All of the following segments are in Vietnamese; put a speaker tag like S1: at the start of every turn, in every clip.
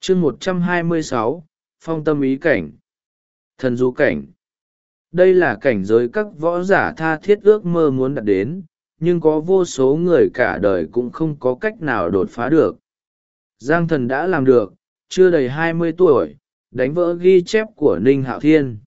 S1: chương 126, phong tâm ý cảnh. Thần du cảnh. Đây là cảnh giới các võ giả tha thiết ước mơ muốn đạt đến, nhưng có vô số người cả đời cũng không có cách nào đột phá được. Giang Thần đã làm được, chưa đầy 20 tuổi, đánh vỡ ghi chép của Ninh Hạo Thiên.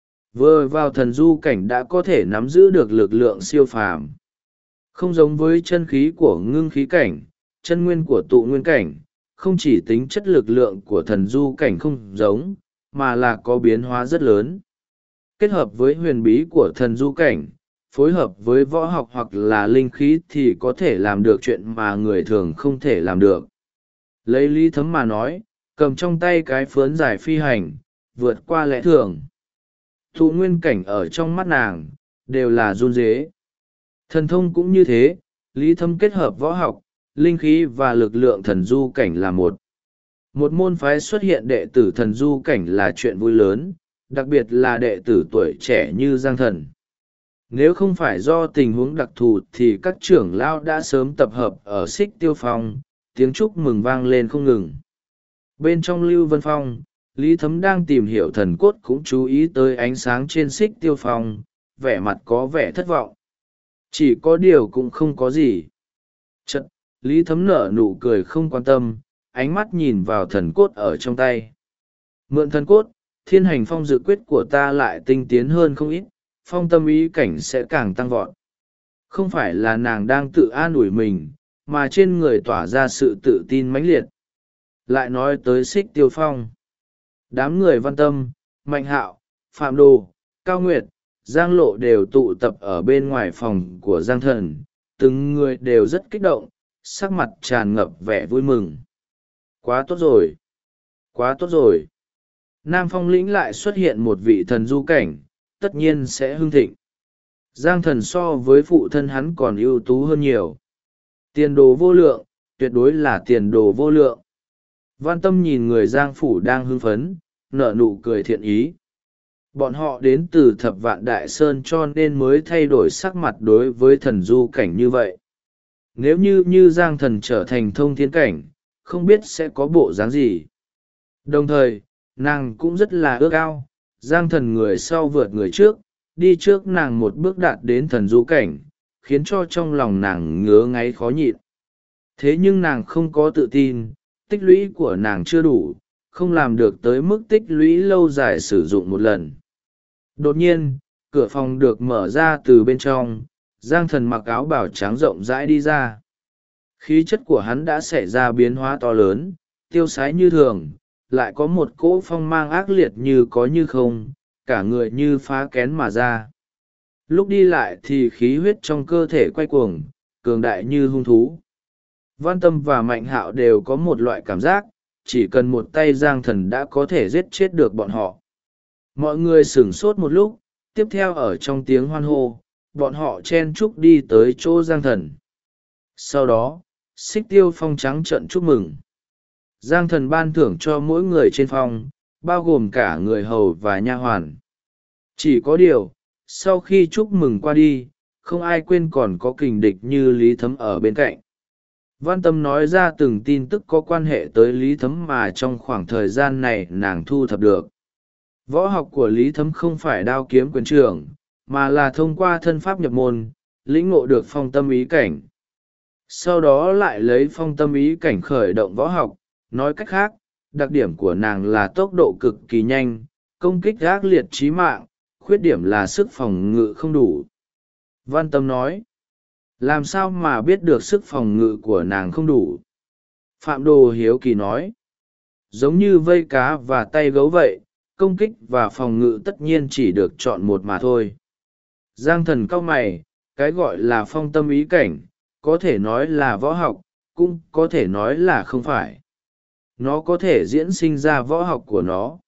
S1: Vừa vào thần du cảnh đã có thể nắm giữ được lực lượng siêu phàm. Không giống với chân khí của ngưng khí cảnh, chân nguyên của tụ nguyên cảnh, không chỉ tính chất lực lượng của thần du cảnh không giống, mà là có biến hóa rất lớn. Kết hợp với huyền bí của thần du cảnh, phối hợp với võ học hoặc là linh khí thì có thể làm được chuyện mà người thường không thể làm được. Lấy Lý Thấm mà nói, cầm trong tay cái phướn giải phi hành, vượt qua lẽ thường. Tụ nguyên cảnh ở trong mắt nàng, đều là run rế. Thần thông cũng như thế, Lý Thấm kết hợp võ học, linh khí và lực lượng thần du cảnh là một. Một môn phái xuất hiện đệ tử thần du cảnh là chuyện vui lớn, đặc biệt là đệ tử tuổi trẻ như Giang Thần. Nếu không phải do tình huống đặc thù thì các trưởng lão đã sớm tập hợp ở Xích Tiêu Phong, tiếng chúc mừng vang lên không ngừng. Bên trong Lưu Vân Phong, Lý Thấm đang tìm hiểu thần cốt cũng chú ý tới ánh sáng trên Xích Tiêu Phong, vẻ mặt có vẻ thất vọng. Chỉ có điều cũng không có gì. Chật, Lý Thấm nở nụ cười không quan tâm, ánh mắt nhìn vào thần cốt ở trong tay. Mượn thần cốt, thiên hành phong dự quyết của ta lại tinh tiến hơn không ít, phong tâm ý cảnh sẽ càng tăng vọt. Không phải là nàng đang tự an ủi mình, mà trên người tỏa ra sự tự tin mãnh liệt. Lại nói tới Xích Tiêu Phong. Đám người Văn Tâm, Mạnh Hạo, Phạm Đồ, Cao Nguyệt, Giang Lộ đều tụ tập ở bên ngoài phòng của Giang Thần, từng người đều rất kích động, sắc mặt tràn ngập vẻ vui mừng. Quá tốt rồi! Quá tốt rồi! Nam Phong lĩnh lại xuất hiện một vị thần du cảnh, tất nhiên sẽ hưng thịnh. Giang Thần so với phụ thân hắn còn ưu tú hơn nhiều. Tiền đồ vô lượng, tuyệt đối là tiền đồ vô lượng. Văn Tâm nhìn người Giang Phủ đang hưng phấn, nở nụ cười thiện ý. Bọn họ đến từ Thập Vạn Đại Sơn cho nên mới thay đổi sắc mặt đối với thần du cảnh như vậy. Nếu như Giang Thần trở thành thông thiên cảnh, không biết sẽ có bộ dáng gì. Đồng thời, nàng cũng rất là ước ao, Giang Thần người sau vượt người trước, đi trước nàng một bước đạt đến thần du cảnh, khiến cho trong lòng nàng ngứa ngáy khó nhịn. Thế nhưng nàng không có tự tin, tích lũy của nàng chưa đủ, không làm được tới mức tích lũy lâu dài sử dụng một lần. Đột nhiên, cửa phòng được mở ra từ bên trong, Giang Thần mặc áo bào trắng rộng rãi đi ra. Khí chất của hắn đã xảy ra biến hóa to lớn, tiêu sái như thường, lại có một cỗ phong mang ác liệt như có như không, cả người như phá kén mà ra. Lúc đi lại thì khí huyết trong cơ thể quay cuồng, cường đại như hung thú. Văn Tâm và Mạnh Hạo đều có một loại cảm giác, chỉ cần một tay Giang Thần đã có thể giết chết được bọn họ. Mọi người sửng sốt một lúc, tiếp theo ở trong tiếng hoan hô, bọn họ chen chúc đi tới chỗ Giang Thần. Sau đó, Xích Tiêu Phong trắng trợn chúc mừng. Giang Thần ban thưởng cho mỗi người trên phòng, bao gồm cả người hầu và nha hoàn. Chỉ có điều, sau khi chúc mừng qua đi, không ai quên còn có kình địch như Lý Thấm ở bên cạnh. Văn Tâm nói ra từng tin tức có quan hệ tới Lý Thấm mà trong khoảng thời gian này nàng thu thập được. Võ học của Lý Thấm không phải đao kiếm quyền trường, mà là thông qua thân pháp nhập môn, lĩnh ngộ được phong tâm ý cảnh. Sau đó lại lấy phong tâm ý cảnh khởi động võ học, nói cách khác, đặc điểm của nàng là tốc độ cực kỳ nhanh, công kích ác liệt chí mạng, khuyết điểm là sức phòng ngự không đủ. Văn Tâm nói, làm sao mà biết được sức phòng ngự của nàng không đủ? Phạm Đồ hiếu kỳ nói, giống như vây cá và tay gấu vậy, công kích và phòng ngự tất nhiên chỉ được chọn một mà thôi. Giang Thần cau mày, cái gọi là phong tâm ý cảnh, có thể nói là võ học, cũng có thể nói là không phải. Nó có thể diễn sinh ra võ học của nó.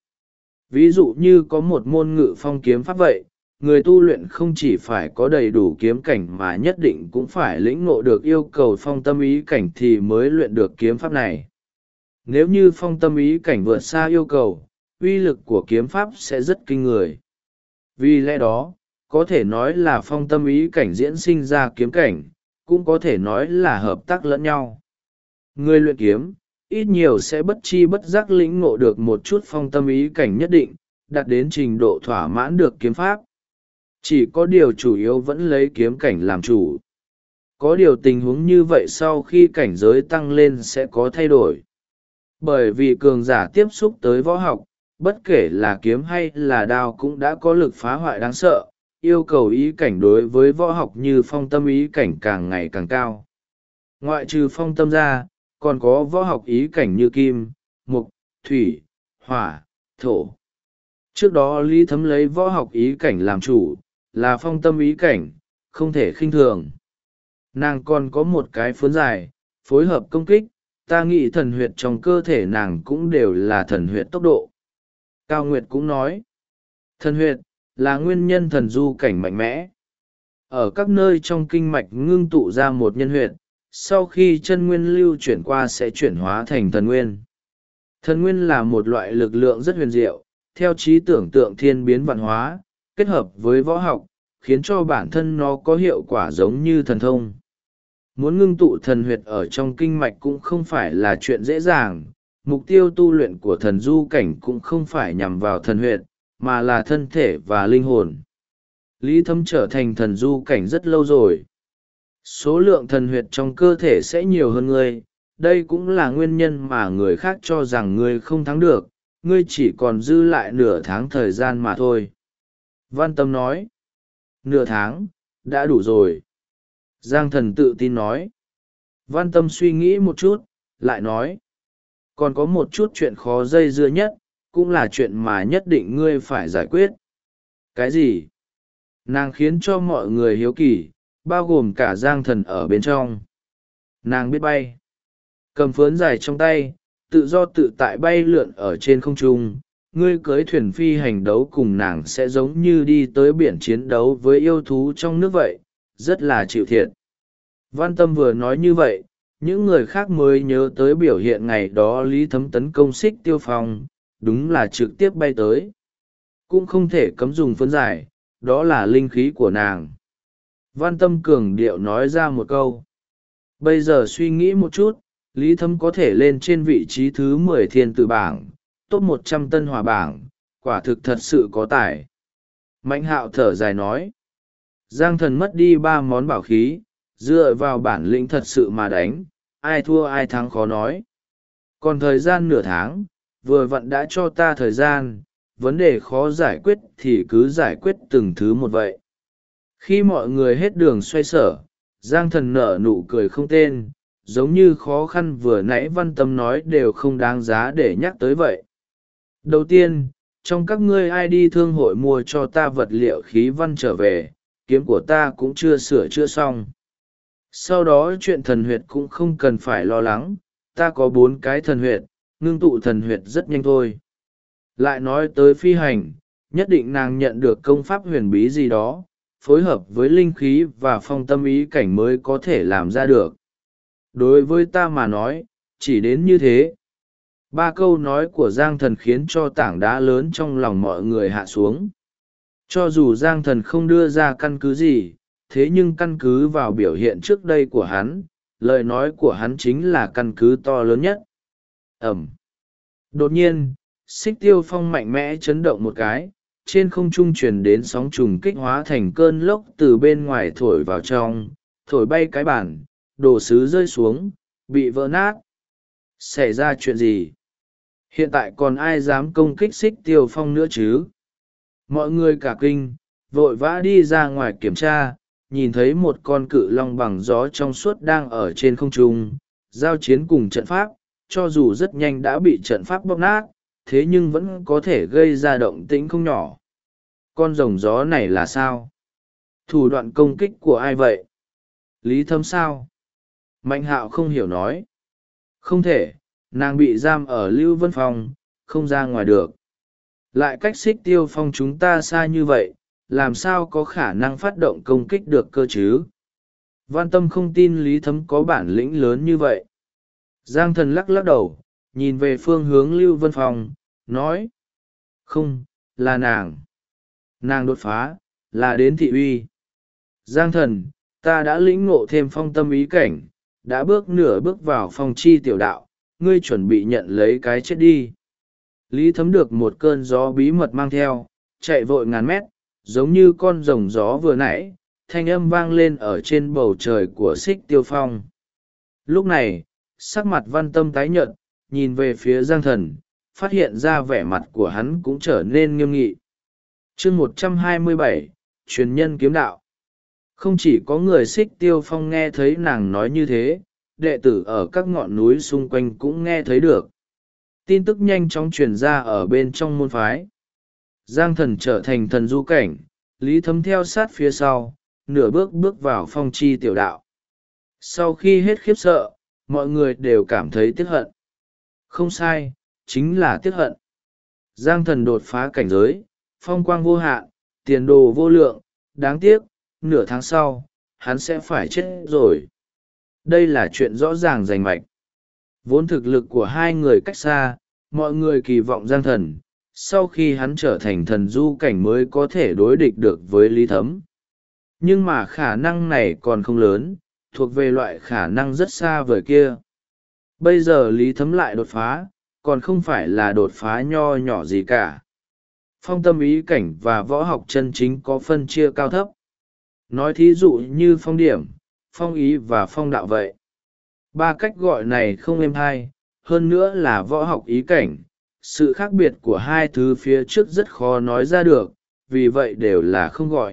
S1: Ví dụ như có một môn ngự phong kiếm pháp vậy, người tu luyện không chỉ phải có đầy đủ kiếm cảnh mà nhất định cũng phải lĩnh ngộ được yêu cầu phong tâm ý cảnh thì mới luyện được kiếm pháp này. Nếu như phong tâm ý cảnh vượt xa yêu cầu, uy lực của kiếm pháp sẽ rất kinh người. Vì lẽ đó, có thể nói là phong tâm ý cảnh diễn sinh ra kiếm cảnh, cũng có thể nói là hợp tác lẫn nhau. Người luyện kiếm, ít nhiều sẽ bất chi bất giác lĩnh ngộ được một chút phong tâm ý cảnh nhất định, đạt đến trình độ thỏa mãn được kiếm pháp. Chỉ có điều chủ yếu vẫn lấy kiếm cảnh làm chủ. Có điều tình huống như vậy sau khi cảnh giới tăng lên sẽ có thay đổi. Bởi vì cường giả tiếp xúc tới võ học, bất kể là kiếm hay là đao cũng đã có lực phá hoại đáng sợ, yêu cầu ý cảnh đối với võ học như phong tâm ý cảnh càng ngày càng cao. Ngoại trừ phong tâm ra, còn có võ học ý cảnh như kim, mục, thủy, hỏa, thổ. Trước đó Lý Thấm lấy võ học ý cảnh làm chủ, là phong tâm ý cảnh, không thể khinh thường. Nàng còn có một cái phướn dài, phối hợp công kích, ta nghĩ thần huyệt trong cơ thể nàng cũng đều là thần huyệt tốc độ. Cao Nguyệt cũng nói, thần huyệt là nguyên nhân thần du cảnh mạnh mẽ. Ở các nơi trong kinh mạch ngưng tụ ra một nhân huyệt, sau khi chân nguyên lưu chuyển qua sẽ chuyển hóa thành thần nguyên. Thần nguyên là một loại lực lượng rất huyền diệu, theo trí tưởng tượng thiên biến vạn hóa, kết hợp với võ học, khiến cho bản thân nó có hiệu quả giống như thần thông. Muốn ngưng tụ thần huyệt ở trong kinh mạch cũng không phải là chuyện dễ dàng, mục tiêu tu luyện của thần du cảnh cũng không phải nhằm vào thần huyệt, mà là thân thể và linh hồn. Lý Thấm trở thành thần du cảnh rất lâu rồi. Số lượng thần huyệt trong cơ thể sẽ nhiều hơn ngươi, đây cũng là nguyên nhân mà người khác cho rằng ngươi không thắng được, ngươi chỉ còn dư lại nửa tháng thời gian mà thôi. Văn Tâm nói, nửa tháng, đã đủ rồi. Giang Thần tự tin nói. Văn Tâm suy nghĩ một chút, lại nói, còn có một chút chuyện khó dây dưa nhất, cũng là chuyện mà nhất định ngươi phải giải quyết. Cái gì? Nàng khiến cho mọi người hiếu kỳ, bao gồm cả Giang Thần ở bên trong. Nàng biết bay, cầm phướn dài trong tay, tự do tự tại bay lượn ở trên không trung. Ngươi cưới thuyền phi hành đấu cùng nàng sẽ giống như đi tới biển chiến đấu với yêu thú trong nước vậy, rất là chịu thiệt. Văn Tâm vừa nói như vậy, những người khác mới nhớ tới biểu hiện ngày đó Lý Thấm tấn công Xích Tiêu Phong, đúng là trực tiếp bay tới. Cũng không thể cấm dùng phấn giải, đó là linh khí của nàng. Văn Tâm cường điệu nói ra một câu. Bây giờ suy nghĩ một chút, Lý Thấm có thể lên trên vị trí thứ 10 thiên tử bảng, top 100 tân hòa bảng, quả thực thật sự có tài. Mạnh Hạo thở dài nói. Giang Thần mất đi 3 món bảo khí, dựa vào bản lĩnh thật sự mà đánh, ai thua ai thắng khó nói. Còn thời gian nửa tháng, vừa vặn đã cho ta thời gian, vấn đề khó giải quyết thì cứ giải quyết từng thứ một vậy. Khi mọi người hết đường xoay sở, Giang Thần nở nụ cười không tên, giống như khó khăn vừa nãy Văn Tâm nói đều không đáng giá để nhắc tới vậy. Đầu tiên, trong các ngươi ai đi thương hội mua cho ta vật liệu khí văn trở về, kiếm của ta cũng chưa sửa chữa xong. Sau đó chuyện thần huyệt cũng không cần phải lo lắng, ta có 4 cái thần huyệt, ngưng tụ thần huyệt rất nhanh thôi. Lại nói tới phi hành, nhất định nàng nhận được công pháp huyền bí gì đó, phối hợp với linh khí và phong tâm ý cảnh mới có thể làm ra được. Đối với ta mà nói, chỉ đến như thế. 3 câu nói của Giang Thần khiến cho tảng đá lớn trong lòng mọi người hạ xuống. Cho dù Giang Thần không đưa ra căn cứ gì, thế nhưng căn cứ vào biểu hiện trước đây của hắn, lời nói của hắn chính là căn cứ to lớn nhất. Ẩm. Đột nhiên, Xích Tiêu Phong mạnh mẽ chấn động một cái, trên không trung truyền đến sóng trùng kích hóa thành cơn lốc từ bên ngoài thổi vào trong, thổi bay cái bàn, đồ sứ rơi xuống, bị vỡ nát. Xảy ra chuyện gì? Hiện tại còn ai dám công kích Xích Tiêu Phong nữa chứ? Mọi người cả kinh, vội vã đi ra ngoài kiểm tra, nhìn thấy một con cự long bằng gió trong suốt đang ở trên không trung, giao chiến cùng trận pháp, cho dù rất nhanh đã bị trận pháp bóp nát, thế nhưng vẫn có thể gây ra động tĩnh không nhỏ. Con rồng gió này là sao? Thủ đoạn công kích của ai vậy? Lý Thấm sao? Mạnh Hạo không hiểu nói. Không thể, nàng bị giam ở Lưu Vân Phong, không ra ngoài được. Lại cách Xích Tiêu Phong chúng ta xa như vậy, làm sao có khả năng phát động công kích được cơ chứ? Văn Tâm không tin Lý Thấm có bản lĩnh lớn như vậy. Giang Thần lắc lắc đầu, nhìn về phương hướng Lưu Vân Phong, nói. Không, là nàng. Nàng đột phá, là đến thị uy. Giang Thần, ta đã lĩnh ngộ thêm phong tâm ý cảnh, đã bước nửa bước vào phong chi tiểu đạo, ngươi chuẩn bị nhận lấy cái chết đi. Lý Thấm được một cơn gió bí mật mang theo, chạy vội ngàn mét, giống như con rồng gió vừa nãy, thanh âm vang lên ở trên bầu trời của Xích Tiêu Phong. Lúc này, sắc mặt Văn Tâm tái nhợt, nhìn về phía Giang Thần, phát hiện ra vẻ mặt của hắn cũng trở nên nghiêm nghị. Chương 127, truyền nhân kiếm đạo. Không chỉ có người Xích Tiêu Phong nghe thấy nàng nói như thế, đệ tử ở các ngọn núi xung quanh cũng nghe thấy được. Tin tức nhanh chóng truyền ra ở bên trong môn phái. Giang Thần trở thành thần du cảnh, Lý Thấm theo sát phía sau, nửa bước bước vào phong chi tiểu đạo. Sau khi hết khiếp sợ, mọi người đều cảm thấy tiếc hận. Không sai, chính là tiếc hận. Giang Thần đột phá cảnh giới, phong quang vô hạn, tiền đồ vô lượng, đáng tiếc, nửa tháng sau, hắn sẽ phải chết rồi. Đây là chuyện rõ ràng rành mạch. Vốn thực lực của hai người cách xa, mọi người kỳ vọng Giang Thần, sau khi hắn trở thành thần du cảnh mới có thể đối địch được với Lý Thấm. Nhưng mà khả năng này còn không lớn, thuộc về loại khả năng rất xa vời kia. Bây giờ Lý Thấm lại đột phá, còn không phải là đột phá nho nhỏ gì cả. Phong tâm ý cảnh và võ học chân chính có phân chia cao thấp. Nói thí dụ như phong điểm, phong ý và phong đạo vậy. Ba cách gọi này không êm hay, hơn nữa là võ học ý cảnh. Sự khác biệt của hai thứ phía trước rất khó nói ra được, vì vậy đều là không gọi.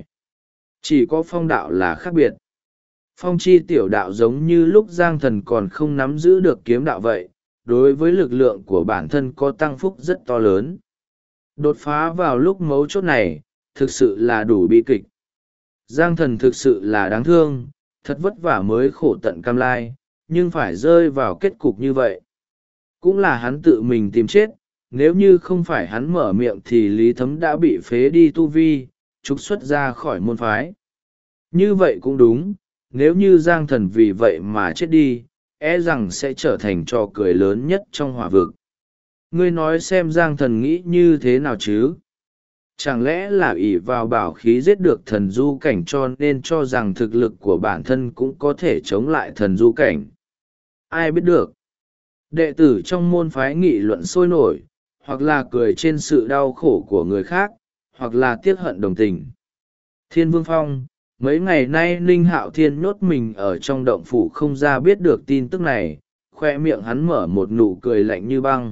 S1: Chỉ có phong đạo là khác biệt. Phong chi tiểu đạo giống như lúc Giang Thần còn không nắm giữ được kiếm đạo vậy, đối với lực lượng của bản thân có tăng phúc rất to lớn. Đột phá vào lúc mấu chốt này, thực sự là đủ bi kịch. Giang Thần thực sự là đáng thương, thật vất vả mới khổ tận cam lai, nhưng phải rơi vào kết cục như vậy. Cũng là hắn tự mình tìm chết, nếu như không phải hắn mở miệng thì Lý Thấm đã bị phế đi tu vi, trục xuất ra khỏi môn phái. Như vậy cũng đúng, nếu như Giang Thần vì vậy mà chết đi, e rằng sẽ trở thành trò cười lớn nhất trong hỏa vực. Ngươi nói xem Giang Thần nghĩ như thế nào chứ? Chẳng lẽ là ỷ vào bảo khí giết được thần du cảnh cho nên cho rằng thực lực của bản thân cũng có thể chống lại thần du cảnh? Ai biết được? Đệ tử trong môn phái nghị luận sôi nổi, hoặc là cười trên sự đau khổ của người khác, hoặc là tiếc hận đồng tình. Thiên Vương Phong, mấy ngày nay Ninh Hạo Thiên nhốt mình ở trong động phủ không ra biết được tin tức này, khoe miệng hắn mở một nụ cười lạnh như băng.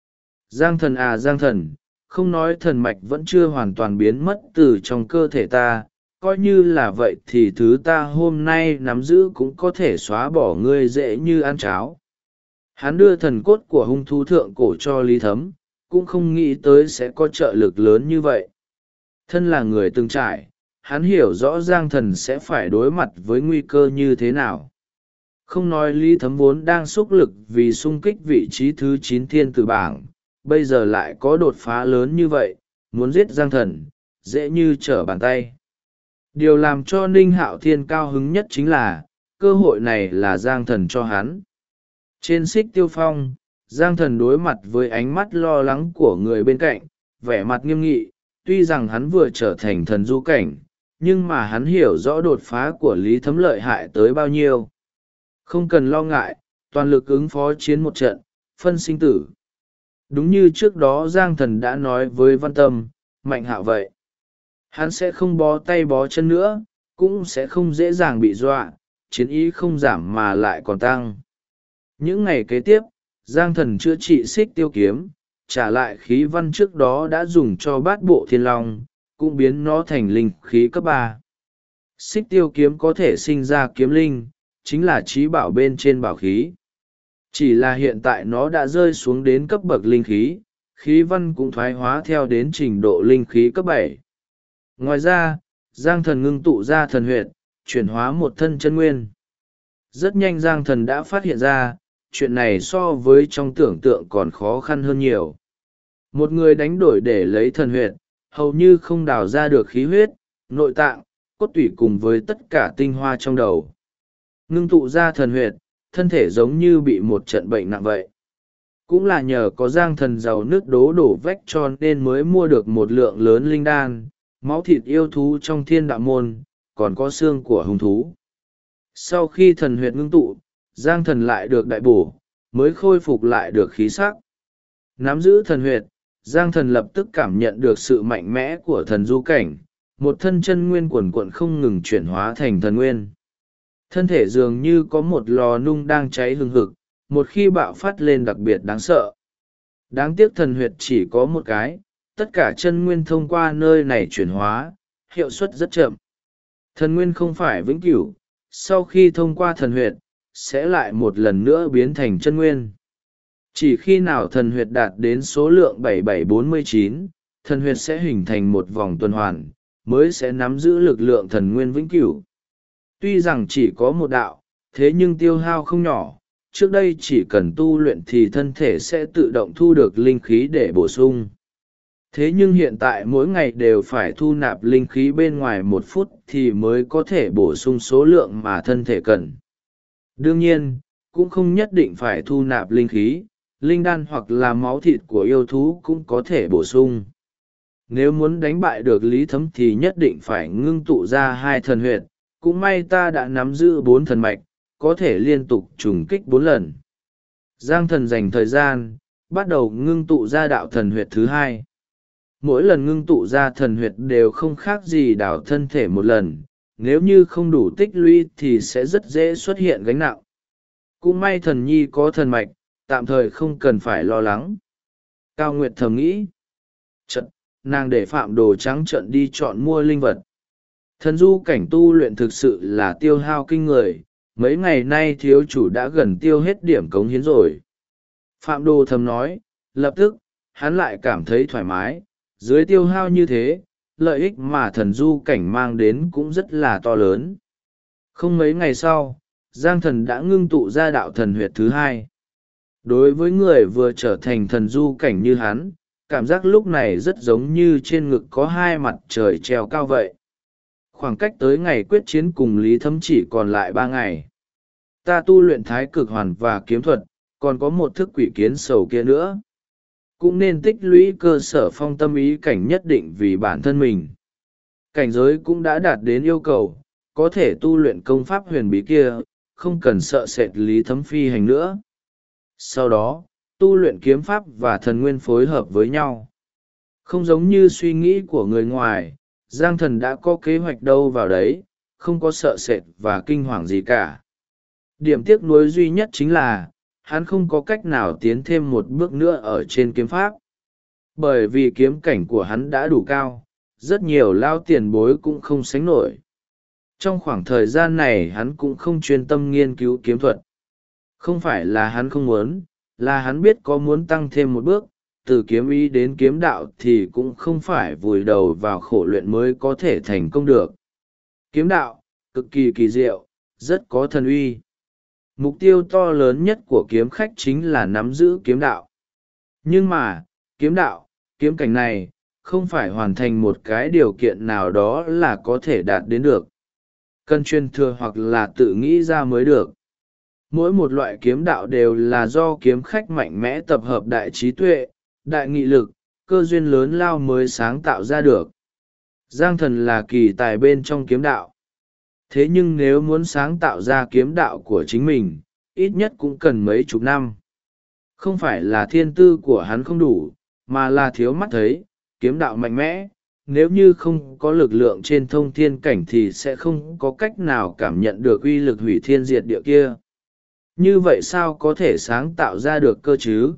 S1: Giang Thần à Giang Thần, không nói thần mạch vẫn chưa hoàn toàn biến mất từ trong cơ thể ta, coi như là vậy thì thứ ta hôm nay nắm giữ cũng có thể xóa bỏ ngươi dễ như ăn cháo. Hắn đưa thần cốt của hung thú thượng cổ cho Lý Thấm, cũng không nghĩ tới sẽ có trợ lực lớn như vậy. Thân là người từng trải, hắn hiểu rõ Giang Thần sẽ phải đối mặt với nguy cơ như thế nào. Không nói Lý Thấm vốn đang xúc lực vì xung kích vị trí thứ 9 thiên tử bảng, bây giờ lại có đột phá lớn như vậy, muốn giết Giang Thần, dễ như trở bàn tay. Điều làm cho Ninh Hạo Thiên cao hứng nhất chính là, cơ hội này là Giang Thần cho hắn. Trên Xích Tiêu Phong, Giang Thần đối mặt với ánh mắt lo lắng của người bên cạnh, vẻ mặt nghiêm nghị, tuy rằng hắn vừa trở thành thần du cảnh, nhưng mà hắn hiểu rõ đột phá của Lý Thấm lợi hại tới bao nhiêu. Không cần lo ngại, toàn lực ứng phó chiến một trận, phân sinh tử. Đúng như trước đó Giang Thần đã nói với Văn Tâm, Mạnh Hạo vậy. Hắn sẽ không bó tay bó chân nữa, cũng sẽ không dễ dàng bị dọa, chiến ý không giảm mà lại còn tăng. Những ngày kế tiếp, Giang Thần chữa trị Xích Tiêu kiếm, trả lại khí văn trước đó đã dùng cho bát bộ thiên long, cũng biến nó thành linh khí cấp 3. Xích Tiêu kiếm có thể sinh ra kiếm linh, chính là trí bảo bên trên bảo khí. Chỉ là hiện tại nó đã rơi xuống đến cấp bậc linh khí, khí văn cũng thoái hóa theo đến trình độ linh khí cấp 7. Ngoài ra, Giang Thần ngưng tụ ra thần huyệt, chuyển hóa một thân chân nguyên. Rất nhanh Giang Thần đã phát hiện ra, chuyện này so với trong tưởng tượng còn khó khăn hơn nhiều. Một người đánh đổi để lấy thần huyệt, hầu như không đào ra được khí huyết, nội tạng, cốt tủy cùng với tất cả tinh hoa trong đầu. Ngưng tụ ra thần huyệt, thân thể giống như bị một trận bệnh nặng vậy. Cũng là nhờ có Giang Thần giàu nước đổ vách cho nên mới mua được một lượng lớn linh đan, máu thịt yêu thú trong thiên đạo môn, còn có xương của hung thú. Sau khi thần huyệt ngưng tụ, Giang Thần lại được đại bổ, mới khôi phục lại được khí sắc. Nắm giữ thần huyệt, Giang Thần lập tức cảm nhận được sự mạnh mẽ của thần du cảnh, một thân chân nguyên quần quận không ngừng chuyển hóa thành thần nguyên. Thân thể dường như có một lò nung đang cháy hừng hực, một khi bạo phát lên đặc biệt đáng sợ. Đáng tiếc thần huyệt chỉ có một cái, tất cả chân nguyên thông qua nơi này chuyển hóa, hiệu suất rất chậm. Thần nguyên không phải vĩnh cửu, sau khi thông qua thần huyệt, sẽ lại một lần nữa biến thành chân nguyên. Chỉ khi nào thần huyệt đạt đến số lượng 7749, thần huyệt sẽ hình thành một vòng tuần hoàn, mới sẽ nắm giữ lực lượng thần nguyên vĩnh cửu. Tuy rằng chỉ có một đạo, thế nhưng tiêu hao không nhỏ, trước đây chỉ cần tu luyện thì thân thể sẽ tự động thu được linh khí để bổ sung. Thế nhưng hiện tại mỗi ngày đều phải thu nạp linh khí bên ngoài 1 phút thì mới có thể bổ sung số lượng mà thân thể cần. Đương nhiên, cũng không nhất định phải thu nạp linh khí, linh đan hoặc là máu thịt của yêu thú cũng có thể bổ sung. Nếu muốn đánh bại được Lý Thấm thì nhất định phải ngưng tụ ra 2 thần huyệt, cũng may ta đã nắm giữ 4 thần mạch, có thể liên tục trùng kích 4 lần. Giang Thần dành thời gian, bắt đầu ngưng tụ ra đạo thần huyệt thứ 2. Mỗi lần ngưng tụ ra thần huyệt đều không khác gì đảo thân thể một lần, nếu như không đủ tích lũy thì sẽ rất dễ xuất hiện gánh nặng. Cũng may thần nhi có thần mạch, tạm thời không cần phải lo lắng. Cao Nguyệt thầm nghĩ. Nàng để Phạm Đồ trắng trợn đi chọn mua linh vật. Thần du cảnh tu luyện thực sự là tiêu hao kinh người, mấy ngày nay thiếu chủ đã gần tiêu hết điểm cống hiến rồi. Phạm Đồ thầm nói, lập tức, hắn lại cảm thấy thoải mái, dưới tiêu hao như thế, lợi ích mà thần du cảnh mang đến cũng rất là to lớn. Không mấy ngày sau, Giang Thần đã ngưng tụ ra đạo thần huyệt thứ 2. Đối với người vừa trở thành thần du cảnh như hắn, cảm giác lúc này rất giống như trên ngực có 2 mặt trời treo cao vậy. Khoảng cách tới ngày quyết chiến cùng Lý Thấm chỉ còn lại 3 ngày. Ta tu luyện thái cực hoàn và kiếm thuật, còn có một thức quỷ kiến sầu kia nữa. Cũng nên tích lũy cơ sở phong tâm ý cảnh nhất định vì bản thân mình. Cảnh giới cũng đã đạt đến yêu cầu, có thể tu luyện công pháp huyền bí kia, không cần sợ sệt Lý Thấm phi hành nữa. Sau đó, tu luyện kiếm pháp và thần nguyên phối hợp với nhau. Không giống như suy nghĩ của người ngoài, Giang Thần đã có kế hoạch đâu vào đấy, không có sợ sệt và kinh hoàng gì cả. Điểm tiếc nuối duy nhất chính là, hắn không có cách nào tiến thêm một bước nữa ở trên kiếm pháp. Bởi vì kiếm cảnh của hắn đã đủ cao, rất nhiều lao tiền bối cũng không sánh nổi. Trong khoảng thời gian này hắn cũng không chuyên tâm nghiên cứu kiếm thuật. Không phải là hắn không muốn, là hắn biết có muốn tăng thêm một bước, từ kiếm ý đến kiếm đạo thì cũng không phải vùi đầu vào khổ luyện mới có thể thành công được. Kiếm đạo, cực kỳ kỳ diệu, rất có thần uy. Mục tiêu to lớn nhất của kiếm khách chính là nắm giữ kiếm đạo. Nhưng mà, kiếm đạo, kiếm cảnh này, không phải hoàn thành một cái điều kiện nào đó là có thể đạt đến được. Cần truyền thừa hoặc là tự nghĩ ra mới được. Mỗi một loại kiếm đạo đều là do kiếm khách mạnh mẽ tập hợp đại trí tuệ, đại nghị lực, cơ duyên lớn lao mới sáng tạo ra được. Giang Thần là kỳ tài bên trong kiếm đạo. Thế nhưng nếu muốn sáng tạo ra kiếm đạo của chính mình, ít nhất cũng cần mấy chục năm. Không phải là thiên tư của hắn không đủ, mà là thiếu mắt thấy, kiếm đạo mạnh mẽ. Nếu như không có lực lượng trên thông thiên cảnh thì sẽ không có cách nào cảm nhận được uy lực hủy thiên diệt địa kia. Như vậy sao có thể sáng tạo ra được cơ chứ?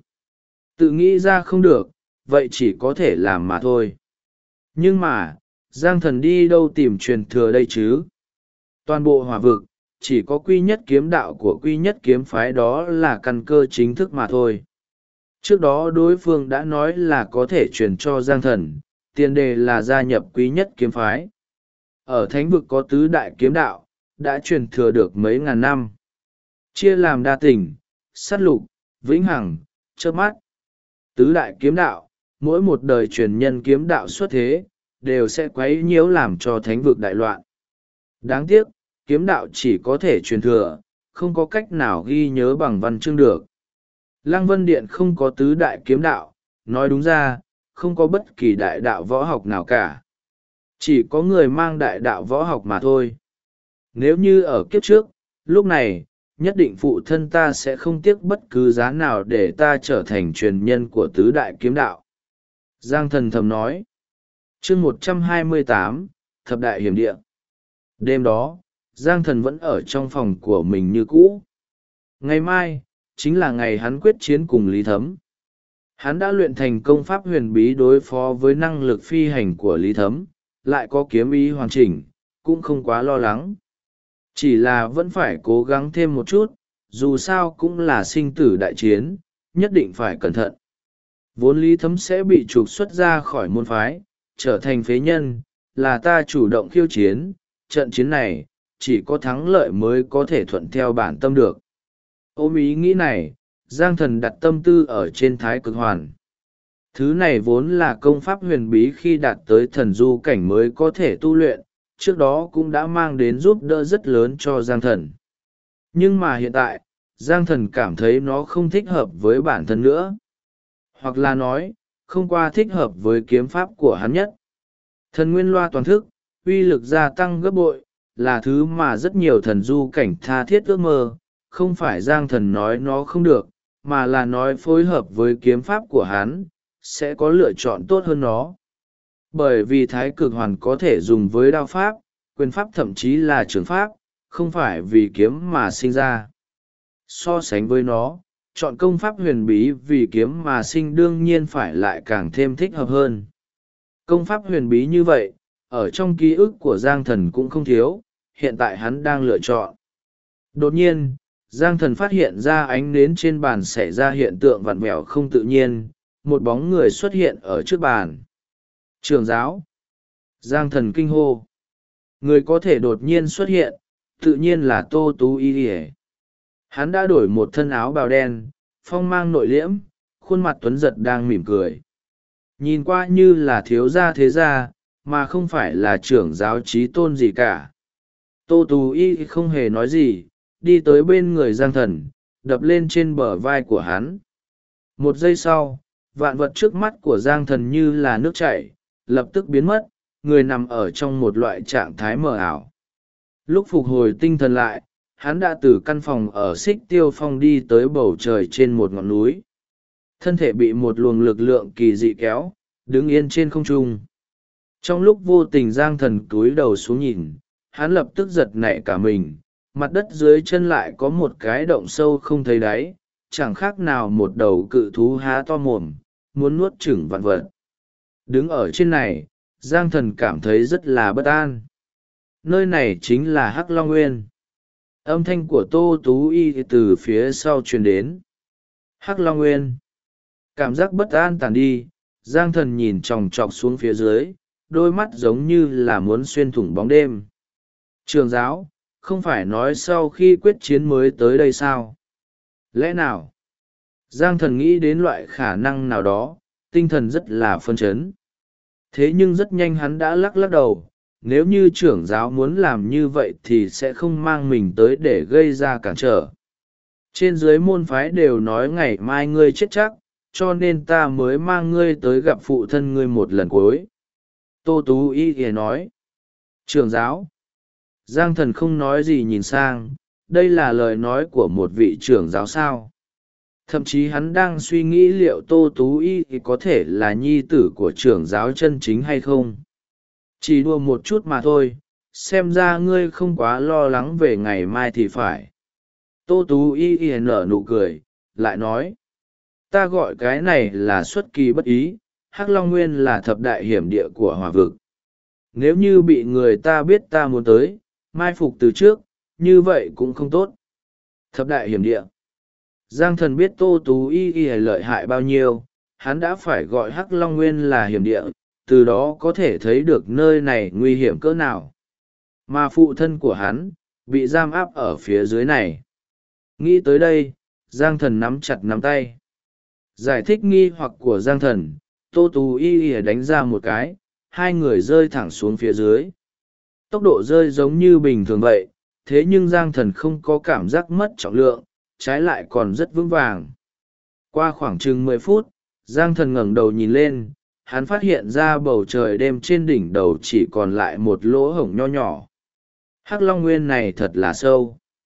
S1: Tự nghĩ ra không được, vậy chỉ có thể làm mà thôi. Nhưng mà, Giang Thần đi đâu tìm truyền thừa đây chứ? Toàn bộ hỏa vực, chỉ có quy nhất kiếm đạo của quy nhất kiếm phái đó là căn cơ chính thức mà thôi. Trước đó đối phương đã nói là có thể truyền cho Giang Thần, tiền đề là gia nhập quý nhất kiếm phái. Ở thánh vực có tứ đại kiếm đạo, đã truyền thừa được mấy ngàn năm. Chia làm đa tình, sát lục, vĩnh hằng, chớp mắt. Tứ đại kiếm đạo, mỗi một đời truyền nhân kiếm đạo xuất thế, đều sẽ quấy nhiễu làm cho thánh vực đại loạn. Đáng tiếc, kiếm đạo chỉ có thể truyền thừa, không có cách nào ghi nhớ bằng văn chương được. Lăng Vân Điện không có tứ đại kiếm đạo, nói đúng ra, không có bất kỳ đại đạo võ học nào cả. Chỉ có người mang đại đạo võ học mà thôi. Nếu như ở kiếp trước, lúc này, nhất định phụ thân ta sẽ không tiếc bất cứ giá nào để ta trở thành truyền nhân của tứ đại kiếm đạo. Giang Thần thầm nói. Chương 128, Thập đại hiểm địa. Đêm đó, Giang Thần vẫn ở trong phòng của mình như cũ. Ngày mai, chính là ngày hắn quyết chiến cùng Lý Thấm. Hắn đã luyện thành công pháp huyền bí đối phó với năng lực phi hành của Lý Thấm, lại có kiếm ý hoàn chỉnh, cũng không quá lo lắng. Chỉ là vẫn phải cố gắng thêm một chút, dù sao cũng là sinh tử đại chiến, nhất định phải cẩn thận. Vốn Lý Thấm sẽ bị trục xuất ra khỏi môn phái, trở thành phế nhân, là ta chủ động khiêu chiến, trận chiến này, chỉ có thắng lợi mới có thể thuận theo bản tâm được. Ôm ý nghĩ này, Giang Thần đặt tâm tư ở trên Thái Cực Hoàn. Thứ này vốn là công pháp huyền bí khi đạt tới thần du cảnh mới có thể tu luyện, trước đó cũng đã mang đến giúp đỡ rất lớn cho Giang Thần. Nhưng mà hiện tại, Giang Thần cảm thấy nó không thích hợp với bản thân nữa. Hoặc là nói, không qua thích hợp với kiếm pháp của hắn nhất. Thần nguyên loa toàn thức, uy lực gia tăng gấp bội, là thứ mà rất nhiều thần du cảnh tha thiết ước mơ, không phải Giang Thần nói nó không được, mà là nói phối hợp với kiếm pháp của hắn, sẽ có lựa chọn tốt hơn nó. Bởi vì Thái Cực Hoàn có thể dùng với đao pháp, quyền pháp thậm chí là trường pháp, không phải vì kiếm mà sinh ra. So sánh với nó, chọn công pháp huyền bí vì kiếm mà sinh đương nhiên phải lại càng thêm thích hợp hơn. Công pháp huyền bí như vậy, ở trong ký ức của Giang Thần cũng không thiếu, hiện tại hắn đang lựa chọn. Đột nhiên, Giang Thần phát hiện ra ánh nến trên bàn xảy ra hiện tượng vặn vẹo không tự nhiên, một bóng người xuất hiện ở trước bàn. Trưởng giáo. Giang Thần kinh hô. Người có thể đột nhiên xuất hiện, tự nhiên là Tô Tú Y. Hắn đã đổi một thân áo bào đen, phong mang nội liễm, khuôn mặt tuấn giật đang mỉm cười. Nhìn qua như là thiếu gia thế gia, mà không phải là trưởng giáo trí tôn gì cả. Tô Tú Y không hề nói gì, đi tới bên người Giang Thần, đập lên trên bờ vai của hắn. Một giây sau, vạn vật trước mắt của Giang Thần như là nước chảy, lập tức biến mất, người nằm ở trong một loại trạng thái mờ ảo. Lúc phục hồi tinh thần lại, hắn đã từ căn phòng ở Xích Tiêu Phong đi tới bầu trời trên một ngọn núi. Thân thể bị một luồng lực lượng kỳ dị kéo, đứng yên trên không trung. Trong lúc vô tình Giang Thần cúi đầu xuống nhìn, hắn lập tức giật nảy cả mình, mặt đất dưới chân lại có một cái động sâu không thấy đáy, chẳng khác nào một đầu cự thú há to mồm, muốn nuốt chửng vạn vật. Đứng ở trên này, Giang Thần cảm thấy rất là bất an. Nơi này chính là Hắc Long Nguyên. Âm thanh của Tô Tú Y từ phía sau truyền đến. Hắc Long Nguyên. Cảm giác bất an tàn đi, Giang Thần nhìn chòng chọc xuống phía dưới, đôi mắt giống như là muốn xuyên thủng bóng đêm. Trường giáo, không phải nói sau khi quyết chiến mới tới đây sao? Lẽ nào? Giang Thần nghĩ đến loại khả năng nào đó, tinh thần rất là phân chấn. Thế nhưng rất nhanh hắn đã lắc lắc đầu, nếu như trưởng giáo muốn làm như vậy thì sẽ không mang mình tới để gây ra cản trở. Trên dưới môn phái đều nói ngày mai ngươi chết chắc, cho nên ta mới mang ngươi tới gặp phụ thân ngươi một lần cuối. Tô Tú Y thì nói. Trưởng giáo. Giang Thần không nói gì nhìn sang, đây là lời nói của một vị trưởng giáo sao. Thậm chí hắn đang suy nghĩ liệu Tô Tú Y có thể là nhi tử của trưởng giáo chân chính hay không. Chỉ đùa một chút mà thôi, xem ra ngươi không quá lo lắng về ngày mai thì phải. Tô Tú Y nở nụ cười, lại nói. Ta gọi cái này là xuất kỳ bất ý, Hắc Long Nguyên là thập đại hiểm địa của hỏa vực. Nếu như bị người ta biết ta muốn tới, mai phục từ trước, như vậy cũng không tốt. Thập đại hiểm địa. Giang Thần biết Tô Tú Y lợi hại bao nhiêu, hắn đã phải gọi Hắc Long Nguyên là hiểm địa, từ đó có thể thấy được nơi này nguy hiểm cỡ nào. Mà phụ thân của hắn, bị giam áp ở phía dưới này. Nghĩ tới đây, Giang Thần nắm chặt nắm tay. Giải thích nghi hoặc của Giang Thần, Tô Tú Y đánh ra một cái, hai người rơi thẳng xuống phía dưới. Tốc độ rơi giống như bình thường vậy, thế nhưng Giang Thần không có cảm giác mất trọng lượng, trái lại còn rất vững vàng. Qua khoảng chừng 10 phút, Giang Thần ngẩng đầu nhìn lên, hắn phát hiện ra bầu trời đêm trên đỉnh đầu chỉ còn lại một lỗ hổng nho nhỏ. Hắc Long Nguyên này thật là sâu.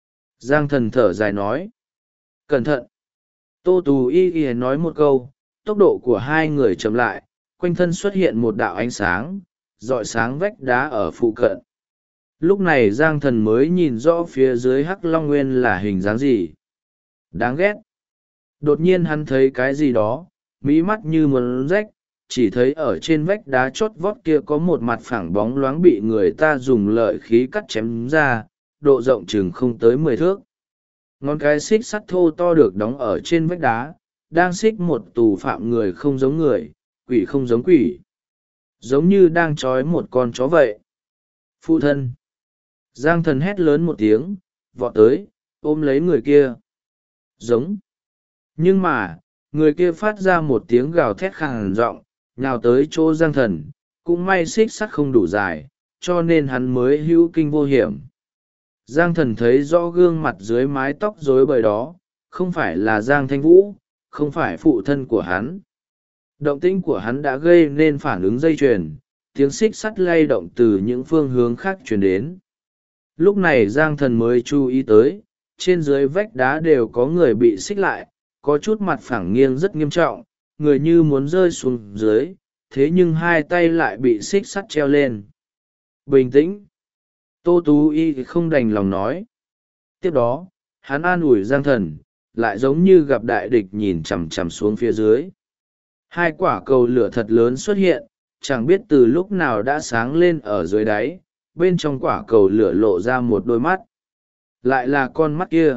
S1: Giang Thần thở dài nói. Cẩn thận. Tô Tú Y nói một câu, tốc độ của hai người chậm lại, quanh thân xuất hiện một đạo ánh sáng, rọi sáng vách đá ở phụ cận. Lúc này Giang Thần mới nhìn rõ phía dưới Hắc Long Nguyên là hình dáng gì. Đáng ghét. Đột nhiên hắn thấy cái gì đó, mí mắt như muốn rách, chỉ thấy ở trên vách đá chót vót kia có một mặt phẳng bóng loáng bị người ta dùng lợi khí cắt chém ra, độ rộng chừng không tới 10 thước. Ngón cái xích sắt thô to được đóng ở trên vách đá, đang xích một tù phạm người không giống người, quỷ không giống quỷ. Giống như đang trói một con chó vậy. Phụ thân. Giang Thần hét lớn một tiếng, vọt tới, ôm lấy người kia. Giống. Nhưng mà, người kia phát ra một tiếng gào thét khàn giọng, nhào tới chỗ Giang Thần, cũng may xích sắt không đủ dài, cho nên hắn mới hữu kinh vô hiểm. Giang Thần thấy rõ gương mặt dưới mái tóc rối bời đó, không phải là Giang Thanh Vũ, không phải phụ thân của hắn. Động tĩnh của hắn đã gây nên phản ứng dây chuyền, tiếng xích sắt lay động từ những phương hướng khác truyền đến. Lúc này Giang Thần mới chú ý tới, trên dưới vách đá đều có người bị xích lại, có chút mặt phẳng nghiêng rất nghiêm trọng, người như muốn rơi xuống dưới, thế nhưng hai tay lại bị xích sắt treo lên. Bình tĩnh. Tô Tú Y không đành lòng nói. Tiếp đó, hắn an ủi Giang Thần, lại giống như gặp đại địch nhìn chằm chằm xuống phía dưới. Hai quả cầu lửa thật lớn xuất hiện, chẳng biết từ lúc nào đã sáng lên ở dưới đáy, bên trong quả cầu lửa lộ ra một đôi mắt. Lại là con mắt kia.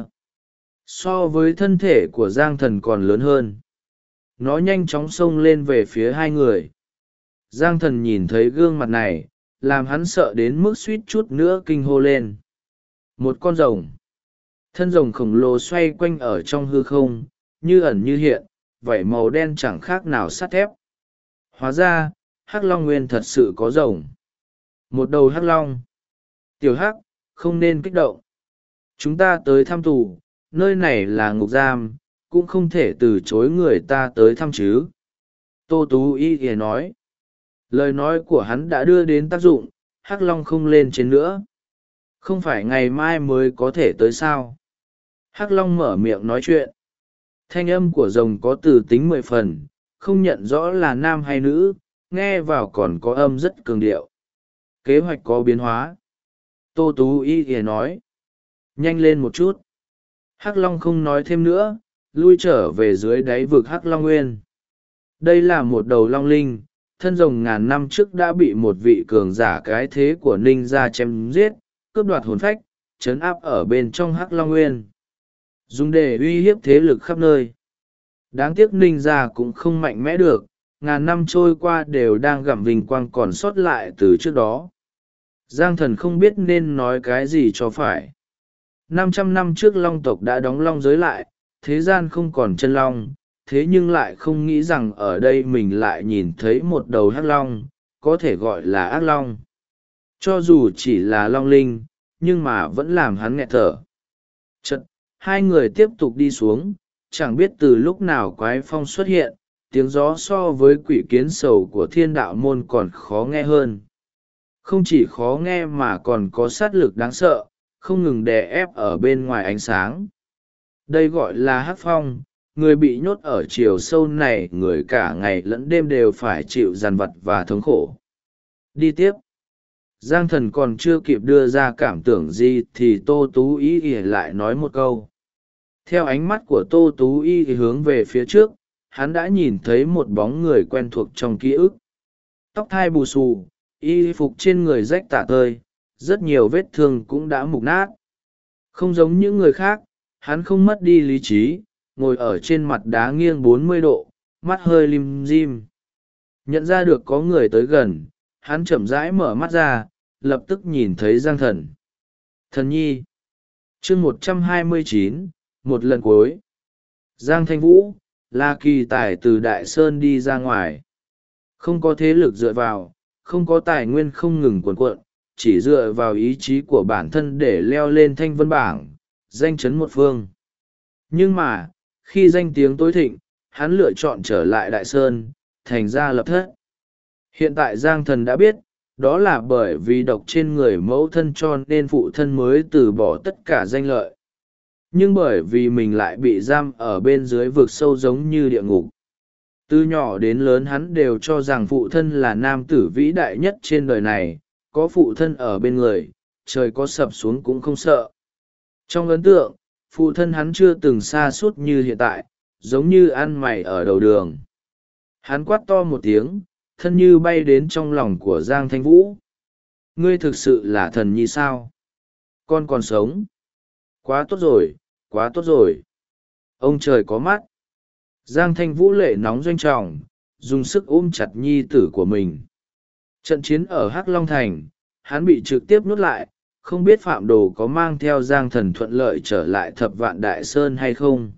S1: So với thân thể của Giang Thần còn lớn hơn. Nó nhanh chóng xông lên về phía hai người. Giang Thần nhìn thấy gương mặt này, làm hắn sợ đến mức suýt chút nữa kinh hô lên. Một con rồng. Thân rồng khổng lồ xoay quanh ở trong hư không, như ẩn như hiện, vảy màu đen chẳng khác nào sắt thép. Hóa ra, Hắc Long Nguyên thật sự có rồng. Một đầu Hắc Long. Tiểu Hắc, không nên kích động. Chúng ta tới thăm tù, nơi này là ngục giam, cũng không thể từ chối người ta tới thăm chứ. Tô Tú Y thì nói. Lời nói của hắn đã đưa đến tác dụng, Hắc Long không lên trên nữa. Không phải ngày mai mới có thể tới sao? Hắc Long mở miệng nói chuyện. Thanh âm của rồng có từ tính 10 phần, không nhận rõ là nam hay nữ, nghe vào còn có âm rất cường điệu. Kế hoạch có biến hóa. Tô Tú Y thì nói. Nhanh lên một chút. Hắc Long không nói thêm nữa, lui trở về dưới đáy vực Hắc Long Nguyên. Đây là một đầu long linh, thân rồng ngàn năm trước đã bị một vị cường giả cái thế của ninh gia chém giết, cướp đoạt hồn phách, trấn áp ở bên trong Hắc Long Nguyên. Dùng để uy hiếp thế lực khắp nơi. Đáng tiếc ninh gia cũng không mạnh mẽ được, ngàn năm trôi qua đều đang gặm vinh quang còn sót lại từ trước đó. Giang Thần không biết nên nói cái gì cho phải. 500 năm trước long tộc đã đóng long giới lại, thế gian không còn chân long, thế nhưng lại không nghĩ rằng ở đây mình lại nhìn thấy một đầu hắc long, có thể gọi là ác long. Cho dù chỉ là long linh, nhưng mà vẫn làm hắn nghẹt thở. Chật, hai người tiếp tục đi xuống, chẳng biết từ lúc nào quái phong xuất hiện, tiếng gió so với quỷ kiến sầu của thiên đạo môn còn khó nghe hơn. Không chỉ khó nghe mà còn có sát lực đáng sợ, không ngừng đè ép ở bên ngoài ánh sáng. Đây gọi là hắc phong, người bị nhốt ở chiều sâu này người cả ngày lẫn đêm đều phải chịu dằn vặt và thống khổ. Đi tiếp. Giang Thần còn chưa kịp đưa ra cảm tưởng gì thì Tô Tú Y lại nói một câu. Theo ánh mắt của Tô Tú Y hướng về phía trước, hắn đã nhìn thấy một bóng người quen thuộc trong ký ức. Tóc thai bù xù, y phục trên người rách tả tơi, rất nhiều vết thương cũng đã mục nát. Không giống những người khác, hắn không mất đi lý trí, ngồi ở trên mặt đá nghiêng 40 độ, mắt hơi lim dim. Nhận ra được có người tới gần, hắn chậm rãi mở mắt ra, lập tức nhìn thấy Giang Thần. Thần nhi. Chương 129, một lần cuối. Giang Thanh Vũ, là kỳ tài từ Đại Sơn đi ra ngoài. Không có thế lực dựa vào, không có tài nguyên không ngừng cuồn cuộn, chỉ dựa vào ý chí của bản thân để leo lên thanh vân bảng, danh chấn một phương. Nhưng mà, khi danh tiếng tối thịnh, hắn lựa chọn trở lại Đại Sơn, thành ra lập thất. Hiện tại Giang Thần đã biết, đó là bởi vì độc trên người mẫu thân cho nên phụ thân mới từ bỏ tất cả danh lợi. nhưng bởi vì mình lại bị giam ở bên dưới vực sâu giống như địa ngục. Từ nhỏ đến lớn hắn đều cho rằng phụ thân là nam tử vĩ đại nhất trên đời này, có phụ thân ở bên người, trời có sập xuống cũng không sợ. Trong ấn tượng, phụ thân hắn chưa từng sa sút như hiện tại, giống như ăn mày ở đầu đường. Hắn quát to một tiếng, thân như bay đến trong lòng của Giang Thanh Vũ. Ngươi thực sự là thần nhi sao? Con còn sống. Quá tốt rồi, quá tốt rồi. Ông trời có mắt. Giang Thanh Vũ lệ nóng doanh trọng, dùng sức ôm chặt nhi tử của mình. Trận chiến ở Hắc Long Thành, hắn bị trực tiếp nuốt lại, không biết Phạm Đồ có mang theo Giang Thần thuận lợi trở lại Thập Vạn Đại Sơn hay không.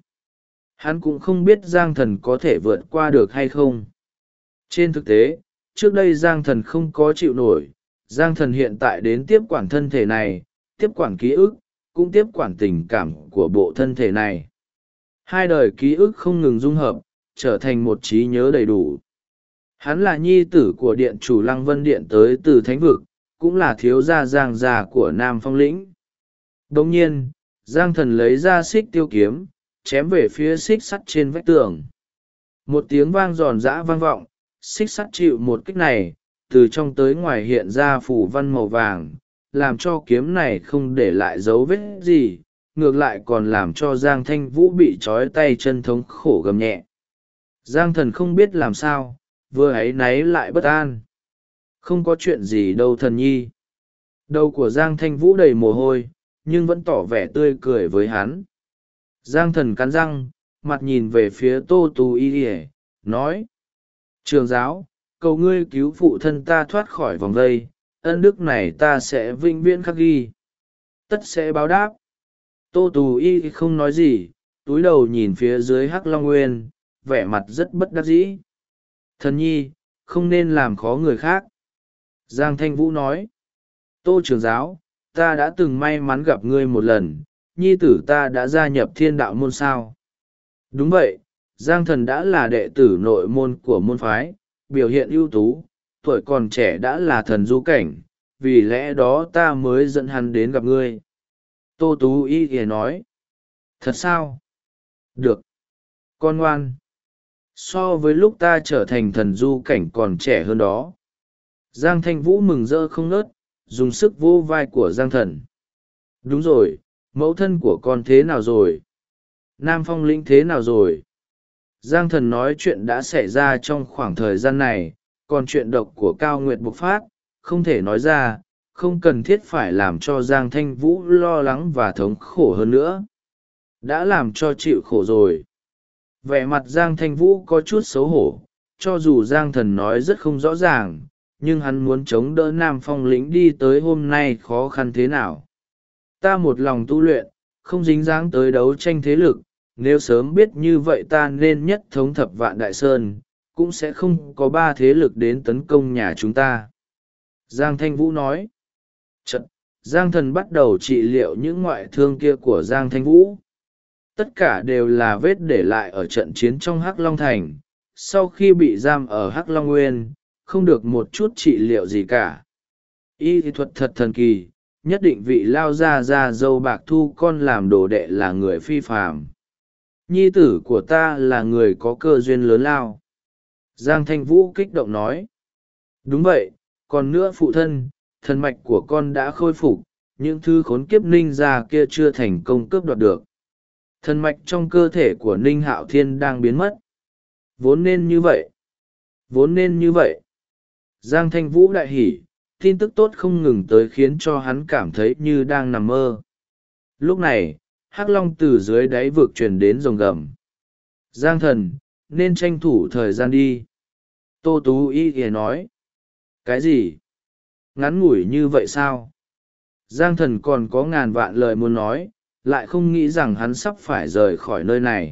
S1: Hắn cũng không biết Giang Thần có thể vượt qua được hay không. Trên thực tế, trước đây Giang Thần không có chịu nổi, Giang Thần hiện tại đến tiếp quản thân thể này, tiếp quản ký ức, cũng tiếp quản tình cảm của bộ thân thể này. Hai đời ký ức không ngừng dung hợp, trở thành một trí nhớ đầy đủ. Hắn là nhi tử của điện chủ Lăng Vân Điện tới từ Thánh Vực, cũng là thiếu gia Giang gia của Nam Phong Lĩnh. Đồng nhiên, Giang Thần lấy ra xích tiêu kiếm, chém về phía xích sắt trên vách tường. Một tiếng vang giòn giã vang vọng, xích sắt chịu một kích này, từ trong tới ngoài hiện ra phủ văn màu vàng, làm cho kiếm này không để lại dấu vết gì, ngược lại còn làm cho Giang Thanh Vũ bị trói tay chân thống khổ gầm nhẹ. Giang Thần không biết làm sao, vừa áy náy lại bất an. Không có chuyện gì đâu thần nhi. Đầu của Giang Thanh Vũ đầy mồ hôi, nhưng vẫn tỏ vẻ tươi cười với hắn. Giang Thần cắn răng, mặt nhìn về phía Tô Tú Y, nói: Trường giáo, cầu ngươi cứu phụ thân ta thoát khỏi vòng vây, ân đức này ta sẽ vĩnh viễn khắc ghi. Tất sẽ báo đáp. Tô Tú Y không nói gì, túi đầu nhìn phía dưới Hắc Long Nguyên, vẻ mặt rất bất đắc dĩ. Thần nhi, không nên làm khó người khác. Giang Thanh Vũ nói: Tô trưởng giáo, ta đã từng may mắn gặp ngươi một lần, nhi tử ta đã gia nhập Thiên Đạo môn sao? Đúng vậy, Giang Thần đã là đệ tử nội môn của môn phái, biểu hiện ưu tú, tuổi còn trẻ đã là thần du cảnh, vì lẽ đó ta mới dẫn hắn đến gặp ngươi. Tô Tú Y thì nói: Thật sao? Được. Con ngoan. So với lúc ta trở thành thần du cảnh còn trẻ hơn đó. Giang Thanh Vũ mừng rỡ không ngớt, dùng sức vô vai của Giang Thần. Đúng rồi, mẫu thân của con thế nào rồi? Nam Phong Lĩnh thế nào rồi? Giang Thần nói chuyện đã xảy ra trong khoảng thời gian này, còn chuyện độc của Cao Nguyệt bộc phát, không thể nói ra, không cần thiết phải làm cho Giang Thanh Vũ lo lắng và thống khổ hơn nữa. Đã làm cho chịu khổ rồi. Vẻ mặt Giang Thanh Vũ có chút xấu hổ, cho dù Giang Thần nói rất không rõ ràng, nhưng hắn muốn chống đỡ Nam Phong Lĩnh đi tới hôm nay khó khăn thế nào. Ta một lòng tu luyện, không dính dáng tới đấu tranh thế lực, nếu sớm biết như vậy ta nên nhất thống Thập Vạn Đại Sơn, cũng sẽ không có ba thế lực đến tấn công nhà chúng ta. Giang Thanh Vũ nói. Chật, Giang Thần bắt đầu trị liệu những ngoại thương kia của Giang Thanh Vũ. Tất cả đều là vết để lại ở trận chiến trong Hắc Long Thành, sau khi bị giam ở Hắc Long Nguyên, không được một chút trị liệu gì cả. Y thuật thật thần kỳ, nhất định vị lao ra dâu bạc thu con làm đồ đệ là người phi phàm. Nhi tử của ta là người có cơ duyên lớn lao. Giang Thanh Vũ kích động nói. Đúng vậy, còn nữa phụ thân, thần mạch của con đã khôi phục, những thứ khốn kiếp ninh gia kia chưa thành công cướp đoạt được. Thần mạch trong cơ thể của Ninh Hạo Thiên đang biến mất. Vốn nên như vậy. Vốn nên như vậy. Giang Thanh Vũ đại hỉ, tin tức tốt không ngừng tới khiến cho hắn cảm thấy như đang nằm mơ. Lúc này, Hắc Long từ dưới đáy vực truyền đến rồng gầm. Giang Thần, nên tranh thủ thời gian đi. Tô Tú Y thì nói. Cái gì? Ngắn ngủi như vậy sao? Giang Thần còn có ngàn vạn lời muốn nói, lại không nghĩ rằng hắn sắp phải rời khỏi nơi này.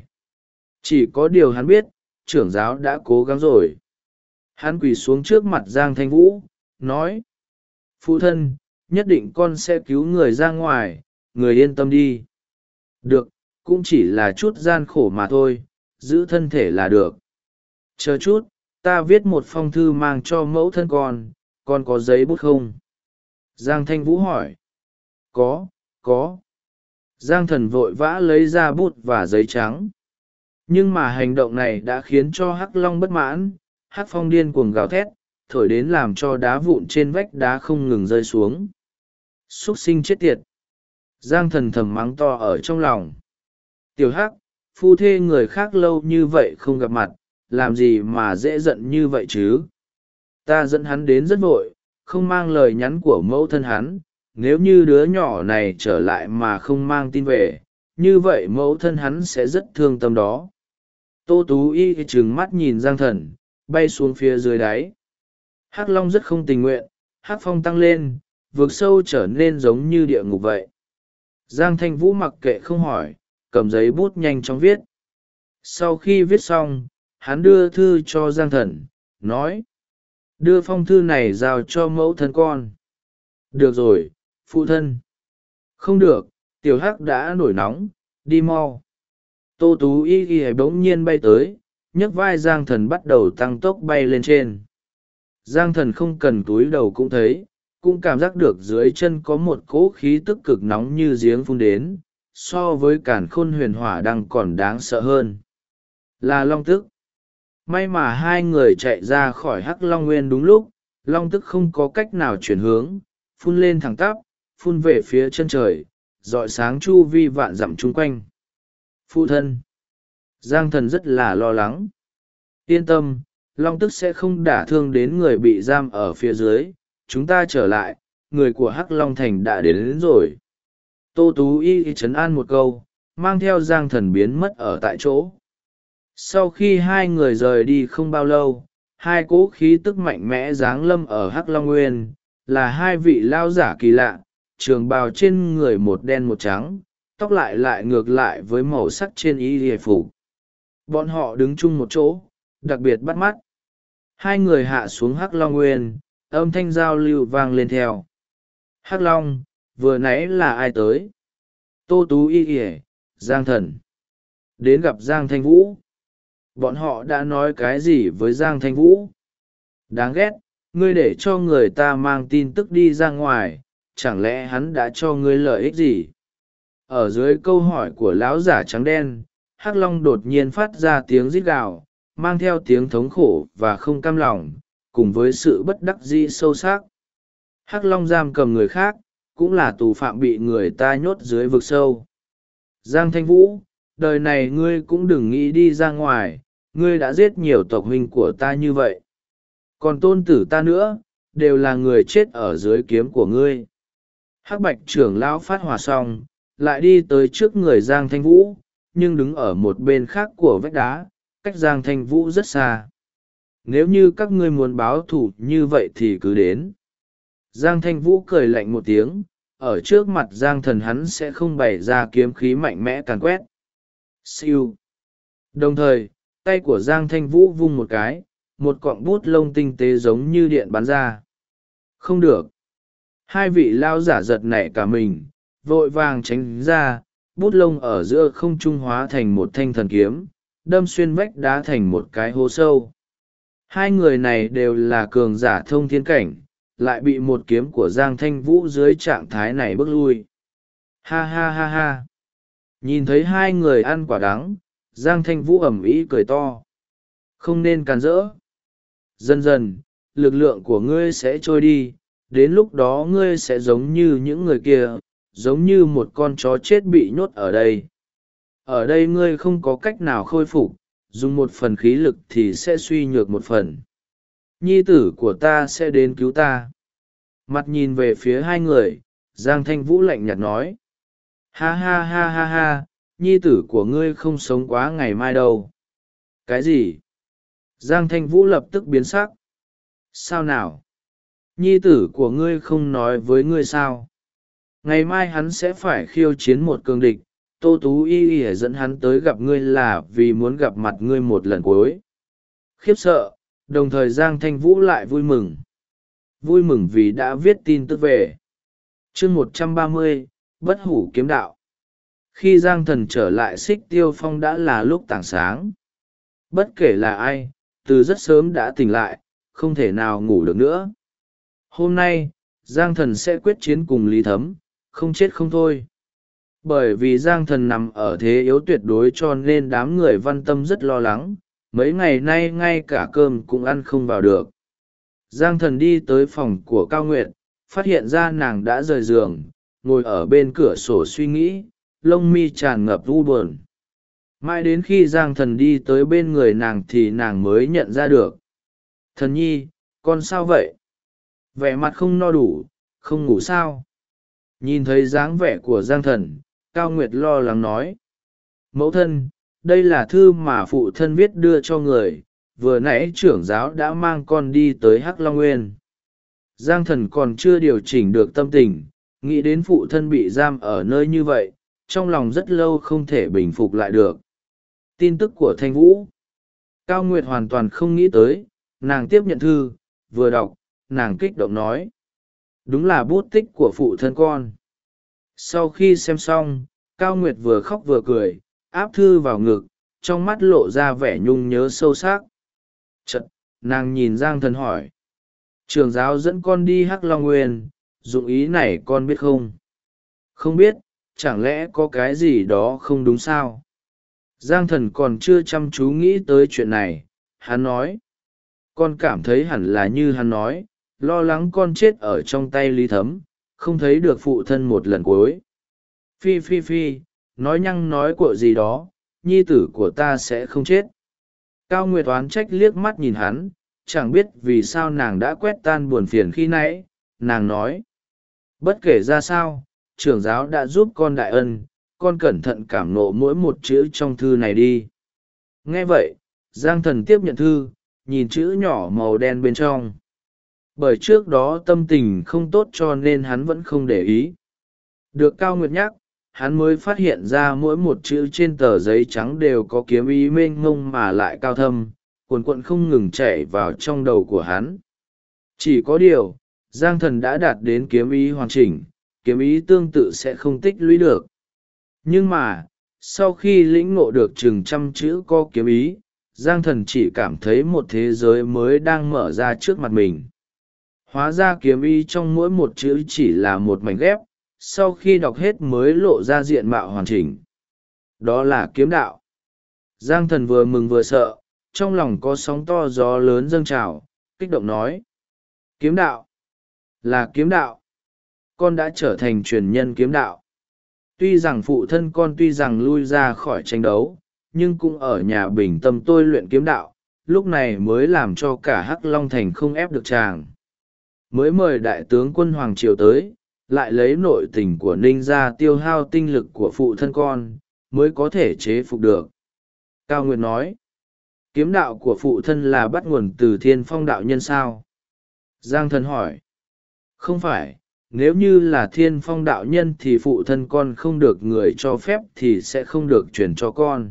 S1: Chỉ có điều hắn biết, trưởng giáo đã cố gắng rồi. Hắn quỳ xuống trước mặt Giang Thanh Vũ, nói. Phụ thân, nhất định con sẽ cứu người ra ngoài, người yên tâm đi. Được, cũng chỉ là chút gian khổ mà thôi, giữ thân thể là được. Chờ chút, ta viết một phong thư mang cho mẫu thân con có giấy bút không? Giang Thanh Vũ hỏi. Có. Giang Thần vội vã lấy ra bút và giấy trắng. Nhưng mà hành động này đã khiến cho Hắc Long bất mãn. Hắc Phong điên cuồng gào thét, thổi đến làm cho đá vụn trên vách đá không ngừng rơi xuống. Súc sinh chết tiệt! Giang Thần thầm mắng to ở trong lòng. Tiểu Hắc, phu thê người khác lâu như vậy không gặp mặt, làm gì mà dễ giận như vậy chứ? Ta dẫn hắn đến rất vội, không mang lời nhắn của mẫu thân hắn. Nếu như đứa nhỏ này trở lại mà không mang tin về, như vậy mẫu thân hắn sẽ rất thương tâm đó. Tô Tú Y trừng mắt nhìn Giang Thần, bay xuống phía dưới đáy. Hắc Long rất không tình nguyện, Hắc Phong tăng lên, vực sâu trở nên giống như địa ngục vậy. Giang Thanh Vũ mặc kệ không hỏi, cầm giấy bút nhanh chóng viết. Sau khi viết xong, hắn đưa thư cho Giang Thần, nói: đưa phong thư này giao cho mẫu thân con. Được rồi, phụ thân. Không được, Tiểu Hắc đã nổi nóng, đi mau. Tô Tú Y bỗng nhiên bay tới, nhấc vai Giang Thần bắt đầu tăng tốc bay lên trên. Giang Thần không cần túi đầu cũng thấy, cũng cảm giác được dưới chân có một cỗ khí tức cực nóng như giếng phun đến, so với càn khôn huyền hỏa đang còn đáng sợ hơn. Là long tức. May mà hai người chạy ra khỏi Hắc Long Nguyên đúng lúc, long tức không có cách nào chuyển hướng, phun lên thẳng tắp, phun về phía chân trời, rọi sáng chu vi vạn dặm chung quanh. Phụ thân! Giang Thần rất là lo lắng. Yên tâm, long tức sẽ không đả thương đến người bị giam ở phía dưới. Chúng ta trở lại, người của Hắc Long Thành đã đến rồi. Tô Tú Y trấn an một câu, mang theo Giang Thần biến mất ở tại chỗ. Sau khi hai người rời đi không bao lâu, hai cỗ khí tức mạnh mẽ giáng lâm ở Hắc Long Nguyên, là hai vị lao giả kỳ lạ, trường bào trên người một đen một trắng, tóc lại lại ngược lại với màu sắc trên y hề phục. Bọn họ đứng chung một chỗ, đặc biệt bắt mắt. Hai người hạ xuống Hắc Long Nguyên, âm thanh giao lưu vang lên theo. Hắc Long, vừa nãy là ai tới? Tô Tú Y hề, Giang Thần. Đến gặp Giang Thanh Vũ. Bọn họ đã nói cái gì với Giang Thanh Vũ? Đáng ghét, ngươi để cho người ta mang tin tức đi ra ngoài, chẳng lẽ hắn đã cho ngươi lợi ích gì? Ở dưới câu hỏi của lão giả trắng đen, Hắc Long đột nhiên phát ra tiếng rít gào, mang theo tiếng thống khổ và không cam lòng, cùng với sự bất đắc dĩ sâu sắc. Hắc Long giam cầm người khác, cũng là tù phạm bị người ta nhốt dưới vực sâu. Giang Thanh Vũ, đời này ngươi cũng đừng nghĩ đi ra ngoài, ngươi đã giết nhiều tộc huynh của ta như vậy. Còn tôn tử ta nữa, đều là người chết ở dưới kiếm của ngươi. Hắc Bạch trưởng lão phát hỏa xong, lại đi tới trước người Giang Thanh Vũ, nhưng đứng ở một bên khác của vách đá, cách Giang Thanh Vũ rất xa. Nếu như các ngươi muốn báo thù như vậy thì cứ đến. Giang Thanh Vũ cười lạnh một tiếng, ở trước mặt Giang Thần hắn sẽ không bày ra kiếm khí mạnh mẽ càn quét. Siêu. Đồng thời, tay của Giang Thanh Vũ vung một cái, một cọng bút lông tinh tế giống như điện bắn ra. Không được. Hai vị lao giả giật nảy cả mình, vội vàng tránh ra, bút lông ở giữa không trung hóa thành một thanh thần kiếm, đâm xuyên vách đá thành một cái hố sâu. Hai người này đều là cường giả thông thiên cảnh, lại bị một kiếm của Giang Thanh Vũ dưới trạng thái này bước lui. Ha ha ha ha. Nhìn thấy hai người ăn quả đắng, Giang Thanh Vũ ầm ĩ cười to. Không nên càn rỡ. Dần dần, lực lượng của ngươi sẽ trôi đi, đến lúc đó ngươi sẽ giống như những người kia, giống như một con chó chết bị nhốt ở đây. Ở đây ngươi không có cách nào khôi phục, dùng một phần khí lực thì sẽ suy nhược một phần. Nhi tử của ta sẽ đến cứu ta. Mặt nhìn về phía hai người, Giang Thanh Vũ lạnh nhạt nói. Ha ha ha ha ha, nhi tử của ngươi không sống quá ngày mai đâu. Cái gì? Giang Thanh Vũ lập tức biến sắc. Sao nào? Nhi tử của ngươi không nói với ngươi sao? Ngày mai hắn sẽ phải khiêu chiến một cường địch, Tô Tú Y dẫn hắn tới gặp ngươi là vì muốn gặp mặt ngươi một lần cuối. Khiếp sợ, đồng thời Giang Thanh Vũ lại vui mừng. Vui mừng vì đã viết tin tức về. chương 130, Bất Hủ Kiếm Đạo. Khi Giang Thần trở lại Xích Tiêu Phong đã là lúc tảng sáng. Bất kể là ai, từ rất sớm đã tỉnh lại, không thể nào ngủ được nữa. Hôm nay, Giang Thần sẽ quyết chiến cùng Lý Thấm, không chết không thôi. Bởi vì Giang Thần nằm ở thế yếu tuyệt đối cho nên đám người Văn Tâm rất lo lắng, mấy ngày nay ngay cả cơm cũng ăn không vào được. Giang Thần đi tới phòng của Cao Nguyệt, phát hiện ra nàng đã rời giường, ngồi ở bên cửa sổ suy nghĩ, lông mi tràn ngập u buồn. Mãi đến khi Giang Thần đi tới bên người nàng thì nàng mới nhận ra được. Thần nhi, con sao vậy? Vẻ mặt không no đủ, không ngủ sao? Nhìn thấy dáng vẻ của Giang Thần, Cao Nguyệt lo lắng nói. Mẫu thân, đây là thư mà phụ thân viết đưa cho người, vừa nãy trưởng giáo đã mang con đi tới Hắc Long Nguyên. Giang Thần còn chưa điều chỉnh được tâm tình, nghĩ đến phụ thân bị giam ở nơi như vậy, trong lòng rất lâu không thể bình phục lại được. Tin tức của Thanh Vũ. Cao Nguyệt hoàn toàn không nghĩ tới, nàng tiếp nhận thư, vừa đọc, nàng kích động nói. Đúng là bút tích của phụ thân con. Sau khi xem xong, Cao Nguyệt vừa khóc vừa cười, áp thư vào ngực, trong mắt lộ ra vẻ nhung nhớ sâu sắc. Chật, nàng nhìn Giang Thần hỏi. Trưởng giáo dẫn con đi Hắc Long Nguyên, dụng ý này con biết không? Không biết, chẳng lẽ có cái gì đó không đúng sao? Giang Thần còn chưa chăm chú nghĩ tới chuyện này, hắn nói. Con cảm thấy hẳn là như hắn nói, lo lắng con chết ở trong tay Lý Thấm, không thấy được phụ thân một lần cuối. Phi phi phi, nói nhăng nói của gì đó, nhi tử của ta sẽ không chết. Cao Nguyệt oán trách liếc mắt nhìn hắn, chẳng biết vì sao nàng đã quét tan buồn phiền khi nãy, nàng nói. Bất kể ra sao, trưởng giáo đã giúp con đại ân, con cẩn thận cảm nộ mỗi một chữ trong thư này đi. Nghe vậy, Giang Thần tiếp nhận thư, nhìn chữ nhỏ màu đen bên trong. Bởi trước đó tâm tình không tốt cho nên hắn vẫn không để ý. Được Cao Nguyệt nhắc, hắn mới phát hiện ra mỗi một chữ trên tờ giấy trắng đều có kiếm ý mênh mông mà lại cao thâm, cuồn cuộn không ngừng chảy vào trong đầu của hắn. Chỉ có điều, Giang Thần đã đạt đến kiếm ý hoàn chỉnh, kiếm ý tương tự sẽ không tích lũy được. Nhưng mà, sau khi lĩnh ngộ được chừng trăm chữ có kiếm ý, Giang Thần chỉ cảm thấy một thế giới mới đang mở ra trước mặt mình. Hóa ra kiếm ý trong mỗi một chữ chỉ là một mảnh ghép, sau khi đọc hết mới lộ ra diện mạo hoàn chỉnh. Đó là kiếm đạo. Giang Thần vừa mừng vừa sợ, trong lòng có sóng to gió lớn dâng trào, kích động nói. Kiếm đạo. Là kiếm đạo. Con đã trở thành truyền nhân kiếm đạo. Tuy rằng phụ thân con tuy rằng lui ra khỏi tranh đấu, nhưng cũng ở nhà bình tâm tôi luyện kiếm đạo, lúc này mới làm cho cả Hắc Long Thành không ép được chàng. Mới mời đại tướng quân Hoàng Triều tới, lại lấy nội tình của Ninh ra tiêu hao tinh lực của phụ thân con, mới có thể chế phục được. Cao Nguyệt nói, kiếm đạo của phụ thân là bắt nguồn từ Thiên Phong đạo nhân sao? Giang Thần hỏi, không phải, nếu như là Thiên Phong đạo nhân thì phụ thân con không được người cho phép thì sẽ không được truyền cho con.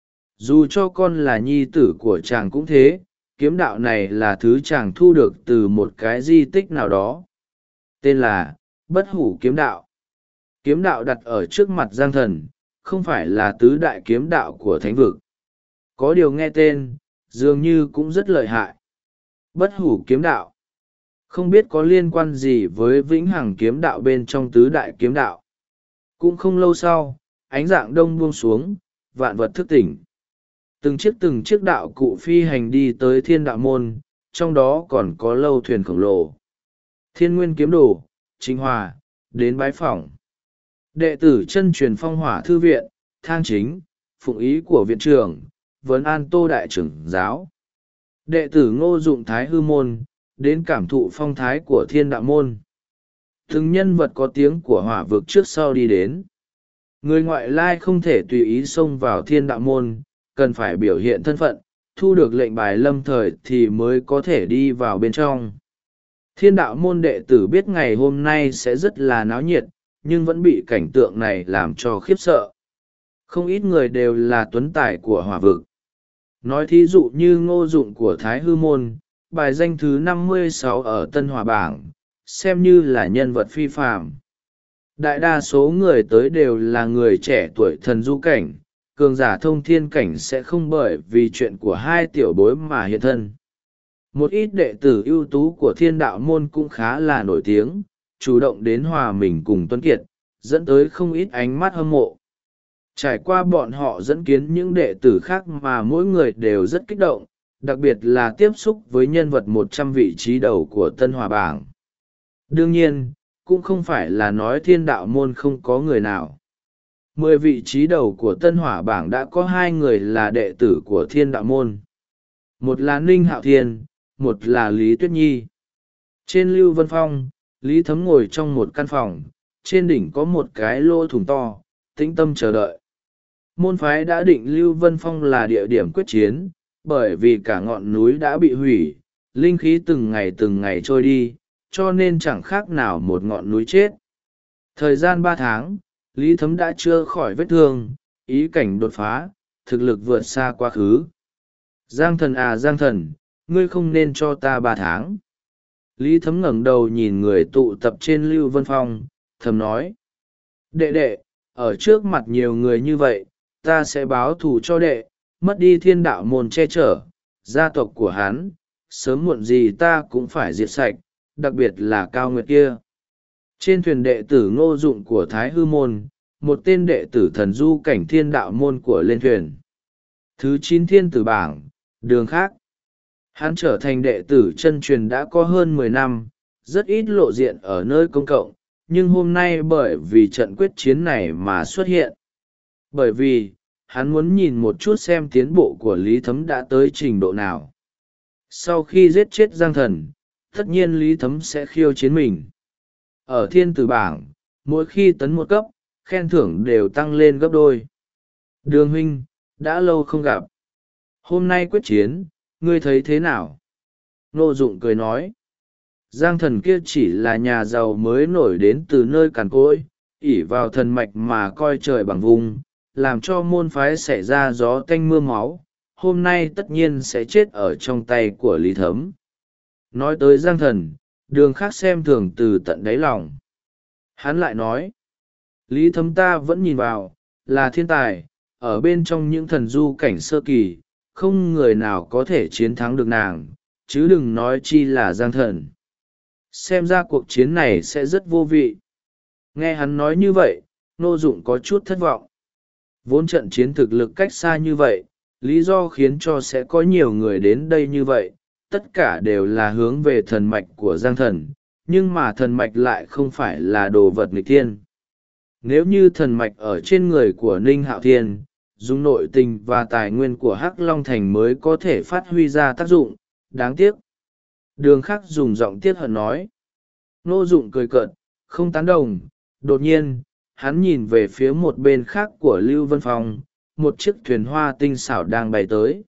S1: Dù cho con là nhi tử của chàng cũng thế, kiếm đạo này là thứ chàng thu được từ một cái di tích nào đó. Tên là Bất Hủ Kiếm Đạo. Kiếm đạo đặt ở trước mặt Giang Thần, không phải là tứ đại kiếm đạo của thánh vực. Có điều nghe tên, dường như cũng rất lợi hại. Bất Hủ Kiếm Đạo. Không biết có liên quan gì với Vĩnh Hằng Kiếm Đạo bên trong tứ đại kiếm đạo. Cũng không lâu sau, ánh dạng đông buông xuống, vạn vật thức tỉnh. Từng chiếc đạo cụ phi hành đi tới Thiên Đạo Môn, trong đó còn có lâu thuyền khổng lồ. Thiên Nguyên Kiếm Đồ, Chính Hòa, đến bái phỏng. Đệ tử chân truyền Phong Hỏa Thư Viện, Thang Chính, phụng ý của viện trưởng, vấn an Tô Đại trưởng giáo. Đệ tử Ngô Dụng Thái Hư Môn, đến cảm thụ phong thái của Thiên Đạo Môn. Từng nhân vật có tiếng của hỏa vực trước sau đi đến. Người ngoại lai không thể tùy ý xông vào Thiên Đạo Môn, cần phải biểu hiện thân phận, thu được lệnh bài lâm thời thì mới có thể đi vào bên trong. Thiên Đạo Môn đệ tử biết ngày hôm nay sẽ rất là náo nhiệt, nhưng vẫn bị cảnh tượng này làm cho khiếp sợ. Không ít người đều là tuấn tài của hỏa vực. Nói thí dụ như Ngô Dụng của Thái Hư Môn, bài danh thứ 56 ở Tân Hỏa Bảng, xem như là nhân vật phi phàm. Đại đa số người tới đều là người trẻ tuổi thần du cảnh, cường giả thông thiên cảnh sẽ không bởi vì chuyện của hai tiểu bối mà hiện thân. Một ít đệ tử ưu tú của Thiên Đạo Môn cũng khá là nổi tiếng, chủ động đến hòa mình cùng Tuấn Kiệt, dẫn tới không ít ánh mắt hâm mộ. Trải qua bọn họ dẫn kiến những đệ tử khác mà mỗi người đều rất kích động, đặc biệt là tiếp xúc với nhân vật 100 vị trí đầu của Tân Hỏa bảng. Đương nhiên, cũng không phải là nói Thiên Đạo môn không có người nào. 10 vị trí đầu của Tân Hỏa bảng đã có 2 người là đệ tử của Thiên Đạo môn. Một là Ninh Hạo Thiên, một là Lý Tuyết Nhi. Trên Lưu Vân Phong, Lý Thấm ngồi trong một căn phòng, trên đỉnh có một cái lỗ thủng to, tĩnh tâm chờ đợi. Môn phái đã định Lưu Vân Phong là địa điểm quyết chiến, bởi vì cả ngọn núi đã bị hủy, linh khí từng ngày trôi đi, cho nên chẳng khác nào một ngọn núi chết. Thời gian 3 tháng, Lý Thấm đã chữa khỏi vết thương, ý cảnh đột phá, thực lực vượt xa quá khứ. Giang thần à Giang thần, ngươi không nên cho ta 3 tháng. Lý Thấm ngẩng đầu nhìn người tụ tập trên Lưu Vân Phong, thầm nói. Đệ đệ, ở trước mặt nhiều người như vậy, ta sẽ báo thù cho đệ, mất đi Thiên Đạo môn che chở, gia tộc của hắn, sớm muộn gì ta cũng phải diệt sạch, đặc biệt là Cao Nguyệt kia. Trên thuyền đệ tử Ngô Dụng của Thái Hư môn, một tên đệ tử thần du cảnh Thiên Đạo môn của lên thuyền. Thứ 9 thiên tử bảng, Đường Khác. Hắn trở thành đệ tử chân truyền đã có hơn 10 năm, rất ít lộ diện ở nơi công cộng, nhưng hôm nay bởi vì trận quyết chiến này mà xuất hiện. Bởi vì, hắn muốn nhìn một chút xem tiến bộ của Lý Thấm đã tới trình độ nào. Sau khi giết chết Giang Thần, tất nhiên Lý Thấm sẽ khiêu chiến mình. Ở thiên tử bảng, mỗi khi tấn một cấp, khen thưởng đều tăng lên gấp đôi. Đường huynh, đã lâu không gặp. Hôm nay quyết chiến, ngươi thấy thế nào? Ngô Dụng cười nói. Giang Thần kia chỉ là nhà giàu mới nổi đến từ nơi cằn cỗi, ỷ vào thần mạch mà coi trời bằng vùng, làm cho môn phái xảy ra gió tanh mưa máu, hôm nay tất nhiên sẽ chết ở trong tay của Lý Thấm. Nói tới Giang Thần, Đường Khác xem thường từ tận đáy lòng. Hắn lại nói, Lý Thấm ta vẫn nhìn vào, là thiên tài, ở bên trong những thần du cảnh sơ kỳ, không người nào có thể chiến thắng được nàng, chứ đừng nói chi là Giang Thần. Xem ra cuộc chiến này sẽ rất vô vị. Nghe hắn nói như vậy, Ngô Dụng có chút thất vọng. Vốn trận chiến thực lực cách xa như vậy, lý do khiến cho sẽ có nhiều người đến đây như vậy, tất cả đều là hướng về thần mạch của Giang Thần, nhưng mà thần mạch lại không phải là đồ vật nghịch thiên. Nếu như thần mạch ở trên người của Ninh Hạo Thiên, dùng nội tình và tài nguyên của Hắc Long Thành mới có thể phát huy ra tác dụng, đáng tiếc. Đường Khác dùng giọng tiếc hận nói. Ngô Dụng cười cợt, không tán đồng. Đột nhiên, hắn nhìn về phía một bên khác của Lưu Vân Phong, một chiếc thuyền hoa tinh xảo đang bay tới.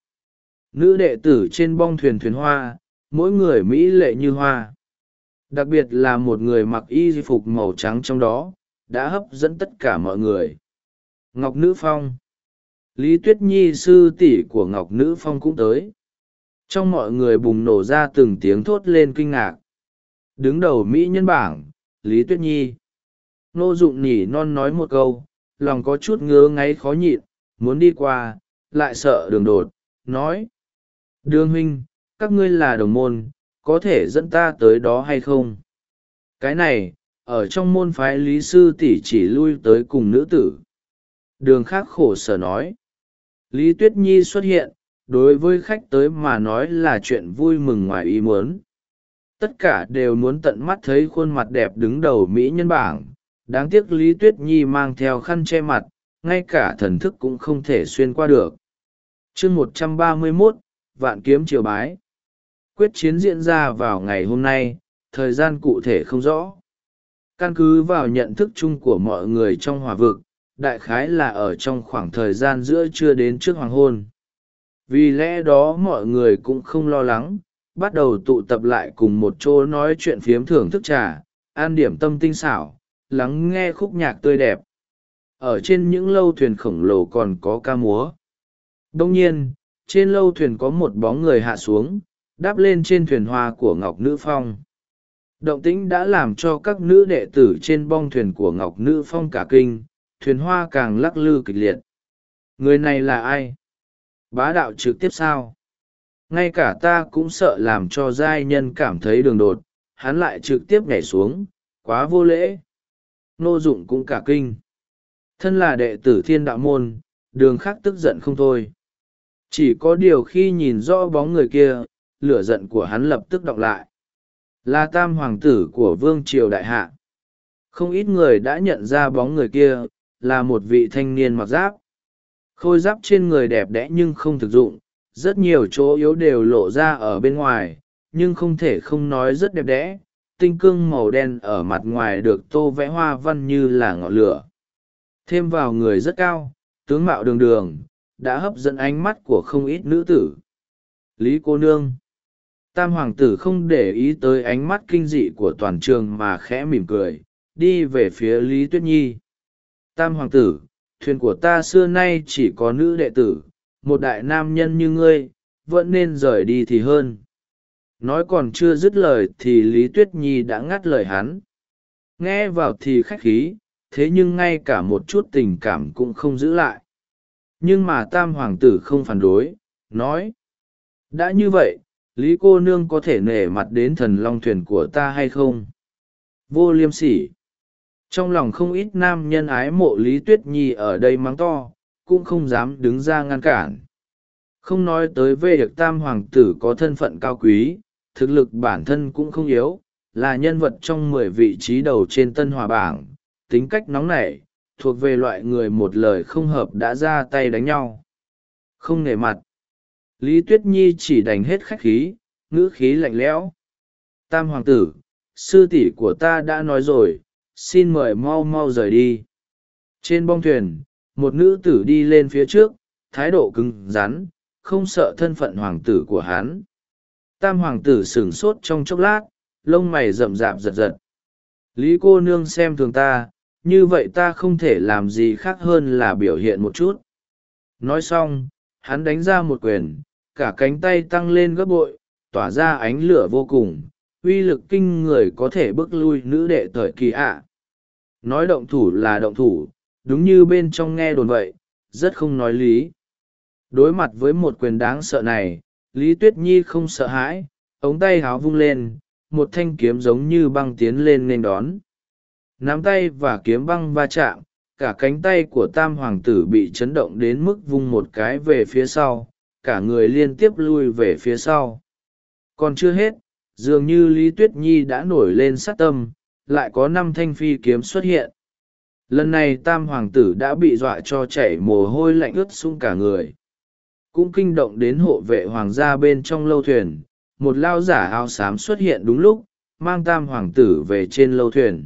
S1: Nữ đệ tử trên bong thuyền thuyền hoa, mỗi người mỹ lệ như hoa. Đặc biệt là một người mặc y phục màu trắng trong đó, đã hấp dẫn tất cả mọi người. Ngọc Nữ Phong. Lý Tuyết Nhi sư tỷ của Ngọc Nữ Phong cũng tới. Trong mọi người bùng nổ ra từng tiếng thốt lên kinh ngạc. Đứng đầu Mỹ nhân bảng, Lý Tuyết Nhi. Ngô Dụng nhỉ non nói một câu, lòng có chút ngứa ngáy khó nhịn, muốn đi qua, lại sợ Đường đột, nói. Đường huynh, các ngươi là đồng môn, có thể dẫn ta tới đó hay không? Cái này, ở trong môn phái Lý sư tỷ chỉ lui tới cùng nữ tử. Đường Khác khổ sở nói. Lý Tuyết Nhi xuất hiện, đối với khách tới mà nói là chuyện vui mừng ngoài ý muốn. Tất cả đều muốn tận mắt thấy khuôn mặt đẹp đứng đầu Mỹ nhân bảng. Đáng tiếc Lý Tuyết Nhi mang theo khăn che mặt, ngay cả thần thức cũng không thể xuyên qua được. Chương 131, Vạn Kiếm Triều Bái. Quyết chiến diễn ra vào ngày hôm nay, thời gian cụ thể không rõ. Căn cứ vào nhận thức chung của mọi người trong hỏa vực, đại khái là ở trong khoảng thời gian giữa trưa đến trước hoàng hôn. Vì lẽ đó mọi người cũng không lo lắng, bắt đầu tụ tập lại cùng một chỗ nói chuyện phiếm thưởng thức trà, an điểm tâm tinh xảo, lắng nghe khúc nhạc tươi đẹp. Ở trên những lâu thuyền khổng lồ còn có ca múa. Đông nhiên, trên lâu thuyền có một bóng người hạ xuống, đáp lên trên thuyền hoa của Ngọc Nữ Phong. Động tĩnh đã làm cho các nữ đệ tử trên bong thuyền của Ngọc Nữ Phong cả kinh, thuyền hoa càng lắc lư kịch liệt. Người này là ai? Bá đạo trực tiếp sao? Ngay cả ta cũng sợ làm cho giai nhân cảm thấy đường đột, hắn lại trực tiếp nhảy xuống, quá vô lễ. Ngô Dụng cũng cả kinh. Thân là đệ tử Thiên Đạo Môn, Đường Khắc tức giận không thôi. Chỉ có điều khi nhìn rõ bóng người kia, lửa giận của hắn lập tức đọng lại. Là tam hoàng tử của Vương Triều Đại Hạ. Không ít người đã nhận ra bóng người kia, là một vị thanh niên mặc giáp. Khôi giáp trên người đẹp đẽ nhưng không thực dụng, rất nhiều chỗ yếu đều lộ ra ở bên ngoài, nhưng không thể không nói rất đẹp đẽ. Tinh cương màu đen ở mặt ngoài được tô vẽ hoa văn như là ngọn lửa. Thêm vào người rất cao, tướng mạo đường đường, đã hấp dẫn ánh mắt của không ít nữ tử. Lý cô nương. Tam hoàng tử không để ý tới ánh mắt kinh dị của toàn trường mà khẽ mỉm cười, đi về phía Lý Tuyết Nhi. Tam hoàng tử, thuyền của ta xưa nay chỉ có nữ đệ tử, một đại nam nhân như ngươi, vẫn nên rời đi thì hơn. Nói còn chưa dứt lời thì Lý Tuyết Nhi đã ngắt lời hắn. Nghe vào thì khách khí, thế nhưng ngay cả một chút tình cảm cũng không giữ lại. Nhưng mà tam hoàng tử không phản đối, nói. Đã như vậy, Lý cô nương có thể nể mặt đến thần long thuyền của ta hay không? Vô liêm sỉ. Trong lòng không ít nam nhân ái mộ Lý Tuyết Nhi ở đây mắng to, cũng không dám đứng ra ngăn cản. Không nói tới về việc tam hoàng tử có thân phận cao quý, thực lực bản thân cũng không yếu, là nhân vật trong 10 vị trí đầu trên Tân Hòa bảng, tính cách nóng nảy, thuộc về loại người một lời không hợp đã ra tay đánh nhau. Không nể mặt. Lý Tuyết Nhi chỉ đành hết khách khí, ngữ khí lạnh lẽo. Tam hoàng tử, sư tỷ của ta đã nói rồi, xin mời mau mau rời đi. Trên bong thuyền, một nữ tử đi lên phía trước, thái độ cứng rắn, không sợ thân phận hoàng tử của hắn. Tam hoàng tử sửng sốt trong chốc lát, lông mày rậm rạp giật giật. Lý cô nương xem thường ta, như vậy ta không thể làm gì khác hơn là biểu hiện một chút. Nói xong, hắn đánh ra một quyền, cả cánh tay tăng lên gấp bội, tỏa ra ánh lửa vô cùng, uy lực kinh người có thể bức lui nữ đệ thời kỳ ạ. Nói động thủ là động thủ, đúng như bên trong nghe đồn vậy, rất không nói lý. Đối mặt với một quyền đáng sợ này, Lý Tuyết Nhi không sợ hãi, ống tay háo vung lên, một thanh kiếm giống như băng tiến lên nên đón. Nắm tay và kiếm băng va chạm, cả cánh tay của tam hoàng tử bị chấn động đến mức vung một cái về phía sau, cả người liên tiếp lui về phía sau. Còn chưa hết, dường như Lý Tuyết Nhi đã nổi lên sát tâm, lại có 5 thanh phi kiếm xuất hiện. Lần này tam hoàng tử đã bị dọa cho chảy mồ hôi lạnh ướt sũng cả người. Cũng kinh động đến hộ vệ hoàng gia bên trong lâu thuyền, một lao giả áo xám xuất hiện đúng lúc, mang tam hoàng tử về trên lâu thuyền.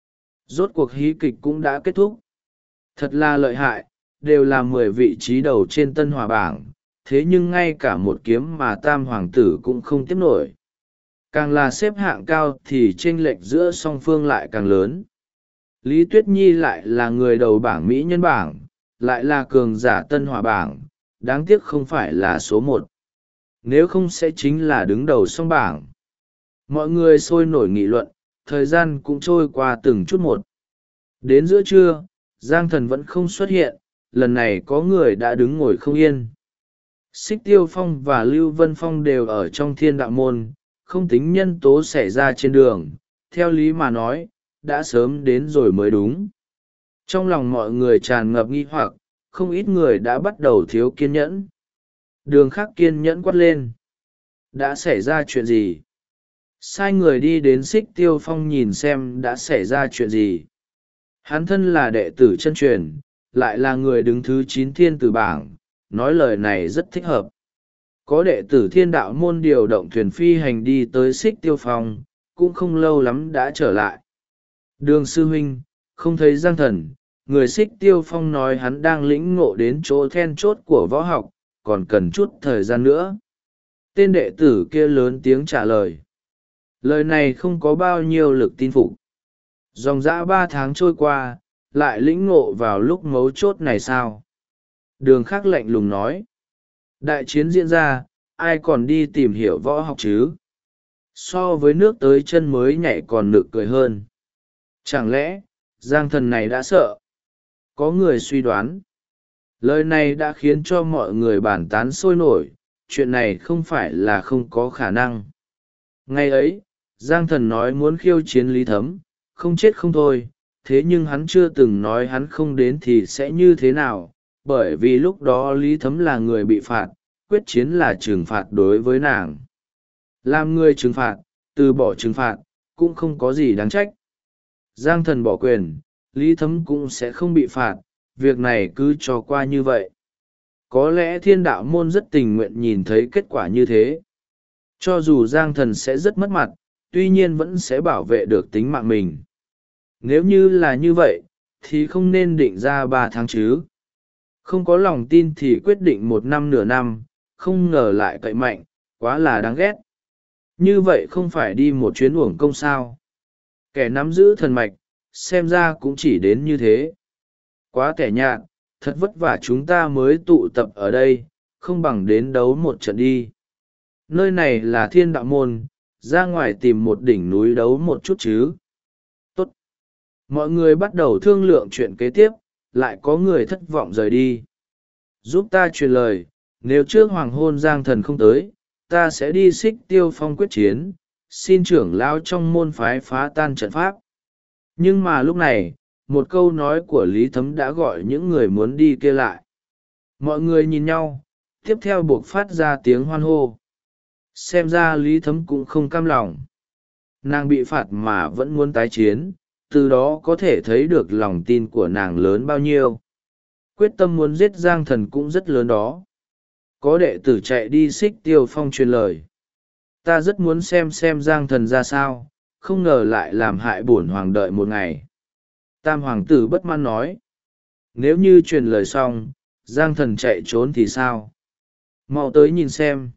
S1: Rốt cuộc hí kịch cũng đã kết thúc. Thật là lợi hại, đều là 10 vị trí đầu trên Tân Hòa bảng, thế nhưng ngay cả một kiếm mà tam hoàng tử cũng không tiếp nổi. Càng là xếp hạng cao thì chênh lệch giữa song phương lại càng lớn. Lý Tuyết Nhi lại là người đầu bảng Mỹ nhân bảng, lại là cường giả Tân Hòa bảng, đáng tiếc không phải là số 1. Nếu không sẽ chính là đứng đầu song bảng. Mọi người sôi nổi nghị luận, thời gian cũng trôi qua từng chút một. Đến giữa trưa, Giang Thần vẫn không xuất hiện, lần này có người đã đứng ngồi không yên. Xích Tiêu Phong và Lưu Vân Phong đều ở trong Thiên Đạo Môn, không tính nhân tố xảy ra trên đường, theo lý mà nói, đã sớm đến rồi mới đúng. Trong lòng mọi người tràn ngập nghi hoặc, không ít người đã bắt đầu thiếu kiên nhẫn. Đường Khắc kiên nhẫn quát lên. Đã xảy ra chuyện gì? Sai người đi đến Xích Tiêu Phong nhìn xem đã xảy ra chuyện gì. Hắn thân là đệ tử chân truyền, lại là người đứng thứ 9 thiên tử bảng, nói lời này rất thích hợp. Có đệ tử Thiên Đạo Môn điều động thuyền phi hành đi tới Xích Tiêu Phong, cũng không lâu lắm đã trở lại. Đường sư huynh, không thấy Giang Thần, người Xích Tiêu Phong nói hắn đang lĩnh ngộ đến chỗ then chốt của võ học, còn cần chút thời gian nữa. Tên đệ tử kia lớn tiếng trả lời. Lời này không có bao nhiêu lực tin phục. Dòng dã 3 tháng trôi qua, lại lĩnh ngộ vào lúc mấu chốt này sao? Đường Khắc lạnh lùng nói. Đại chiến diễn ra, ai còn đi tìm hiểu võ học chứ? So với nước tới chân mới nhảy còn nực cười hơn. Chẳng lẽ, Giang Thần này đã sợ? Có người suy đoán. Lời này đã khiến cho mọi người bàn tán sôi nổi, chuyện này không phải là không có khả năng. Ngày ấy, Giang Thần nói muốn khiêu chiến Lý Thấm, không chết không thôi, thế nhưng hắn chưa từng nói hắn không đến thì sẽ như thế nào, bởi vì lúc đó Lý Thấm là người bị phạt, quyết chiến là trừng phạt đối với nàng. Làm người trừng phạt, từ bỏ trừng phạt, cũng không có gì đáng trách. Giang Thần bỏ quyền, Lý Thấm cũng sẽ không bị phạt, việc này cứ cho qua như vậy. Có lẽ Thiên Đạo môn rất tình nguyện nhìn thấy kết quả như thế. Cho dù Giang Thần sẽ rất mất mặt, tuy nhiên vẫn sẽ bảo vệ được tính mạng mình. Nếu như là như vậy, thì không nên định ra 3 tháng chứ. Không có lòng tin thì quyết định 1 năm nửa năm, không ngờ lại cậy mạnh, quá là đáng ghét. Như vậy không phải đi một chuyến uổng công sao. Kẻ nắm giữ thần mạch, xem ra cũng chỉ đến như thế. Quá tẻ nhạt, thật vất vả chúng ta mới tụ tập ở đây, không bằng đến đấu một trận đi. Nơi này là Thiên Đạo môn, ra ngoài tìm một đỉnh núi đấu một chút chứ. Tốt. Mọi người bắt đầu thương lượng chuyện kế tiếp, lại có người thất vọng rời đi. Giúp ta truyền lời, nếu trước hoàng hôn Giang Thần không tới, ta sẽ đi Xích Tiêu Phong quyết chiến, xin trưởng lão trong môn phái phá tan trận pháp. Nhưng mà lúc này, một câu nói của Lý Thấm đã gọi những người muốn đi kia lại. Mọi người nhìn nhau, tiếp theo buộc phát ra tiếng hoan hô. Xem ra Lý Thấm cũng không cam lòng. Nàng bị phạt mà vẫn muốn tái chiến, từ đó có thể thấy được lòng tin của nàng lớn bao nhiêu. Quyết tâm muốn giết Giang Thần cũng rất lớn đó. Có đệ tử chạy đi Xích Tiêu Phong truyền lời. Ta rất muốn xem Giang Thần ra sao, không ngờ lại làm hại bổn hoàng đợi một ngày. Tam hoàng tử bất mãn nói. Nếu như truyền lời xong, Giang Thần chạy trốn thì sao? Mau tới nhìn xem.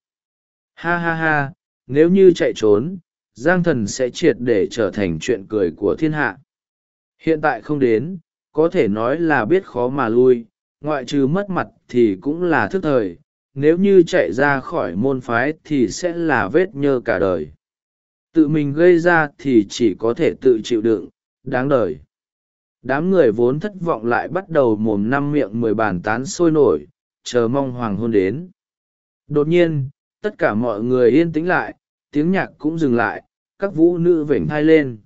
S1: Ha ha ha, nếu như chạy trốn, Giang Thần sẽ triệt để trở thành chuyện cười của thiên hạ. Hiện tại không đến, có thể nói là biết khó mà lui, ngoại trừ mất mặt thì cũng là thức thời, nếu như chạy ra khỏi môn phái thì sẽ là vết nhơ cả đời. Tự mình gây ra thì chỉ có thể tự chịu đựng, đáng đời. Đám người vốn thất vọng lại bắt đầu mồm năm miệng 10 bàn tán sôi nổi, chờ mong hoàng hôn đến. Đột nhiên, tất cả mọi người yên tĩnh lại, tiếng nhạc cũng dừng lại, các vũ nữ vểnh hai lên.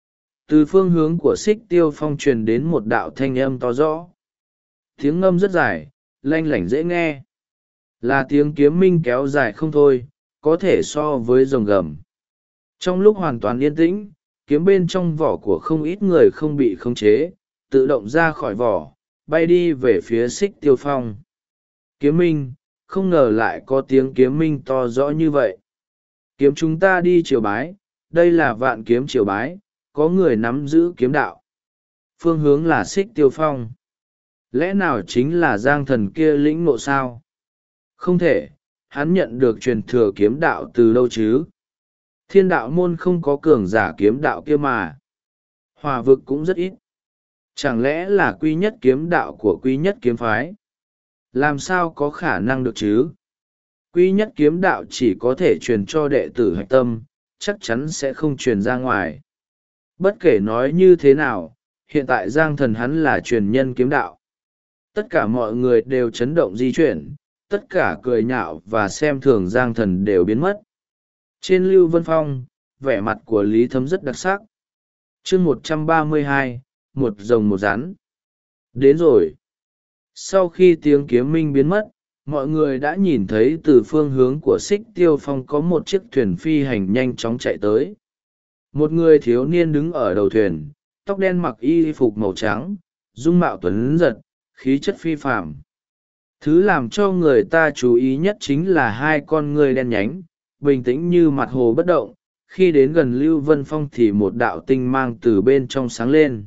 S1: Từ phương hướng của Xích Tiêu Phong truyền đến một đạo thanh âm to rõ. Tiếng ngâm rất dài, lanh lảnh dễ nghe. Là tiếng kiếm minh kéo dài không thôi, có thể so với rồng gầm. Trong lúc hoàn toàn yên tĩnh, kiếm bên trong vỏ của không ít người không bị khống chế, tự động ra khỏi vỏ, bay đi về phía Xích Tiêu Phong. Kiếm minh, không ngờ lại có tiếng kiếm minh to rõ như vậy. Kiếm chúng ta đi triều bái, đây là Vạn Kiếm triều bái, có người nắm giữ kiếm đạo. Phương hướng là Xích Tiêu Phong. Lẽ nào chính là Giang Thần kia lĩnh ngộ sao? Không thể, hắn nhận được truyền thừa kiếm đạo từ đâu chứ? Thiên Đạo môn không có cường giả kiếm đạo kia mà. Hòa vực cũng rất ít. Chẳng lẽ là quy nhất kiếm đạo của quy nhất kiếm phái? Làm sao có khả năng được chứ? Quy nhất kiếm đạo chỉ có thể truyền cho đệ tử hạch tâm, chắc chắn sẽ không truyền ra ngoài. Bất kể nói như thế nào, hiện tại Giang Thần hắn là truyền nhân kiếm đạo. Tất cả mọi người đều chấn động di chuyển, tất cả cười nhạo và xem thường Giang Thần đều biến mất. Trên Lưu Vân Phong, vẻ mặt của Lý Thấm rất đặc sắc. chương 132, một rồng một rắn. Đến rồi. Sau khi tiếng kiếm minh biến mất, mọi người đã nhìn thấy từ phương hướng của Xích Tiêu Phong có một chiếc thuyền phi hành nhanh chóng chạy tới. Một người thiếu niên đứng ở đầu thuyền, tóc đen mặc y phục màu trắng, dung mạo tuấn giật, khí chất phi phàm. Thứ làm cho người ta chú ý nhất chính là hai con ngươi đen nhánh, bình tĩnh như mặt hồ bất động. Khi đến gần Lưu Vân Phong thì một đạo tinh mang từ bên trong sáng lên.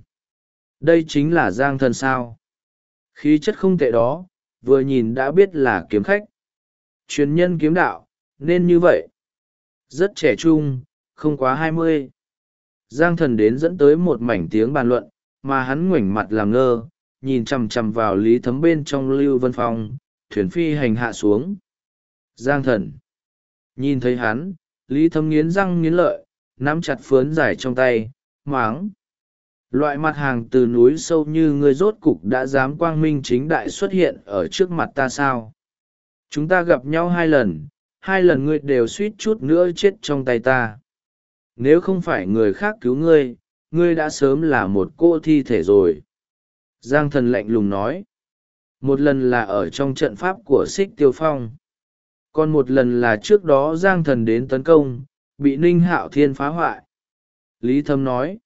S1: Đây chính là Giang Thần sao? Khí chất không tệ đó, vừa nhìn đã biết là kiếm khách. Truyền nhân kiếm đạo, nên như vậy. Rất trẻ trung, không quá 20. Giang Thần đến dẫn tới một mảnh tiếng bàn luận, mà hắn ngoảnh mặt làm ngơ, nhìn chằm chằm vào Lý Thấm bên trong Lưu Vân Phong, thuyền phi hành hạ xuống. Giang Thần. Nhìn thấy hắn, Lý Thấm nghiến răng nghiến lợi, nắm chặt phướn dài trong tay, máng. Loại mặt hàng từ núi sâu như ngươi rốt cục đã dám quang minh chính đại xuất hiện ở trước mặt ta sao? Chúng ta gặp nhau 2 lần ngươi đều suýt chút nữa chết trong tay ta. Nếu không phải người khác cứu ngươi, ngươi đã sớm là một cô thi thể rồi. Giang Thần lạnh lùng nói. Một lần là ở trong trận pháp của Xích Tiêu Phong. Còn một lần là trước đó Giang Thần đến tấn công, bị Ninh Hạo Thiên phá hoại. Lý Thấm nói.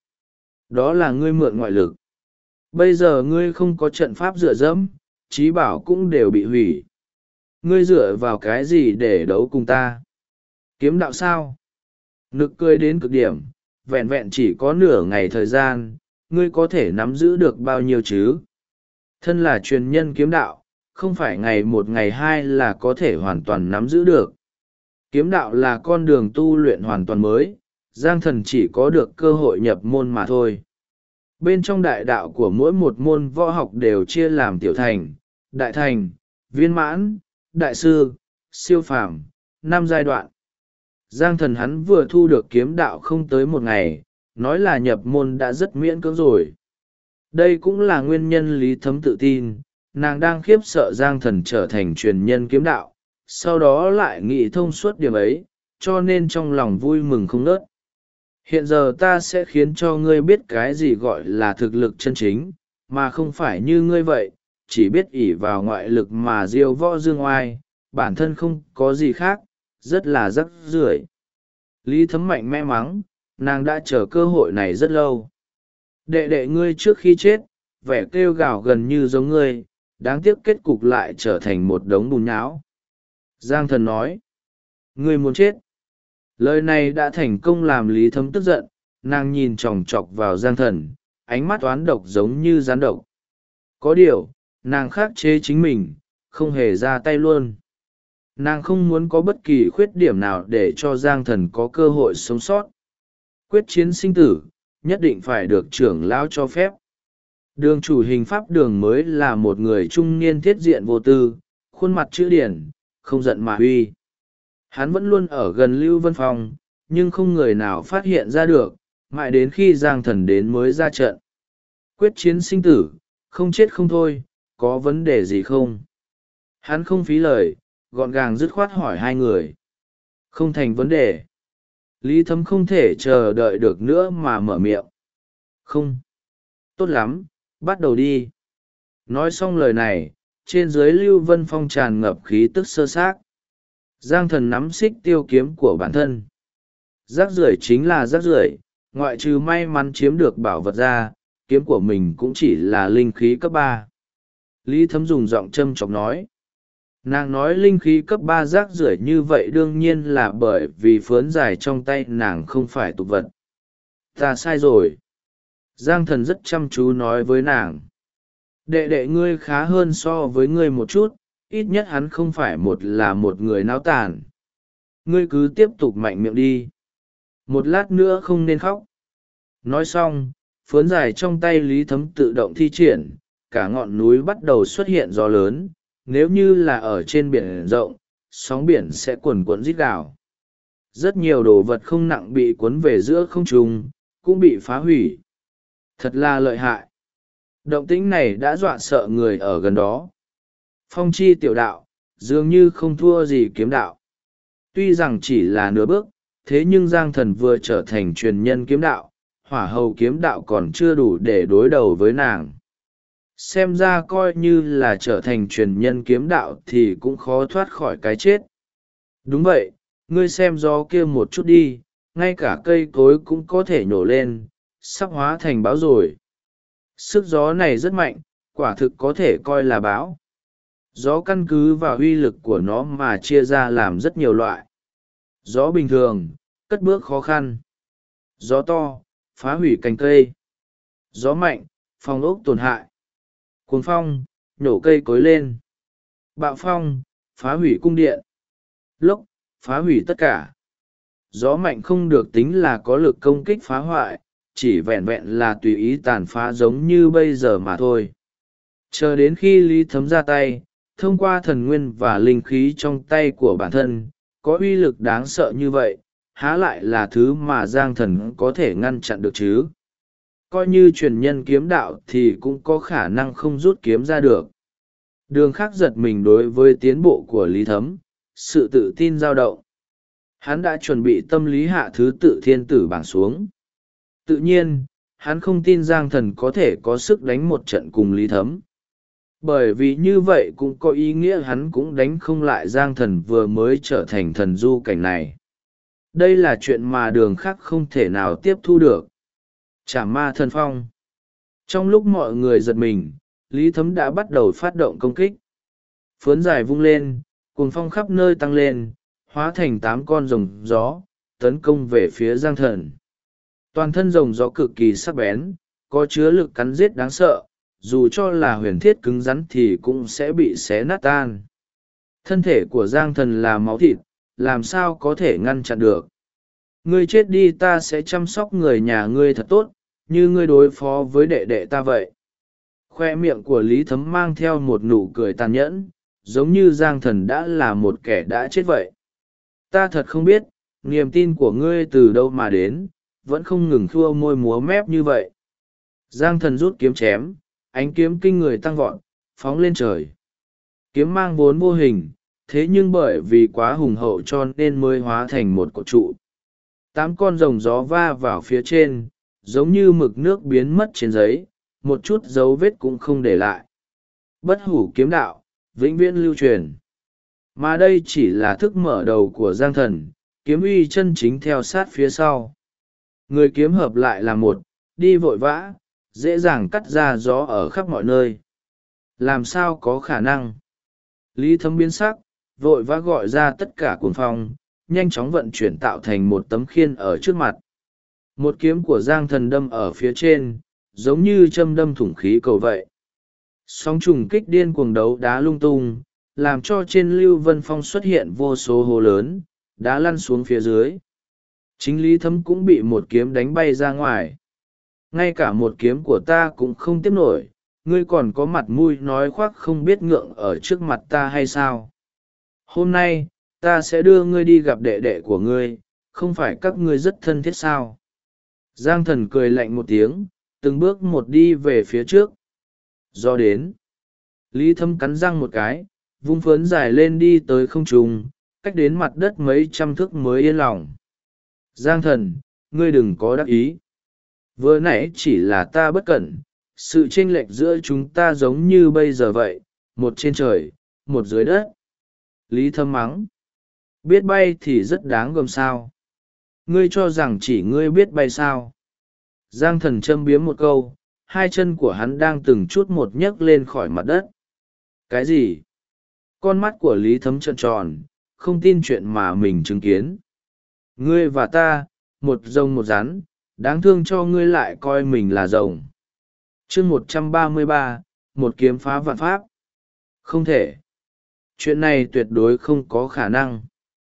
S1: Đó là ngươi mượn ngoại lực. Bây giờ ngươi không có trận pháp dựa dẫm, trí bảo cũng đều bị hủy. Ngươi dựa vào cái gì để đấu cùng ta? Kiếm đạo sao? Nực cười đến cực điểm, vẹn vẹn chỉ có nửa ngày thời gian, ngươi có thể nắm giữ được bao nhiêu chứ? Thân là truyền nhân kiếm đạo, không phải ngày một ngày hai là có thể hoàn toàn nắm giữ được. Kiếm đạo là con đường tu luyện hoàn toàn mới, Giang Thần chỉ có được cơ hội nhập môn mà thôi. Bên trong đại đạo của mỗi một môn võ học đều chia làm tiểu thành, đại thành, viên mãn, đại sư, siêu phàm, 5 giai đoạn. Giang Thần hắn vừa thu được kiếm đạo không tới một ngày, nói là nhập môn đã rất miễn cưỡng rồi. Đây cũng là nguyên nhân Lý Thấm tự tin, nàng đang khiếp sợ Giang Thần trở thành truyền nhân kiếm đạo, sau đó lại nghĩ thông suốt điểm ấy, cho nên trong lòng vui mừng không nớt. Hiện giờ ta sẽ khiến cho ngươi biết cái gì gọi là thực lực chân chính, mà không phải như ngươi vậy, chỉ biết ỷ vào ngoại lực mà diêu võ dương oai, bản thân không có gì khác, rất là rắc rưởi. Lý Thấm mạnh mẽ mắng, nàng đã chờ cơ hội này rất lâu. Đệ đệ ngươi trước khi chết, vẻ kêu gào gần như giống ngươi, đáng tiếc kết cục lại trở thành một đống bùn nhão. Giang Thần nói, ngươi muốn chết. Lời này đã thành công làm Lý Thấm tức giận, nàng nhìn chòng chọc vào Giang Thần, ánh mắt oán độc giống như rắn độc. Có điều, nàng khắc chế chính mình, không hề ra tay luôn. Nàng không muốn có bất kỳ khuyết điểm nào để cho Giang Thần có cơ hội sống sót. Quyết chiến sinh tử, nhất định phải được trưởng lão cho phép. Đường chủ hình pháp đường mới là một người trung niên thiết diện vô tư, khuôn mặt chữ điển, không giận mà uy. Hắn vẫn luôn ở gần Lưu Vân Phong, nhưng không người nào phát hiện ra được, mãi đến khi Giang Thần đến mới ra trận. Quyết chiến sinh tử, không chết không thôi, có vấn đề gì không? Hắn không phí lời, gọn gàng dứt khoát hỏi hai người. Không thành vấn đề. Lý Thấm không thể chờ đợi được nữa mà mở miệng. Không. Tốt lắm, bắt đầu đi. Nói xong lời này, trên dưới Lưu Vân Phong tràn ngập khí tức sơ xác. Giang Thần nắm xích tiêu kiếm của bản thân. Rác rưởi chính là rác rưởi, ngoại trừ may mắn chiếm được bảo vật ra, kiếm của mình cũng chỉ là linh khí cấp 3. Lý Thấm dùng giọng châm chọc nói. Nàng nói linh khí cấp 3 rác rưởi như vậy đương nhiên là bởi vì phướn dài trong tay nàng không phải tục vật. Ta sai rồi. Giang Thần rất chăm chú nói với nàng. Đệ đệ ngươi khá hơn so với ngươi một chút, ít nhất hắn không phải một người náo tàn. Ngươi cứ tiếp tục mạnh miệng đi. Một lát nữa không nên khóc. Nói xong, phướn dài trong tay Lý Thấm tự động thi triển, cả ngọn núi bắt đầu xuất hiện gió lớn, nếu như là ở trên biển rộng, sóng biển sẽ cuồn cuộn rít gào. Rất nhiều đồ vật không nặng bị cuốn về giữa không trung, cũng bị phá hủy. Thật là lợi hại. Động tĩnh này đã dọa sợ người ở gần đó. Phong chi tiểu đạo, dường như không thua gì kiếm đạo. Tuy rằng chỉ là nửa bước, thế nhưng Giang Thần vừa trở thành truyền nhân kiếm đạo, hỏa hầu kiếm đạo còn chưa đủ để đối đầu với nàng. Xem ra coi như là trở thành truyền nhân kiếm đạo thì cũng khó thoát khỏi cái chết. Đúng vậy, ngươi xem gió kia một chút đi, ngay cả cây cối cũng có thể nhổ lên, sắp hóa thành bão rồi. Sức gió này rất mạnh, quả thực có thể coi là bão. Gió căn cứ vào uy lực của nó mà chia ra làm rất nhiều loại. Gió bình thường, cất bước khó khăn. Gió to, phá hủy cành cây. Gió mạnh, phòng ốc tổn hại. Cuồng phong, nhổ cây cối lên. Bạo phong, phá hủy cung điện. Lốc, phá hủy tất cả. Gió mạnh không được tính là có lực công kích phá hoại, chỉ vẹn vẹn là tùy ý tàn phá giống như bây giờ mà thôi. Chờ đến khi Lý Thấm ra tay, thông qua thần nguyên và linh khí trong tay của bản thân, có uy lực đáng sợ như vậy, há lại là thứ mà Giang Thần có thể ngăn chặn được chứ. Coi như truyền nhân kiếm đạo thì cũng có khả năng không rút kiếm ra được. Đường Khắc giật mình đối với tiến bộ của Lý Thấm, sự tự tin dao động. Hắn đã chuẩn bị tâm lý hạ thứ tự thiên tử bảng xuống. Tự nhiên, hắn không tin Giang Thần có thể có sức đánh một trận cùng Lý Thấm. Bởi vì như vậy cũng có ý nghĩa hắn cũng đánh không lại Giang Thần vừa mới trở thành thần du cảnh này. Đây là chuyện mà đường khác không thể nào tiếp thu được. Trảm ma thần phong. Trong lúc mọi người giật mình, Lý Thấm đã bắt đầu phát động công kích. Phướn dài vung lên, cuồng phong khắp nơi tăng lên, hóa thành 8 con rồng gió, tấn công về phía Giang Thần. Toàn thân rồng gió cực kỳ sắc bén, có chứa lực cắn giết đáng sợ, dù cho là huyền thiết cứng rắn thì cũng sẽ bị xé nát tan. Thân thể của Giang Thần là máu thịt, làm sao có thể ngăn chặn được. Ngươi chết đi, ta sẽ chăm sóc người nhà ngươi thật tốt, như ngươi đối phó với đệ đệ ta vậy. Khoe miệng của Lý Thấm mang theo một nụ cười tàn nhẫn, giống như Giang Thần đã là một kẻ đã chết vậy. Ta thật không biết, niềm tin của ngươi từ đâu mà đến, vẫn không ngừng thua môi múa mép như vậy. Giang Thần rút kiếm chém, ánh kiếm kinh người tăng vọt, phóng lên trời. Kiếm mang vốn vô hình, thế nhưng bởi vì quá hùng hậu cho nên mới hóa thành một cột trụ. 8 con rồng gió va vào phía trên, giống như mực nước biến mất trên giấy, một chút dấu vết cũng không để lại. Bất hủ kiếm đạo, vĩnh viễn lưu truyền. Mà đây chỉ là thức mở đầu của Giang Thần, kiếm uy chân chính theo sát phía sau. Người kiếm hợp lại là một, đi vội vã, dễ dàng cắt ra gió ở khắp mọi nơi. Làm sao có khả năng? Lý Thấm biến sắc, vội vã gọi ra tất cả cuồng phong, nhanh chóng vận chuyển tạo thành một tấm khiên ở trước mặt. Một kiếm của Giang Thần đâm ở phía trên, giống như châm đâm thủng khí cầu vậy. Sóng trùng kích điên cuồng đấu đá lung tung, làm cho trên Lưu Vân Phong xuất hiện vô số hố lớn, đá lăn xuống phía dưới. Chính Lý Thấm cũng bị một kiếm đánh bay ra ngoài. Ngay cả một kiếm của ta cũng không tiếp nổi, ngươi còn có mặt mũi nói khoác không biết ngượng ở trước mặt ta hay sao? Hôm nay, ta sẽ đưa ngươi đi gặp đệ đệ của ngươi, không phải các ngươi rất thân thiết sao? Giang Thần cười lạnh một tiếng, từng bước một đi về phía trước. Do đến, Lý Thấm cắn răng một cái, vung phướn dài lên đi tới không trung, cách đến mặt đất mấy trăm thước mới yên lòng. Giang Thần, ngươi đừng có đắc ý. Vừa nãy chỉ là ta bất cẩn, sự chênh lệch giữa chúng ta giống như bây giờ vậy, một trên trời, một dưới đất. Lý Thấm mắng. Biết bay thì rất đáng gờm sao. Ngươi cho rằng chỉ ngươi biết bay sao. Giang Thần châm biếm một câu, hai chân của hắn đang từng chút một nhấc lên khỏi mặt đất. Cái gì? Con mắt của Lý Thấm trợn tròn, không tin chuyện mà mình chứng kiến. Ngươi và ta, một rồng một rắn, đáng thương cho ngươi lại coi mình là rồng. Chương 133, một kiếm phá vạn pháp. Không thể. Chuyện này tuyệt đối không có khả năng.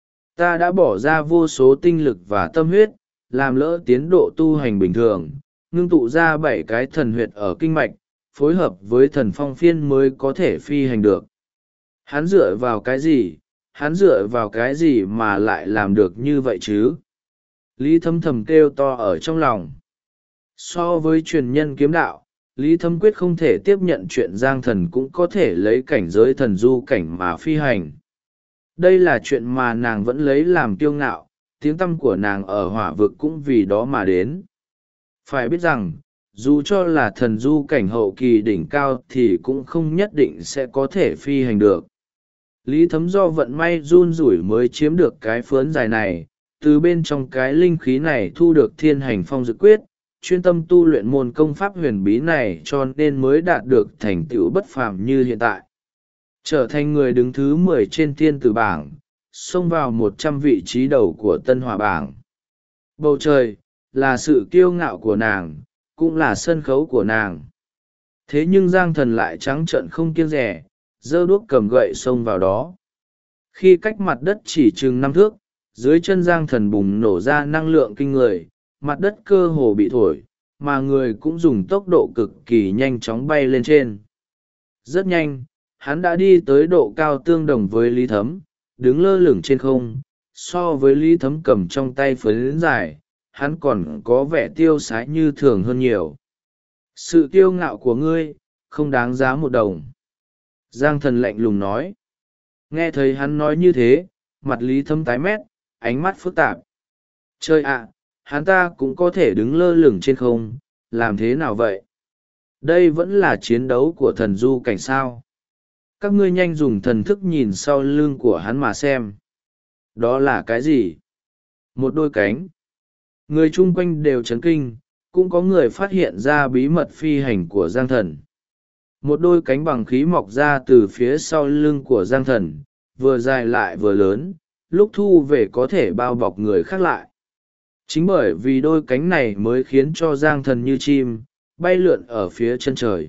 S1: Ta đã bỏ ra vô số tinh lực và tâm huyết, làm lỡ tiến độ tu hành bình thường, ngưng tụ ra 7 cái thần huyệt ở kinh mạch, phối hợp với thần phong phiên mới có thể phi hành được. Hắn dựa vào cái gì? Hắn dựa vào cái gì mà lại làm được như vậy chứ? Lý Thấm thầm kêu to ở trong lòng. So với truyền nhân kiếm đạo, Lý Thấm quyết không thể tiếp nhận chuyện Giang Thần cũng có thể lấy cảnh giới thần du cảnh mà phi hành. Đây là chuyện mà nàng vẫn lấy làm kiêu ngạo, tiếng tăm của nàng ở hỏa vực cũng vì đó mà đến. Phải biết rằng, dù cho là thần du cảnh hậu kỳ đỉnh cao thì cũng không nhất định sẽ có thể phi hành được. Lý Thấm do vận may run rủi mới chiếm được cái phướn dài này, từ bên trong cái linh khí này thu được thiên hành phong dự quyết, chuyên tâm tu luyện môn công pháp huyền bí này cho nên mới đạt được thành tựu bất phàm như hiện tại. Trở thành người đứng thứ 10 trên thiên tử bảng, xông vào 100 vị trí đầu của tân hỏa bảng. Bầu trời, là sự kiêu ngạo của nàng, cũng là sân khấu của nàng. Thế nhưng Giang Thần lại trắng trợn không kiêng rẻ, giơ đuốc cầm gậy xông vào đó. Khi cách mặt đất chỉ chừng 5 thước, dưới chân Giang Thần bùng nổ ra năng lượng kinh người, mặt đất cơ hồ bị thổi, mà người cũng dùng tốc độ cực kỳ nhanh chóng bay lên trên. Rất nhanh, hắn đã đi tới độ cao tương đồng với Lý Thấm, đứng lơ lửng trên không. So với Lý Thấm cầm trong tay phấn dài, hắn còn có vẻ tiêu sái như thường hơn nhiều. Sự kiêu ngạo của ngươi, không đáng giá một đồng. Giang Thần lạnh lùng nói. Nghe thấy hắn nói như thế, mặt Lý Thấm tái mét, ánh mắt phức tạp. Trời ạ, hắn ta cũng có thể đứng lơ lửng trên không, làm thế nào vậy? Đây vẫn là chiến đấu của thần du cảnh sao? Các ngươi nhanh dùng thần thức nhìn sau lưng của hắn mà xem. Đó là cái gì? Một đôi cánh. Người chung quanh đều chấn kinh, cũng có người phát hiện ra bí mật phi hành của Giang Thần. Một đôi cánh bằng khí mọc ra từ phía sau lưng của Giang Thần, vừa dài lại vừa lớn, lúc thu về có thể bao bọc người khác lại. Chính bởi vì đôi cánh này mới khiến cho Giang Thần như chim, bay lượn ở phía chân trời.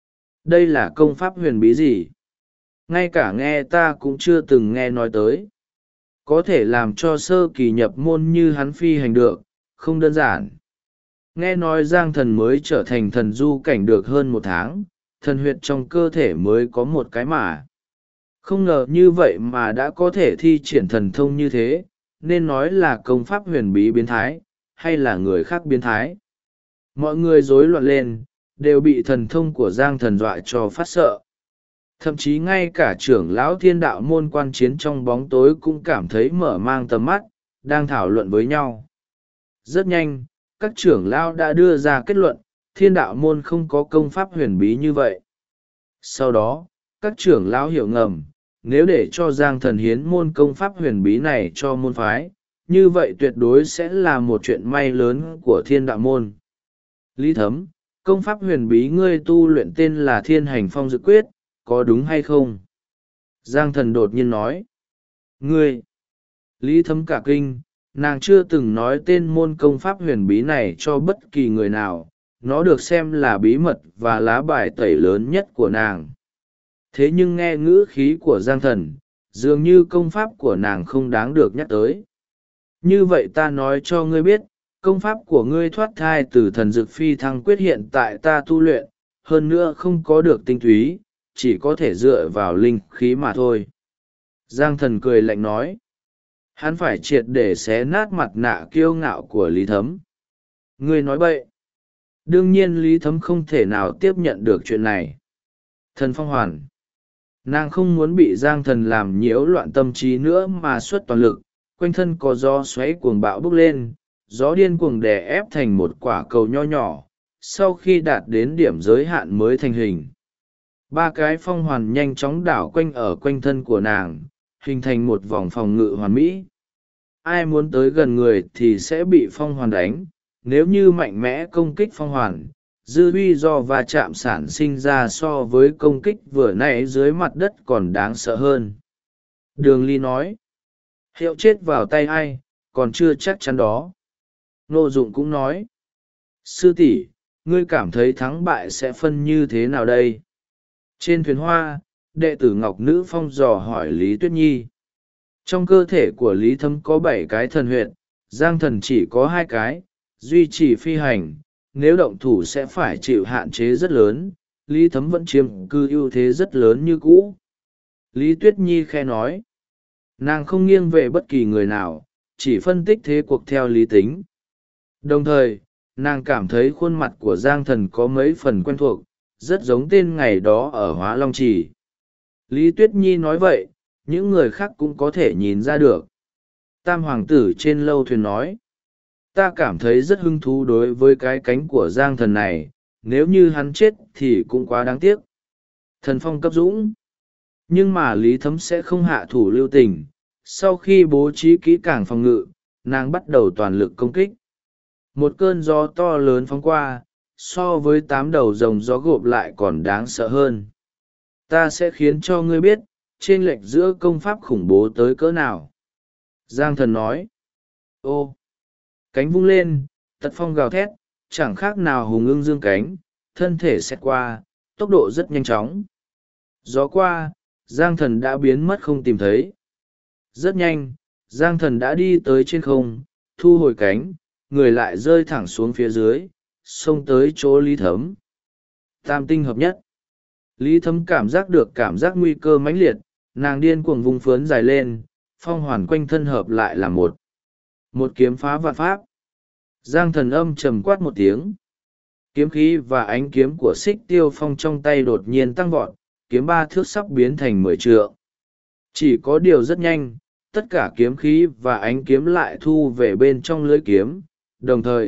S1: Đây là công pháp huyền bí gì? Ngay cả nghe ta cũng chưa từng nghe nói tới. Có thể làm cho sơ kỳ nhập môn như hắn phi hành được, không đơn giản. Nghe nói Giang Thần mới trở thành thần du cảnh được hơn 1 tháng, thần huyệt trong cơ thể mới có một cái mà. Không ngờ như vậy mà đã có thể thi triển thần thông như thế, nên nói là công pháp huyền bí biến thái, hay là người khác biến thái. Mọi người rối loạn lên, đều bị thần thông của Giang Thần dọa cho phát sợ. Thậm chí ngay cả trưởng lão thiên đạo môn quan chiến trong bóng tối cũng cảm thấy mở mang tầm mắt, đang thảo luận với nhau. Rất nhanh, các trưởng lão đã đưa ra kết luận, thiên đạo môn không có công pháp huyền bí như vậy. Sau đó, các trưởng lão hiểu ngầm, nếu để cho Giang Thần hiến môn công pháp huyền bí này cho môn phái, như vậy tuyệt đối sẽ là một chuyện may lớn của thiên đạo môn. Lý Thấm, công pháp huyền bí ngươi tu luyện tên là Thiên Hành Phong Dự Quyết, có đúng hay không? Giang Thần đột nhiên nói. Ngươi! Lý Thấm cả kinh, nàng chưa từng nói tên môn công pháp huyền bí này cho bất kỳ người nào, nó được xem là bí mật và lá bài tẩy lớn nhất của nàng. Thế nhưng nghe ngữ khí của Giang Thần, dường như công pháp của nàng không đáng được nhắc tới. Như vậy ta nói cho ngươi biết, công pháp của ngươi thoát thai từ thần dực phi thăng quyết hiện tại ta tu luyện, hơn nữa không có được tinh túy, chỉ có thể dựa vào linh khí mà thôi. Giang Thần cười lạnh nói. Hắn phải triệt để xé nát mặt nạ kiêu ngạo của Lý Thấm. Ngươi nói bậy. Đương nhiên Lý Thấm không thể nào tiếp nhận được chuyện này. Thần phong hoàn. Nàng không muốn bị Giang Thần làm nhiễu loạn tâm trí nữa mà xuất toàn lực, quanh thân có gió xoáy cuồng bạo bốc lên, gió điên cuồng đè ép thành một quả cầu nho nhỏ, sau khi đạt đến điểm giới hạn mới thành hình. 3 cái phong hoàn nhanh chóng đảo quanh ở quanh thân của nàng, hình thành một vòng phòng ngự hoàn mỹ. Ai muốn tới gần người thì sẽ bị phong hoàn đánh, nếu như mạnh mẽ công kích phong hoàn, dư uy do va chạm sản sinh ra so với công kích vừa nãy dưới mặt đất còn đáng sợ hơn. Đường Ly nói, hiệu chết vào tay ai, còn chưa chắc chắn đó. Ngô Dụng cũng nói, sư tỷ, ngươi cảm thấy thắng bại sẽ phân như thế nào đây? Trên thuyền hoa, đệ tử Ngọc Nữ Phong dò hỏi Lý Tuyết Nhi. Trong cơ thể của Lý Thấm có 7 cái thần huyệt, Giang Thần chỉ có 2 cái, duy trì phi hành, nếu động thủ sẽ phải chịu hạn chế rất lớn, Lý Thấm vẫn chiếm cư ưu thế rất lớn như cũ. Lý Tuyết Nhi khe nói, nàng không nghiêng về bất kỳ người nào, chỉ phân tích thế cuộc theo lý tính. Đồng thời, nàng cảm thấy khuôn mặt của Giang Thần có mấy phần quen thuộc, rất giống tên ngày đó ở Hóa Long Trì. Lý Tuyết Nhi nói vậy, những người khác cũng có thể nhìn ra được. Tam hoàng tử trên lâu thuyền nói, ta cảm thấy rất hứng thú đối với cái cánh của Giang Thần này, nếu như hắn chết thì cũng quá đáng tiếc. Thần phong cấp dũng. Nhưng mà Lý Thấm sẽ không hạ thủ lưu tình, sau khi bố trí kỹ càng phòng ngự, nàng bắt đầu toàn lực công kích. Một cơn gió to lớn phóng qua, so với 8 đầu rồng gió gộp lại còn đáng sợ hơn. Ta sẽ khiến cho ngươi biết, chênh lệch giữa công pháp khủng bố tới cỡ nào. Giang Thần nói. Ô! Cánh vung lên, tật phong gào thét, chẳng khác nào hùng ưng dương cánh, thân thể xẹt qua, tốc độ rất nhanh chóng. Gió qua, Giang Thần đã biến mất không tìm thấy. Rất nhanh, Giang Thần đã đi tới trên không, thu hồi cánh, người lại rơi thẳng xuống phía dưới, xông tới chỗ Lý Thấm. Tam tinh hợp nhất. Lý Thấm cảm giác được cảm giác nguy cơ mãnh liệt, nàng điên cuồng vung phướn dài lên, phong hoàn quanh thân hợp lại là một kiếm phá vạn pháp. Giang Thần âm trầm quát một tiếng. Kiếm khí và ánh kiếm của Xích Tiêu Phong trong tay đột nhiên tăng vọt, kiếm 3 thước sắp biến thành 10 trượng. Chỉ có điều rất nhanh, tất cả kiếm khí và ánh kiếm lại thu về bên trong lưới kiếm, đồng thời,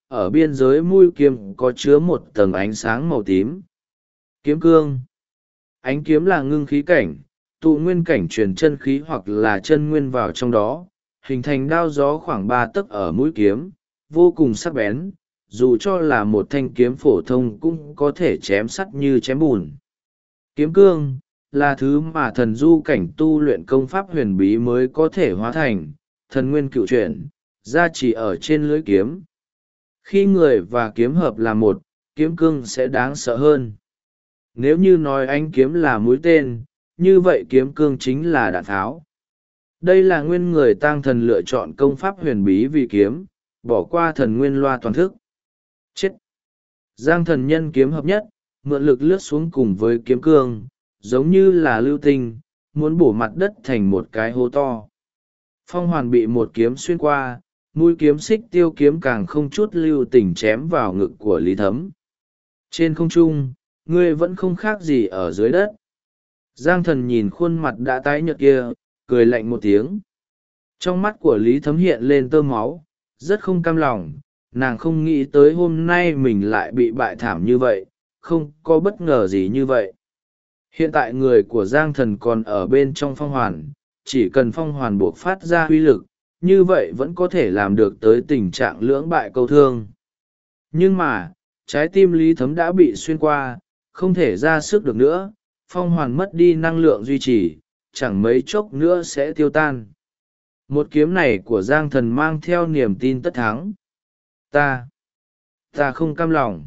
S1: ở biên giới mũi kiếm có chứa một tầng ánh sáng màu tím. Kiếm cương. Ánh kiếm là ngưng khí cảnh, tụ nguyên cảnh truyền chân khí hoặc là chân nguyên vào trong đó, hình thành đao gió khoảng 3 tấc ở mũi kiếm, vô cùng sắc bén, dù cho là một thanh kiếm phổ thông cũng có thể chém sắt như chém bùn. Kiếm cương là thứ mà thần du cảnh tu luyện công pháp huyền bí mới có thể hóa thành, thần nguyên cựu chuyển, ra chỉ ở trên lưỡi kiếm. Khi người và kiếm hợp là một, kiếm cương sẽ đáng sợ hơn. Nếu như nói ánh kiếm là mũi tên, như vậy kiếm cương chính là đạn tháo. Đây là nguyên người tang thần lựa chọn công pháp huyền bí vì kiếm, bỏ qua thần nguyên loa toàn thức. Chết! Giang thần nhân kiếm hợp nhất, mượn lực lướt xuống cùng với kiếm cương, giống như là lưu tinh, muốn bổ mặt đất thành một cái hố to. Phong hoàn bị một kiếm xuyên qua, mũi kiếm xích tiêu kiếm càng không chút lưu tình chém vào ngực của Lý Thấm. Trên không trung, ngươi vẫn không khác gì ở dưới đất. Giang thần nhìn khuôn mặt đã tái nhợt kia, cười lạnh một tiếng. Trong mắt của Lý Thấm hiện lên tơ máu, rất không cam lòng, nàng không nghĩ tới hôm nay mình lại bị bại thảm như vậy, không có bất ngờ gì như vậy. Hiện tại người của Giang thần còn ở bên trong phong hoàn, chỉ cần phong hoàn buộc phát ra uy lực, như vậy vẫn có thể làm được tới tình trạng lưỡng bại câu thương. Nhưng mà, trái tim Lý Thấm đã bị xuyên qua, không thể ra sức được nữa, phong hoàn mất đi năng lượng duy trì, chẳng mấy chốc nữa sẽ tiêu tan. Một kiếm này của Giang thần mang theo niềm tin tất thắng. Ta không cam lòng.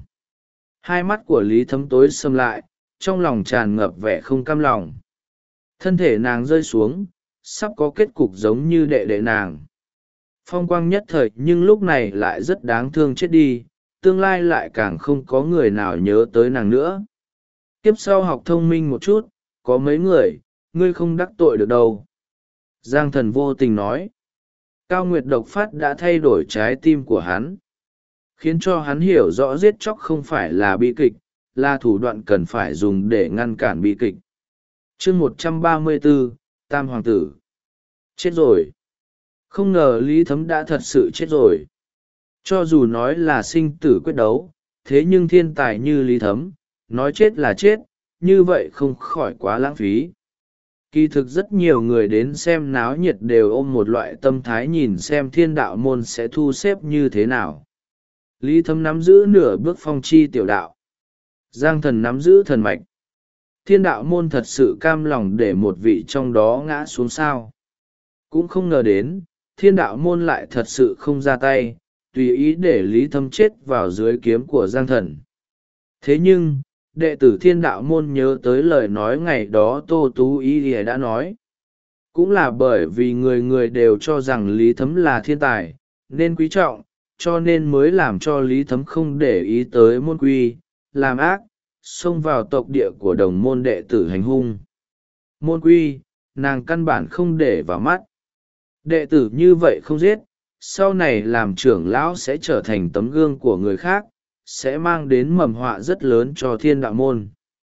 S1: Hai mắt của Lý Thấm tối sầm lại, trong lòng tràn ngập vẻ không cam lòng. Thân thể nàng rơi xuống, sắp có kết cục giống như đệ đệ nàng. Phong quang nhất thời nhưng lúc này lại rất đáng thương chết đi, tương lai lại càng không có người nào nhớ tới nàng nữa. Kiếp sau học thông minh một chút, có mấy người, ngươi không đắc tội được đâu. Giang thần vô tình nói. Cao Nguyệt độc phát đã thay đổi trái tim của hắn, khiến cho hắn hiểu rõ giết chóc không phải là bi kịch, là thủ đoạn cần phải dùng để ngăn cản bi kịch. Chương 134, Tam Hoàng tử. Chết rồi. Không ngờ Lý Thấm đã thật sự chết rồi. Cho dù nói là sinh tử quyết đấu, thế nhưng thiên tài như Lý Thấm, nói chết là chết, như vậy không khỏi quá lãng phí. Kỳ thực rất nhiều người đến xem náo nhiệt đều ôm một loại tâm thái nhìn xem thiên đạo môn sẽ thu xếp như thế nào. Lý Thấm nắm giữ nửa bước phong chi tiểu đạo. Giang thần nắm giữ thần mạch. Thiên đạo môn thật sự cam lòng để một vị trong đó ngã xuống sao. Cũng không ngờ đến, thiên đạo môn lại thật sự không ra tay, tùy ý để Lý Thấm chết vào dưới kiếm của Giang thần. Thế nhưng, đệ tử thiên đạo môn nhớ tới lời nói ngày đó Tô Tú Y đã nói. Cũng là bởi vì người người đều cho rằng Lý Thấm là thiên tài, nên quý trọng, cho nên mới làm cho Lý Thấm không để ý tới môn quy, làm ác, xông vào tộc địa của đồng môn đệ tử hành hung. Môn quy, nàng căn bản không để vào mắt. Đệ tử như vậy không giết, sau này làm trưởng lão sẽ trở thành tấm gương của người khác, sẽ mang đến mầm họa rất lớn cho thiên đạo môn.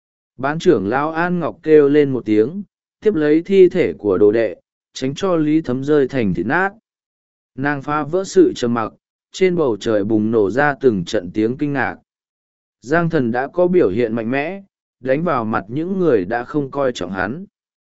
S1: Bán trưởng lão An Ngọc kêu lên một tiếng, tiếp lấy thi thể của đồ đệ, tránh cho Lý Thấm rơi thành thịt nát. Nàng phá vỡ sự trầm mặc, trên bầu trời bùng nổ ra từng trận tiếng kinh ngạc. Giang thần đã có biểu hiện mạnh mẽ, đánh vào mặt những người đã không coi trọng hắn.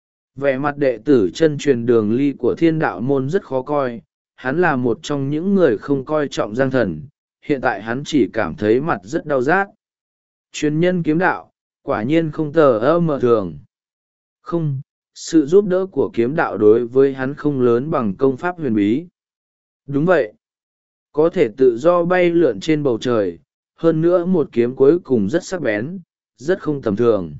S1: Vẻ mặt đệ tử chân truyền Đường Ly của thiên đạo môn rất khó coi, hắn là một trong những người không coi trọng Giang thần, hiện tại hắn chỉ cảm thấy mặt rất đau rát. Truyền nhân kiếm đạo, quả nhiên không tờ ơ mờ thường. Không, sự giúp đỡ của kiếm đạo đối với hắn không lớn bằng công pháp huyền bí. Đúng vậy, có thể tự do bay lượn trên bầu trời, hơn nữa một kiếm cuối cùng rất sắc bén, rất không tầm thường.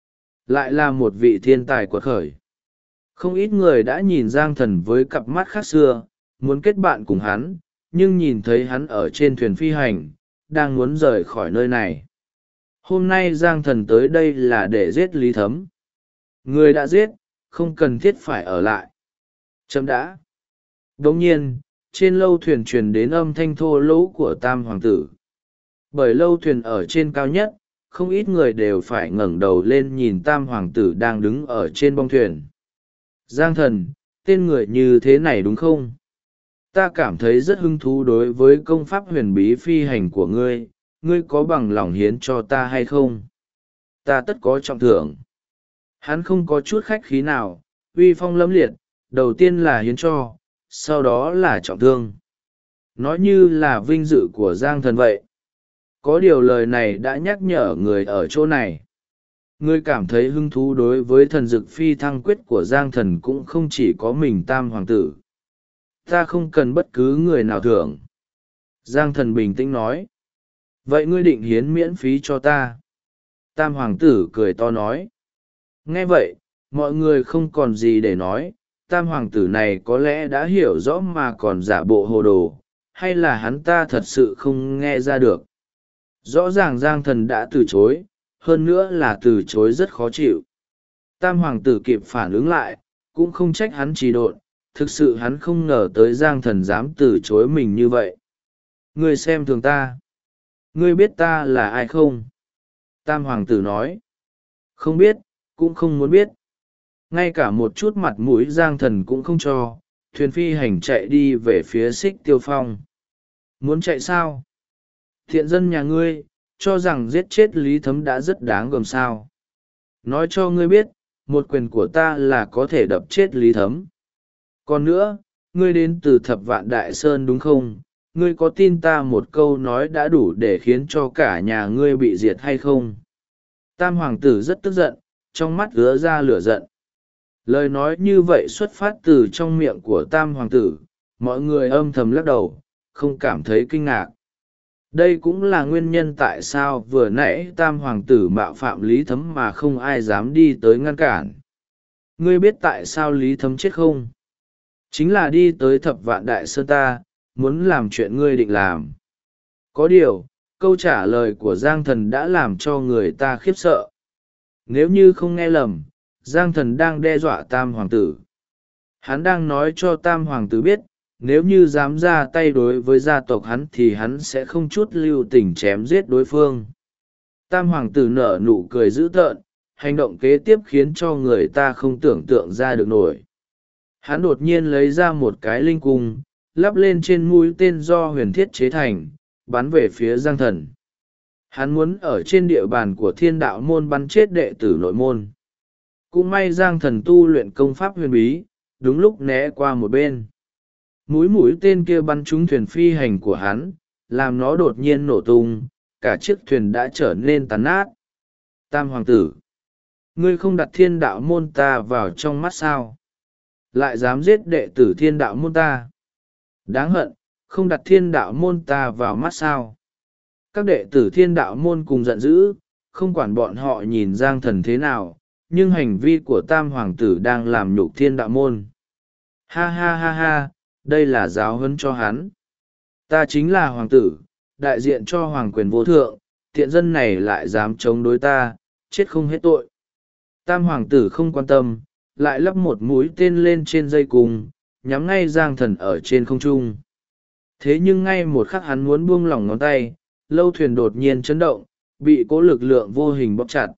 S1: Lại là một vị thiên tài quật khởi. Không ít người đã nhìn Giang thần với cặp mắt khác xưa, muốn kết bạn cùng hắn, nhưng nhìn thấy hắn ở trên thuyền phi hành, đang muốn rời khỏi nơi này. Hôm nay Giang thần tới đây là để giết Lý Thấm. Người đã giết, không cần thiết phải ở lại. Chấm đã. Đồng nhiên, trên lâu thuyền truyền đến âm thanh thô lỗ của Tam Hoàng tử. Bởi lâu thuyền ở trên cao nhất, không ít người đều phải ngẩng đầu lên nhìn Tam Hoàng tử đang đứng ở trên bong thuyền. Giang thần, tên người như thế này đúng không? ta cảm thấy rất hứng thú đối với công pháp huyền bí phi hành của ngươi, ngươi có bằng lòng hiến cho ta hay không? Ta tất có trọng thưởng. Hắn không có chút khách khí nào, uy phong lẫm liệt, đầu tiên là hiến cho, sau đó là trọng thương. Nói như là vinh dự của Giang Thần vậy. Có điều lời này đã nhắc nhở người ở chỗ này. Người cảm thấy hứng thú đối với thần dực phi thăng quyết của Giang Thần cũng không chỉ có mình Tam Hoàng tử. Ta không cần bất cứ người nào thưởng. Giang Thần bình tĩnh nói. Vậy ngươi định hiến miễn phí cho ta? Tam Hoàng tử cười to nói. Nghe vậy, mọi người không còn gì để nói. Tam Hoàng tử này có lẽ đã hiểu rõ mà còn giả bộ hồ đồ, hay là hắn ta thật sự không nghe ra được. Rõ ràng Giang Thần đã từ chối, hơn nữa là từ chối rất khó chịu. Tam Hoàng tử kịp phản ứng lại, cũng không trách hắn trì độn, thực sự hắn không ngờ tới Giang Thần dám từ chối mình như vậy. Ngươi xem thường ta. Ngươi biết ta là ai không? Tam Hoàng tử nói. Không biết, cũng không muốn biết. Ngay cả một chút mặt mũi Giang Thần cũng không cho, thuyền phi hành chạy đi về phía Xích Tiêu Phong. Muốn chạy sao? Thiện dân nhà ngươi, cho rằng giết chết Lý Thấm đã rất đáng gờm sao. Nói cho ngươi biết, một quyền của ta là có thể đập chết Lý Thấm. Còn nữa, ngươi đến từ Thập Vạn Đại Sơn đúng không? Ngươi có tin ta một câu nói đã đủ để khiến cho cả nhà ngươi bị diệt hay không? Tam Hoàng tử rất tức giận, trong mắt ứa ra lửa giận. Lời nói như vậy xuất phát từ trong miệng của Tam Hoàng tử, mọi người âm thầm lắc đầu, không cảm thấy kinh ngạc. Đây cũng là nguyên nhân tại sao vừa nãy Tam Hoàng tử mạo phạm Lý Thấm mà không ai dám đi tới ngăn cản. Ngươi biết tại sao Lý Thấm chết không? Chính là đi tới Thập Vạn Đại Sơn ta, muốn làm chuyện ngươi định làm. Có điều, câu trả lời của Giang Thần đã làm cho người ta khiếp sợ. Nếu như không nghe lầm, Giang Thần đang đe dọa Tam Hoàng tử. Hắn đang nói cho Tam Hoàng tử biết, nếu như dám ra tay đối với gia tộc hắn thì hắn sẽ không chút lưu tình chém giết đối phương. Tam Hoàng tử nở nụ cười dữ tợn, hành động kế tiếp khiến cho người ta không tưởng tượng ra được nổi. Hắn đột nhiên lấy ra một cái linh cung, lắp lên trên mũi tên do huyền thiết chế thành, bắn về phía Giang Thần. Hắn muốn ở trên địa bàn của Thiên Đạo môn bắn chết đệ tử nội môn. Cũng may Giang Thần tu luyện công pháp huyền bí, đúng lúc né qua một bên. Mũi tên kia bắn trúng thuyền phi hành của hắn, làm nó đột nhiên nổ tung, cả chiếc thuyền đã trở nên tàn nát. Tam Hoàng tử, ngươi không đặt Thiên Đạo môn ta vào trong mắt sao? Lại dám giết đệ tử Thiên Đạo môn ta? Đáng hận, không đặt Thiên Đạo môn ta vào mắt sao? Các đệ tử Thiên Đạo môn cùng giận dữ, không quản bọn họ nhìn Giang Thần thế nào, nhưng hành vi của Tam Hoàng tử đang làm nhục Thiên Đạo môn. Ha ha ha ha, đây là giáo huấn cho hắn. Ta chính là Hoàng tử, đại diện cho Hoàng quyền vô thượng, tiện dân này lại dám chống đối ta, chết không hết tội. Tam Hoàng tử không quan tâm, lại lắp một mũi tên lên trên dây cung, nhắm ngay Giang Thần ở trên không trung. Thế nhưng ngay một khắc hắn muốn buông lỏng ngón tay, lâu thuyền đột nhiên chấn động, bị cố lực lượng vô hình bóp chặt.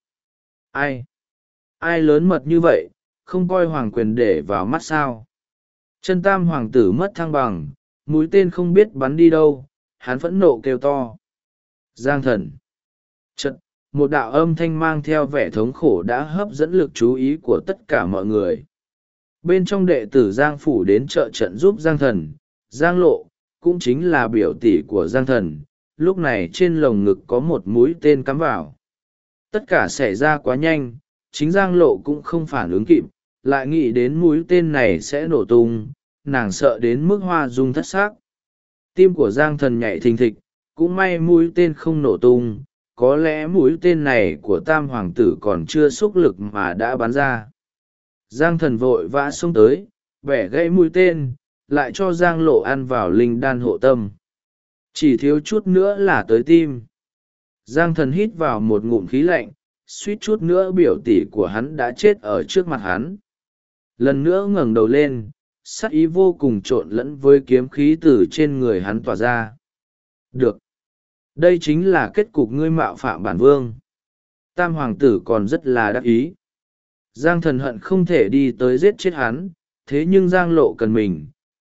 S1: Ai lớn mật như vậy, không coi hoàng quyền để vào mắt sao? Chân Tam Hoàng tử mất thăng bằng, mũi tên không biết bắn đi đâu, hắn phẫn nộ kêu to. Giang Thần. Chật, một đạo âm thanh mang theo vẻ thống khổ đã hấp dẫn lực chú ý của tất cả mọi người. Bên trong đệ tử Giang Phủ đến trợ trận giúp Giang Thần, Giang Lộ, cũng chính là biểu tỷ của Giang Thần, lúc này trên lồng ngực có một mũi tên cắm vào. Tất cả xảy ra quá nhanh, chính Giang Lộ cũng không phản ứng kịp, lại nghĩ đến mũi tên này sẽ nổ tung, nàng sợ đến mức hoa dung thất xác. Tim của Giang Thần nhảy thình thịch, cũng may mũi tên không nổ tung, có lẽ mũi tên này của Tam Hoàng tử còn chưa xúc lực mà đã bắn ra. Giang Thần vội vã xông tới, bẻ gãy mũi tên, lại cho Giang Lộ ăn vào linh đan hộ tâm. Chỉ thiếu chút nữa là tới tim. Giang Thần hít vào một ngụm khí lạnh, suýt chút nữa biểu tỷ của hắn đã chết ở trước mặt hắn. Lần nữa ngẩng đầu lên, sát ý vô cùng trộn lẫn với kiếm khí từ trên người hắn tỏa ra. Được. Đây chính là kết cục ngươi mạo phạm bản vương. Tam Hoàng tử còn rất là đắc ý. Giang Thần hận không thể đi tới giết chết hắn, thế nhưng Giang Lộ cần mình,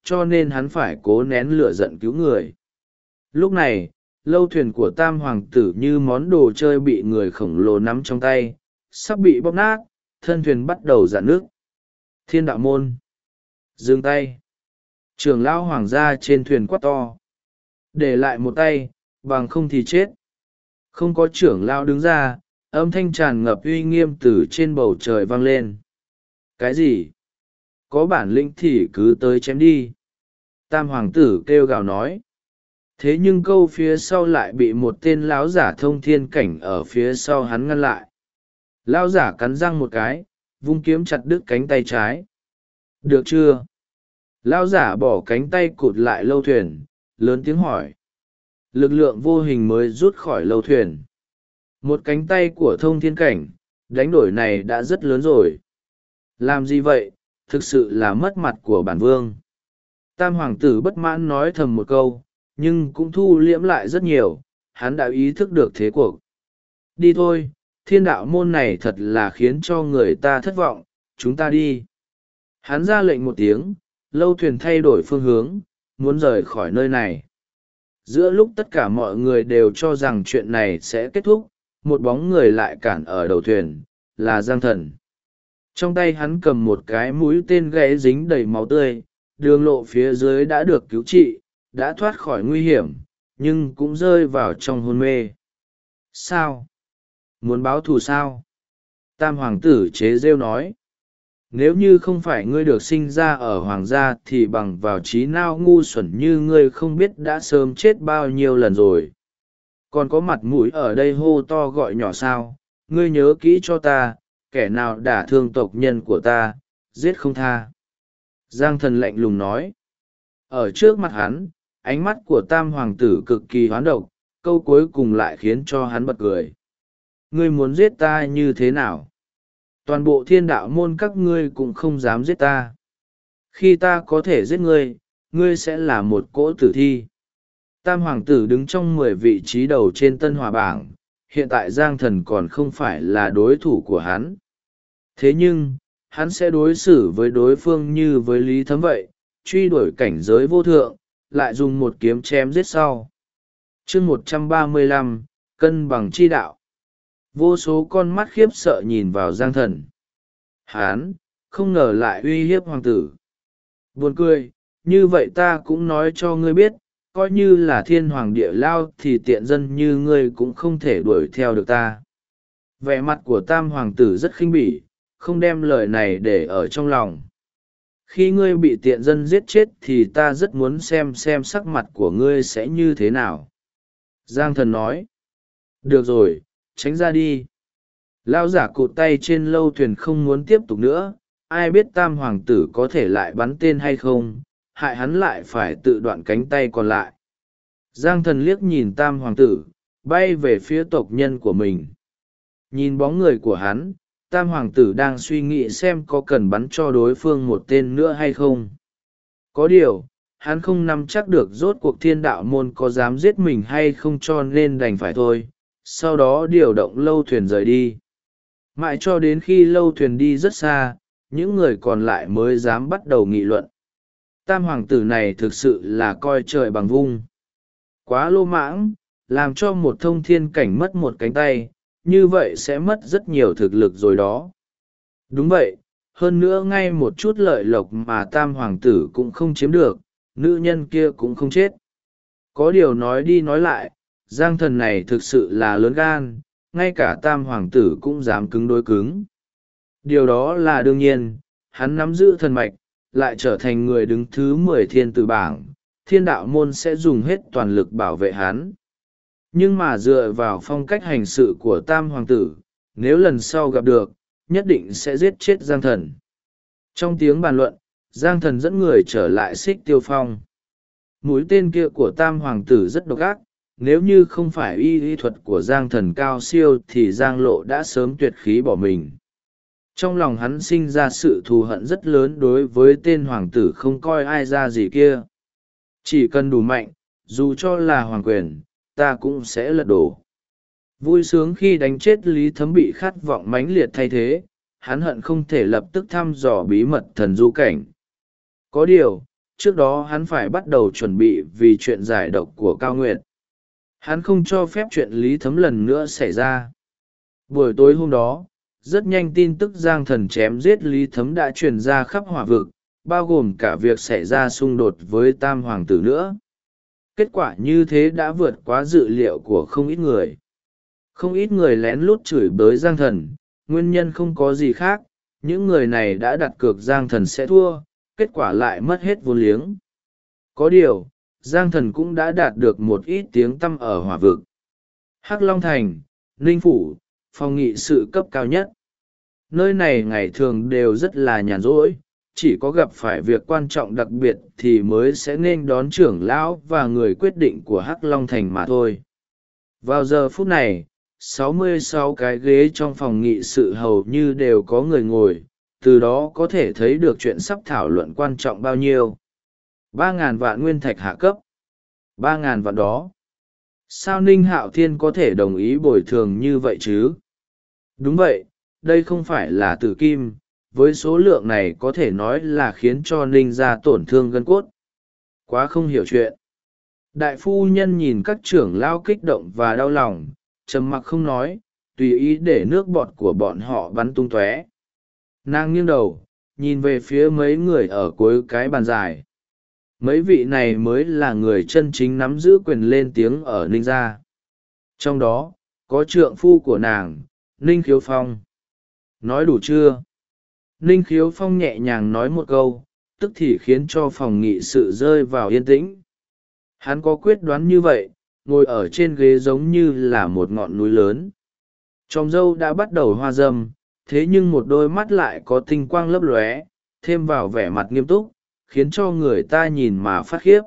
S1: cho nên hắn phải cố nén lửa giận cứu người. Lúc này, lâu thuyền của tam hoàng tử như món đồ chơi bị người khổng lồ nắm trong tay, sắp bị bóp nát, thân thuyền bắt đầu rạn nước. Thiên đạo môn! Dừng tay! Trưởng lão hoàng gia trên thuyền quát to. Để lại một tay, bằng không thì chết. Không có trưởng lão đứng ra, âm thanh tràn ngập uy nghiêm từ trên bầu trời vang lên. Cái gì? Có bản lĩnh thì cứ tới chém đi. Tam hoàng tử kêu gào nói. Thế nhưng câu phía sau lại bị một tên lão giả thông thiên cảnh ở phía sau hắn ngăn lại. Lão giả cắn răng một cái, vung kiếm chặt đứt cánh tay trái. Được chưa? Lão giả bỏ cánh tay cụt lại lâu thuyền, lớn tiếng hỏi. Lực lượng vô hình mới rút khỏi lâu thuyền. Một cánh tay của thông thiên cảnh, đánh đổi này đã rất lớn rồi. Làm gì vậy, thực sự là mất mặt của bản vương. Tam hoàng tử bất mãn nói thầm một câu, nhưng cũng thu liễm lại rất nhiều, hắn đã ý thức được thế cuộc. Đi thôi, thiên đạo môn này thật là khiến cho người ta thất vọng, chúng ta đi. Hắn ra lệnh một tiếng, lâu thuyền thay đổi phương hướng, muốn rời khỏi nơi này. Giữa lúc tất cả mọi người đều cho rằng chuyện này sẽ kết thúc, một bóng người lại cản ở đầu thuyền, là Giang Thần. Trong tay hắn cầm một cái mũi tên ghé dính đầy máu tươi, đường lộ phía dưới đã được cứu trị, đã thoát khỏi nguy hiểm, nhưng cũng rơi vào trong hôn mê. Sao? Muốn báo thù sao? Tam hoàng tử chế rêu nói. Nếu như không phải ngươi được sinh ra ở hoàng gia thì bằng vào trí não ngu xuẩn như ngươi không biết đã sớm chết bao nhiêu lần rồi. Còn có mặt mũi ở đây hô to gọi nhỏ sao? Ngươi nhớ kỹ cho ta, kẻ nào đả thương tộc nhân của ta, giết không tha. Giang Thần lạnh lùng nói. Ở trước mặt hắn, ánh mắt của tam hoàng tử cực kỳ hoán độc, câu cuối cùng lại khiến cho hắn bật cười. Ngươi muốn giết ta như thế nào? Toàn bộ thiên đạo môn các ngươi cũng không dám giết ta. Khi ta có thể giết ngươi, ngươi sẽ là một cỗ tử thi. Tam hoàng tử đứng trong 10 vị trí đầu trên tân hòa bảng, hiện tại Giang Thần còn không phải là đối thủ của hắn. Thế nhưng, hắn sẽ đối xử với đối phương như với Lý Thấm vậy, truy đuổi cảnh giới vô thượng, lại dùng một kiếm chém giết sau. Chương 135, cân bằng chi đạo. Vô số con mắt khiếp sợ nhìn vào Giang Thần. Hán, không ngờ lại uy hiếp hoàng tử. Buồn cười, như vậy ta cũng nói cho ngươi biết, coi như là thiên hoàng địa lao thì tiện dân như ngươi cũng không thể đuổi theo được ta. Vẻ mặt của tam hoàng tử rất khinh bỉ, không đem lời này để ở trong lòng. Khi ngươi bị tiện dân giết chết thì ta rất muốn xem sắc mặt của ngươi sẽ như thế nào. Giang Thần nói. Được rồi, tránh ra đi. Lao giả cụt tay trên lâu thuyền không muốn tiếp tục nữa, ai biết tam hoàng tử có thể lại bắn tên hay không, hại hắn lại phải tự đoạn cánh tay còn lại. Giang Thần liếc nhìn tam hoàng tử, bay về phía tộc nhân của mình. Nhìn bóng người của hắn, tam hoàng tử đang suy nghĩ xem có cần bắn cho đối phương một tên nữa hay không. Có điều, hắn không nắm chắc được rốt cuộc thiên đạo môn có dám giết mình hay không, cho nên đành phải thôi, sau đó điều động lâu thuyền rời đi. Mãi cho đến khi lâu thuyền đi rất xa, những người còn lại mới dám bắt đầu nghị luận. Tam hoàng tử này thực sự là coi trời bằng vung. Quá lô mãng, làm cho một thông thiên cảnh mất một cánh tay, như vậy sẽ mất rất nhiều thực lực rồi đó. Đúng vậy, hơn nữa ngay một chút lợi lộc mà tam hoàng tử cũng không chiếm được, nữ nhân kia cũng không chết. Có điều nói đi nói lại, Giang Thần này thực sự là lớn gan, ngay cả tam hoàng tử cũng dám cứng đối cứng. Điều đó là đương nhiên, hắn nắm giữ thần mạch, lại trở thành người đứng thứ 10 thiên tử bảng, thiên đạo môn sẽ dùng hết toàn lực bảo vệ hắn. Nhưng mà dựa vào phong cách hành sự của tam hoàng tử, nếu lần sau gặp được, nhất định sẽ giết chết Giang Thần. Trong tiếng bàn luận, Giang Thần dẫn người trở lại Xích Tiêu Phong. Mũi tên kia của tam hoàng tử rất độc ác, nếu như không phải y thuật của Giang Thần cao siêu thì Giang Lộ đã sớm tuyệt khí bỏ mình. Trong lòng hắn sinh ra sự thù hận rất lớn đối với tên hoàng tử không coi ai ra gì kia. Chỉ cần đủ mạnh, dù cho là hoàng quyền, ta cũng sẽ lật đổ. Vui sướng khi đánh chết Lý Thấm bị khát vọng mãnh liệt thay thế, hắn hận không thể lập tức thăm dò bí mật thần du cảnh. Có điều, trước đó hắn phải bắt đầu chuẩn bị vì chuyện giải độc của Cao Nguyệt. Hắn không cho phép chuyện Lý Thấm lần nữa xảy ra. Buổi tối hôm đó, rất nhanh tin tức Giang Thần chém giết Lý Thấm đã truyền ra khắp Hỏa vực, bao gồm cả việc xảy ra xung đột với Tam Hoàng tử nữa. Kết quả như thế đã vượt quá dự liệu của không ít người. Không ít người lén lút chửi bới Giang Thần, nguyên nhân không có gì khác, những người này đã đặt cược Giang Thần sẽ thua, kết quả lại mất hết vốn liếng. Có điều, Giang Thần cũng đã đạt được một ít tiếng tăm ở Hỏa vực. Hắc Long Thành, Ninh Phủ, phòng nghị sự cấp cao nhất. Nơi này ngày thường đều rất là nhàn rỗi, chỉ có gặp phải việc quan trọng đặc biệt thì mới sẽ nên đón trưởng lão và người quyết định của Hắc Long Thành mà thôi. Vào giờ phút này, 66 cái ghế trong phòng nghị sự hầu như đều có người ngồi, từ đó có thể thấy được chuyện sắp thảo luận quan trọng bao nhiêu. 3.000 vạn nguyên thạch hạ cấp. 3.000 vạn đó. Sao Ninh Hạo Thiên có thể đồng ý bồi thường như vậy chứ? Đúng vậy, đây không phải là tử kim, với số lượng này có thể nói là khiến cho Ninh gia tổn thương gân cốt. Quá không hiểu chuyện. Đại phu nhân nhìn các trưởng lao kích động và đau lòng, trầm mặc không nói, tùy ý để nước bọt của bọn họ bắn tung tóe. Nàng nghiêng đầu, nhìn về phía mấy người ở cuối cái bàn dài. Mấy vị này mới là người chân chính nắm giữ quyền lên tiếng ở Ninh gia. Trong đó, có trượng phu của nàng, Ninh Khiếu Phong. Nói đủ chưa? Ninh Khiếu Phong nhẹ nhàng nói một câu, tức thì khiến cho phòng nghị sự rơi vào yên tĩnh. Hắn có quyết đoán như vậy, ngồi ở trên ghế giống như là một ngọn núi lớn. Tròm dâu đã bắt đầu hoa râm, thế nhưng một đôi mắt lại có tinh quang lấp lóe, thêm vào vẻ mặt nghiêm túc, khiến cho người ta nhìn mà phát khiếp.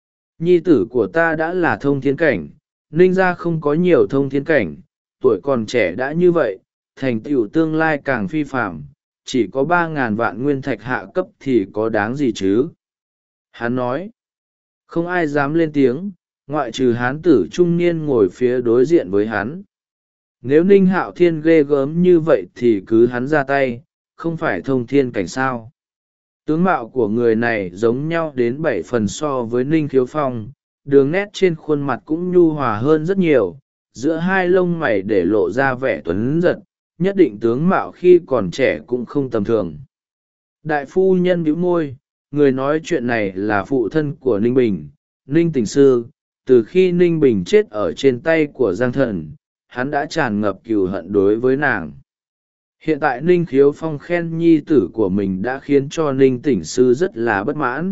S1: Nhi tử của ta đã là thông thiên cảnh, Ninh gia không có nhiều thông thiên cảnh, tuổi còn trẻ đã như vậy, thành tựu tương lai càng phi phạm, chỉ có 3.000 vạn nguyên thạch hạ cấp thì có đáng gì chứ? Hắn nói, không ai dám lên tiếng, ngoại trừ hán tử trung niên ngồi phía đối diện với hắn. Nếu Ninh Hạo Thiên ghê gớm như vậy thì cứ hắn ra tay, không phải thông thiên cảnh sao? Tướng mạo của người này giống nhau đến 7 phần so với Ninh Khiếu Phong, đường nét trên khuôn mặt cũng nhu hòa hơn rất nhiều, giữa hai lông mày để lộ ra vẻ tuấn giật, nhất định tướng mạo khi còn trẻ cũng không tầm thường. Đại phu nhân bĩu môi, người nói chuyện này là phụ thân của Ninh Bình, Ninh Tỉnh Sư. Từ khi Ninh Bình chết ở trên tay của Giang Thần, hắn đã tràn ngập cừu hận đối với nàng. Hiện tại Ninh Khiếu Phong khen nhi tử của mình đã khiến cho Ninh Tỉnh Sư rất là bất mãn.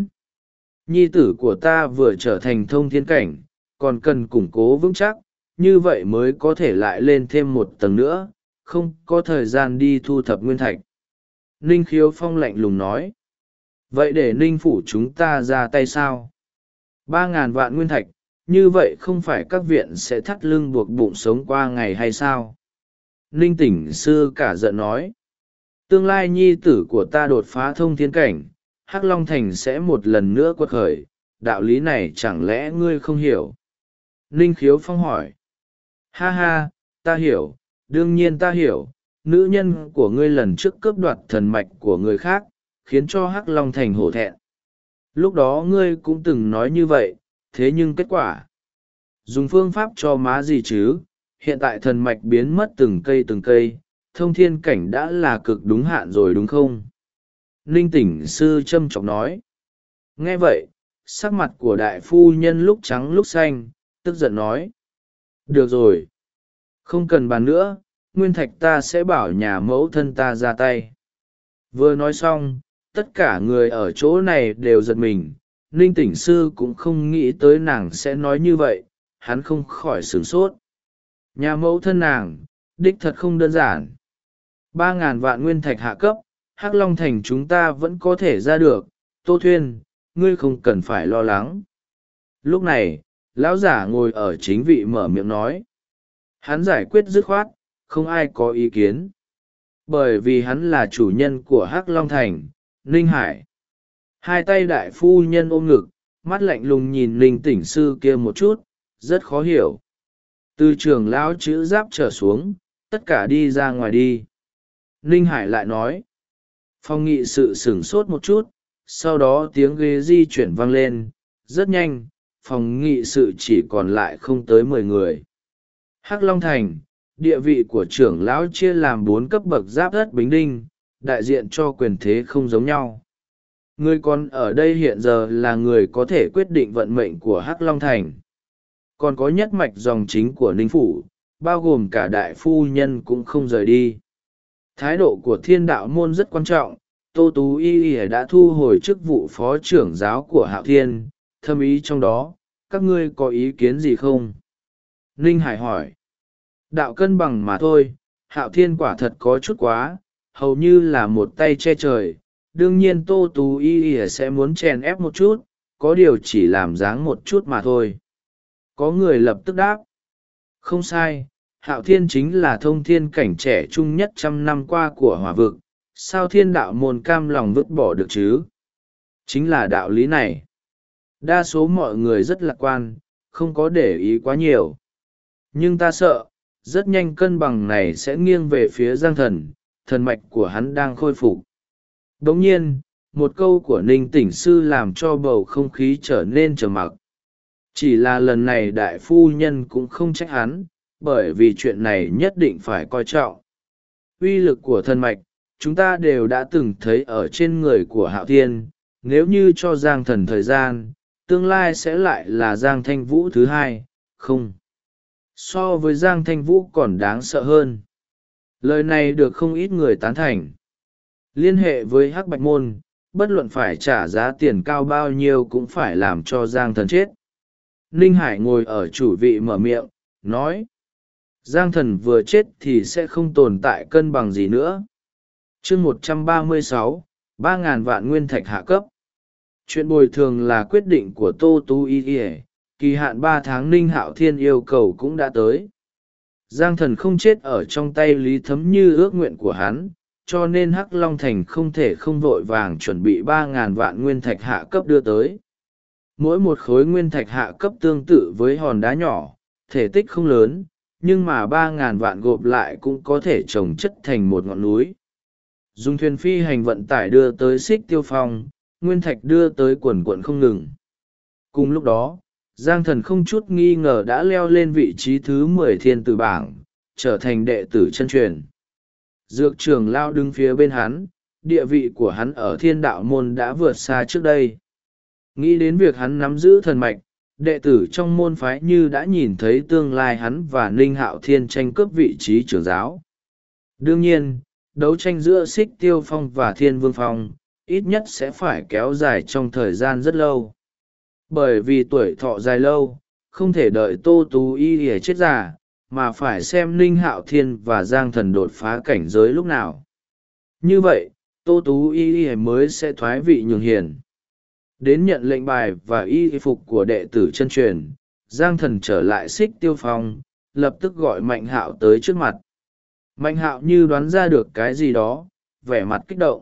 S1: Nhi tử của ta vừa trở thành thông thiên cảnh, còn cần củng cố vững chắc, như vậy mới có thể lại lên thêm một tầng nữa, không có thời gian đi thu thập nguyên thạch. Ninh Khiếu Phong lạnh lùng nói. Vậy để Ninh phủ chúng ta ra tay sao? 3.000 vạn nguyên thạch, như vậy không phải các viện sẽ thắt lưng buộc bụng sống qua ngày hay sao? Ninh Tỉnh Sư cả giận nói. Tương lai nhi tử của ta đột phá thông thiên cảnh, Hắc Long Thành sẽ một lần nữa quật khởi, đạo lý này chẳng lẽ ngươi không hiểu? Ninh Khiếu Phong hỏi. Ha ha, ta hiểu, đương nhiên ta hiểu, nữ nhân của ngươi lần trước cướp đoạt thần mạch của người khác, khiến cho Hắc Long Thành hổ thẹn. Lúc đó ngươi cũng từng nói như vậy, thế nhưng kết quả? Dùng phương pháp cho má gì chứ? Hiện tại thần mạch biến mất từng cây, thông thiên cảnh đã là cực đúng hạn rồi đúng không? Ninh Tỉnh Sư châm chọc nói. Nghe vậy, sắc mặt của đại phu nhân lúc trắng lúc xanh, tức giận nói. Được rồi. Không cần bàn nữa, nguyên thạch ta sẽ bảo nhà mẫu thân ta ra tay. Vừa nói xong, tất cả người ở chỗ này đều giật mình. Ninh Tỉnh Sư cũng không nghĩ tới nàng sẽ nói như vậy, hắn không khỏi sửng sốt. Nhà mẫu thân nàng, đích thật không đơn giản. 3.000 vạn nguyên thạch hạ cấp, Hắc Long Thành chúng ta vẫn có thể ra được, Tô Thuyên, ngươi không cần phải lo lắng. Lúc này, lão giả ngồi ở chính vị mở miệng nói. Hắn giải quyết dứt khoát, không ai có ý kiến. Bởi vì hắn là chủ nhân của Hắc Long Thành, Ninh Hải. Hai tay đại phu nhân ôm ngực, mắt lạnh lùng nhìn Ninh Tỉnh Sư kia một chút, rất khó hiểu. Từ trường lão chữ giáp trở xuống, tất cả đi ra ngoài đi. Ninh Hải lại nói. Phong nghị sự sửng sốt một chút, sau đó tiếng ghế di chuyển vang lên rất nhanh, phòng nghị sự chỉ còn lại không tới 10 người. Hắc Long Thành, địa vị của trưởng lão chia làm 4 cấp bậc giáp đất bính đinh, đại diện cho quyền thế không giống nhau. Người còn ở đây hiện giờ là người có thể quyết định vận mệnh của Hắc Long Thành. Còn có nhất mạch dòng chính của Ninh Phủ, bao gồm cả đại phu nhân cũng không rời đi. Thái độ của Thiên Đạo Môn rất quan trọng. Tô Tú Y đã thu hồi chức vụ phó trưởng giáo của Hạo Thiên, thâm ý trong đó, các ngươi có ý kiến gì không? Ninh Hải hỏi. Đạo cân bằng mà thôi, Hạo Thiên quả thật có chút quá, hầu như là một tay che trời. Đương nhiên Tô Tú Y sẽ muốn chèn ép một chút, có điều chỉ làm dáng một chút mà thôi. Có người lập tức đáp. Không sai, Hạo Thiên chính là thông thiên cảnh trẻ trung nhất 100 năm qua của Hỏa vực, sao Thiên Đạo Môn cam lòng vứt bỏ được chứ? Chính là đạo lý này. Đa số mọi người rất lạc quan, không có để ý quá nhiều. Nhưng ta sợ, rất nhanh cân bằng này sẽ nghiêng về phía Giang Thần, thần mạch của hắn đang khôi phục. Đồng nhiên, một câu của Ninh Tỉnh Sư làm cho bầu không khí trở nên trầm mặc. Chỉ là lần này đại phu nhân cũng không trách hắn, bởi vì chuyện này nhất định phải coi trọng. Uy lực của thần mạch, chúng ta đều đã từng thấy ở trên người của Hạo Thiên, nếu như cho Giang Thần thời gian, tương lai sẽ lại là Giang Thanh Vũ thứ hai, không. So với Giang Thanh Vũ còn đáng sợ hơn. Lời này được không ít người tán thành. Liên hệ với Hắc Bạch Môn, bất luận phải trả giá tiền cao bao nhiêu cũng phải làm cho Giang Thần chết. Ninh Hải ngồi ở chủ vị mở miệng, nói. Giang Thần vừa chết thì sẽ không tồn tại cân bằng gì nữa. Chương 136, 3.000 vạn nguyên thạch hạ cấp. Chuyện bồi thường là quyết định của Tô Tú Y, kỳ hạn 3 tháng Ninh Hạo Thiên yêu cầu cũng đã tới. Giang Thần không chết ở trong tay Lý Thấm như ước nguyện của hắn, cho nên Hắc Long Thành không thể không vội vàng chuẩn bị 3.000 vạn nguyên thạch hạ cấp đưa tới. Mỗi một khối nguyên thạch hạ cấp tương tự với hòn đá nhỏ, thể tích không lớn, nhưng mà 3.000 vạn gộp lại cũng có thể trồng chất thành một ngọn núi. Dùng thuyền phi hành vận tải đưa tới Xích Tiêu Phong, nguyên thạch đưa tới quần quận không ngừng. Cùng lúc đó, Giang Thần không chút nghi ngờ đã leo lên vị trí thứ 10 thiên tử bảng, trở thành đệ tử chân truyền. Dược trưởng lao đứng phía bên hắn, địa vị của hắn ở Thiên Đạo Môn đã vượt xa trước đây. Nghĩ đến việc hắn nắm giữ thần mạch, đệ tử trong môn phái như đã nhìn thấy tương lai hắn và Ninh Hạo Thiên tranh cướp vị trí trưởng giáo. Đương nhiên, đấu tranh giữa Xích Tiêu Phong và Thiên Vương Phong, ít nhất sẽ phải kéo dài trong thời gian rất lâu. Bởi vì tuổi thọ dài lâu, không thể đợi Tô Tú Y để chết già, mà phải xem Ninh Hạo Thiên và Giang Thần đột phá cảnh giới lúc nào. Như vậy, Tô Tú Y mới sẽ thoái vị nhường hiền. Đến nhận lệnh bài và y phục của đệ tử chân truyền, Giang Thần trở lại Xích Tiêu Phong, lập tức gọi Mạnh Hạo tới trước mặt. Mạnh Hạo như đoán ra được cái gì đó, vẻ mặt kích động.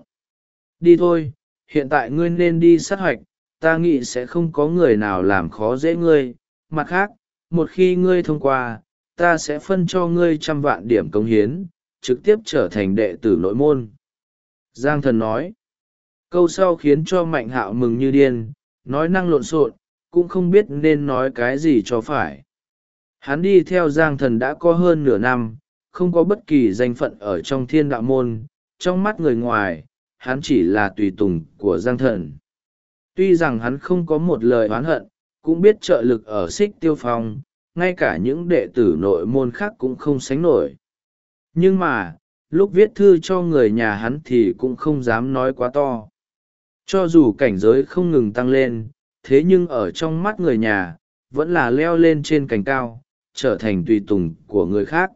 S1: Đi thôi, hiện tại ngươi nên đi sát hoạch, ta nghĩ sẽ không có người nào làm khó dễ ngươi. Mặt khác, một khi ngươi thông qua, ta sẽ phân cho ngươi 100 vạn điểm cống hiến, trực tiếp trở thành đệ tử nội môn. Giang Thần nói. Câu sau khiến cho Mạnh Hạo mừng như điên, nói năng lộn xộn, cũng không biết nên nói cái gì cho phải. Hắn đi theo Giang Thần đã có hơn nửa năm, không có bất kỳ danh phận ở trong Thiên Đạo Môn, trong mắt người ngoài, hắn chỉ là tùy tùng của Giang Thần. Tuy rằng hắn không có một lời oán hận, cũng biết trợ lực ở Xích Tiêu Phong, ngay cả những đệ tử nội môn khác cũng không sánh nổi. Nhưng mà, lúc viết thư cho người nhà hắn thì cũng không dám nói quá to. Cho dù cảnh giới không ngừng tăng lên, thế nhưng ở trong mắt người nhà, vẫn là leo lên trên cành cao, trở thành tùy tùng của người khác.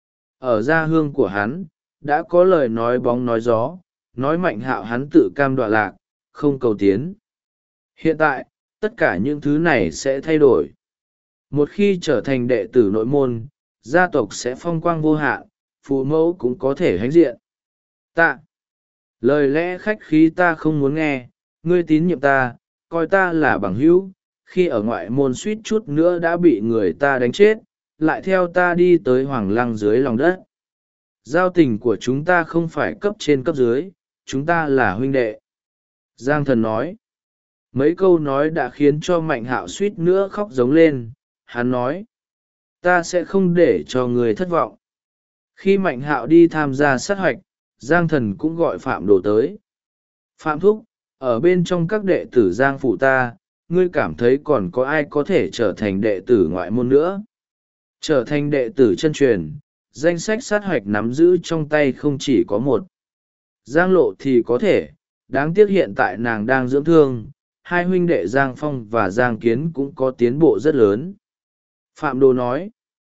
S1: Ở gia hương của hắn, đã có lời nói bóng nói gió, nói Mạnh Hạo hắn tự cam đoạ lạc, không cầu tiến. Hiện tại, tất cả những thứ này sẽ thay đổi. Một khi trở thành đệ tử nội môn, gia tộc sẽ phong quang vô hạn, phụ mẫu cũng có thể hãnh diện. Tạ! Lời lẽ khách khí ta không muốn nghe, ngươi tín nhiệm ta, coi ta là bằng hữu, khi ở ngoại môn suýt chút nữa đã bị người ta đánh chết, lại theo ta đi tới Hoàng Lăng dưới lòng đất. Giao tình của chúng ta không phải cấp trên cấp dưới, chúng ta là huynh đệ. Giang Thần nói. Mấy câu nói đã khiến cho Mạnh Hạo suýt nữa khóc giống lên. Hắn nói, ta sẽ không để cho người thất vọng. Khi Mạnh Hạo đi tham gia sát hoạch, Giang Thần cũng gọi Phạm Đồ tới. Phạm Thúc, ở bên trong các đệ tử Giang phủ ta, ngươi cảm thấy còn có ai có thể trở thành đệ tử ngoại môn nữa? Trở thành đệ tử chân truyền, danh sách sát hoạch nắm giữ trong tay không chỉ có một. Giang Lộ thì có thể, đáng tiếc hiện tại nàng đang dưỡng thương, hai huynh đệ Giang Phong và Giang Kiến cũng có tiến bộ rất lớn. Phạm Đồ nói,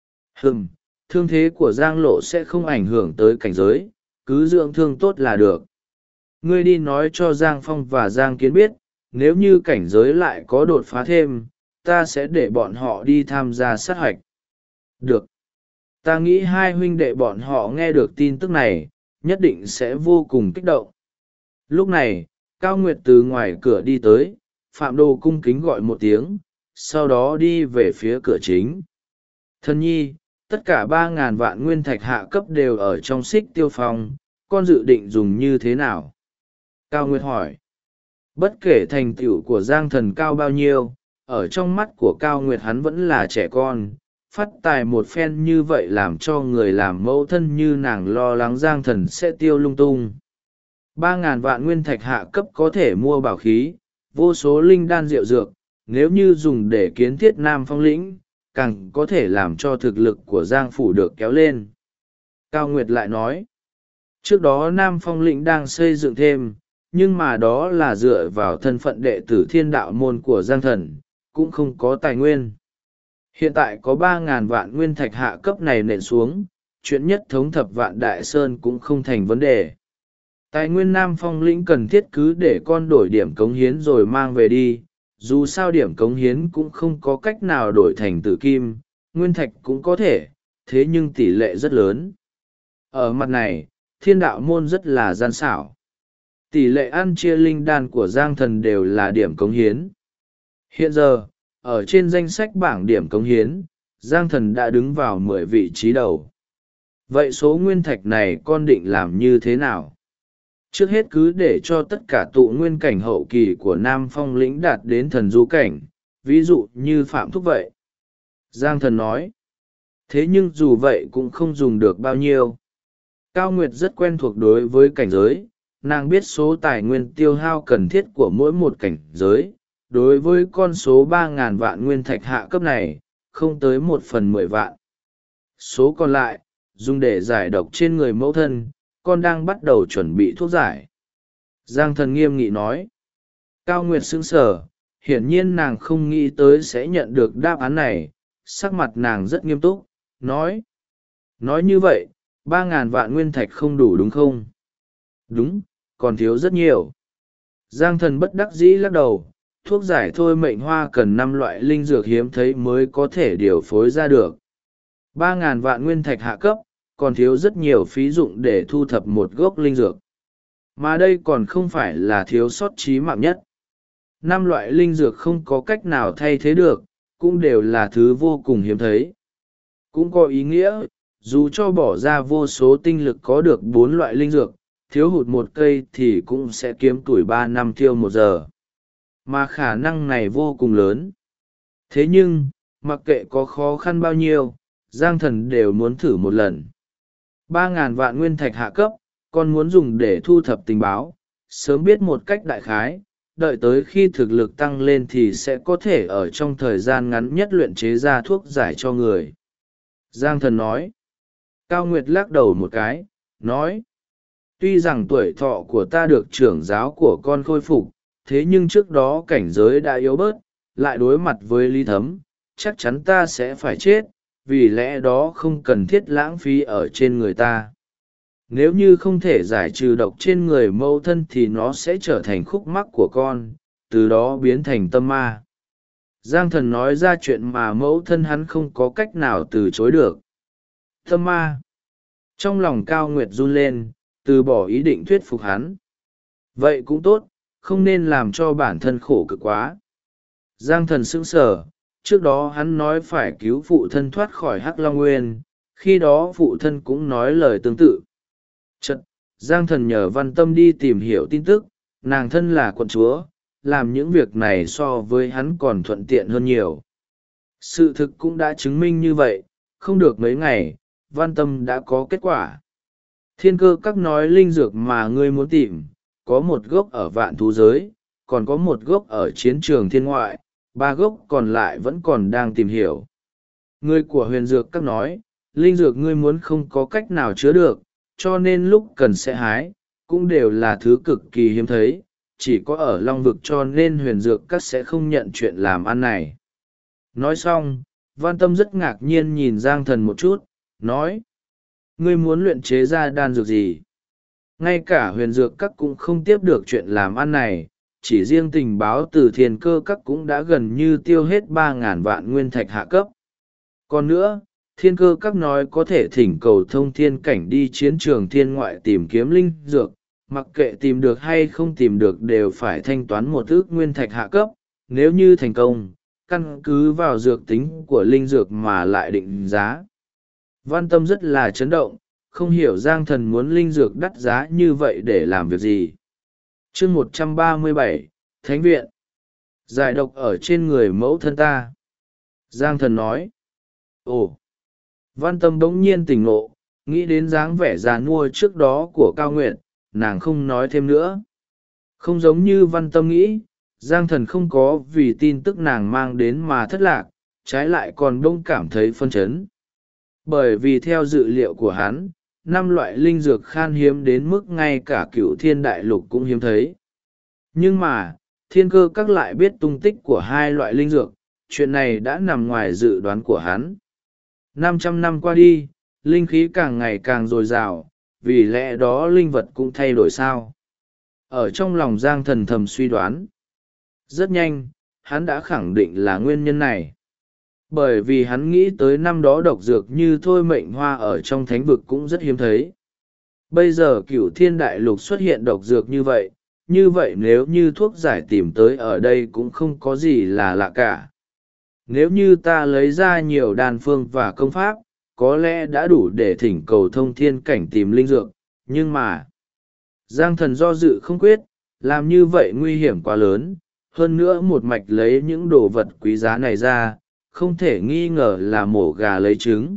S1: thương thế của Giang Lộ sẽ không ảnh hưởng tới cảnh giới, cứ dưỡng thương tốt là được. Ngươi đi nói cho Giang Phong và Giang Kiến biết, nếu như cảnh giới lại có đột phá thêm, ta sẽ để bọn họ đi tham gia sát hoạch. Được. Ta nghĩ hai huynh đệ bọn họ nghe được tin tức này, nhất định sẽ vô cùng kích động. Lúc này, Cao Nguyệt từ ngoài cửa đi tới, Phạm Đồ cung kính gọi một tiếng, sau đó đi về phía cửa chính. Thần nhi, tất cả 3.000 vạn nguyên thạch hạ cấp đều ở trong xích tiêu phong, con dự định dùng như thế nào? Cao Nguyệt hỏi. Bất kể thành tựu của Giang Thần cao bao nhiêu, ở trong mắt của Cao Nguyệt hắn vẫn là trẻ con. Phát tài một phen như vậy làm cho người làm mẫu thân như nàng lo lắng Giang Thần sẽ tiêu lung tung. 3.000 vạn nguyên thạch hạ cấp có thể mua bảo khí, vô số linh đan rượu dược, nếu như dùng để kiến thiết Nam Phong lĩnh, càng có thể làm cho thực lực của Giang phủ được kéo lên. Cao Nguyệt lại nói, trước đó Nam Phong lĩnh đang xây dựng thêm, nhưng mà đó là dựa vào thân phận đệ tử Thiên Đạo môn của Giang Thần, cũng không có tài nguyên. Hiện tại có 3.000 vạn nguyên thạch hạ cấp này nện xuống, chuyện nhất thống thập vạn đại sơn cũng không thành vấn đề. Tài nguyên Nam Phong lĩnh cần thiết cứ để con đổi điểm cống hiến rồi mang về đi, dù sao điểm cống hiến cũng không có cách nào đổi thành tử kim, nguyên thạch cũng có thể, thế nhưng tỷ lệ rất lớn. Ở mặt này, Thiên Đạo môn rất là gian xảo. Tỷ lệ ăn chia linh đan của Giang Thần đều là điểm cống hiến. Hiện giờ, ở trên danh sách bảng điểm cống hiến, Giang Thần đã đứng vào 10 vị trí đầu. Vậy số nguyên thạch này con định làm như thế nào? Trước hết cứ để cho tất cả tụ nguyên cảnh hậu kỳ của Nam Phong lĩnh đạt đến thần du cảnh, ví dụ như Phạm Thúc vậy. Giang Thần nói. Thế nhưng dù vậy cũng không dùng được bao nhiêu. Cao Nguyệt rất quen thuộc đối với cảnh giới, nàng biết số tài nguyên tiêu hao cần thiết của mỗi một cảnh giới. Đối với con số 3.000 vạn nguyên thạch hạ cấp này, không tới 1/10 vạn. Số còn lại, dùng để giải độc trên người mẫu thân, con đang bắt đầu chuẩn bị thuốc giải. Giang Thần nghiêm nghị nói. Cao Nguyệt sững sờ, hiển nhiên nàng không nghĩ tới sẽ nhận được đáp án này, sắc mặt nàng rất nghiêm túc, nói. Nói như vậy, 3.000 vạn nguyên thạch không đủ đúng không? Đúng, còn thiếu rất nhiều. Giang Thần bất đắc dĩ lắc đầu, thuốc giải thôi mệnh hoa cần 5 loại linh dược hiếm thấy mới có thể điều phối ra được. 3.000 vạn nguyên thạch hạ cấp, còn thiếu rất nhiều phí dụng để thu thập một gốc linh dược. Mà đây còn không phải là thiếu sót chí mạng nhất. 5 loại linh dược không có cách nào thay thế được, cũng đều là thứ vô cùng hiếm thấy. Cũng có ý nghĩa, dù cho bỏ ra vô số tinh lực có được 4 loại linh dược, thiếu hụt một cây thì cũng sẽ kiếm tuổi 3 năm tiêu 1 giờ. Mà khả năng này vô cùng lớn. Thế nhưng, mặc kệ có khó khăn bao nhiêu, Giang Thần đều muốn thử một lần. 3.000 vạn nguyên thạch hạ cấp, còn muốn dùng để thu thập tình báo, sớm biết một cách đại khái, đợi tới khi thực lực tăng lên thì sẽ có thể ở trong thời gian ngắn nhất luyện chế ra thuốc giải cho người. Giang Thần nói. Cao Nguyệt lắc đầu một cái, nói. Tuy rằng tuổi thọ của ta được trưởng giáo của con khôi phục, thế nhưng trước đó cảnh giới đã yếu bớt, lại đối mặt với Lý Thấm, chắc chắn ta sẽ phải chết, vì lẽ đó không cần thiết lãng phí ở trên người ta. Nếu như không thể giải trừ độc trên người mẫu thân thì nó sẽ trở thành khúc mắc của con, từ đó biến thành tâm ma. Giang Thần nói ra chuyện mà mẫu thân hắn không có cách nào từ chối được. Tâm ma. Trong lòng Cao Nguyệt run lên, từ bỏ ý định thuyết phục hắn. Vậy cũng tốt, không nên làm cho bản thân khổ cực quá. Giang Thần sững sờ, trước đó hắn nói phải cứu phụ thân thoát khỏi Hắc Long Nguyên, khi đó phụ thân cũng nói lời tương tự. Chật, Giang Thần nhờ Văn Tâm đi tìm hiểu tin tức, nàng thân là quận chúa, làm những việc này so với hắn còn thuận tiện hơn nhiều. Sự thực cũng đã chứng minh như vậy, không được mấy ngày, Văn Tâm đã có kết quả. Thiên Cơ Các nói linh dược mà ngươi muốn tìm, có một gốc ở Vạn Thú Giới, còn có một gốc ở Chiến Trường Thiên Ngoại, 3 gốc còn lại vẫn còn đang tìm hiểu. Người của Huyền Dược Các nói, linh dược ngươi muốn không có cách nào chứa được, cho nên lúc cần sẽ hái, cũng đều là thứ cực kỳ hiếm thấy, chỉ có ở Long Vực cho nên Huyền Dược Các sẽ không nhận chuyện làm ăn này. Nói xong, Văn Tâm rất ngạc nhiên nhìn Giang Thần một chút, nói: ngươi muốn luyện chế ra đan dược gì? Ngay cả Huyền Dược Các cũng không tiếp được chuyện làm ăn này, chỉ riêng tình báo từ Thiên Cơ Các cũng đã gần như tiêu hết 3.000 vạn nguyên thạch hạ cấp. Còn nữa, Thiên Cơ Các nói có thể thỉnh cầu thông thiên cảnh đi chiến trường thiên ngoại tìm kiếm linh dược, mặc kệ tìm được hay không tìm được đều phải thanh toán 1 ức nguyên thạch hạ cấp, nếu như thành công, căn cứ vào dược tính của linh dược mà lại định giá. Văn Tâm rất là chấn động, không hiểu Giang Thần muốn linh dược đắt giá như vậy để làm việc gì. Chương 137, Thánh Viện. Giải độc ở trên người mẫu thân ta. Giang Thần nói: ồ. Văn Tâm bỗng nhiên tỉnh ngộ, nghĩ đến dáng vẻ già nua trước đó của Cao Nguyệt, nàng không nói thêm nữa. Không giống như Văn Tâm nghĩ, Giang Thần không có vì tin tức nàng mang đến mà thất lạc, trái lại còn bỗng cảm thấy phân chấn. Bởi vì theo dự liệu của hắn, 5 loại linh dược khan hiếm đến mức ngay cả Cửu Thiên Đại Lục cũng hiếm thấy. Nhưng mà, Thiên Cơ Các lại biết tung tích của 2 loại linh dược, chuyện này đã nằm ngoài dự đoán của hắn. 500 năm qua đi, linh khí càng ngày càng dồi dào, vì lẽ đó linh vật cũng thay đổi sao. Ở trong lòng Giang Thần thầm suy đoán. Rất nhanh, hắn đã khẳng định là nguyên nhân này. Bởi vì hắn nghĩ tới năm đó độc dược như thôi mệnh hoa ở trong thánh vực cũng rất hiếm thấy. Bây giờ Cửu Thiên Đại Lục xuất hiện độc dược như vậy nếu như thuốc giải tìm tới ở đây cũng không có gì là lạ cả. Nếu như ta lấy ra nhiều đan phương và công pháp, có lẽ đã đủ để thỉnh cầu thông thiên cảnh tìm linh dược, nhưng mà Giang Thần do dự không quyết, làm như vậy nguy hiểm quá lớn, hơn nữa một mạch lấy những đồ vật quý giá này ra, không thể nghi ngờ là mổ gà lấy trứng.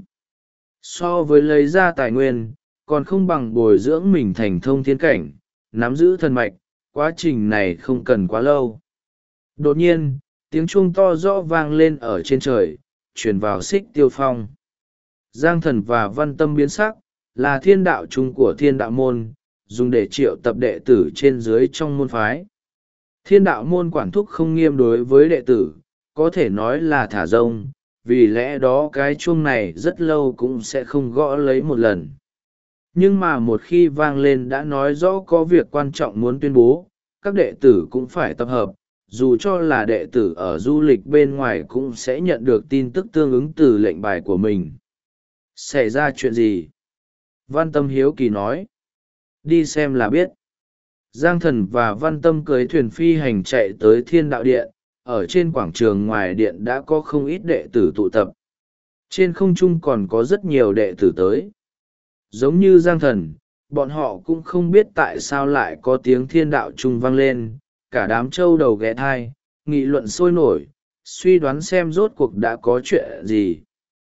S1: So với lấy ra tài nguyên, còn không bằng bồi dưỡng mình thành thông thiên cảnh, nắm giữ thần mạch, quá trình này không cần quá lâu. Đột nhiên, tiếng chuông to rõ vang lên ở trên trời, truyền vào Xích Tiêu Phong. Giang Thần và Văn Tâm biến sắc, là thiên đạo chung của thiên đạo môn, dùng để triệu tập đệ tử trên dưới trong môn phái. Thiên đạo môn quản thúc không nghiêm đối với đệ tử, có thể nói là thả rông, vì lẽ đó cái chuông này rất lâu cũng sẽ không gõ lấy một lần. Nhưng mà một khi vang lên đã nói rõ có việc quan trọng muốn tuyên bố, các đệ tử cũng phải tập hợp, dù cho là đệ tử ở du lịch bên ngoài cũng sẽ nhận được tin tức tương ứng từ lệnh bài của mình. Xảy ra chuyện gì? Văn Tâm hiếu kỳ nói. Đi xem là biết. Giang Thần và Văn Tâm cưới thuyền phi hành chạy tới Thiên Đạo Điện, ở trên quảng trường ngoài điện đã có không ít đệ tử tụ tập. Trên không trung còn có rất nhiều đệ tử tới. Giống như Giang Thần, bọn họ cũng không biết tại sao lại có tiếng thiên đạo trung vang lên, cả đám trâu đầu ghé thai, nghị luận sôi nổi, suy đoán xem rốt cuộc đã có chuyện gì.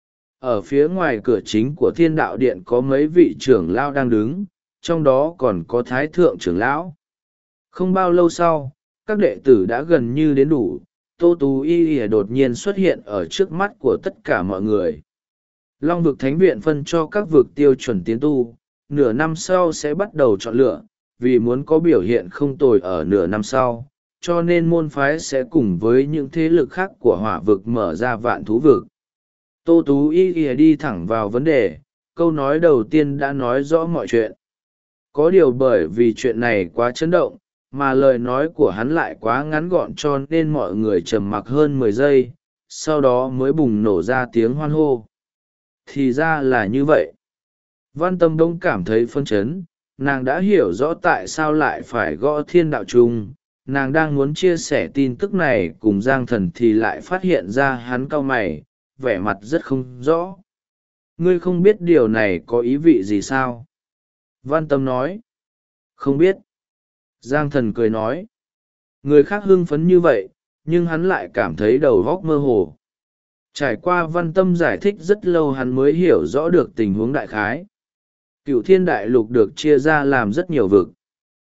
S1: Ở phía ngoài cửa chính của Thiên Đạo Điện có mấy vị trưởng lão đang đứng, trong đó còn có Thái Thượng trưởng lão. Không bao lâu sau, các đệ tử đã gần như đến đủ, Tô Tú Y đột nhiên xuất hiện ở trước mắt của tất cả mọi người. Long vực Thánh Viện phân cho các vực tiêu chuẩn tiến tu, nửa năm sau sẽ bắt đầu chọn lựa, vì muốn có biểu hiện không tồi ở nửa năm sau, cho nên môn phái sẽ cùng với những thế lực khác của hỏa vực mở ra vạn thú vực. Tô Tú Y đi thẳng vào vấn đề, câu nói đầu tiên đã nói rõ mọi chuyện. Có điều bởi vì chuyện này quá chấn động, mà lời nói của hắn lại quá ngắn gọn cho nên mọi người trầm mặc hơn 10 giây, sau đó mới bùng nổ ra tiếng hoan hô. Thì ra là như vậy. Văn Tâm đông cảm thấy phân chấn, nàng đã hiểu rõ tại sao lại phải gõ thiên đạo chung. Nàng đang muốn chia sẻ tin tức này cùng Giang Thần thì lại phát hiện ra hắn cau mày, vẻ mặt rất không rõ. Ngươi không biết điều này có ý vị gì sao? Văn Tâm nói. Không biết. Giang Thần cười nói. Người khác hưng phấn như vậy, nhưng hắn lại cảm thấy đầu óc mơ hồ. Trải qua Văn Tâm giải thích rất lâu hắn mới hiểu rõ được tình huống đại khái. Cửu Thiên Đại Lục được chia ra làm rất nhiều vực.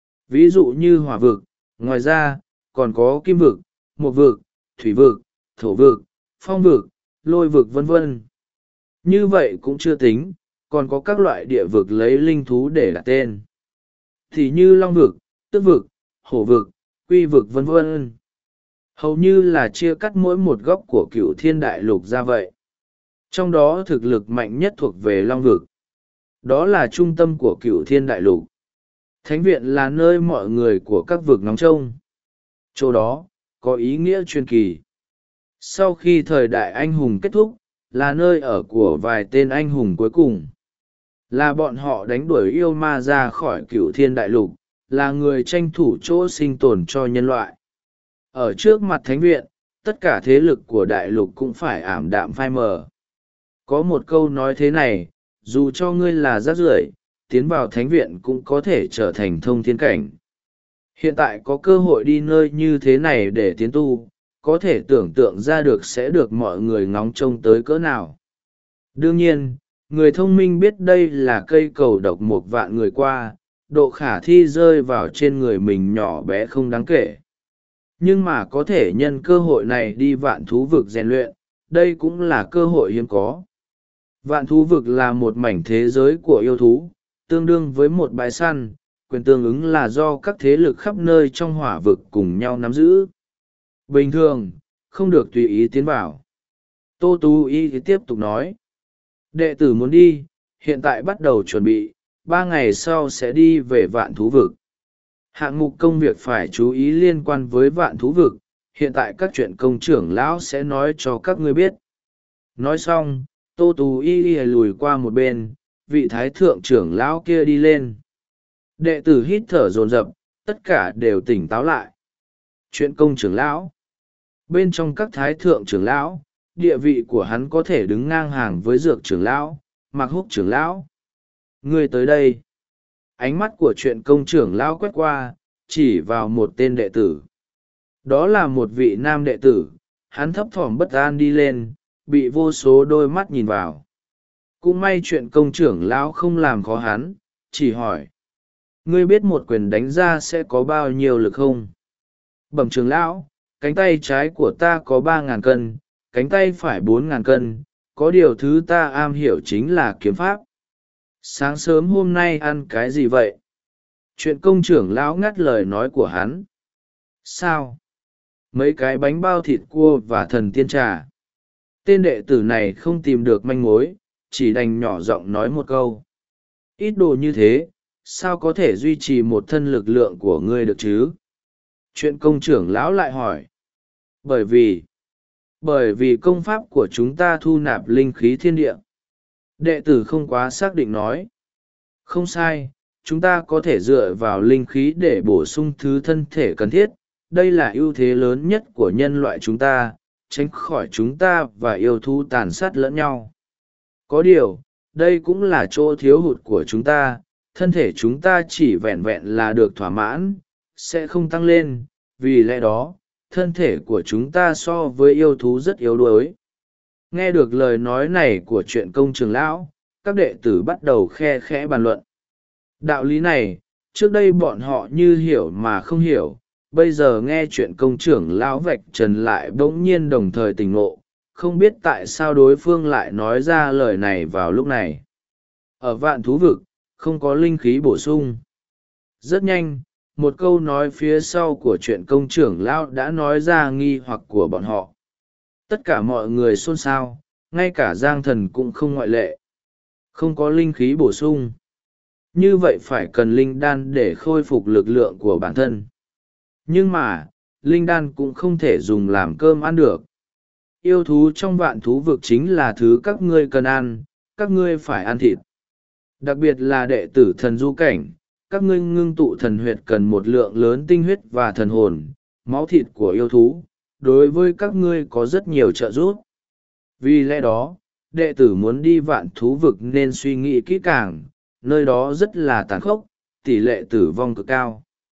S1: Ví dụ như hỏa vực, ngoài ra, còn có kim vực, mộc vực, thủy vực, thổ vực, phong vực, lôi vực vân vân. Như vậy cũng chưa tính, còn có các loại địa vực lấy linh thú để đặt tên. Thì như long vực, tước vực, hổ vực, quy vực vân vân. Hầu như là chia cắt mỗi một góc của Cửu Thiên Đại Lục ra vậy. Trong đó thực lực mạnh nhất thuộc về long vực. Đó là trung tâm của Cửu Thiên Đại Lục. Thánh viện là nơi mọi người của các vực ngóng trông. Chỗ đó, có ý nghĩa truyền kỳ. Sau khi thời đại anh hùng kết thúc, là nơi ở của vài tên anh hùng cuối cùng. Là bọn họ đánh đuổi yêu ma ra khỏi Cửu Thiên Đại Lục, là người tranh thủ chỗ sinh tồn cho nhân loại. Ở trước mặt thánh viện, tất cả thế lực của đại lục cũng phải ảm đạm phai mờ. Có một câu nói thế này, dù cho ngươi là rác rưởi, tiến vào thánh viện cũng có thể trở thành thông thiên cảnh. Hiện tại có cơ hội đi nơi như thế này để tiến tu, có thể tưởng tượng ra được sẽ được mọi người ngóng trông tới cỡ nào. Đương nhiên, người thông minh biết đây là cây cầu độc một vạn người qua, độ khả thi rơi vào trên người mình nhỏ bé không đáng kể. Nhưng mà có thể nhân cơ hội này đi vạn thú vực rèn luyện, đây cũng là cơ hội hiếm có. Vạn thú vực là một mảnh thế giới của yêu thú, tương đương với một bãi săn, quyền tương ứng là do các thế lực khắp nơi trong hỏa vực cùng nhau nắm giữ. Bình thường, không được tùy ý tiến vào. Tô Tú Y tiếp tục nói. Đệ tử muốn đi, hiện tại bắt đầu chuẩn bị, 3 ngày sau sẽ đi về vạn thú vực. Hạng mục công việc phải chú ý liên quan với vạn thú vực, hiện tại các chuyện công trưởng lão sẽ nói cho các ngươi biết. Nói xong, Tô Tú Y lùi qua một bên, vị thái thượng trưởng lão kia đi lên. Đệ tử hít thở dồn dập, tất cả đều tỉnh táo lại. Chuyện công trưởng lão. Bên trong các thái thượng trưởng lão, địa vị của hắn có thể đứng ngang hàng với dược trưởng lão, Mạc Húc trưởng lão. Ngươi tới đây. Ánh mắt của chuyện công trưởng lão quét qua, chỉ vào một tên đệ tử. Đó là một vị nam đệ tử, hắn thấp thỏm bất an đi lên, bị vô số đôi mắt nhìn vào. Cũng may chuyện công trưởng lão không làm khó hắn, chỉ hỏi. Ngươi biết một quyền đánh ra sẽ có bao nhiêu lực không? Bẩm trưởng lão, cánh tay trái của ta có 3.000 cân, cánh tay phải 4.000 cân, có điều thứ ta am hiểu chính là kiếm pháp. Sáng sớm hôm nay ăn cái gì vậy? Chuyện công trưởng lão ngắt lời nói của hắn. Sao? Mấy cái bánh bao thịt cua và thần tiên trà. Tên đệ tử này không tìm được manh mối, chỉ đành nhỏ giọng nói một câu. Ít đồ như thế, sao có thể duy trì một thân lực lượng của ngươi được chứ? Chuyện công trưởng lão lại hỏi. Bởi vì công pháp của chúng ta thu nạp linh khí thiên địa. Đệ tử không quá xác định nói. Không sai, chúng ta có thể dựa vào linh khí để bổ sung thứ thân thể cần thiết. Đây là ưu thế lớn nhất của nhân loại chúng ta, tránh khỏi chúng ta và yêu thú tàn sát lẫn nhau. Có điều, đây cũng là chỗ thiếu hụt của chúng ta, thân thể chúng ta chỉ vẹn vẹn là được thỏa mãn, sẽ không tăng lên, vì lẽ đó, thân thể của chúng ta so với yêu thú rất yếu đuối. Nghe được lời nói này của chuyện công trưởng lão, các đệ tử bắt đầu khe khẽ bàn luận. Đạo lý này, trước đây bọn họ như hiểu mà không hiểu, bây giờ nghe chuyện công trưởng lão vạch trần lại bỗng nhiên đồng thời tỉnh ngộ, không biết tại sao đối phương lại nói ra lời này vào lúc này. Ở vạn thú vực, không có linh khí bổ sung. Rất nhanh, một câu nói phía sau của chuyện công trưởng lão đã nói ra nghi hoặc của bọn họ. Tất cả mọi người xôn xao, ngay cả Giang Thần cũng không ngoại lệ. Không có linh khí bổ sung. Như vậy phải cần linh đan để khôi phục lực lượng của bản thân. Nhưng mà, linh đan cũng không thể dùng làm cơm ăn được. Yêu thú trong vạn thú vực chính là thứ các ngươi cần ăn, các ngươi phải ăn thịt. Đặc biệt là đệ tử thần du cảnh, các ngươi ngưng tụ thần huyệt cần một lượng lớn tinh huyết và thần hồn, máu thịt của yêu thú, đối với các ngươi có rất nhiều trợ giúp. Vì lẽ đó, đệ tử muốn đi vạn thú vực nên suy nghĩ kỹ càng, nơi đó rất là tàn khốc, tỷ lệ tử vong cực cao.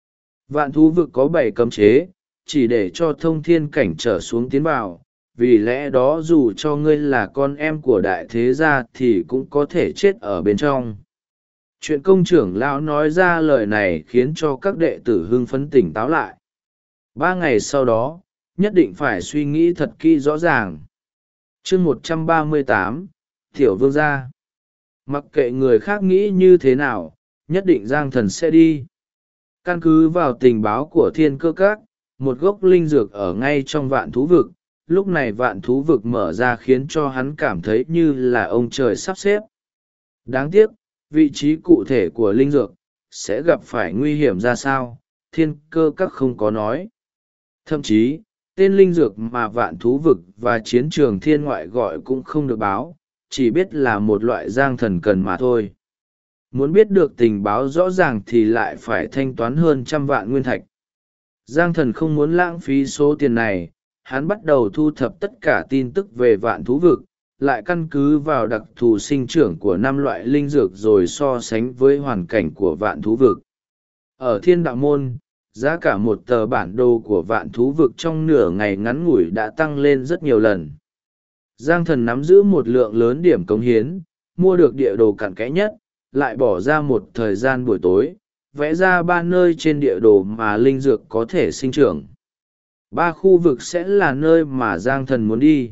S1: Vạn thú vực có 7 cấm chế, chỉ để cho thông thiên cảnh trở xuống tiến vào, vì lẽ đó dù cho ngươi là con em của đại thế gia thì cũng có thể chết ở bên trong. Chuyện công trưởng lão nói ra lời này khiến cho các đệ tử hưng phấn tỉnh táo lại. 3 ngày sau đó, nhất định phải suy nghĩ thật kỹ rõ ràng. Chương 138, Tiểu Vương gia. Mặc kệ người khác nghĩ như thế nào, nhất định Giang Thần sẽ đi. Căn cứ vào tình báo của Thiên Cơ Các, một gốc linh dược ở ngay trong vạn thú vực, lúc này vạn thú vực mở ra khiến cho hắn cảm thấy như là ông trời sắp xếp. Đáng tiếc, vị trí cụ thể của linh dược sẽ gặp phải nguy hiểm ra sao, Thiên Cơ Các không có nói. Thậm chí, tên linh dược mà vạn thú vực và chiến trường thiên ngoại gọi cũng không được báo, chỉ biết là một loại Giang Thần cần mà thôi. Muốn biết được tình báo rõ ràng thì lại phải thanh toán hơn 100 vạn nguyên thạch. Giang Thần không muốn lãng phí số tiền này, hắn bắt đầu thu thập tất cả tin tức về vạn thú vực, lại căn cứ vào đặc thù sinh trưởng của 5 loại linh dược rồi so sánh với hoàn cảnh của vạn thú vực. Ở Thiên Đạo Môn, giá cả một tờ bản đồ của vạn thú vực trong nửa ngày ngắn ngủi đã tăng lên rất nhiều lần. Giang Thần nắm giữ một lượng lớn điểm cống hiến, mua được địa đồ cặn kẽ nhất, lại bỏ ra một thời gian buổi tối, vẽ ra 3 nơi trên địa đồ mà linh dược có thể sinh trưởng. 3 khu vực sẽ là nơi mà Giang Thần muốn đi.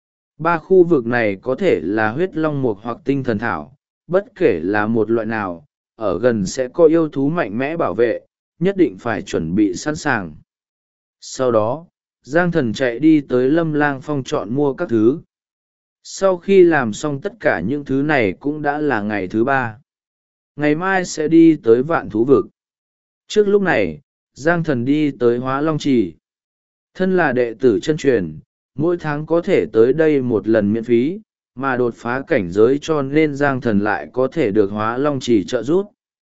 S1: 3 khu vực này có thể là huyết long mục hoặc tinh thần thảo, bất kể là một loại nào, ở gần sẽ có yêu thú mạnh mẽ bảo vệ, nhất định phải chuẩn bị sẵn sàng. Sau đó, Giang Thần chạy đi tới Lâm Lang Phong chọn mua các thứ. Sau khi làm xong tất cả những thứ này cũng đã là ngày thứ 3. Ngày mai sẽ đi tới vạn thú vực. Trước lúc này, Giang Thần đi tới Hóa Long Trì. Thân là đệ tử chân truyền, mỗi tháng có thể tới đây một lần miễn phí, mà đột phá cảnh giới cho nên Giang Thần lại có thể được Hóa Long Trì trợ giúp.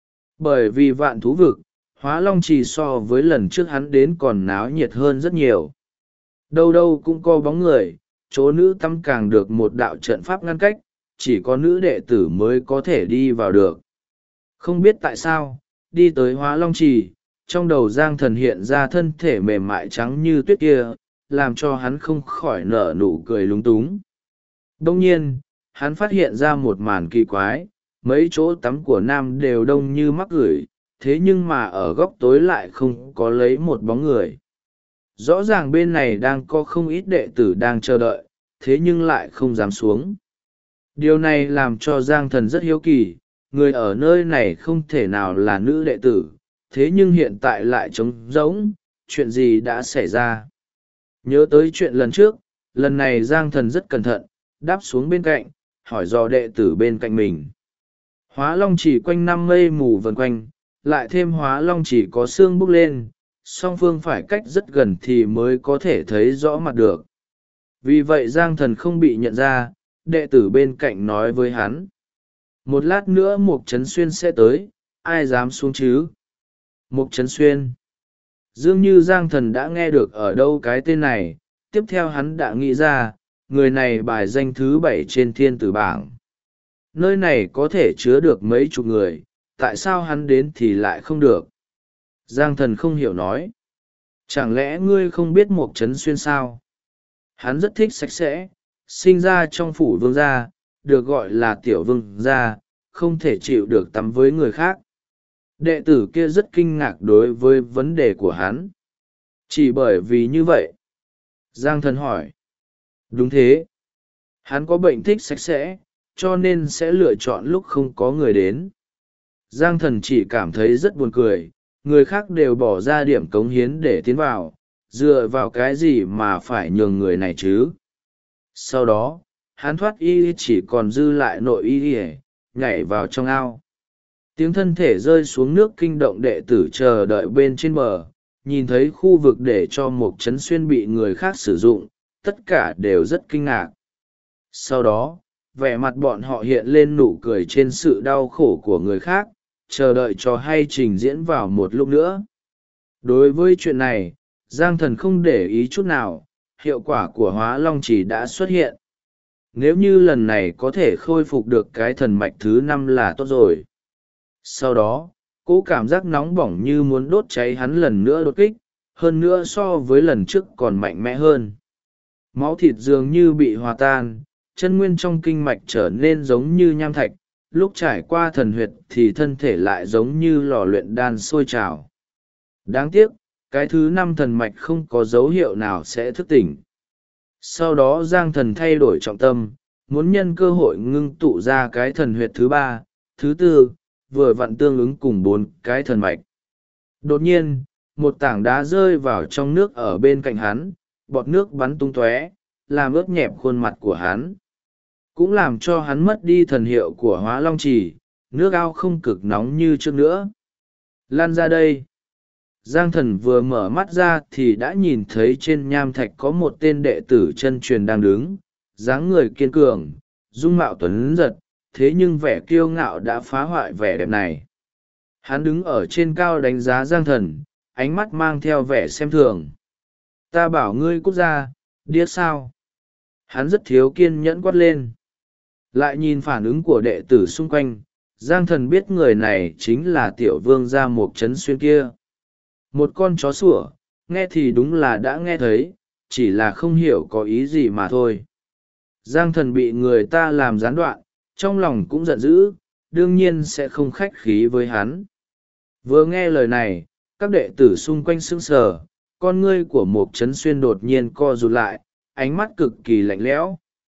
S1: Bởi vì vạn thú vực, Hóa Long Trì so với lần trước hắn đến còn náo nhiệt hơn rất nhiều. Đâu đâu cũng có bóng người, chỗ nữ tắm càng được một đạo trận pháp ngăn cách, chỉ có nữ đệ tử mới có thể đi vào được. Không biết tại sao, đi tới Hóa Long Trì, trong đầu Giang Thần hiện ra thân thể mềm mại trắng như tuyết kia, làm cho hắn không khỏi nở nụ cười lúng túng. Đông nhiên, hắn phát hiện ra một màn kỳ quái, mấy chỗ tắm của nam đều đông như mắc gửi, thế nhưng mà ở góc tối lại không có lấy một bóng người. Rõ ràng bên này đang có không ít đệ tử đang chờ đợi, thế nhưng lại không dám xuống. Điều này làm cho Giang Thần rất hiếu kỳ, người ở nơi này không thể nào là nữ đệ tử, thế nhưng hiện tại lại trống rỗng, chuyện gì đã xảy ra. Nhớ tới chuyện lần trước, lần này Giang Thần rất cẩn thận, đáp xuống bên cạnh, hỏi dò đệ tử bên cạnh mình. Hóa Long chỉ quanh năm mây mù vần quanh, lại thêm Hóa Long chỉ có xương bốc lên, song phương phải cách rất gần thì mới có thể thấy rõ mặt được. Vì vậy Giang Thần không bị nhận ra, đệ tử bên cạnh nói với hắn. Một lát nữa Mục Trấn Xuyên sẽ tới, ai dám xuống chứ? Mục Trấn Xuyên. Dường như Giang Thần đã nghe được ở đâu cái tên này, tiếp theo hắn đã nghĩ ra, người này bài danh thứ 7 trên thiên tử bảng. Nơi này có thể chứa được mấy chục người, tại sao hắn đến thì lại không được? Giang Thần không hiểu nói. Chẳng lẽ ngươi không biết Mục Trấn Xuyên sao? Hắn rất thích sạch sẽ, sinh ra trong phủ vương gia, được gọi là tiểu vương gia, không thể chịu được tắm với người khác. Đệ tử kia rất kinh ngạc đối với vấn đề của hắn. Chỉ bởi vì như vậy. Giang Thần hỏi. Đúng thế. Hắn có bệnh thích sạch sẽ, cho nên sẽ lựa chọn lúc không có người đến. Giang Thần chỉ cảm thấy rất buồn cười, người khác đều bỏ ra điểm cống hiến để tiến vào, dựa vào cái gì mà phải nhường người này chứ. Sau đó, hắn thoát y chỉ còn dư lại nội y, nhảy vào trong ao. Tiếng thân thể rơi xuống nước kinh động đệ tử chờ đợi bên trên bờ, nhìn thấy khu vực để cho Mục Trấn Xuyên bị người khác sử dụng, tất cả đều rất kinh ngạc. Sau đó, vẻ mặt bọn họ hiện lên nụ cười trên sự đau khổ của người khác, chờ đợi trò hay trình diễn vào một lúc nữa. Đối với chuyện này, Giang Thần không để ý chút nào, hiệu quả của Hóa Long chỉ đã xuất hiện. Nếu như lần này có thể khôi phục được cái thần mạch thứ 5 là tốt rồi. Sau đó, cỗ cảm giác nóng bỏng như muốn đốt cháy hắn lần nữa đột kích, hơn nữa so với lần trước còn mạnh mẽ hơn. Máu thịt dường như bị hòa tan, chân nguyên trong kinh mạch trở nên giống như nham thạch, lúc trải qua thần huyệt thì thân thể lại giống như lò luyện đan sôi trào. Đáng tiếc, cái thứ 5 thần mạch không có dấu hiệu nào sẽ thức tỉnh. Sau đó Giang Thần thay đổi trọng tâm, muốn nhân cơ hội ngưng tụ ra cái thần huyệt thứ 3, thứ 4, vừa vặn tương ứng cùng 4 cái thần mạch. Đột nhiên, một tảng đá rơi vào trong nước ở bên cạnh hắn, bọt nước bắn tung tóe, làm ướt nhẹp khuôn mặt của hắn. Cũng làm cho hắn mất đi thần hiệu của Hóa Long Chỉ, nước ao không cực nóng như trước nữa. Lan ra đây. Giang Thần vừa mở mắt ra thì đã nhìn thấy trên nham thạch có một tên đệ tử chân truyền đang đứng, dáng người kiên cường, dung mạo tuấn giật, thế nhưng vẻ kiêu ngạo đã phá hoại vẻ đẹp này. Hắn đứng ở trên cao đánh giá Giang Thần, ánh mắt mang theo vẻ xem thường. Ta bảo ngươi cút ra, điếc sao? Hắn rất thiếu kiên nhẫn quát lên. Lại nhìn phản ứng của đệ tử xung quanh, Giang Thần biết người này chính là tiểu vương gia Mộc Trấn Xuyên kia. Một con chó sủa, nghe thì đúng là đã nghe thấy, chỉ là không hiểu có ý gì mà thôi. Giang Thần bị người ta làm gián đoạn, trong lòng cũng giận dữ, đương nhiên sẽ không khách khí với hắn. Vừa nghe lời này, các đệ tử xung quanh sững sờ, con ngươi của Mộc Trấn Xuyên đột nhiên co rụt lại, ánh mắt cực kỳ lạnh lẽo.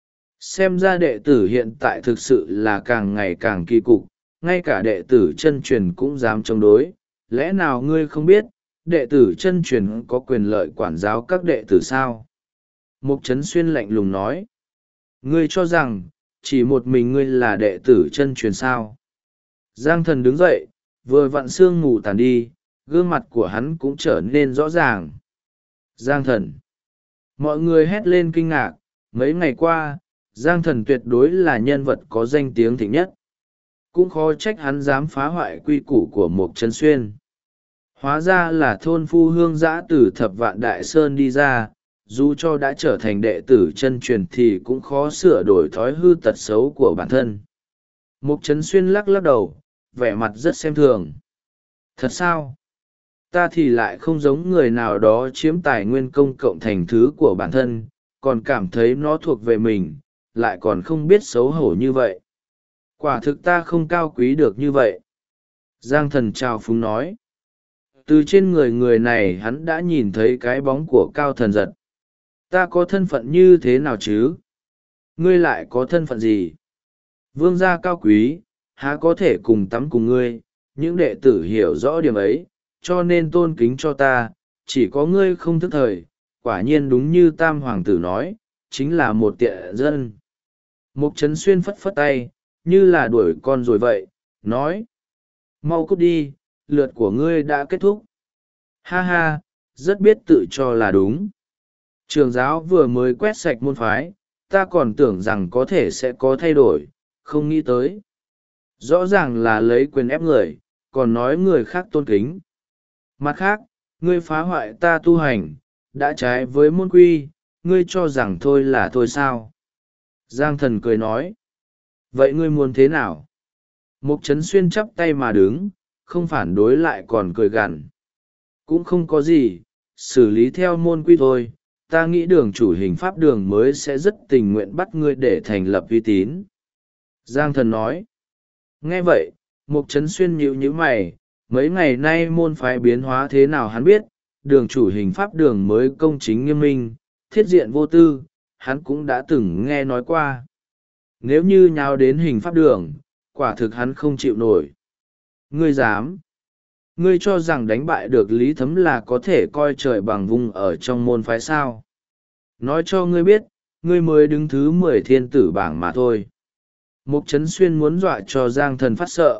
S1: Xem ra đệ tử hiện tại thực sự là càng ngày càng kỳ cục, ngay cả đệ tử chân truyền cũng dám chống đối. Lẽ nào ngươi không biết, đệ tử chân truyền có quyền lợi quản giáo các đệ tử sao? Mộc Trấn Xuyên lạnh lùng nói. Ngươi cho rằng, chỉ một mình ngươi là đệ tử chân truyền sao? Giang Thần đứng dậy, vừa vặn sương mù tàn đi, gương mặt của hắn cũng trở nên rõ ràng. Giang Thần. Mọi người hét lên kinh ngạc, mấy ngày qua, Giang Thần tuyệt đối là nhân vật có danh tiếng thịnh nhất. Cũng khó trách hắn dám phá hoại quy củ của Mộc Trấn Xuyên. Hóa ra là thôn phu hương giã từ Thập Vạn Đại Sơn đi ra, dù cho đã trở thành đệ tử chân truyền thì cũng khó sửa đổi thói hư tật xấu của bản thân. Mộc Trấn Xuyên lắc lắc đầu, vẻ mặt rất xem thường. Thật sao? Ta thì lại không giống người nào đó chiếm tài nguyên công cộng thành thứ của bản thân, còn cảm thấy nó thuộc về mình, lại còn không biết xấu hổ như vậy. Quả thực ta không cao quý được như vậy. Giang Thần trào phúng nói. Từ trên người này hắn đã nhìn thấy cái bóng của Cao Thần Giật. Ta có thân phận như thế nào chứ? Ngươi lại có thân phận gì? Vương gia cao quý, há có thể cùng tắm cùng ngươi, những đệ tử hiểu rõ điểm ấy, cho nên tôn kính cho ta, chỉ có ngươi không thức thời, quả nhiên đúng như Tam Hoàng tử nói, chính là một tiện dân. Mộc Trấn Xuyên phất phất tay, như là đuổi con rồi vậy, nói. Mau cút đi, lượt của ngươi đã kết thúc. Ha ha, rất biết tự cho là đúng. Trường giáo vừa mới quét sạch môn phái, ta còn tưởng rằng có thể sẽ có thay đổi, không nghĩ tới. Rõ ràng là lấy quyền ép người, còn nói người khác tôn kính. Mặt khác, ngươi phá hoại ta tu hành, đã trái với môn quy, ngươi cho rằng thôi là thôi sao? Giang Thần cười nói. Vậy ngươi muốn thế nào? Mộc Trấn Xuyên chắp tay mà đứng, không phản đối lại còn cười gằn. Cũng không có gì, xử lý theo môn quy thôi, ta nghĩ đường chủ hình pháp đường mới sẽ rất tình nguyện bắt ngươi để thành lập uy tín. Giang Thần nói. Nghe vậy, Mộc Trấn Xuyên nhíu mày, mấy ngày nay môn phái biến hóa thế nào hắn biết, đường chủ hình pháp đường mới công chính nghiêm minh, thiết diện vô tư, hắn cũng đã từng nghe nói qua. Nếu như nhào đến hình pháp đường, quả thực hắn không chịu nổi. Ngươi dám? Ngươi cho rằng đánh bại được Lý Thấm là có thể coi trời bằng vùng ở trong môn phái sao? Nói cho ngươi biết, ngươi mới đứng thứ 10 thiên tử bảng mà thôi. Mộc Trấn Xuyên muốn dọa cho Giang Thần phát sợ.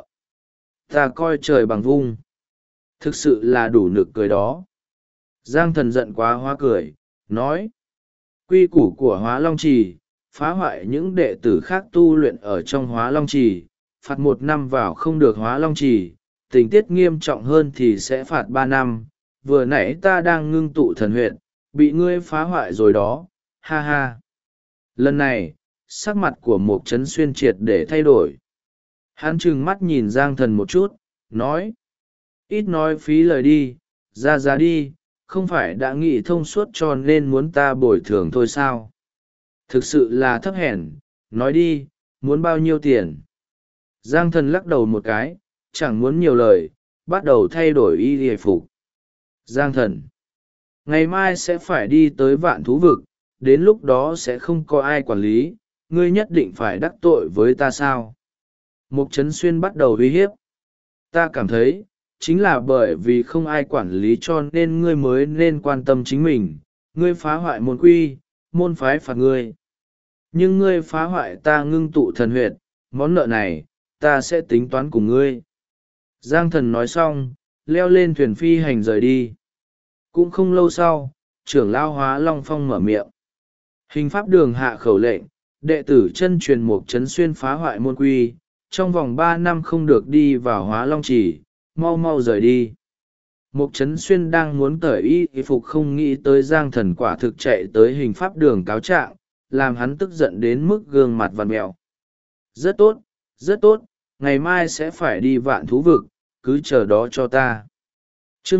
S1: Ta coi trời bằng vung. Thực sự là đủ nực cười đó. Giang Thần giận quá hóa cười, nói. Quy củ của Hóa Long Trì, phá hoại những đệ tử khác tu luyện ở trong Hóa Long Trì, phạt 1 năm vào không được Hóa Long Trì, tình tiết nghiêm trọng hơn thì sẽ phạt 3 năm. Vừa nãy ta đang ngưng tụ thần huyệt, bị ngươi phá hoại rồi đó, ha ha. Lần này, sắc mặt của Mộc Trấn Xuyên triệt để thay đổi. Hắn trừng mắt nhìn Giang Thần một chút, nói. Ít nói phí lời đi, ra đi, không phải đã nghĩ thông suốt cho nên muốn ta bồi thường thôi sao? Thực sự là thấp hèn, nói đi, muốn bao nhiêu tiền? Giang Thần lắc đầu một cái, chẳng muốn nhiều lời, bắt đầu thay đổi y hề phục. Giang Thần, ngày mai sẽ phải đi tới Vạn Thú Vực, đến lúc đó sẽ không có ai quản lý, ngươi nhất định phải đắc tội với ta sao? Mục Trấn Xuyên bắt đầu uy hiếp. Ta cảm thấy, chính là bởi vì không ai quản lý cho nên ngươi mới nên quan tâm chính mình, ngươi phá hoại môn quy, môn phái phạt ngươi. Nhưng ngươi phá hoại ta ngưng tụ thần huyệt, món nợ này, ta sẽ tính toán cùng ngươi. Giang Thần nói xong, leo lên thuyền phi hành rời đi. Cũng không lâu sau, trưởng lão Hóa Long Phong mở miệng. Hình pháp đường hạ khẩu lệnh, đệ tử chân truyền Mục Trấn Xuyên phá hoại môn quy, trong vòng 3 năm không được đi vào Hóa Long Chỉ, mau mau rời đi. Mục Trấn Xuyên đang muốn cởi y phục không nghĩ tới Giang Thần quả thực chạy tới hình pháp đường cáo trạng, làm hắn tức giận đến mức gương mặt vằn mẹo. Rất tốt, rất tốt, ngày mai sẽ phải đi Vạn Thú Vực, cứ chờ đó cho ta. chương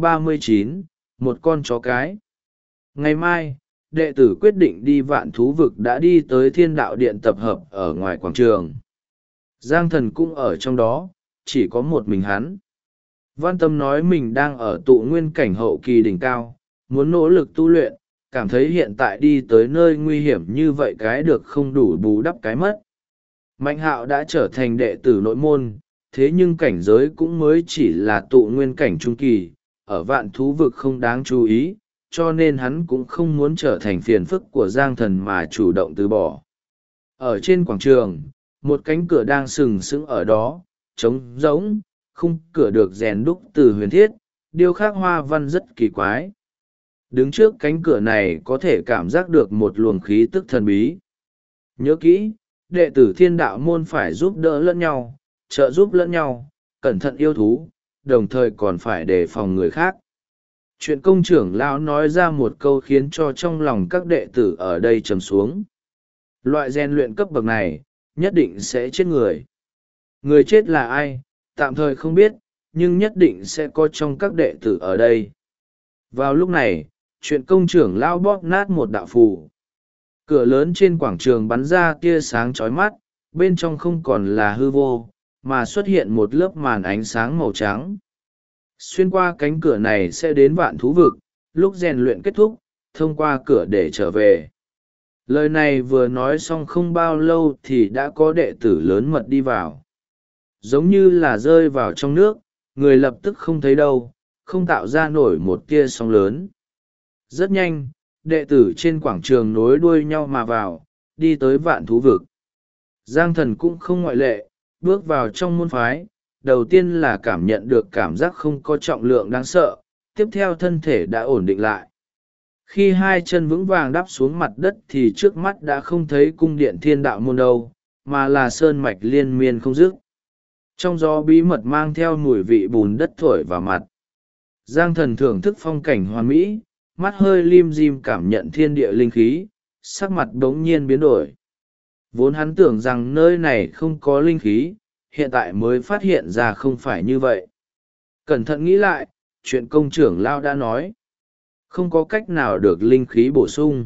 S1: 139, một con chó cái. Ngày mai, đệ tử quyết định đi Vạn Thú Vực đã đi tới Thiên Đạo Điện tập hợp ở ngoài quảng trường. Giang Thần cũng ở trong đó, chỉ có một mình hắn. Văn Tâm nói mình đang ở tụ nguyên cảnh hậu kỳ đỉnh cao, muốn nỗ lực tu luyện, cảm thấy hiện tại đi tới nơi nguy hiểm như vậy cái được không đủ bù đắp cái mất. Mạnh Hạo đã trở thành đệ tử nội môn, thế nhưng cảnh giới cũng mới chỉ là tụ nguyên cảnh trung kỳ, ở Vạn Thú Vực không đáng chú ý, cho nên hắn cũng không muốn trở thành phiền phức của Giang Thần mà chủ động từ bỏ. Ở trên quảng trường, một cánh cửa đang sừng sững ở đó, trống rỗng, khung cửa được rèn đúc từ huyền thiết, điêu khắc hoa văn rất kỳ quái. Đứng trước cánh cửa này có thể cảm giác được một luồng khí tức thần bí. Nhớ kỹ, đệ tử Thiên Đạo môn phải giúp đỡ lẫn nhau, trợ giúp lẫn nhau, cẩn thận yêu thú, đồng thời còn phải đề phòng người khác. Chuyện công trưởng lão nói ra một câu khiến cho trong lòng các đệ tử ở đây trầm xuống. Loại rèn luyện cấp bậc này, nhất định sẽ chết người. Người chết là ai, tạm thời không biết, nhưng nhất định sẽ có trong các đệ tử ở đây. Vào lúc này, chuyện công trưởng lão bóp nát một đạo phù. Cửa lớn trên quảng trường bắn ra tia sáng chói mắt, bên trong không còn là hư vô, mà xuất hiện một lớp màn ánh sáng màu trắng. Xuyên qua cánh cửa này sẽ đến Vạn Thú Vực, lúc rèn luyện kết thúc, thông qua cửa để trở về. Lời này vừa nói xong không bao lâu thì đã có đệ tử lớn mật đi vào. Giống như là rơi vào trong nước, người lập tức không thấy đâu, không tạo ra nổi một tia sóng lớn. Rất nhanh, đệ tử trên quảng trường nối đuôi nhau mà vào, đi tới Vạn Thú Vực. Giang Thần cũng không ngoại lệ, bước vào trong môn phái, đầu tiên là cảm nhận được cảm giác không có trọng lượng đáng sợ, tiếp theo thân thể đã ổn định lại. Khi hai chân vững vàng đắp xuống mặt đất thì trước mắt đã không thấy cung điện Thiên Đạo môn đâu, mà là sơn mạch liên miên không dứt. Trong gió bí mật mang theo mùi vị bùn đất thổi vào mặt. Giang Thần thưởng thức phong cảnh hoàn mỹ, mắt hơi lim dim cảm nhận thiên địa linh khí, sắc mặt bỗng nhiên biến đổi. Vốn hắn tưởng rằng nơi này không có linh khí, hiện tại mới phát hiện ra không phải như vậy. Cẩn thận nghĩ lại, chuyện công trưởng lão đã nói. Không có cách nào được linh khí bổ sung.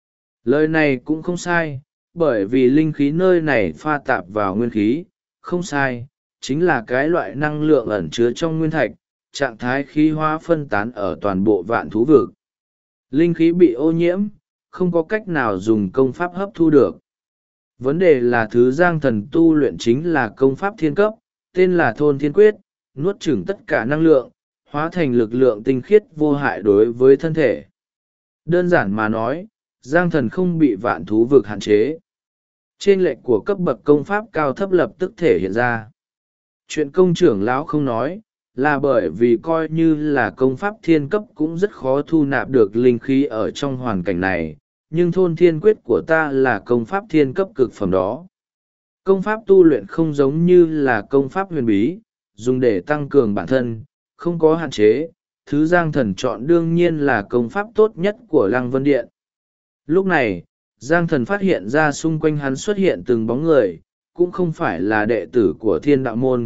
S1: Lời này cũng không sai, bởi vì linh khí nơi này pha tạp vào nguyên khí, không sai, chính là cái loại năng lượng ẩn chứa trong nguyên thạch, trạng thái khí hóa phân tán ở toàn bộ Vạn Thú Vực. Linh khí bị ô nhiễm, không có cách nào dùng công pháp hấp thu được. Vấn đề là thứ Giang Thần tu luyện chính là công pháp thiên cấp, tên là Thôn Thiên Quyết, nuốt chửng tất cả năng lượng, hóa thành lực lượng tinh khiết vô hại đối với thân thể. Đơn giản mà nói, Giang Thần không bị Vạn Thú Vực hạn chế. Chênh lệch của cấp bậc công pháp cao thấp lập tức thể hiện ra. Chuyện công trưởng lão không nói, là bởi vì coi như là công pháp thiên cấp cũng rất khó thu nạp được linh khí ở trong hoàn cảnh này, nhưng Thôn Thiên Quyết của ta là công pháp thiên cấp cực phẩm đó. Công pháp tu luyện không giống như là công pháp huyền bí, dùng để tăng cường bản thân, không có hạn chế. Thứ Giang Thần chọn đương nhiên là công pháp tốt nhất của Lăng Vân Điện. Lúc này, Giang Thần phát hiện ra xung quanh hắn xuất hiện từng bóng người, cũng không phải là đệ tử của Thiên Đạo môn,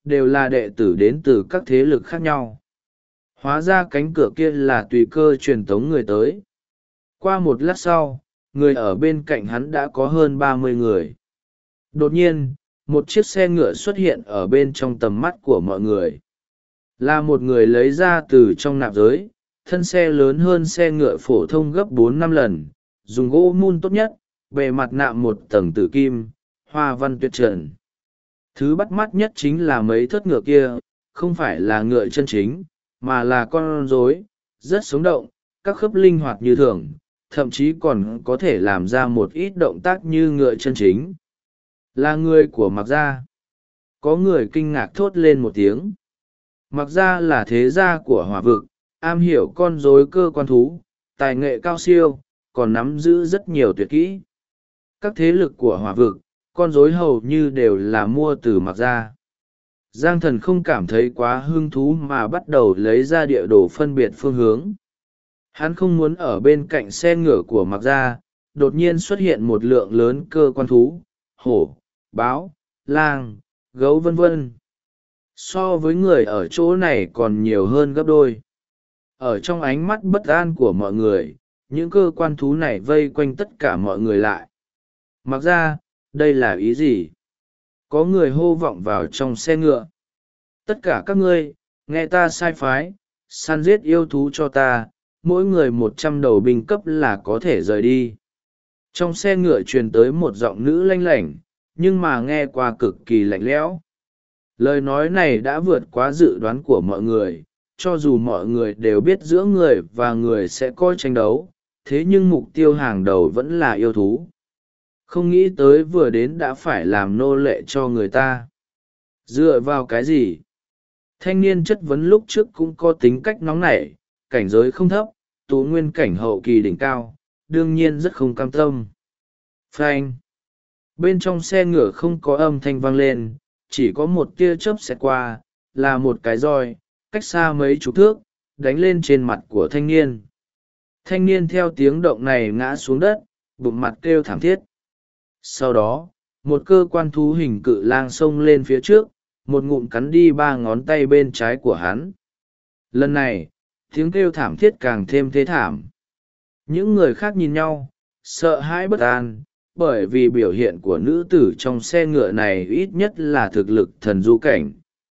S1: đều là đệ tử đến từ các thế lực khác nhau. Hóa ra cánh cửa kia là tùy cơ truyền tống người tới. Qua một lát sau, người ở bên cạnh hắn đã có hơn 30 người. Đột nhiên, một chiếc xe ngựa xuất hiện ở bên trong tầm mắt của mọi người. Là một người lấy ra từ trong nạp giới, thân xe lớn hơn xe ngựa phổ thông gấp 4-5 lần, dùng gỗ mun tốt nhất, bề mặt nạm một tầng tử kim, hoa văn tuyệt trần. Thứ bắt mắt nhất chính là mấy thớt ngựa kia, không phải là ngựa chân chính, mà là con rối, rất sống động, các khớp linh hoạt như thường, thậm chí còn có thể làm ra một ít động tác như ngựa chân chính. Là người của Mạc Gia. Có người kinh ngạc thốt lên một tiếng. Mạc Gia là thế gia của Hỏa Vực, am hiểu con rối cơ quan thú, tài nghệ cao siêu, còn nắm giữ rất nhiều tuyệt kỹ. Các thế lực của Hỏa Vực, con rối hầu như đều là mua từ Mạc Gia. Giang Thần không cảm thấy quá hứng thú mà bắt đầu lấy ra địa đồ phân biệt phương hướng. Hắn không muốn ở bên cạnh xe ngựa của Mạc Gia, đột nhiên xuất hiện một lượng lớn cơ quan thú, hổ, báo, lang, gấu vân vân. So với người ở chỗ này còn nhiều hơn gấp đôi. Ở trong ánh mắt bất an của mọi người, những cơ quan thú này vây quanh tất cả mọi người lại. Mạc Gia, đây là ý gì? Có người hô vọng vào trong xe ngựa. Tất cả các ngươi, nghe ta sai phái, săn giết yêu thú cho ta, mỗi người 100 đầu binh cấp là có thể rời đi. Trong xe ngựa truyền tới một giọng nữ lanh lảnh, nhưng mà nghe qua cực kỳ lạnh lẽo. Lời nói này đã vượt quá dự đoán của mọi người, cho dù mọi người đều biết giữa người và người sẽ có tranh đấu, thế nhưng mục tiêu hàng đầu vẫn là yêu thú. Không nghĩ tới vừa đến đã phải làm nô lệ cho người ta. Dựa vào cái gì? Thanh niên chất vấn lúc trước cũng có tính cách nóng nảy, cảnh giới không thấp, tú nguyên cảnh hậu kỳ đỉnh cao, đương nhiên rất không cam tâm. Phanh! Bên trong xe ngựa không có âm thanh vang lên, chỉ có một tia chớp xẹt qua, là một cái roi, cách xa mấy chục thước, đánh lên trên mặt của thanh niên. Thanh niên theo tiếng động này ngã xuống đất, bụng mặt kêu thảm thiết. Sau đó, một cơ quan thú hình cự lang xông lên phía trước, một ngụm cắn đi 3 ngón tay bên trái của hắn. Lần này, tiếng kêu thảm thiết càng thêm thế thảm. Những người khác nhìn nhau, sợ hãi bất an, bởi vì biểu hiện của nữ tử trong xe ngựa này ít nhất là thực lực thần du cảnh.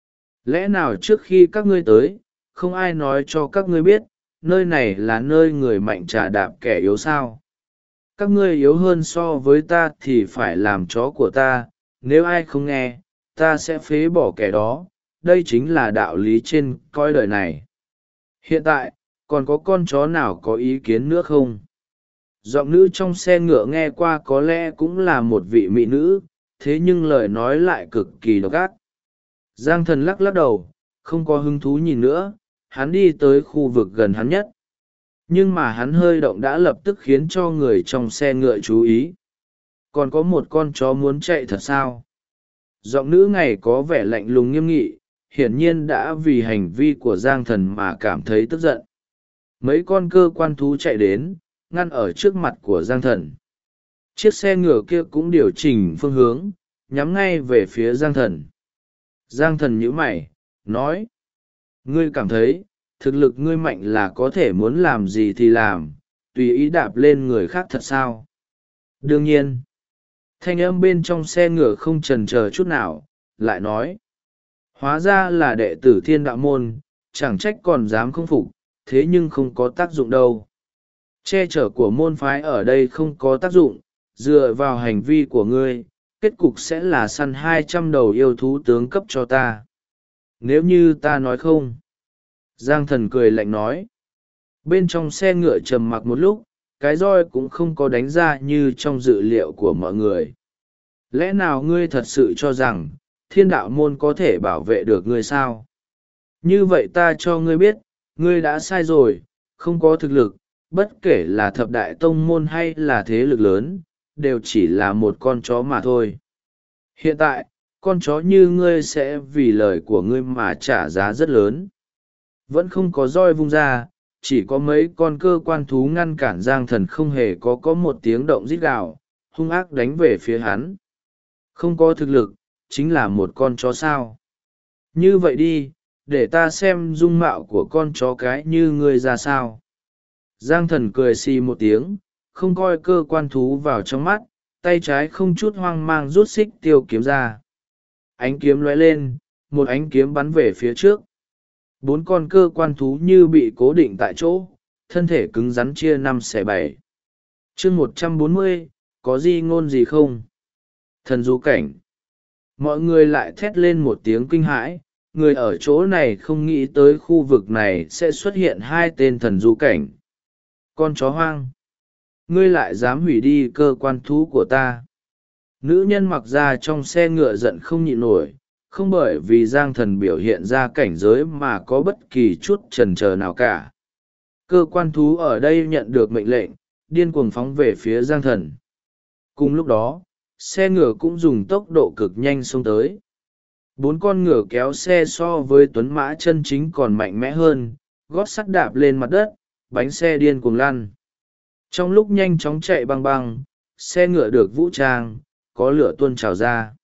S1: Lẽ nào trước khi các ngươi tới, không ai nói cho các ngươi biết, nơi này là nơi người mạnh trà đạp kẻ yếu sao? Các ngươi yếu hơn so với ta thì phải làm chó của ta, nếu ai không nghe, ta sẽ phế bỏ kẻ đó, đây chính là đạo lý trên cõi đời này. Hiện tại, còn có con chó nào có ý kiến nữa không? Giọng nữ trong xe ngựa nghe qua có lẽ cũng là một vị mỹ nữ, thế nhưng lời nói lại cực kỳ độc ác. Giang Thần lắc lắc đầu, không có hứng thú nhìn nữa, hắn đi tới khu vực gần hắn nhất. Nhưng mà hắn hơi động đã lập tức khiến cho người trong xe ngựa chú ý. Còn có một con chó muốn chạy thật sao? Giọng nữ này có vẻ lạnh lùng nghiêm nghị, hiển nhiên đã vì hành vi của Giang Thần mà cảm thấy tức giận. Mấy con cơ quan thú chạy đến, ngăn ở trước mặt của Giang Thần. Chiếc xe ngựa kia cũng điều chỉnh phương hướng, nhắm ngay về phía Giang Thần. Giang Thần nhíu mày, nói: Ngươi cảm thấy, thực lực ngươi mạnh là có thể muốn làm gì thì làm, tùy ý đạp lên người khác thật sao? Đương nhiên. Thanh âm bên trong xe ngựa không chần chờ chút nào, lại nói: Hóa ra là đệ tử Thiên Đạo Môn, chẳng trách còn dám không phục, thế nhưng không có tác dụng đâu. Che chở của môn phái ở đây không có tác dụng, dựa vào hành vi của ngươi, kết cục sẽ là săn 200 đầu yêu thú tướng cấp cho ta. Nếu như ta nói không. Giang Thần cười lạnh nói. Bên trong xe ngựa trầm mặc một lúc, cái roi cũng không có đánh ra như trong dự liệu của mọi người. Lẽ nào ngươi thật sự cho rằng, Thiên Đạo Môn có thể bảo vệ được ngươi sao? Như vậy ta cho ngươi biết, ngươi đã sai rồi, không có thực lực, bất kể là thập đại tông môn hay là thế lực lớn, đều chỉ là một con chó mà thôi. Hiện tại, con chó như ngươi sẽ vì lời của ngươi mà trả giá rất lớn. Vẫn không có roi vung ra, chỉ có mấy con cơ quan thú ngăn cản Giang Thần, không hề có một tiếng động rít gào, hung ác đánh về phía hắn. Không có thực lực, chính là một con chó sao. Như vậy đi, để ta xem dung mạo của con chó cái như ngươi ra sao. Giang thần cười xì một tiếng, không coi cơ quan thú vào trong mắt, tay trái không chút hoang mang rút xích tiêu kiếm ra. Ánh kiếm lóe lên, một ánh kiếm bắn về phía trước. 4 con cơ quan thú như bị cố định tại chỗ, thân thể cứng rắn chia 5/7. chương 140, có gì ngôn gì không? Thần du cảnh. Mọi người lại thét lên một tiếng kinh hãi, người ở chỗ này không nghĩ tới khu vực này sẽ xuất hiện 2 tên thần du cảnh. Con chó hoang! Ngươi lại dám hủy đi cơ quan thú của ta. Nữ nhân mặc ra trong xe ngựa giận không nhịn nổi, không bởi vì Giang thần biểu hiện ra cảnh giới mà có bất kỳ chút chần chờ nào cả. Cơ quan thú ở đây nhận được mệnh lệnh, điên cuồng phóng về phía Giang thần. Cùng lúc đó, xe ngựa cũng dùng tốc độ cực nhanh xông tới. 4 con ngựa kéo xe so với tuấn mã chân chính còn mạnh mẽ hơn, gót sắt đạp lên mặt đất, bánh xe điên cuồng lăn. Trong lúc nhanh chóng chạy băng băng, xe ngựa được vũ trang, có lửa tuôn trào ra.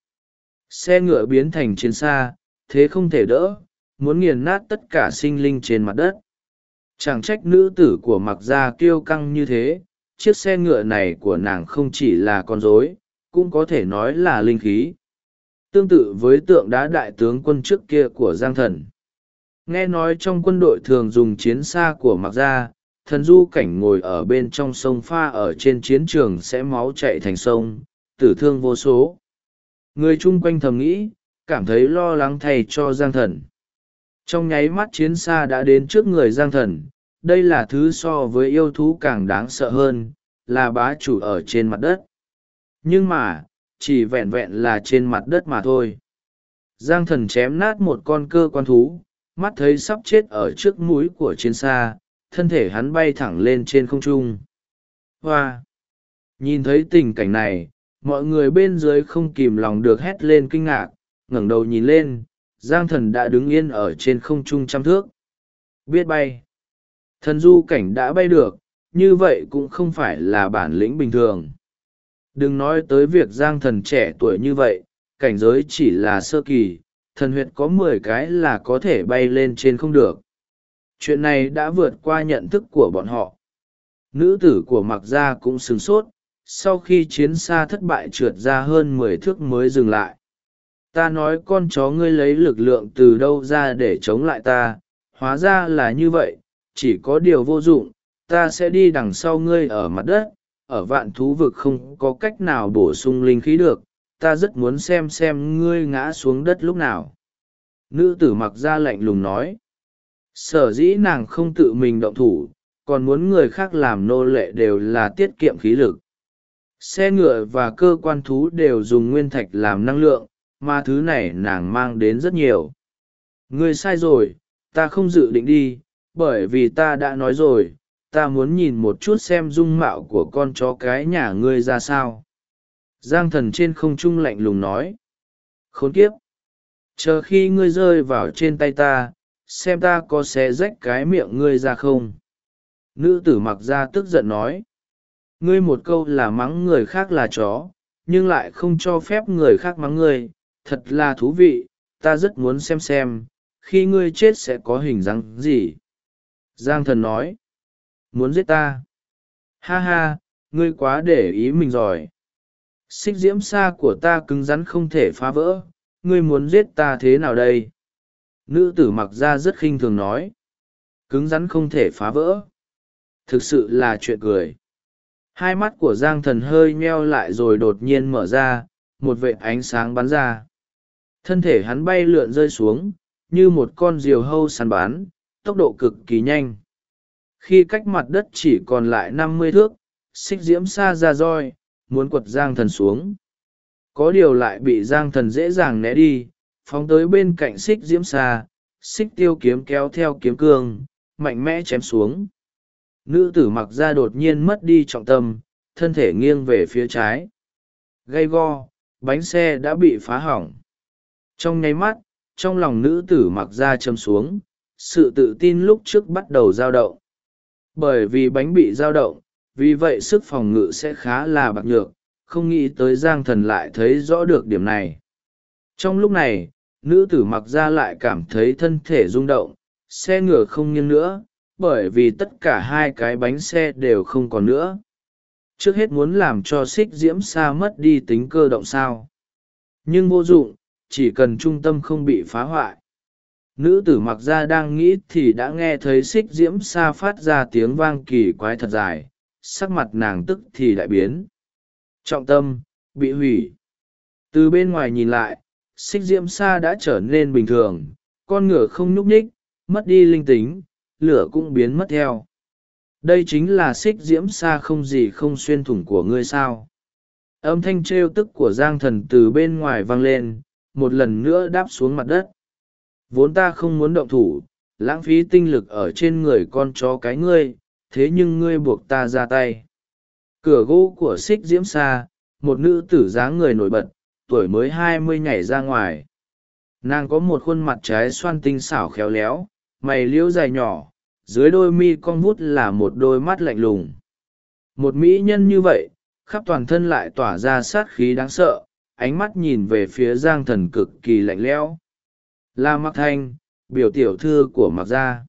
S1: Xe ngựa biến thành chiến xa, thế không thể đỡ, muốn nghiền nát tất cả sinh linh trên mặt đất. Chẳng trách nữ tử của Mặc Gia kiêu căng như thế, chiếc xe ngựa này của nàng không chỉ là con rối, cũng có thể nói là linh khí. Tương tự với tượng đá đại tướng quân trước kia của Giang thần. Nghe nói trong quân đội thường dùng chiến xa của Mặc Gia, thần du cảnh ngồi ở bên trong sông pha ở trên chiến trường sẽ máu chạy thành sông, tử thương vô số. Người chung quanh thầm nghĩ, cảm thấy lo lắng thay cho Giang thần. Trong nháy mắt chiến xa đã đến trước người Giang thần, đây là thứ so với yêu thú càng đáng sợ hơn, là bá chủ ở trên mặt đất. Nhưng mà, chỉ vẹn vẹn là trên mặt đất mà thôi. Giang thần chém nát một con cơ quan thú, mắt thấy sắp chết ở trước mũi của chiến xa, thân thể hắn bay thẳng lên trên không trung. Hoa! Nhìn thấy tình cảnh này, mọi người bên dưới không kìm lòng được hét lên kinh ngạc, ngẩng đầu nhìn lên, Giang thần đã đứng yên ở trên không trung 100 thước. Biết bay. Thần du cảnh đã bay được, như vậy cũng không phải là bản lĩnh bình thường. Đừng nói tới việc Giang thần trẻ tuổi như vậy, cảnh giới chỉ là sơ kỳ, thần huyệt có 10 cái là có thể bay lên trên không được. Chuyện này đã vượt qua nhận thức của bọn họ. Nữ tử của Mặc Gia cũng sửng sốt, sau khi chiến xa thất bại trượt ra hơn 10 thước mới dừng lại. Ta nói con chó ngươi lấy lực lượng từ đâu ra để chống lại ta, hóa ra là như vậy, chỉ có điều vô dụng, ta sẽ đi đằng sau ngươi ở mặt đất, ở vạn thú vực không có cách nào bổ sung linh khí được, ta rất muốn xem ngươi ngã xuống đất lúc nào. Nữ tử Mặc Gia lạnh lùng nói. Sở dĩ nàng không tự mình động thủ, còn muốn người khác làm nô lệ đều là tiết kiệm khí lực. Xe ngựa và cơ quan thú đều dùng nguyên thạch làm năng lượng, mà thứ này nàng mang đến rất nhiều. Ngươi sai rồi, ta không dự định đi, bởi vì ta đã nói rồi, ta muốn nhìn một chút xem dung mạo của con chó cái nhà ngươi ra sao. Giang thần trên không trung lạnh lùng nói. Khốn kiếp! Chờ khi ngươi rơi vào trên tay ta, xem ta có xé rách cái miệng ngươi ra không. Nữ tử Mặc Gia tức giận nói. Ngươi một câu là mắng người khác là chó, nhưng lại không cho phép người khác mắng ngươi, thật là thú vị, ta rất muốn xem, khi ngươi chết sẽ có hình dáng gì. Giang thần nói. Muốn giết ta? Ha ha, ngươi quá để ý mình rồi. Xích diễm sa của ta cứng rắn không thể phá vỡ, ngươi muốn giết ta thế nào đây? Nữ tử Mặc Gia rất khinh thường nói. Cứng rắn không thể phá vỡ. Thực sự là chuyện cười. Hai mắt của Giang thần hơi nheo lại rồi đột nhiên mở ra, một vệt ánh sáng bắn ra. Thân thể hắn bay lượn rơi xuống, như một con diều hâu săn bắn, tốc độ cực kỳ nhanh. Khi cách mặt đất chỉ còn lại 50 thước, xích diễm sa ra roi, muốn quật Giang thần xuống. Có điều lại bị Giang thần dễ dàng né đi, phóng tới bên cạnh xích diễm sa, xích tiêu kiếm kéo theo kiếm cương, mạnh mẽ chém xuống. Nữ tử Mặc Gia đột nhiên mất đi trọng tâm, thân thể nghiêng về phía trái. Gay go, bánh xe đã bị phá hỏng. Trong nháy mắt, trong lòng nữ tử Mặc Gia châm xuống, sự tự tin lúc trước bắt đầu dao động. Bởi vì bánh bị dao động, vì vậy sức phòng ngự sẽ khá là bạc nhược, không nghĩ tới Giang thần lại thấy rõ được điểm này. Trong lúc này, nữ tử mặc ra lại cảm thấy thân thể rung động, xe ngựa không nghiêng nữa, bởi vì tất cả hai cái bánh xe đều không còn nữa. Trước hết muốn làm cho xích diễm sa mất đi tính cơ động sao. Nhưng vô dụng, chỉ cần trung tâm không bị phá hoại. Nữ tử mặc ra đang nghĩ thì đã nghe thấy xích diễm sa phát ra tiếng vang kỳ quái thật dài, sắc mặt nàng tức thì đại biến. Trọng tâm bị hủy. Từ bên ngoài nhìn lại, xích diễm sa đã trở nên bình thường, con ngựa không nhúc nhích, mất đi linh tính, lửa cũng biến mất theo. Đây chính là xích diễm sa không gì không xuyên thủng của ngươi sao. Âm thanh trêu tức của Giang Thần từ bên ngoài vang lên, một lần nữa đáp xuống mặt đất. Vốn ta không muốn động thủ, lãng phí tinh lực ở trên người con chó cái ngươi, thế nhưng ngươi buộc ta ra tay. Cửa gỗ của xích diễm sa, một nữ tử dáng người nổi bật, tuổi mới 20 nhảy ra ngoài. Nàng có một khuôn mặt trái xoan tinh xảo khéo léo, mày liễu dài nhỏ, dưới đôi mi cong vút là một đôi mắt lạnh lùng. Một mỹ nhân như vậy, khắp toàn thân lại tỏa ra sát khí đáng sợ, ánh mắt nhìn về phía Giang Thần cực kỳ lạnh lẽo. Là Mạc Thanh, biểu tiểu thư của Mạc gia.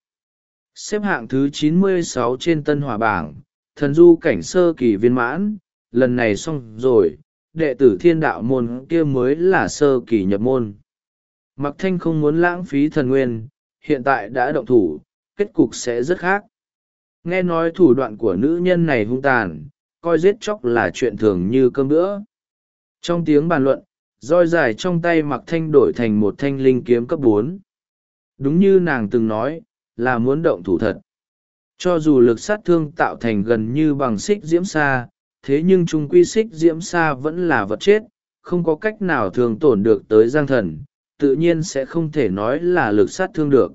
S1: Xếp hạng thứ 96 trên Tân Hỏa bảng, thần du cảnh sơ kỳ viên mãn, lần này xong rồi, đệ tử Thiên Đạo môn kia mới là sơ kỳ nhập môn. Mạc Thanh không muốn lãng phí thần nguyên, hiện tại đã động thủ, kết cục sẽ rất khác. Nghe nói thủ đoạn của nữ nhân này hung tàn, coi giết chóc là chuyện thường như cơm bữa. Trong tiếng bàn luận, roi dài trong tay Mạc Thanh đổi thành một thanh linh kiếm cấp 4. Đúng như nàng từng nói, là muốn động thủ thật. Cho dù lực sát thương tạo thành gần như bằng xích diễm sa, thế nhưng trung quy xích diễm sa vẫn là vật chết, không có cách nào thường tổn được tới Giang Thần, tự nhiên sẽ không thể nói là lực sát thương được.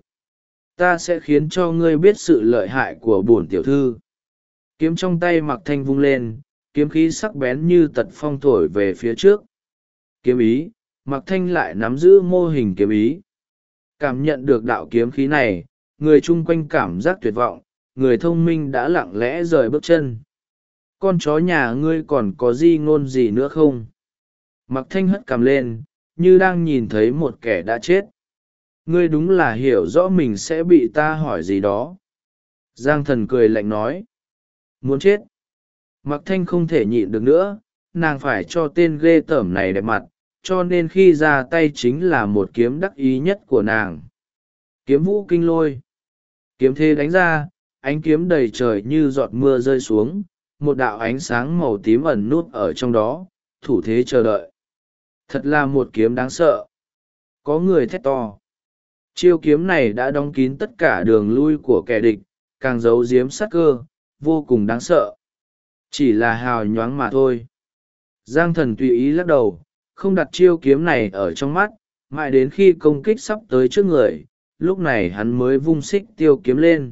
S1: Ta sẽ khiến cho ngươi biết sự lợi hại của bổn tiểu thư. Kiếm trong tay Mạc Thanh vung lên, kiếm khí sắc bén như tật phong thổi về phía trước. Kiếm ý, Mạc Thanh lại nắm giữ mô hình kiếm ý. Cảm nhận được đạo kiếm khí này, người chung quanh cảm giác tuyệt vọng, người thông minh đã lặng lẽ rời bước chân. Con chó nhà ngươi còn có di ngôn gì nữa không? Mạc Thanh hất cằm lên, như đang nhìn thấy một kẻ đã chết. Ngươi đúng là hiểu rõ mình sẽ bị ta hỏi gì đó. Giang Thần cười lạnh nói. Muốn chết. Mạc Thanh không thể nhịn được nữa, nàng phải cho tên ghê tởm này đẹp mặt, cho nên khi ra tay chính là một kiếm đắc ý nhất của nàng. Kiếm vũ kinh lôi. Kiếm thế đánh ra, ánh kiếm đầy trời như giọt mưa rơi xuống, một đạo ánh sáng màu tím ẩn nút ở trong đó, thủ thế chờ đợi. Thật là một kiếm đáng sợ. Có người thét to. Chiêu kiếm này đã đóng kín tất cả đường lui của kẻ địch, càng giấu giếm sát cơ, vô cùng đáng sợ. Chỉ là hào nhoáng mà thôi. Giang Thần tùy ý lắc đầu, không đặt chiêu kiếm này ở trong mắt, mãi đến khi công kích sắp tới trước người, lúc này hắn mới vung xích tiêu kiếm lên.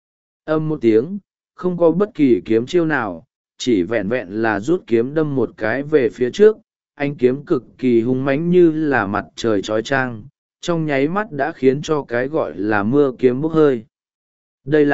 S1: Âm một tiếng, không có bất kỳ kiếm chiêu nào, chỉ vẹn vẹn là rút kiếm đâm một cái về phía trước, ánh kiếm cực kỳ hung mãnh như là mặt trời chói chang, trong nháy mắt đã khiến cho cái gọi là mưa kiếm bốc hơi. Đây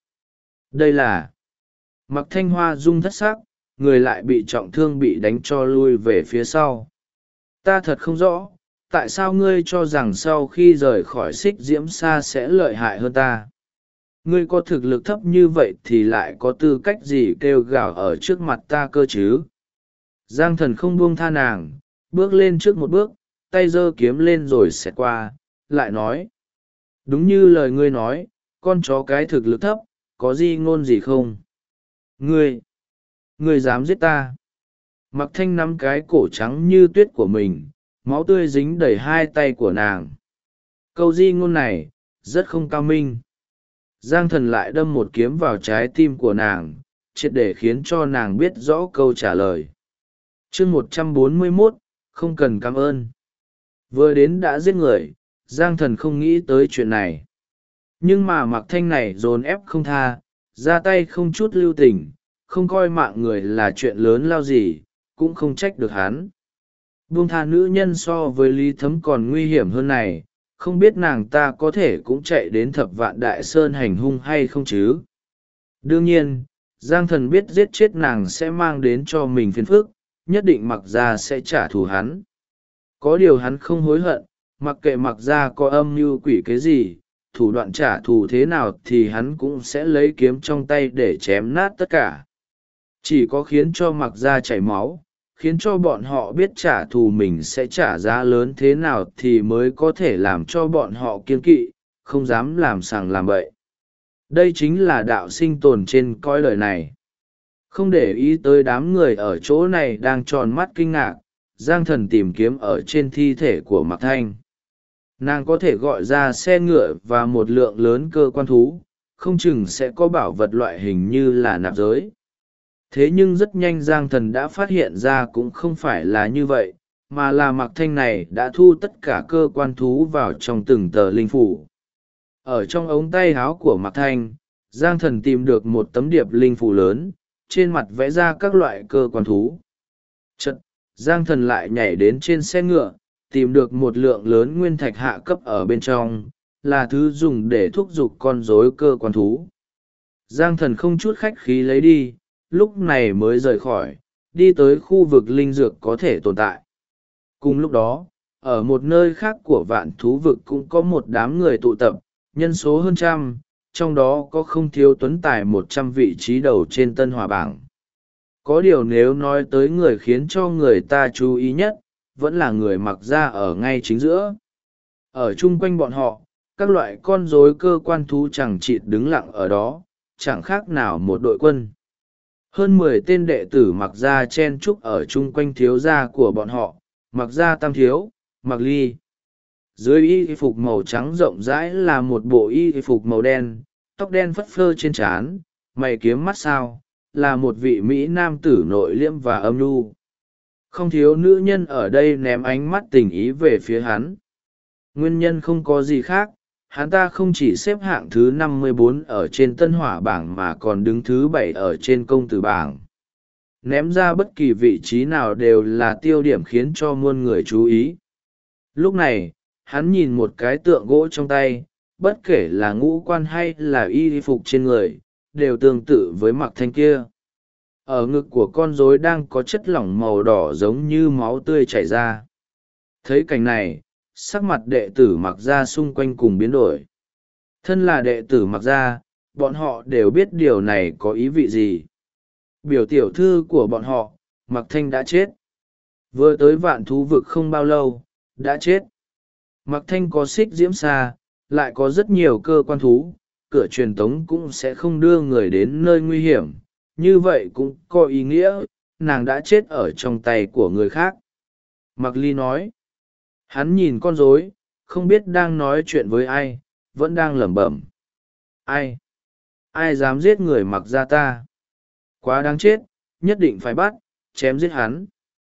S1: là Mạc Thanh Hoa rung thất sắc, người lại bị trọng thương bị đánh cho lui về phía sau. Ta thật không rõ, tại sao ngươi cho rằng sau khi rời khỏi xích diễm sa sẽ lợi hại hơn ta? Ngươi có thực lực thấp như vậy thì lại có tư cách gì kêu gào ở trước mặt ta cơ chứ? Giang Thần không buông tha nàng, bước lên trước một bước, tay giơ kiếm lên rồi xẹt qua, lại nói. Đúng như lời ngươi nói, con chó cái thực lực thấp, có gì ngôn gì không? Ngươi dám giết ta? Mạc Thanh nắm cái cổ trắng như tuyết của mình, máu tươi dính đầy hai tay của nàng. Câu di ngôn này, rất không cao minh. Giang Thần lại đâm một kiếm vào trái tim của nàng, triệt để khiến cho nàng biết rõ câu trả lời. Chương 141, không cần cảm ơn. Vừa đến đã giết người, Giang Thần không nghĩ tới chuyện này. Nhưng mà Mạc Thanh này dồn ép không tha, ra tay không chút lưu tình, không coi mạng người là chuyện lớn lao gì, cũng không trách được hắn. Buông tha nữ nhân so với Lý Thấm còn nguy hiểm hơn này, không biết nàng ta có thể cũng chạy đến Thập Vạn Đại Sơn hành hung hay không chứ. Đương nhiên, Giang Thần biết giết chết nàng sẽ mang đến cho mình phiền phức, nhất định Mặc Gia sẽ trả thù hắn. Có điều hắn không hối hận, mặc kệ mặc ra có âm mưu quỷ cái gì, thủ đoạn trả thù thế nào thì hắn cũng sẽ lấy kiếm trong tay để chém nát tất cả. Chỉ có khiến cho mặc ra chảy máu, khiến cho bọn họ biết trả thù mình sẽ trả giá lớn thế nào thì mới có thể làm cho bọn họ kiêng kỵ, không dám làm sằng làm bậy. Đây chính là đạo sinh tồn trên cõi đời này. Không để ý tới đám người ở chỗ này đang tròn mắt kinh ngạc, Giang Thần tìm kiếm ở trên thi thể của Mạc Thanh. Nàng có thể gọi ra xe ngựa và một lượng lớn cơ quan thú, không chừng sẽ có bảo vật loại hình như là nạp giới. Thế nhưng rất nhanh Giang Thần đã phát hiện ra cũng không phải là như vậy, mà là Mạc Thanh này đã thu tất cả cơ quan thú vào trong từng tờ linh phủ. Ở trong ống tay áo của Mạc Thanh, Giang Thần tìm được một tấm điệp linh phủ lớn, trên mặt vẽ ra các loại cơ quan thú. Chật, Giang Thần lại nhảy đến trên xe ngựa, tìm được một lượng lớn nguyên thạch hạ cấp ở bên trong, là thứ dùng để thúc giục con rối cơ quan thú. Giang Thần không chút khách khí lấy đi, lúc này mới rời khỏi, đi tới khu vực linh dược có thể tồn tại. Cùng lúc đó, ở một nơi khác của vạn thú vực cũng có một đám người tụ tập, nhân số hơn trăm, trong đó có không thiếu tuấn tài 100 vị trí đầu trên tân hỏa bảng. Có điều nếu nói tới người khiến cho người ta chú ý nhất, vẫn là người mặc ra ở ngay chính giữa. Ở chung quanh bọn họ, các loại con rối cơ quan thú chẳng chịt đứng lặng ở đó, chẳng khác nào một đội quân. Hơn 10 tên đệ tử mặc ra chen chúc ở chung quanh thiếu gia của bọn họ, mặc ra tam thiếu, mặc ly. Dưới y phục màu trắng rộng rãi là một bộ y phục màu đen, tóc đen phất phơ trên trán, mày kiếm mắt sao, là một vị Mỹ nam tử nội liễm và âm nhu. Không thiếu nữ nhân ở đây ném ánh mắt tình ý về phía hắn. Nguyên nhân không có gì khác, hắn ta không chỉ xếp hạng thứ 54 ở trên tân hỏa bảng mà còn đứng thứ 7 ở trên công tử bảng. Ném ra bất kỳ vị trí nào đều là tiêu điểm khiến cho muôn người chú ý. Lúc này, hắn nhìn một cái tượng gỗ trong tay, bất kể là ngũ quan hay là y phục trên người, đều tương tự với Mạc Thanh kia. Ở ngực của con rối đang có chất lỏng màu đỏ giống như máu tươi chảy ra. Thấy cảnh này, sắc mặt đệ tử Mạc Gia xung quanh cùng biến đổi. Thân là đệ tử Mạc Gia, bọn họ đều biết điều này có ý vị gì. Biểu tiểu thư của bọn họ, Mạc Thanh đã chết. Vừa tới vạn thú vực không bao lâu, đã chết. Mạc Thanh có xích diễm xa, lại có rất nhiều cơ quan thú, cửa truyền tống cũng sẽ không đưa người đến nơi nguy hiểm. Như vậy cũng có ý nghĩa, nàng đã chết ở trong tay của người khác. Mạc Ly nói. Hắn nhìn con rối, không biết đang nói chuyện với ai, vẫn đang lẩm bẩm. Ai? Ai dám giết người Mặc gia ta? Quá đáng chết, nhất định phải bắt, chém giết hắn.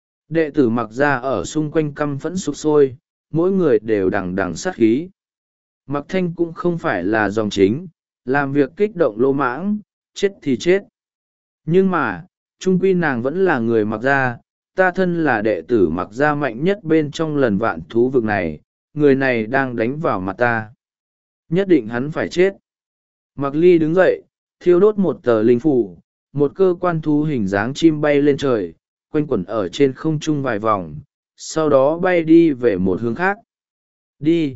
S1: Đệ tử Mặc gia ở xung quanh căm phẫn sục sôi, mỗi người đều đằng đằng sát khí. Mạc Thanh cũng không phải là dòng chính, làm việc kích động lỗ mãng, chết thì chết. Nhưng mà, trung quy nàng vẫn là người Mặc gia, ta thân là đệ tử Mặc gia mạnh nhất bên trong lần vạn thú vực này, người này đang đánh vào mặt ta. Nhất định hắn phải chết. Mạc Ly đứng dậy, thiêu đốt một tờ linh phủ, một cơ quan thú hình dáng chim bay lên trời, quanh quẩn ở trên không trung vài vòng, sau đó bay đi về một hướng khác. Đi.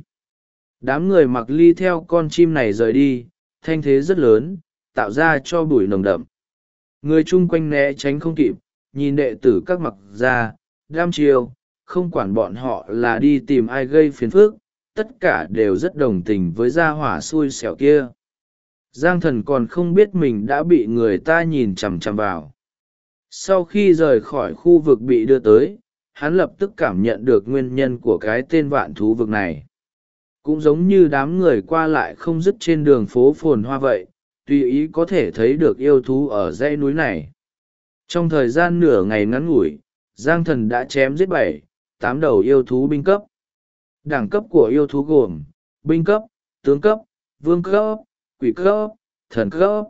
S1: Đám người Mạc Ly theo con chim này rời đi, thanh thế rất lớn, tạo ra cho bụi nồng đậm. Người chung quanh né tránh không kịp, nhìn đệ tử các Mặc gia, đam chiêu, không quản bọn họ là đi tìm ai gây phiền phức, tất cả đều rất đồng tình với gia hỏa xui xẻo kia. Giang Thần còn không biết mình đã bị người ta nhìn chằm chằm vào. Sau khi rời khỏi khu vực bị đưa tới, hắn lập tức cảm nhận được nguyên nhân của cái tên vạn thú vực này. Cũng giống như đám người qua lại không dứt trên đường phố phồn hoa vậy, tùy ý có thể thấy được yêu thú ở dãy núi này. Trong thời gian nửa ngày ngắn ngủi, Giang Thần đã chém giết 7-8 đầu yêu thú binh cấp. Đẳng cấp của yêu thú gồm binh cấp, tướng cấp, vương cấp, quỷ cấp, thần cấp.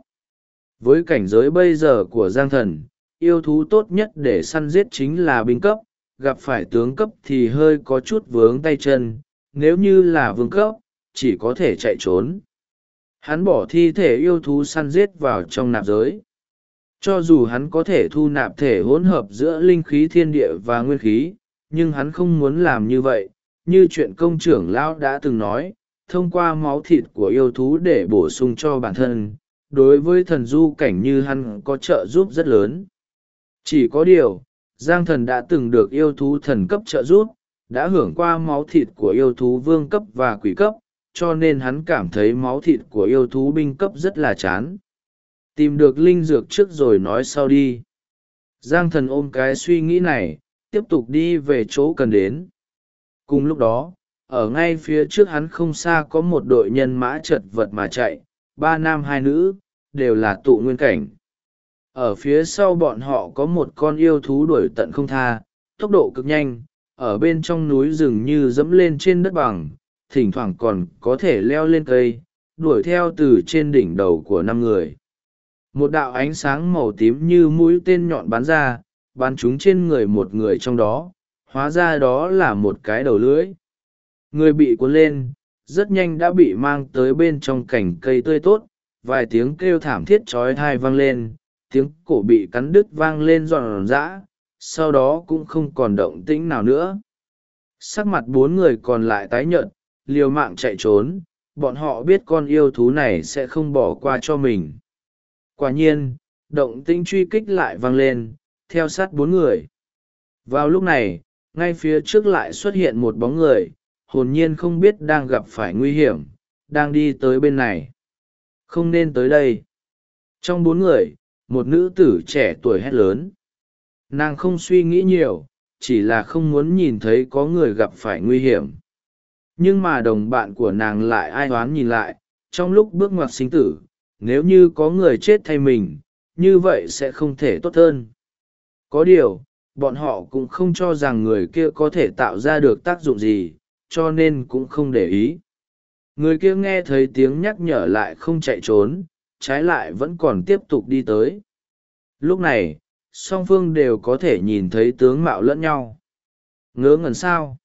S1: Với cảnh giới bây giờ của Giang Thần, yêu thú tốt nhất để săn giết chính là binh cấp, gặp phải tướng cấp thì hơi có chút vướng tay chân, nếu như là vương cấp, chỉ có thể chạy trốn. Hắn bỏ thi thể yêu thú săn giết vào trong nạp giới. Cho dù hắn có thể thu nạp thể hỗn hợp giữa linh khí thiên địa và nguyên khí, nhưng hắn không muốn làm như vậy, như chuyện công trưởng lão đã từng nói, thông qua máu thịt của yêu thú để bổ sung cho bản thân, đối với thần du cảnh như hắn có trợ giúp rất lớn. Chỉ có điều, Giang Thần đã từng được yêu thú thần cấp trợ giúp, đã hưởng qua máu thịt của yêu thú vương cấp và quỷ cấp, cho nên hắn cảm thấy máu thịt của yêu thú binh cấp rất là chán. Tìm được linh dược trước rồi nói sau đi. Giang Thần ôm cái suy nghĩ này, tiếp tục đi về chỗ cần đến. Cùng lúc đó, ở ngay phía trước hắn không xa có một đội nhân mã chật vật mà chạy, 3 nam 2 nữ, đều là tụ nguyên cảnh. Ở phía sau bọn họ có một con yêu thú đuổi tận không tha, tốc độ cực nhanh, ở bên trong núi rừng như dẫm lên trên đất bằng, thỉnh thoảng còn có thể leo lên cây, đuổi theo từ trên đỉnh đầu của 5 người. Một đạo ánh sáng màu tím như mũi tên nhọn bắn ra, bắn trúng trên người một người trong đó, hóa ra đó là một cái đầu lưỡi. Người bị cuốn lên, rất nhanh đã bị mang tới bên trong cành cây tươi tốt, vài tiếng kêu thảm thiết chói tai vang lên, tiếng cổ bị cắn đứt vang lên giòn giã, sau đó cũng không còn động tĩnh nào nữa. Sắc mặt 4 người còn lại tái nhợt, liều mạng chạy trốn, bọn họ biết con yêu thú này sẽ không bỏ qua cho mình. Quả nhiên, động tĩnh truy kích lại vang lên, theo sát 4 người. Vào lúc này, ngay phía trước lại xuất hiện một bóng người, hồn nhiên không biết đang gặp phải nguy hiểm, đang đi tới bên này. Không nên tới đây. Trong 4 người, một nữ tử trẻ tuổi hét lớn. Nàng không suy nghĩ nhiều, chỉ là không muốn nhìn thấy có người gặp phải nguy hiểm. Nhưng mà đồng bạn của nàng lại ai oán nhìn lại, trong lúc bước ngoặt sinh tử, nếu như có người chết thay mình, như vậy sẽ không thể tốt hơn. Có điều, bọn họ cũng không cho rằng người kia có thể tạo ra được tác dụng gì, cho nên cũng không để ý. Người kia nghe thấy tiếng nhắc nhở lại không chạy trốn, trái lại vẫn còn tiếp tục đi tới. Lúc này, song phương đều có thể nhìn thấy tướng mạo lẫn nhau. Ngớ ngẩn sao?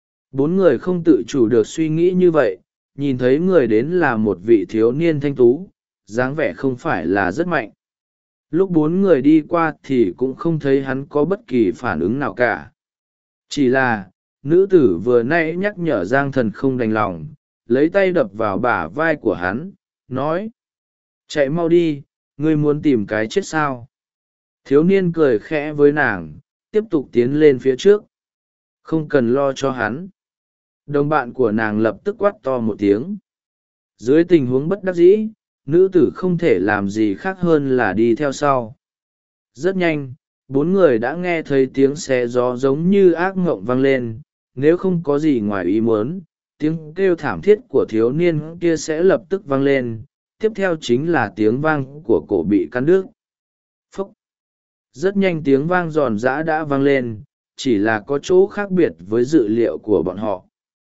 S1: 4 người không tự chủ được suy nghĩ như vậy, nhìn thấy người đến là một vị thiếu niên thanh tú, dáng vẻ không phải là rất mạnh. Lúc 4 người đi qua thì cũng không thấy hắn có bất kỳ phản ứng nào cả. Chỉ là, nữ tử vừa nãy nhắc nhở Giang Thần không đành lòng, lấy tay đập vào bả vai của hắn, nói: chạy mau đi, ngươi muốn tìm cái chết sao? Thiếu niên cười khẽ với nàng, tiếp tục tiến lên phía trước. Không cần lo cho hắn. Đồng bạn của nàng lập tức quát to một tiếng. Dưới tình huống bất đắc dĩ, nữ tử không thể làm gì khác hơn là đi theo sau. Rất nhanh, 4 người đã nghe thấy tiếng xé gió giống như ác ngộng vang lên. Nếu không có gì ngoài ý muốn, tiếng kêu thảm thiết của thiếu niên kia sẽ lập tức vang lên, tiếp theo chính là tiếng vang của cổ bị cắn đứt. Phốc. Rất nhanh tiếng vang giòn giã đã vang lên, chỉ là có chỗ khác biệt với dự liệu của bọn họ.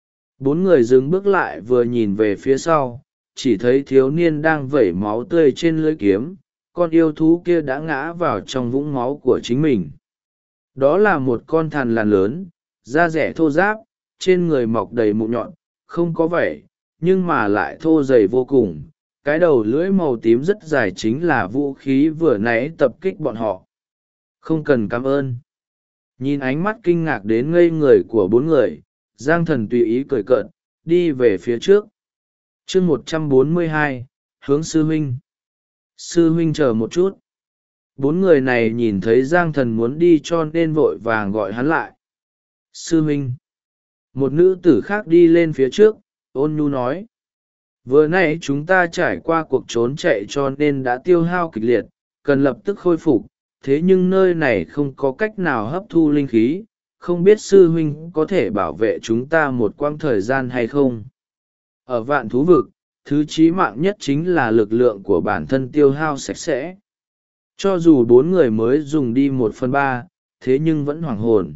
S1: 4 người dừng bước lại vừa nhìn về phía sau, chỉ thấy thiếu niên đang vẩy máu tươi trên lưỡi kiếm, con yêu thú kia đã ngã vào trong vũng máu của chính mình. Đó là một con thằn lằn lớn, da rẻ thô ráp, trên người mọc đầy mụn nhọn, không có vảy, nhưng mà lại thô dày vô cùng. Cái đầu lưỡi màu tím rất dài chính là vũ khí vừa nãy tập kích bọn họ. Không cần cảm ơn. Nhìn ánh mắt kinh ngạc đến ngây người của 4 người, Giang Thần tùy ý cười cợt, đi về phía trước. Chương 142, hướng sư huynh. Sư huynh chờ một chút. 4 người này nhìn thấy Giang Thần muốn đi cho nên vội vàng gọi hắn lại. Sư huynh. Một nữ tử khác đi lên phía trước, ôn nhu nói. Vừa nãy chúng ta trải qua cuộc trốn chạy cho nên đã tiêu hao kịch liệt, cần lập tức khôi phục, thế nhưng nơi này không có cách nào hấp thu linh khí, không biết sư huynh có thể bảo vệ chúng ta một quãng thời gian hay không. Ở vạn thú vực, thứ chí mạng nhất chính là lực lượng của bản thân tiêu hao sạch sẽ. Cho dù 4 người mới dùng đi 1/3, thế nhưng vẫn hoảng hồn.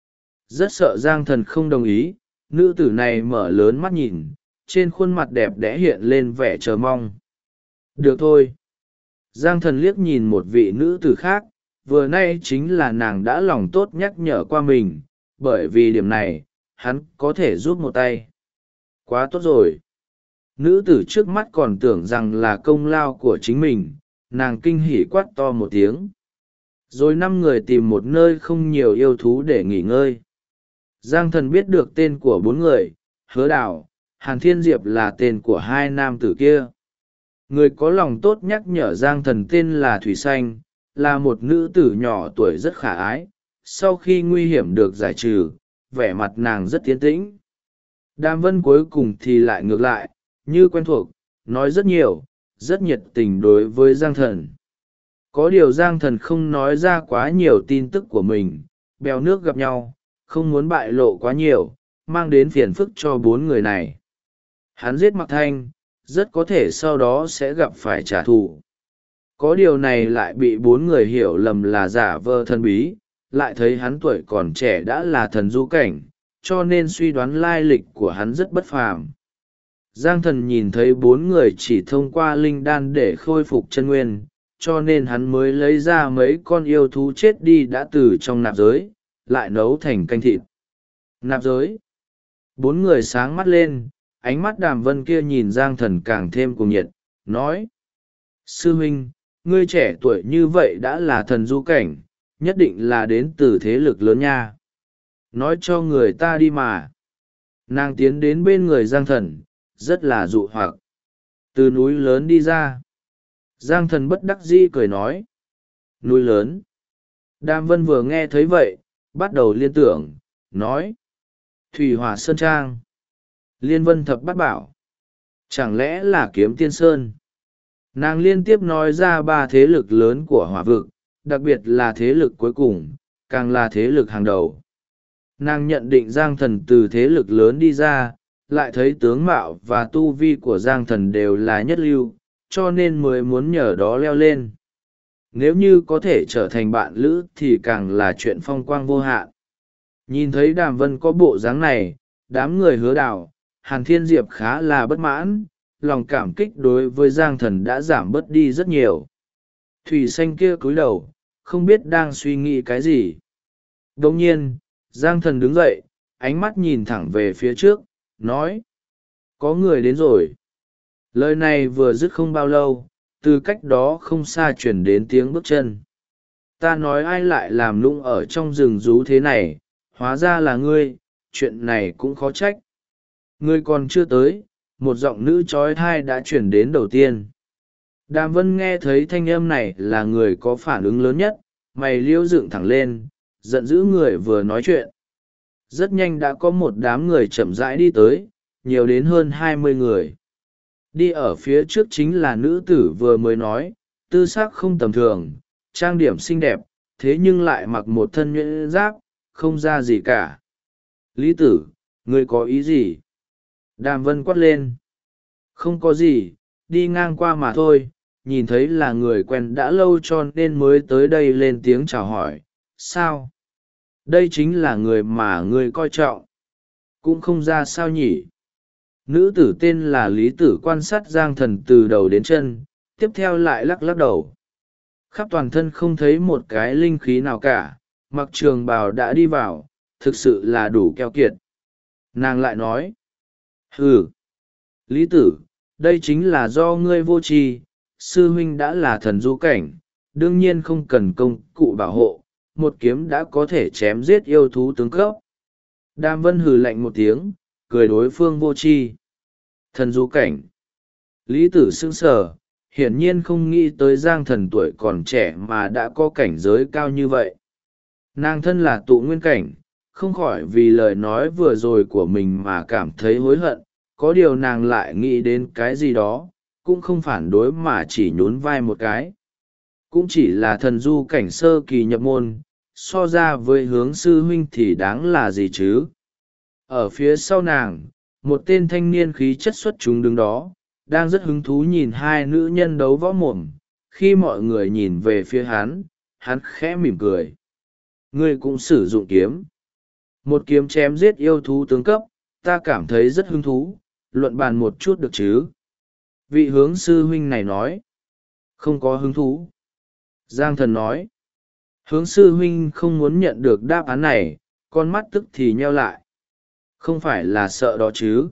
S1: Rất sợ Giang Thần không đồng ý, nữ tử này mở lớn mắt nhìn, trên khuôn mặt đẹp đẽ hiện lên vẻ chờ mong. Được thôi. Giang Thần liếc nhìn một vị nữ tử khác, vừa nay chính là nàng đã lòng tốt nhắc nhở qua mình, bởi vì điểm này, hắn có thể giúp một tay. Quá tốt rồi. Nữ tử trước mắt còn tưởng rằng là công lao của chính mình, nàng kinh hỉ quát to một tiếng. Rồi 5 người tìm một nơi không nhiều yêu thú để nghỉ ngơi. Giang Thần biết được tên của bốn người, Hứa Đào, Hàn Thiên Diệp là tên của hai nam tử kia. Người có lòng tốt nhắc nhở Giang Thần tên là Thủy Xanh, là một nữ tử nhỏ tuổi rất khả ái. Sau khi nguy hiểm được giải trừ, vẻ mặt nàng rất tiến tĩnh. Đàm Vân cuối cùng thì lại ngược lại, như quen thuộc, nói rất nhiều, rất nhiệt tình đối với Giang Thần. Có điều Giang Thần không nói ra quá nhiều tin tức của mình, bèo nước gặp nhau, không muốn bại lộ quá nhiều, mang đến phiền phức cho bốn người này. Hắn giết Mạc Thanh, rất có thể sau đó sẽ gặp phải trả thù. Có điều này lại bị bốn người hiểu lầm là giả vờ thần bí, lại thấy hắn tuổi còn trẻ đã là thần du cảnh, cho nên suy đoán lai lịch của hắn rất bất phàm. Giang Thần nhìn thấy bốn người chỉ thông qua linh đan để khôi phục chân nguyên, cho nên hắn mới lấy ra mấy con yêu thú chết đi đã từ trong nạp giới, lại nấu thành canh thịt. Nạp giới. Bốn người sáng mắt lên, ánh mắt Đàm Vân kia nhìn Giang Thần càng thêm cuồng nhiệt, nói: Sư huynh, ngươi trẻ tuổi như vậy đã là thần du cảnh, nhất định là đến từ thế lực lớn nha. Nói cho người ta đi mà. Nàng tiến đến bên người Giang Thần, rất là dụ hoặc. Từ núi lớn đi ra. Giang Thần bất đắc dĩ cười nói: Núi lớn. Đàm Vân vừa nghe thấy vậy, bắt đầu liên tưởng, nói: Thủy Hỏa Sơn Trang, Liên Vân Thập Bát Bảo, chẳng lẽ là Kiếm Tiên Sơn. Nàng liên tiếp nói ra ba thế lực lớn của hỏa vực, đặc biệt là thế lực cuối cùng, càng là thế lực hàng đầu. Nàng nhận định Giang Thần từ thế lực lớn đi ra, lại thấy tướng mạo và tu vi của Giang Thần đều là nhất lưu, cho nên mới muốn nhờ đó leo lên. Nếu như có thể trở thành bạn lữ thì càng là chuyện phong quang vô hạn. Nhìn thấy Đàm Vân có bộ dáng này, đám người Hứa Đào, Hàn Thiên Diệp khá là bất mãn, lòng cảm kích đối với Giang Thần đã giảm bớt đi rất nhiều. Thủy Xanh kia cúi đầu, không biết đang suy nghĩ cái gì. Đồng nhiên, Giang Thần đứng dậy, ánh mắt nhìn thẳng về phía trước, nói: Có người đến rồi. Lời này vừa dứt không bao lâu, từ cách đó không xa chuyển đến tiếng bước chân. Ta nói ai lại làm lung ở trong rừng rú thế này, hóa ra là ngươi, chuyện này cũng khó trách. Ngươi còn chưa tới, một giọng nữ trói thai đã chuyển đến đầu tiên. Đàm Vân nghe thấy thanh âm này là người có phản ứng lớn nhất, mày liêu dựng thẳng lên, giận dữ người vừa nói chuyện. Rất nhanh đã có một đám người chậm rãi đi tới, nhiều đến hơn 20 người. Đi ở phía trước chính là nữ tử vừa mới nói, tư sắc không tầm thường, trang điểm xinh đẹp, thế nhưng lại mặc một thân nhuyễn giáp, không ra gì cả. Lý tử, ngươi có ý gì? Đàm Vân quát lên. Không có gì, đi ngang qua mà thôi, nhìn thấy là người quen đã lâu cho nên mới tới đây lên tiếng chào hỏi. Sao? Đây chính là người mà ngươi coi trọng. Cũng không ra sao nhỉ. Nữ tử tên là Lý Tử quan sát Giang Thần từ đầu đến chân, tiếp theo lại lắc lắc đầu. Khắp toàn thân không thấy một cái linh khí nào cả, mặc trường bào đã đi vào, thực sự là đủ keo kiệt. Nàng lại nói: Hừ, Lý Tử, đây chính là do ngươi vô tri, sư huynh đã là thần du cảnh, đương nhiên không cần công cụ bảo hộ, một kiếm đã có thể chém giết yêu thú tướng cấp. Đàm Vân hừ lạnh một tiếng, cười đối phương vô tri. Thần du cảnh. Lý Tử sững sờ, hiển nhiên không nghĩ tới Giang Thần tuổi còn trẻ mà đã có cảnh giới cao như vậy. Nàng thân là tụ nguyên cảnh, không khỏi vì lời nói vừa rồi của mình mà cảm thấy hối hận, có điều nàng lại nghĩ đến cái gì đó, cũng không phản đối mà chỉ nhún vai một cái. Cũng chỉ là thần du cảnh sơ kỳ nhập môn, so ra với Hướng sư huynh thì đáng là gì chứ. Ở phía sau nàng, một tên thanh niên khí chất xuất chúng đứng đó, đang rất hứng thú nhìn hai nữ nhân đấu võ mồm. Khi mọi người nhìn về phía hắn khẽ mỉm cười. Ngươi cũng sử dụng kiếm. Một kiếm chém giết yêu thú tướng cấp, ta cảm thấy rất hứng thú, luận bàn một chút được chứ? Vị Hướng sư huynh này nói. Không có hứng thú. Giang Thần nói. Hướng sư huynh không muốn nhận được đáp án này, con mắt tức thì nheo lại. Không phải là sợ đó chứ?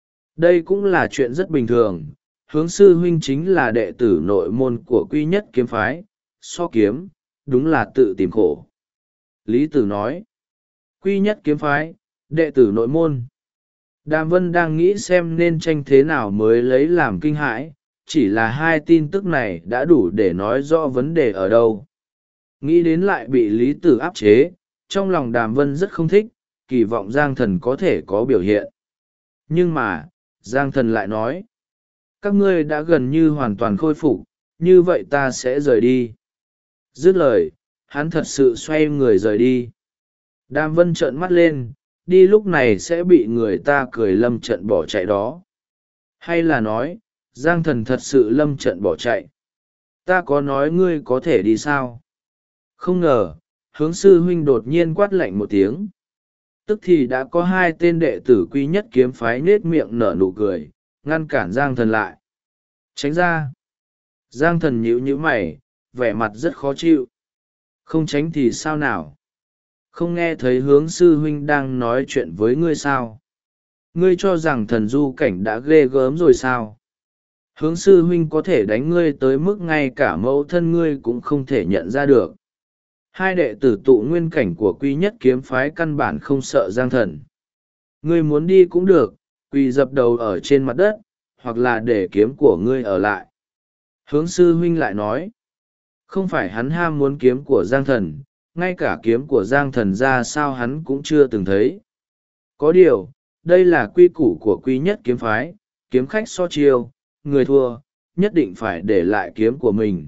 S1: Đây cũng là chuyện rất bình thường. Hướng sư huynh chính là đệ tử nội môn của Quy Nhất kiếm phái, so kiếm, đúng là tự tìm khổ. Lý Tử nói. Quy Nhất kiếm phái, Đệ tử nội môn. Đàm Vân đang nghĩ xem nên tranh thế nào mới lấy làm kinh hãi, chỉ là hai tin tức này đã đủ để nói rõ vấn đề ở đâu. Nghĩ đến lại bị Lý Tử áp chế, trong lòng Đàm Vân rất không thích, kỳ vọng Giang Thần có thể có biểu hiện. Nhưng mà, Giang Thần lại nói, các ngươi đã gần như hoàn toàn khôi phục, như vậy ta sẽ rời đi. Dứt lời, hắn thật sự xoay người rời đi. Đàm Vân trợn mắt lên, đi lúc này sẽ bị người ta cười lâm trận bỏ chạy đó. Hay là nói, Giang Thần thật sự lâm trận bỏ chạy. Ta có nói ngươi có thể đi sao? Không ngờ, Hướng sư huynh đột nhiên quát lạnh một tiếng. Tức thì đã có hai tên đệ tử Quy Nhất Kiếm Phái nết miệng nở nụ cười, ngăn cản Giang Thần lại. Tránh ra. Giang Thần nhíu nhíu mày, vẻ mặt rất khó chịu. Không tránh thì sao nào? Không nghe thấy Hướng sư huynh đang nói chuyện với ngươi sao? Ngươi cho rằng thần du cảnh đã ghê gớm rồi sao? Hướng sư huynh có thể đánh ngươi tới mức ngay cả mẫu thân ngươi cũng không thể nhận ra được. Hai đệ tử tụ nguyên cảnh của Quy Nhất Kiếm Phái căn bản không sợ Giang Thần. Ngươi muốn đi cũng được, quỳ dập đầu ở trên mặt đất, hoặc là để kiếm của ngươi ở lại. Hướng sư huynh lại nói, không phải hắn ham muốn kiếm của Giang Thần, ngay cả kiếm của Giang Thần ra sao hắn cũng chưa từng thấy. Có điều, đây là quy củ của Quy Nhất Kiếm Phái, kiếm khách so chiêu, người thua, nhất định phải để lại kiếm của mình.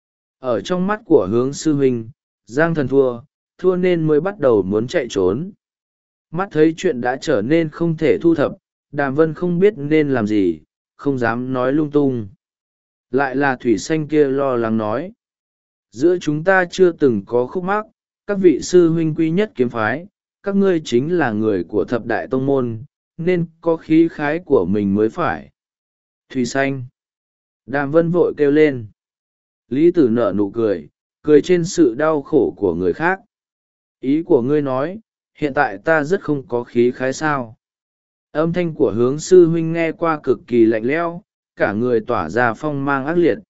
S1: Ở trong mắt của Hướng sư huynh, Giang Thần thua nên mới bắt đầu muốn chạy trốn. Mắt thấy chuyện đã trở nên không thể thu thập, Đàm Vân không biết nên làm gì, không dám nói lung tung. Lại là Thủy Xanh kia lo lắng nói. Giữa chúng ta chưa từng có khúc mắc, các vị sư huynh Quy Nhất Kiếm Phái, các ngươi chính là người của thập đại tông môn, nên có khí khái của mình mới phải. Thủy Xanh. Đàm Vân vội kêu lên. Lý Tử nở nụ cười, cười trên sự đau khổ của người khác. Ý của ngươi nói, hiện tại ta rất không có khí khái sao? Âm thanh của Hướng sư huynh nghe qua cực kỳ lạnh lẽo, cả người tỏa ra phong mang ác liệt.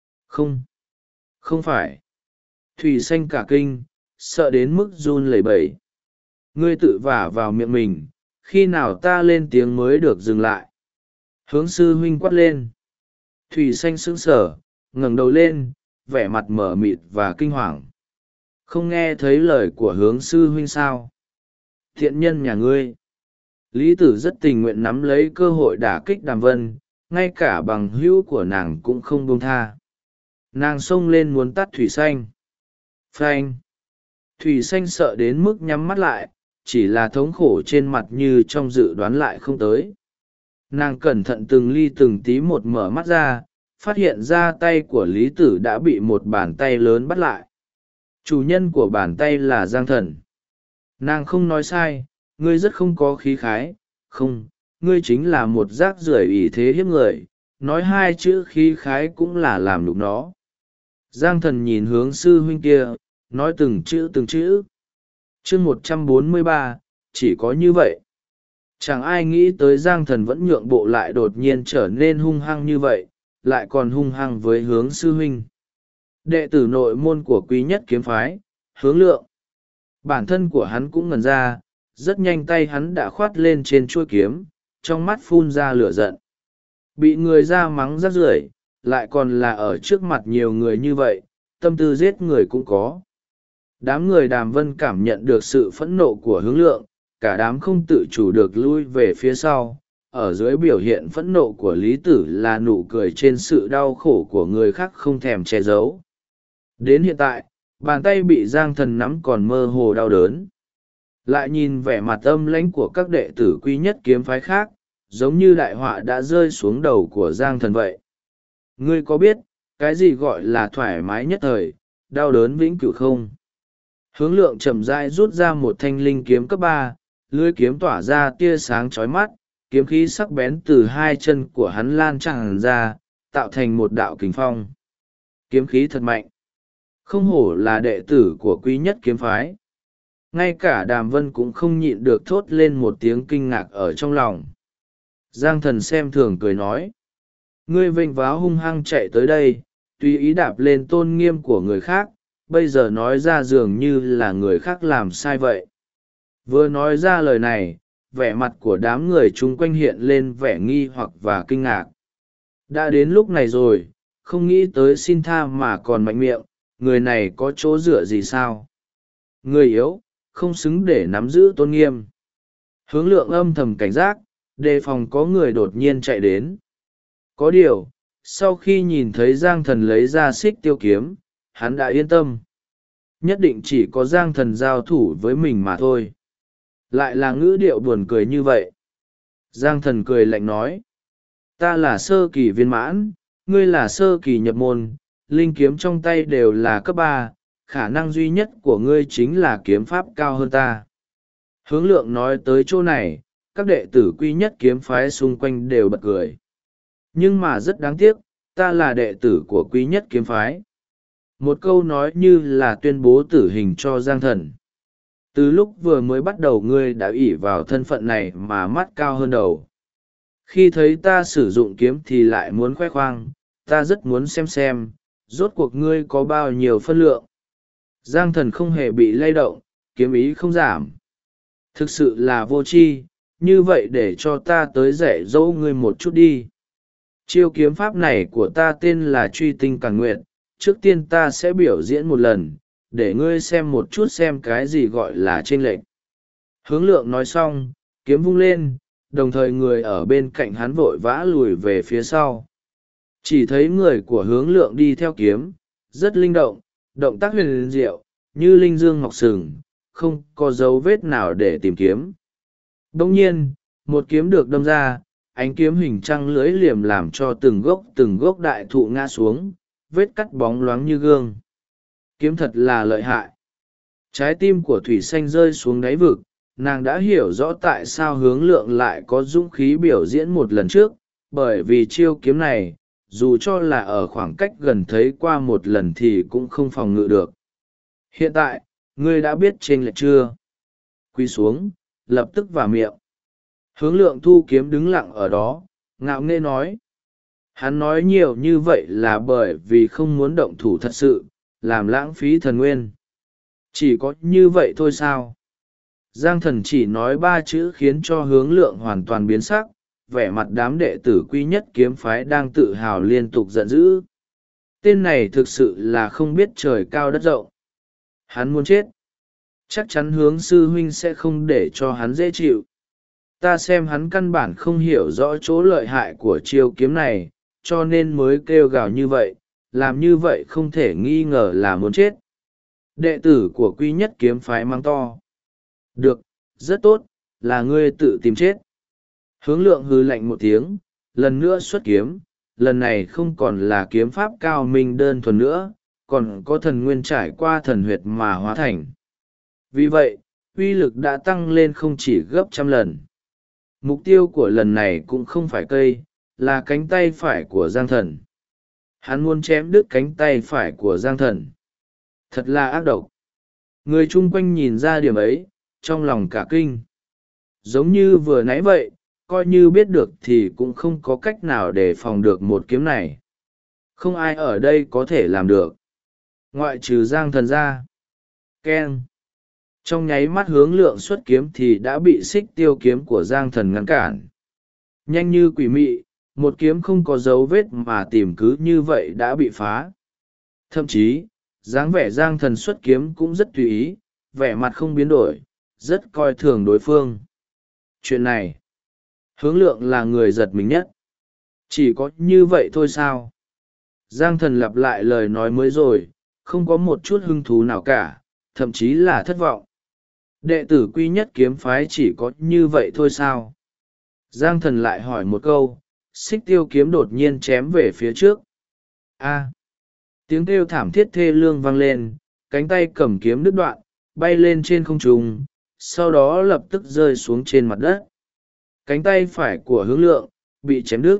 S1: Không phải. Thủy Xanh cả kinh, sợ đến mức run lẩy bẩy. Ngươi tự vả vào miệng mình, khi nào ta lên tiếng mới được dừng lại? Hướng sư huynh quát lên. Thủy Xanh sững sờ, ngẩng đầu lên, vẻ mặt mờ mịt và kinh hoàng. Không nghe thấy lời của Hướng sư huynh sao? Thiện nhân nhà ngươi. Lý Tử rất tình nguyện nắm lấy cơ hội đả kích Đàm Vân, ngay cả bằng hữu của nàng cũng không buông tha. Nàng xông lên muốn tắt Thủy Xanh. Phanh. Thủy Xanh sợ đến mức nhắm mắt lại, chỉ là thống khổ trên mặt như trong dự đoán lại không tới. Nàng cẩn thận từng ly từng tí một mở mắt ra, phát hiện ra tay của Lý Tử đã bị một bàn tay lớn bắt lại. Chủ nhân của bàn tay là Giang Thần. Nàng không nói sai, ngươi rất không có khí khái, không, ngươi chính là một rác rưởi ỷ thế hiếp người, nói hai chữ khí khái cũng là làm nhục nó. Giang Thần nhìn Hướng sư huynh kia, nói từng chữ từng chữ. Chương 143, chỉ có như vậy. Chẳng ai nghĩ tới Giang Thần vẫn nhượng bộ lại đột nhiên trở nên hung hăng như vậy, lại còn hung hăng với Hướng sư huynh. Đệ tử nội môn của Quý Nhất Kiếm Phái, Hướng Lượng. Bản thân của hắn cũng ngần ra, rất nhanh tay hắn đã khoát lên trên chuôi kiếm, trong mắt phun ra lửa giận. Bị người ra mắng rát rưởi, lại còn là ở trước mặt nhiều người như vậy, tâm tư giết người cũng có. Đám người Đàm Vân cảm nhận được sự phẫn nộ của Hướng Lượng, cả đám không tự chủ được lui về phía sau. Ở dưới biểu hiện phẫn nộ của Lý Tử là nụ cười trên sự đau khổ của người khác không thèm che giấu. Đến hiện tại, bàn tay bị Giang Thần nắm còn mơ hồ đau đớn. Lại nhìn vẻ mặt âm lãnh của các đệ tử Quy Nhất Kiếm Phái khác, giống như đại họa đã rơi xuống đầu của Giang Thần vậy. Ngươi có biết, cái gì gọi là thoải mái nhất thời, đau đớn vĩnh cửu không? Hướng Lượng chậm rãi rút ra một thanh linh kiếm cấp 3, lưỡi kiếm tỏa ra tia sáng chói mắt, kiếm khí sắc bén từ hai chân của hắn lan tràn ra, tạo thành một đạo kình phong. Kiếm khí thật mạnh. Không hổ là đệ tử của Quý Nhất Kiếm Phái. Ngay cả Đàm Vân cũng không nhịn được thốt lên một tiếng kinh ngạc ở trong lòng. Giang Thần xem thường cười nói. Ngươi vênh váo hung hăng chạy tới đây, tùy ý đạp lên tôn nghiêm của người khác, bây giờ nói ra dường như là người khác làm sai vậy. Vừa nói ra lời này, vẻ mặt của đám người chung quanh hiện lên vẻ nghi hoặc và kinh ngạc. Đã đến lúc này rồi, không nghĩ tới xin tha mà còn mạnh miệng, người này có chỗ dựa gì sao? Người yếu, không xứng để nắm giữ tôn nghiêm. Hướng Lượng âm thầm cảnh giác, đề phòng có người đột nhiên chạy đến. Có điều, sau khi nhìn thấy Giang Thần lấy ra xích tiêu kiếm, hắn đã yên tâm. Nhất định chỉ có Giang Thần giao thủ với mình mà thôi. Lại là ngữ điệu buồn cười như vậy. Giang Thần cười lạnh nói. Ta là sơ kỳ viên mãn, ngươi là sơ kỳ nhập môn, linh kiếm trong tay đều là cấp 3, khả năng duy nhất của ngươi chính là kiếm pháp cao hơn ta. Hướng Lượng nói tới chỗ này, các đệ tử Quy Nhất kiếm phái xung quanh đều bật cười. Nhưng mà rất đáng tiếc, ta là đệ tử của Quy Nhất kiếm phái. Một câu nói như là tuyên bố tử hình cho Giang Thần. Từ lúc vừa mới bắt đầu ngươi đã ỷ vào thân phận này mà mắt cao hơn đầu. Khi thấy ta sử dụng kiếm thì lại muốn khoe khoang, ta rất muốn xem, rốt cuộc ngươi có bao nhiêu phân lượng. Giang Thần không hề bị lay động, kiếm ý không giảm. Thực sự là vô tri, như vậy để cho ta tới dạy dỗ ngươi một chút đi. Chiêu kiếm pháp này của ta tên là Truy Tinh Càn Nguyệt, trước tiên ta sẽ biểu diễn một lần, để ngươi xem một chút xem cái gì gọi là chênh lệch. Hướng Lượng nói xong, kiếm vung lên, đồng thời người ở bên cạnh hắn vội vã lùi về phía sau. Chỉ thấy người của Hướng Lượng đi theo kiếm, rất linh động, động tác huyền diệu, như linh dương ngọc sừng, không có dấu vết nào để tìm kiếm. Đồng nhiên, một kiếm được đâm ra, ánh kiếm hình trăng lưới liềm làm cho từng gốc đại thụ ngã xuống, vết cắt bóng loáng như gương. Kiếm thật là lợi hại. Trái tim của Thủy Xanh rơi xuống đáy vực, nàng đã hiểu rõ tại sao Hướng Lượng lại có dũng khí biểu diễn một lần trước, bởi vì chiêu kiếm này, dù cho là ở khoảng cách gần thấy qua một lần thì cũng không phòng ngự được. Hiện tại, ngươi đã biết chênh lệch chưa? Quy xuống, lập tức vào miệng. Hướng Lượng thu kiếm đứng lặng ở đó, ngạo nghễ nói. Hắn nói nhiều như vậy là bởi vì không muốn động thủ thật sự, làm lãng phí thần nguyên. Chỉ có như vậy thôi sao? Giang Thần chỉ nói 3 chữ khiến cho Hướng Lượng hoàn toàn biến sắc, vẻ mặt đám đệ tử Quy Nhất kiếm phái đang tự hào liên tục giận dữ. Tên này thực sự là không biết trời cao đất rộng. Hắn muốn chết. Chắc chắn Hướng sư huynh sẽ không để cho hắn dễ chịu. Ta xem hắn căn bản không hiểu rõ chỗ lợi hại của chiêu kiếm này, cho nên mới kêu gào như vậy, làm như vậy không thể nghi ngờ là muốn chết. Đệ tử của Quy Nhất kiếm phái mang to. Được, rất tốt, là ngươi tự tìm chết. Hướng Lượng hừ lạnh một tiếng, lần nữa xuất kiếm, lần này không còn là kiếm pháp cao minh đơn thuần nữa, còn có thần nguyên trải qua thần huyệt mà hóa thành. Vì vậy, uy lực đã tăng lên không chỉ gấp 100 lần. Mục tiêu của lần này cũng không phải cây, là cánh tay phải của Giang Thần. Hắn muốn chém đứt cánh tay phải của Giang Thần. Thật là ác độc. Người chung quanh nhìn ra điểm ấy, trong lòng cả kinh. Giống như vừa nãy vậy, coi như biết được thì cũng không có cách nào để phòng được một kiếm này. Không ai ở đây có thể làm được. Ngoại trừ Giang Thần ra. Keng. Trong nháy mắt Hướng Lượng xuất kiếm thì đã bị xích tiêu kiếm của Giang Thần ngăn cản. Nhanh như quỷ mị, một kiếm không có dấu vết mà tìm cứ như vậy đã bị phá. Thậm chí, dáng vẻ Giang Thần xuất kiếm cũng rất tùy ý, vẻ mặt không biến đổi, rất coi thường đối phương. Chuyện này, Hướng Lượng là người giật mình nhất. Chỉ có như vậy thôi sao? Giang Thần lặp lại lời nói mới rồi, không có một chút hứng thú nào cả, thậm chí là thất vọng. Đệ tử Quy Nhất kiếm phái chỉ có như vậy thôi sao? Giang Thần lại hỏi một câu, xích tiêu kiếm đột nhiên chém về phía trước. A. Tiếng kêu thảm thiết thê lương vang lên, cánh tay cầm kiếm đứt đoạn, bay lên trên không trung, sau đó lập tức rơi xuống trên mặt đất. Cánh tay phải của Hướng Lượng bị chém đứt.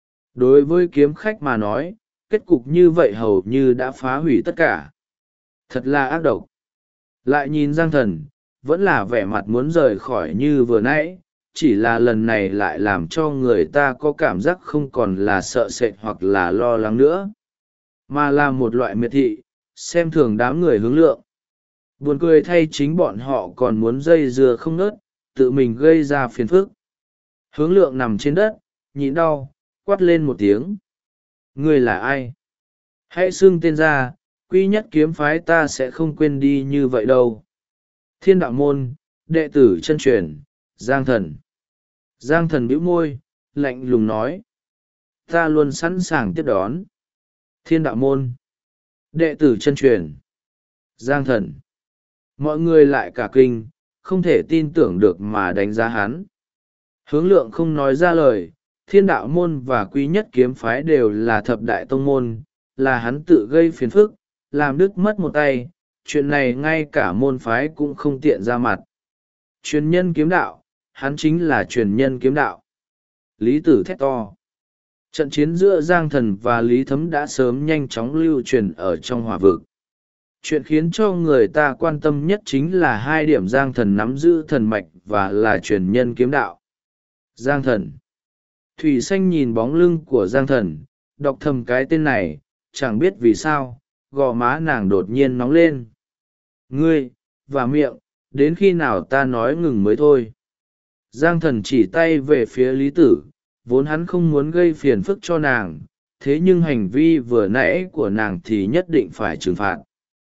S1: Đối với kiếm khách mà nói, kết cục như vậy hầu như đã phá hủy tất cả. Thật là ác độc. Lại nhìn Giang Thần, vẫn là vẻ mặt muốn rời khỏi như vừa nãy, chỉ là lần này lại làm cho người ta có cảm giác không còn là sợ sệt hoặc là lo lắng nữa, mà là một loại miệt thị, xem thường đám người Hướng Lượng. Buồn cười thay, chính bọn họ còn muốn dây dưa không ngớt, tự mình gây ra phiền phức. Hướng lượng nằm trên đất, nhịn đau, quát lên một tiếng. Ngươi là ai? Hãy xưng tên ra, Quy Nhất Kiếm Phái ta sẽ không quên đi như vậy đâu. Thiên Đạo Môn, đệ tử chân truyền, Giang Thần. Giang Thần bĩu môi, lạnh lùng nói. Ta luôn sẵn sàng tiếp đón. Thiên Đạo Môn, đệ tử chân truyền, Giang Thần. Mọi người lại cả kinh, không thể tin tưởng được mà đánh giá hắn. Hướng lượng không nói ra lời. Thiên Đạo Môn và Quy Nhất Kiếm Phái đều là thập đại tông môn, là hắn tự gây phiền phức, làm đứt mất một tay, chuyện này ngay cả môn phái cũng không tiện ra mặt. Truyền nhân kiếm đạo, hắn chính là truyền nhân kiếm đạo. Lý Tử thét to. Trận chiến giữa Giang Thần và Lý Thấm đã sớm nhanh chóng lưu truyền ở trong hỏa vực. Chuyện khiến cho người ta quan tâm nhất chính là hai điểm Giang Thần nắm giữ thần mạch và là truyền nhân kiếm đạo. Giang Thần. Thủy Xanh nhìn bóng lưng của Giang Thần, đọc thầm cái tên này, chẳng biết vì sao, gò má nàng đột nhiên nóng lên. Ngươi, và miệng, đến khi nào ta nói ngừng mới thôi. Giang Thần chỉ tay về phía Lý Tử, vốn hắn không muốn gây phiền phức cho nàng, thế nhưng hành vi vừa nãy của nàng thì nhất định phải trừng phạt.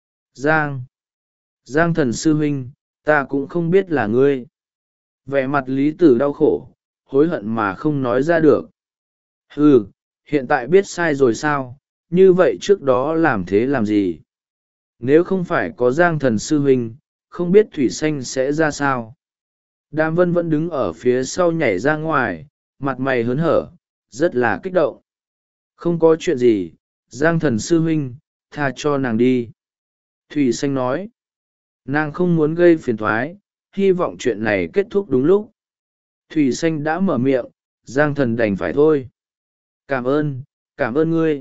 S1: Giang Thần sư huynh, ta cũng không biết là ngươi. Vẻ mặt Lý Tử đau khổ, hối hận mà không nói ra được. Hiện tại biết sai rồi sao, như vậy trước đó làm thế làm gì? Nếu không phải có Giang Thần sư huynh, không biết Thủy Xanh sẽ ra sao. Đàm Vân vẫn đứng ở phía sau nhảy ra ngoài, mặt mày hớn hở, rất là kích động. Không có chuyện gì, Giang Thần sư huynh, tha cho nàng đi. Thủy Xanh nói, nàng không muốn gây phiền thoái, hy vọng chuyện này kết thúc đúng lúc. Thủy Xanh đã mở miệng, Giang Thần đành phải thôi. Cảm ơn ngươi.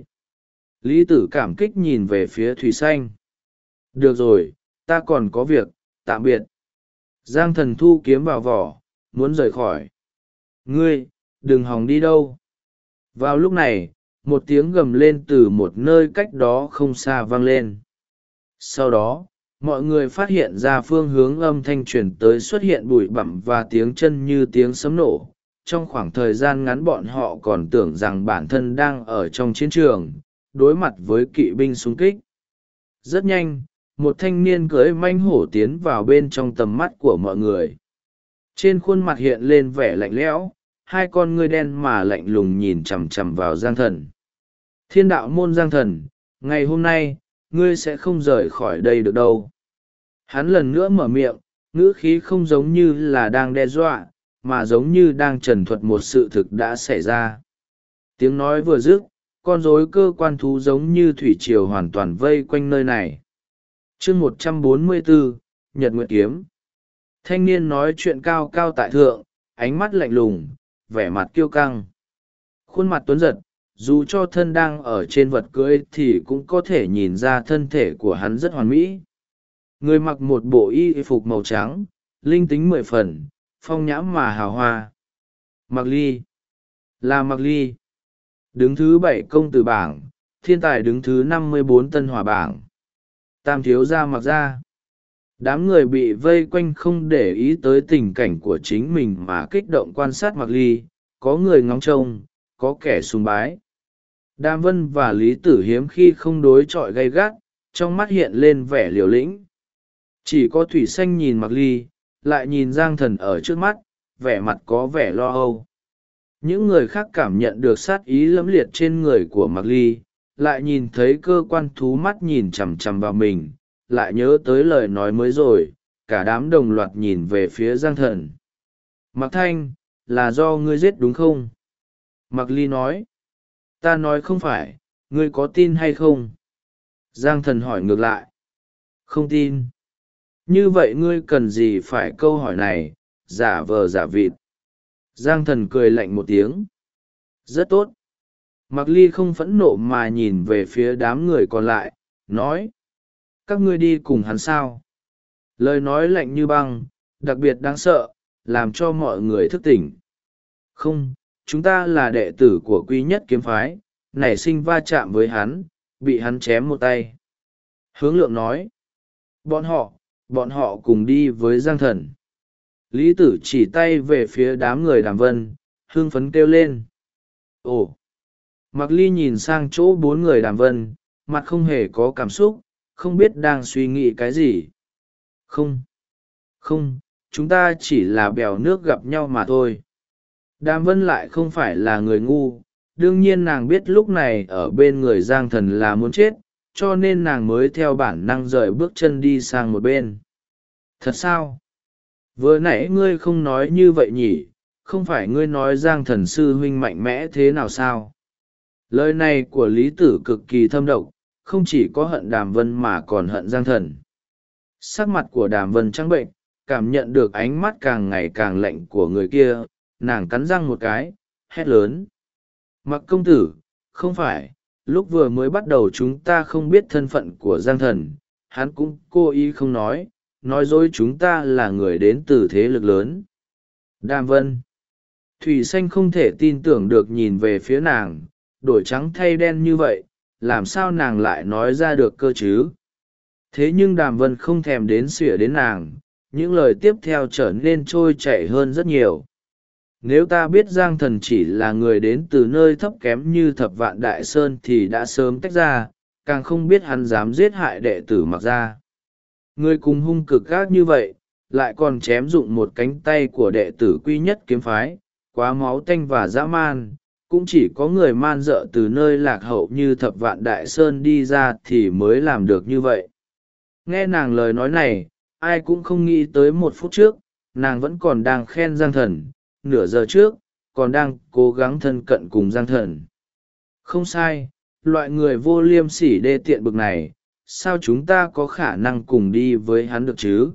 S1: Lý Tử cảm kích nhìn về phía Thủy Xanh. Được rồi, ta còn có việc, tạm biệt. Giang Thần thu kiếm vào vỏ, muốn rời khỏi. Ngươi, đừng hòng đi đâu. Vào lúc này, một tiếng gầm lên từ một nơi cách đó không xa vang lên. Sau đó, mọi người phát hiện ra phương hướng âm thanh truyền tới xuất hiện bụi bặm và tiếng chân như tiếng sấm nổ. Trong khoảng thời gian ngắn bọn họ còn tưởng rằng bản thân đang ở trong chiến trường, đối mặt với kỵ binh xung kích. Rất nhanh, một thanh niên cưỡi manh hổ tiến vào bên trong tầm mắt của mọi người. Trên khuôn mặt hiện lên vẻ lạnh lẽo, hai con ngươi đen mà lạnh lùng nhìn chằm chằm vào Giang Thần. Thiên Đạo Môn Giang Thần, ngày hôm nay, ngươi sẽ không rời khỏi đây được đâu. Hắn lần nữa mở miệng, ngữ khí không giống như là đang đe dọa, mà giống như đang trần thuật một sự thực đã xảy ra. Tiếng nói vừa dứt, con rối cơ quan thú giống như thủy triều hoàn toàn vây quanh nơi này. Chương 144, Nhật Nguyệt Kiếm. Thanh niên nói chuyện cao cao tại thượng, ánh mắt lạnh lùng, vẻ mặt kiêu căng. Khuôn mặt tuấn giật, dù cho thân đang ở trên vật cưỡi thì cũng có thể nhìn ra thân thể của hắn rất hoàn mỹ. Người mặc một bộ y phục màu trắng, linh tính 10 phần, phong nhãm mà hào hoa. Mạc Ly. Là Mạc Ly. Đứng thứ 7 công tử bảng, thiên tài đứng thứ 54 tân hỏa bảng. Tam thiếu gia Mạc gia. Đám người bị vây quanh không để ý tới tình cảnh của chính mình mà kích động quan sát Mạc Ly, có người ngóng trông, có kẻ sùng bái. Đàm Vân và Lý Tử hiếm khi không đối chọi gay gắt, trong mắt hiện lên vẻ liều lĩnh. Chỉ có Thủy Xanh nhìn Mạc Ly, lại nhìn Giang Thần ở trước mắt, vẻ mặt có vẻ lo âu. Những người khác cảm nhận được sát ý lẫm liệt trên người của Mạc Ly, lại nhìn thấy cơ quan thú mắt nhìn chằm chằm vào mình, lại nhớ tới lời nói mới rồi, cả đám đồng loạt nhìn về phía Giang Thần. Mạc Thanh, là do ngươi giết đúng không? Mạc Ly nói. Ta nói không phải, ngươi có tin hay không? Giang Thần hỏi ngược lại. Không tin. Như vậy ngươi cần gì phải câu hỏi này, giả vờ giả vịt. Giang Thần cười lạnh một tiếng. Rất tốt. Mạc Ly không phẫn nộ mà nhìn về phía đám người còn lại, nói. Các ngươi đi cùng hắn sao? Lời nói lạnh như băng, đặc biệt đáng sợ, làm cho mọi người thức tỉnh. Không, chúng ta là đệ tử của Quy Nhất Kiếm Phái, nảy sinh va chạm với hắn, bị hắn chém một tay. Hướng Lượng nói. Bọn họ, bọn họ cùng đi với Giang Thần. Lý Tử chỉ tay về phía đám người Đàm Vân, hưng phấn kêu lên. Ồ! Mạc Ly nhìn sang chỗ bốn người Đàm Vân, mặt không hề có cảm xúc, không biết đang suy nghĩ cái gì. Không! Không, chúng ta chỉ là bèo nước gặp nhau mà thôi. Đàm Vân lại không phải là người ngu, đương nhiên nàng biết lúc này ở bên người Giang Thần là muốn chết, cho nên nàng mới theo bản năng rời bước chân đi sang một bên. Thật sao? Vừa nãy ngươi không nói như vậy nhỉ, không phải ngươi nói Giang Thần sư huynh mạnh mẽ thế nào sao? Lời này của Lý Tử cực kỳ thâm độc, không chỉ có hận Đàm Vân mà còn hận Giang Thần. Sắc mặt của Đàm Vân trắng bệnh, cảm nhận được ánh mắt càng ngày càng lạnh của người kia, nàng cắn răng một cái, hét lớn. Mặc công tử, không phải, lúc vừa mới bắt đầu chúng ta không biết thân phận của Giang Thần, hắn cũng cố ý không nói dối chúng ta là người đến từ thế lực lớn. Đàm Vân. Thủy Xanh không thể tin tưởng được nhìn về phía nàng, đổi trắng thay đen như vậy, làm sao nàng lại nói ra được cơ chứ? Thế nhưng Đàm Vân không thèm đến xỉa đến nàng, những lời tiếp theo trở nên trôi chảy hơn rất nhiều. Nếu ta biết Giang Thần chỉ là người đến từ nơi thấp kém như Thập Vạn Đại Sơn thì đã sớm tách ra, càng không biết hắn dám giết hại đệ tử Mặc gia. Người cùng hung cực gác như vậy, lại còn chém dụng một cánh tay của đệ tử Quy Nhất Kiếm Phái, quá máu tanh và dã man, cũng chỉ có người man dợ từ nơi lạc hậu như Thập Vạn Đại Sơn đi ra thì mới làm được như vậy. Nghe nàng lời nói này, ai cũng không nghĩ tới một phút trước, nàng vẫn còn đang khen Giang Thần, nửa giờ trước, còn đang cố gắng thân cận cùng Giang Thần. Không sai, loại người vô liêm sỉ đê tiện bực này, sao chúng ta có khả năng cùng đi với hắn được chứ?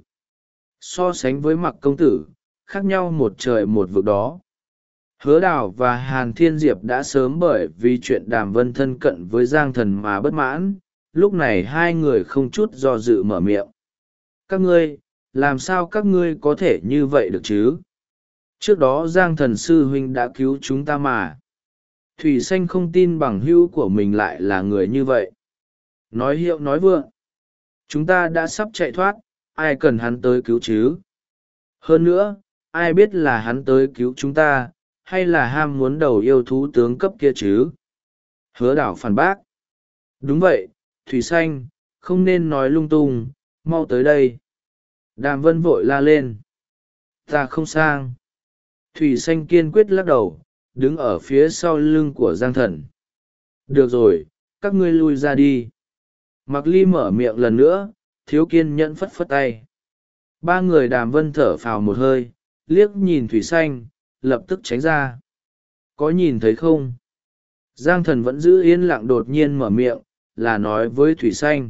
S1: So sánh với Mặc công tử, khác nhau một trời một vực đó. Hứa Đào và Hàn Thiên Diệp đã sớm bởi vì chuyện Đàm Vân thân cận với Giang Thần mà bất mãn, lúc này hai người không chút do dự mở miệng. Các ngươi, làm sao các ngươi có thể như vậy được chứ? Trước đó Giang Thần sư huynh đã cứu chúng ta mà. Thủy Xanh không tin bằng hữu của mình lại là người như vậy. Nói hiệu nói vượng. Chúng ta đã sắp chạy thoát, ai cần hắn tới cứu chứ? Hơn nữa, ai biết là hắn tới cứu chúng ta, hay là ham muốn đầu yêu thú tướng cấp kia chứ? Hứa Đảo phản bác. Đúng vậy, Thủy Xanh, không nên nói lung tung, mau tới đây. Đàm Vân vội la lên. Ta không sang. Thủy Xanh kiên quyết lắc đầu, đứng ở phía sau lưng của Giang Thần. Được rồi, các ngươi lui ra đi. Mạc Ly mở miệng lần nữa, thiếu kiên nhẫn phất phất tay. Ba người Đàm Vân thở phào một hơi, liếc nhìn Thủy Xanh, lập tức tránh ra. Có nhìn thấy không? Giang Thần vẫn giữ yên lặng đột nhiên mở miệng, là nói với Thủy Xanh.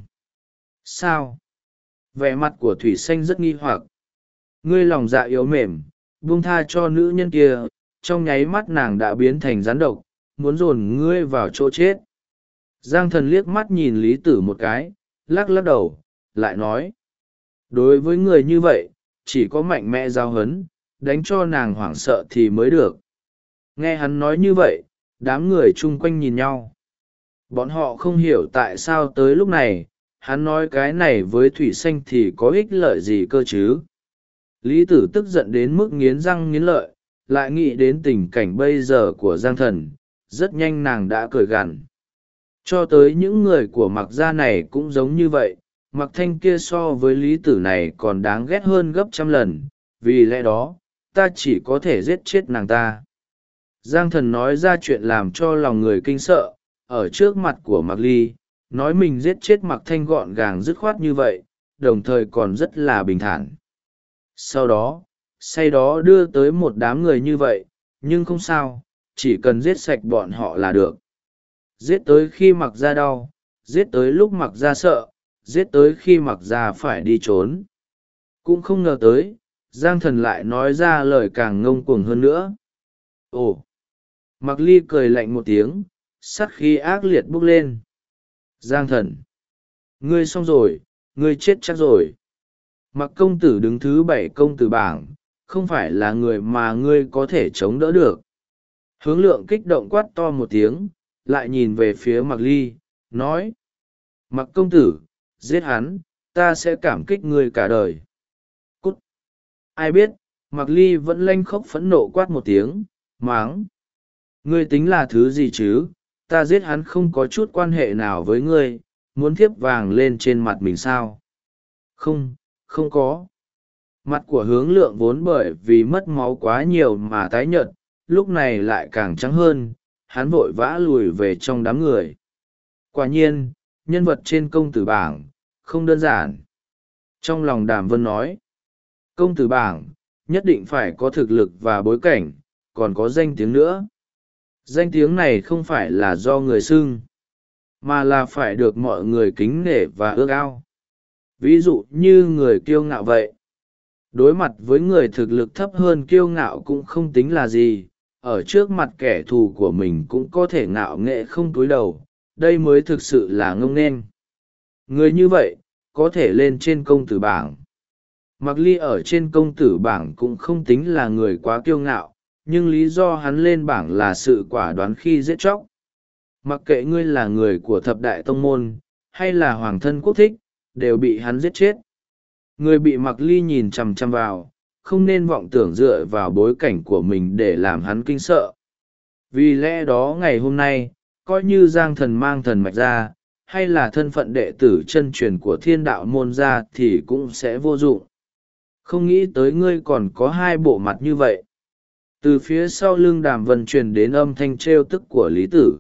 S1: Sao? Vẻ mặt của Thủy Xanh rất nghi hoặc. Ngươi lòng dạ yếu mềm, buông tha cho nữ nhân kia, trong nháy mắt nàng đã biến thành rắn độc, muốn dồn ngươi vào chỗ chết. Giang Thần liếc mắt nhìn Lý Tử một cái, lắc lắc đầu, lại nói. Đối với người như vậy, chỉ có mạnh mẽ giao hấn, đánh cho nàng hoảng sợ thì mới được. Nghe hắn nói như vậy, đám người chung quanh nhìn nhau. Bọn họ không hiểu tại sao tới lúc này, hắn nói cái này với Thủy Xanh thì có ích lợi gì cơ chứ. Lý Tử tức giận đến mức nghiến răng nghiến lợi, lại nghĩ đến tình cảnh bây giờ của Giang Thần, rất nhanh nàng đã cười gằn. Cho tới những người của Mặc gia này cũng giống như vậy, Mặc Thanh kia so với Lý Tử này còn đáng ghét hơn gấp trăm lần, vì lẽ đó, ta chỉ có thể giết chết nàng ta. Giang Thần nói ra chuyện làm cho lòng người kinh sợ, ở trước mặt của Mạc Ly, nói mình giết chết Mặc Thanh gọn gàng dứt khoát như vậy, đồng thời còn rất là bình thản. Sau đó, say đó đưa tới một đám người như vậy, nhưng không sao, chỉ cần giết sạch bọn họ là được. Giết tới khi Mặc gia đau, giết tới lúc Mặc gia sợ, giết tới khi Mặc gia phải đi trốn. Cũng không ngờ tới, Giang Thần lại nói ra lời càng ngông cuồng hơn nữa. Ồ! Mạc Ly cười lạnh một tiếng, sát khí ác liệt bốc lên. Giang Thần! Ngươi xong rồi, ngươi chết chắc rồi. Mặc công tử đứng thứ 7 công tử bảng, không phải là người mà ngươi có thể chống đỡ được. Hướng Lượng kích động quát to một tiếng, lại nhìn về phía Mạc Ly, nói. Mặc công tử, giết hắn, ta sẽ cảm kích ngươi cả đời. Cút! Ai biết, Mạc Ly vẫn lanh khóc phẫn nộ quát một tiếng, máng. Ngươi tính là thứ gì chứ, ta giết hắn không có chút quan hệ nào với ngươi, muốn thiếp vàng lên trên mặt mình sao? Không, không có. Mặt của Hướng Lượng vốn bởi vì mất máu quá nhiều mà tái nhợt, lúc này lại càng trắng hơn, hắn vội vã lùi về trong đám người. Quả nhiên, nhân vật trên công tử bảng, không đơn giản. Trong lòng Đàm Vân nói, công tử bảng, nhất định phải có thực lực và bối cảnh, còn có danh tiếng nữa. Danh tiếng này không phải là do người xưng, mà là phải được mọi người kính nể và ước ao. Ví dụ như người kiêu ngạo vậy. Đối mặt với người thực lực thấp hơn kiêu ngạo cũng không tính là gì, ở trước mặt kẻ thù của mình cũng có thể ngạo nghệ không cúi đầu, đây mới thực sự là ngông nên. Người như vậy, có thể lên trên công tử bảng. Mạc Ly ở trên công tử bảng cũng không tính là người quá kiêu ngạo, nhưng lý do hắn lên bảng là sự quả đoán khi giết chóc. Mặc kệ ngươi là người của thập đại tông môn, hay là hoàng thân quốc thích, đều bị hắn giết chết. Người bị Mạc Ly nhìn chằm chằm vào, không nên vọng tưởng dựa vào bối cảnh của mình để làm hắn kinh sợ. Vì lẽ đó ngày hôm nay, coi như Giang Thần mang thần mạch ra, hay là thân phận đệ tử chân truyền của Thiên Đạo môn ra thì cũng sẽ vô dụng. Không nghĩ tới ngươi còn có hai bộ mặt như vậy. Từ phía sau lưng Đàm Vân truyền đến âm thanh trêu tức của Lý Tử.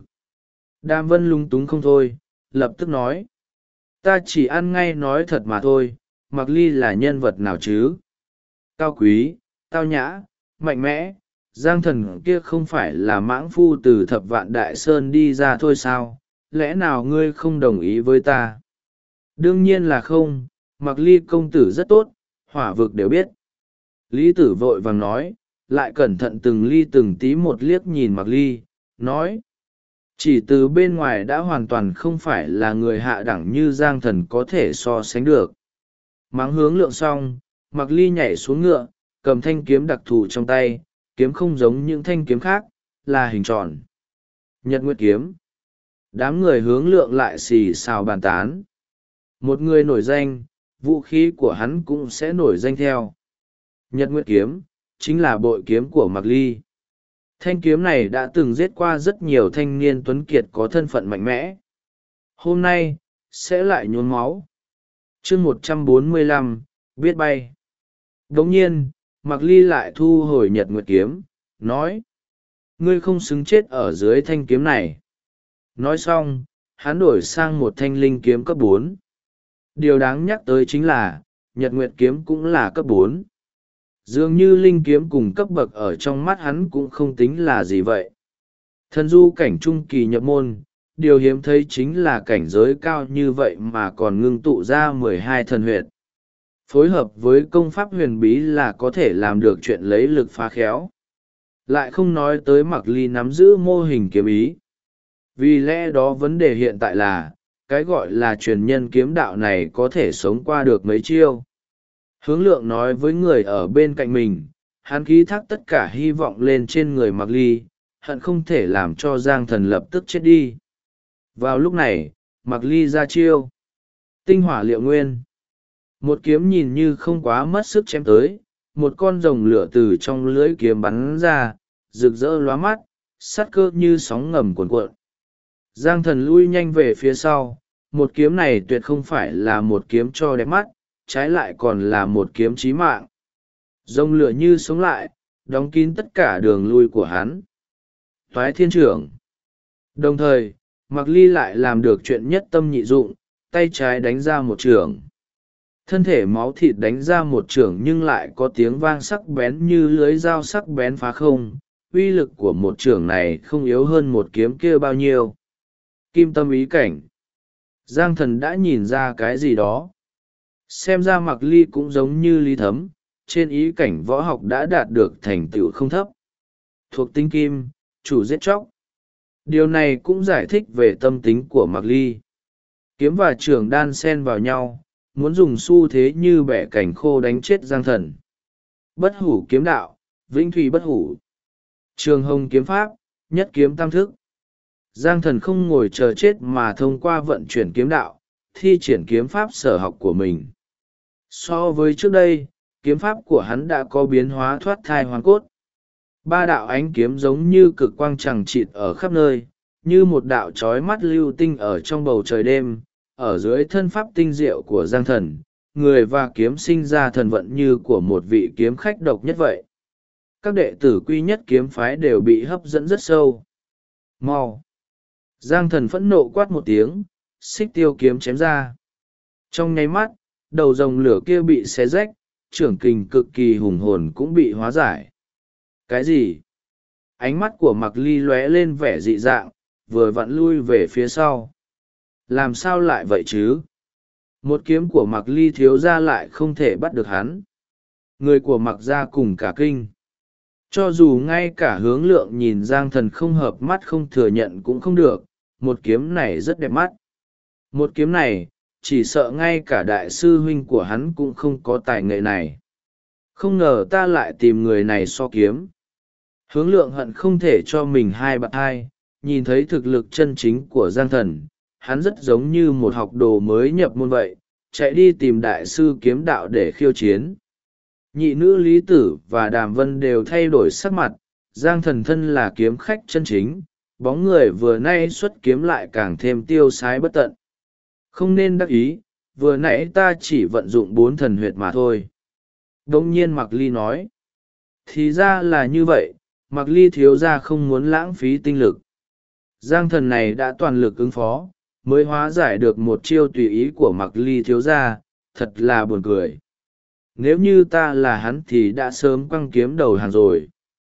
S1: Đàm Vân lúng túng không thôi, lập tức nói. Ta chỉ ăn ngay nói thật mà thôi, Mạc Ly là nhân vật nào chứ? Cao quý, tao nhã, mạnh mẽ, Giang Thần kia không phải là mãng phu từ Thập Vạn Đại Sơn đi ra thôi sao? Lẽ nào ngươi không đồng ý với ta? Đương nhiên là không, Mạc Ly công tử rất tốt, hỏa vực đều biết. Lý Tử vội vàng nói, lại cẩn thận từng ly từng tí một liếc nhìn Mạc Ly, nói. Chỉ từ bên ngoài đã hoàn toàn không phải là người hạ đẳng như Giang Thần có thể so sánh được. Mắng Hướng Lượng xong, Mạc Ly nhảy xuống ngựa, cầm thanh kiếm đặc thù trong tay, kiếm không giống những thanh kiếm khác, là hình tròn. Nhật Nguyệt kiếm. Đám người Hướng Lượng lại xì xào bàn tán. Một người nổi danh, vũ khí của hắn cũng sẽ nổi danh theo. Nhật Nguyệt kiếm, chính là bội kiếm của Mạc Ly. Thanh kiếm này đã từng giết qua rất nhiều thanh niên tuấn kiệt có thân phận mạnh mẽ. Hôm nay, sẽ lại nhuốm máu. chương 145, biết bay. Đồng nhiên, Mạc Ly lại thu hồi Nhật Nguyệt kiếm, nói. Ngươi không xứng chết ở dưới thanh kiếm này. Nói xong, hắn đổi sang một thanh linh kiếm cấp 4. Điều đáng nhắc tới chính là, Nhật Nguyệt kiếm cũng là cấp 4. Dường như linh kiếm cùng cấp bậc ở trong mắt hắn cũng không tính là gì vậy. Thần du cảnh trung kỳ nhập môn, điều hiếm thấy chính là cảnh giới cao như vậy mà còn ngưng tụ ra 12 thần huyệt. Phối hợp với công pháp huyền bí là có thể làm được chuyện lấy lực phá khéo. Lại không nói tới Mạc Ly nắm giữ mô hình kiếm ý. Vì lẽ đó vấn đề hiện tại là, cái gọi là truyền nhân kiếm đạo này có thể sống qua được mấy chiêu. Hướng Lượng nói với người ở bên cạnh mình, hắn ký thác tất cả hy vọng lên trên người Mạc Ly, hận không thể làm cho Giang Thần lập tức chết đi. Vào lúc này, Mạc Ly ra chiêu. Tinh hỏa liệu nguyên. Một kiếm nhìn như không quá mất sức chém tới, một con rồng lửa từ trong lưỡi kiếm bắn ra, rực rỡ lóa mắt, sát cơ như sóng ngầm cuồn cuộn. Giang Thần lui nhanh về phía sau, một kiếm này tuyệt không phải là một kiếm cho đẹp mắt, trái lại còn là một kiếm chí mạng. Rồng lửa như sống lại, đóng kín tất cả đường lui của hắn. Toái thiên trưởng. Đồng thời, Mạc Ly lại làm được chuyện nhất tâm nhị dụng, tay trái đánh ra một trưởng. Thân thể máu thịt đánh ra một trưởng nhưng lại có tiếng vang sắc bén như lưới dao sắc bén phá không. Uy lực của một trưởng này không yếu hơn một kiếm kia bao nhiêu. Kim tâm ý cảnh. Giang Thần đã nhìn ra cái gì đó. Xem ra Mạc Ly cũng giống như Lý Thấm, trên ý cảnh võ học đã đạt được thành tựu không thấp. Thuộc tính kim, chủ giết chóc. Điều này cũng giải thích về tâm tính của Mạc Ly. Kiếm và trường đan xen vào nhau, muốn dùng xu thế như bẻ cảnh khô đánh chết Giang Thần. Bất hủ kiếm đạo, vĩnh thủy bất hủ. Trường hồng kiếm pháp, nhất kiếm tam thức. Giang Thần không ngồi chờ chết mà thông qua vận chuyển kiếm đạo, thi triển kiếm pháp sở học của mình. So với trước đây, kiếm pháp của hắn đã có biến hóa thoát thai hoàn cốt. Ba đạo ánh kiếm giống như cực quang chằng chịt ở khắp nơi, như một đạo trói mắt lưu tinh ở trong bầu trời đêm, ở dưới thân pháp tinh diệu của Giang Thần, người và kiếm sinh ra thần vận như của một vị kiếm khách độc nhất vậy. Các đệ tử quy nhất kiếm phái đều bị hấp dẫn rất sâu. Mau! Giang Thần phẫn nộ quát một tiếng, xích tiêu kiếm chém ra. Trong nháy mắt, đầu rồng lửa kia bị xé rách, trưởng kình cực kỳ hùng hồn cũng bị hóa giải. Cái gì? Ánh mắt của Mạc Ly lóe lên vẻ dị dạng, vừa vặn lui về phía sau. Làm sao lại vậy chứ? Một kiếm của Mạc Ly thiếu gia lại không thể bắt được hắn. Người của Mạc gia cùng cả kinh. Cho dù ngay cả Hướng Lượng nhìn Giang Thần không hợp mắt không thừa nhận cũng không được, một kiếm này rất đẹp mắt. Một kiếm này, chỉ sợ ngay cả đại sư huynh của hắn cũng không có tài nghệ này. Không ngờ ta lại tìm người này so kiếm. Hướng Lượng hận không thể cho mình hai bạn hai, nhìn thấy thực lực chân chính của Giang Thần, hắn rất giống như một học đồ mới nhập môn vậy, chạy đi tìm đại sư kiếm đạo để khiêu chiến. Nhị nữ Lý Tử và Đàm Vân đều thay đổi sắc mặt, Giang Thần thân là kiếm khách chân chính, bóng người vừa nay xuất kiếm lại càng thêm tiêu sái bất tận. Không nên đắc ý, vừa nãy ta chỉ vận dụng 4 thần huyệt mà thôi. Đông nhiên Mạc Ly nói. Thì ra là như vậy, Mạc Ly thiếu gia không muốn lãng phí tinh lực. Giang Thần này đã toàn lực ứng phó, mới hóa giải được một chiêu tùy ý của Mạc Ly thiếu gia, thật là buồn cười. Nếu như ta là hắn thì đã sớm quăng kiếm đầu hàng rồi.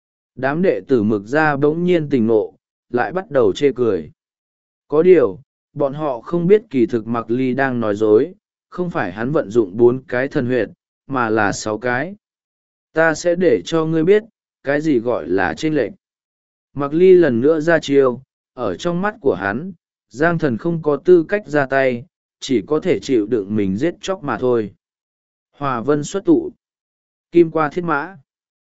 S1: Đám đệ tử Mực gia bỗng nhiên tỉnh ngộ, lại bắt đầu chê cười. Có điều, bọn họ không biết kỳ thực Mạc Ly đang nói dối, không phải hắn vận dụng 4 cái thần huyệt, mà là 6 cái. Ta sẽ để cho ngươi biết, cái gì gọi là chênh lệch. Mạc Ly lần nữa ra chiêu, ở trong mắt của hắn, Giang Thần không có tư cách ra tay, chỉ có thể chịu đựng mình giết chóc mà thôi. Hòa vân xuất tụ, kim qua thiết mã.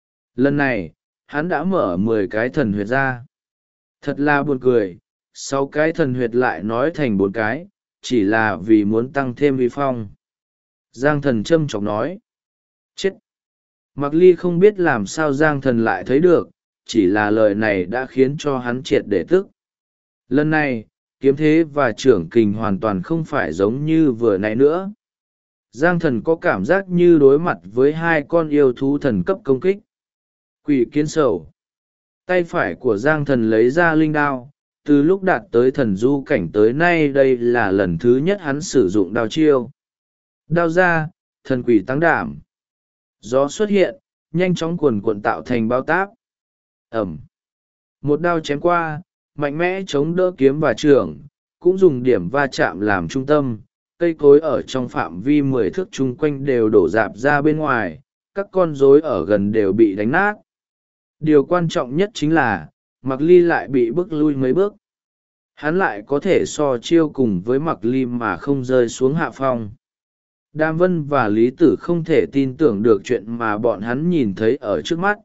S1: Lần này, hắn đã mở 10 cái thần huyệt ra. Thật là buồn cười, 6 cái thần huyệt lại nói thành 4 cái, chỉ là vì muốn tăng thêm uy phong. Giang Thần châm chọc nói. Chết! Mạc Ly không biết làm sao Giang Thần lại thấy được, chỉ là lời này đã khiến cho hắn triệt để tức. Lần này, kiếm thế và trưởng kình hoàn toàn không phải giống như vừa nãy nữa. Giang Thần có cảm giác như đối mặt với 2 con yêu thú thần cấp công kích. Quỷ kiến sầu. Tay phải của Giang Thần lấy ra linh đao, từ lúc đạt tới thần du cảnh tới nay đây là lần thứ nhất hắn sử dụng đao chiêu. Đao ra, thần quỷ tăng đảm. Gió xuất hiện, nhanh chóng cuồn cuộn tạo thành bao táp. Ẩm. Một đao chém qua, mạnh mẽ chống đỡ kiếm và trường, cũng dùng điểm va chạm làm trung tâm. Cây cối ở trong phạm vi 10 thước chung quanh đều đổ rạp ra bên ngoài, các con rối ở gần đều bị đánh nát. Điều quan trọng nhất chính là, Mạc Ly lại bị bước lui mấy bước. Hắn lại có thể so chiêu cùng với Mạc Ly mà không rơi xuống hạ phong. Đàm Vân và Lý Tử không thể tin tưởng được chuyện mà bọn hắn nhìn thấy ở trước mắt.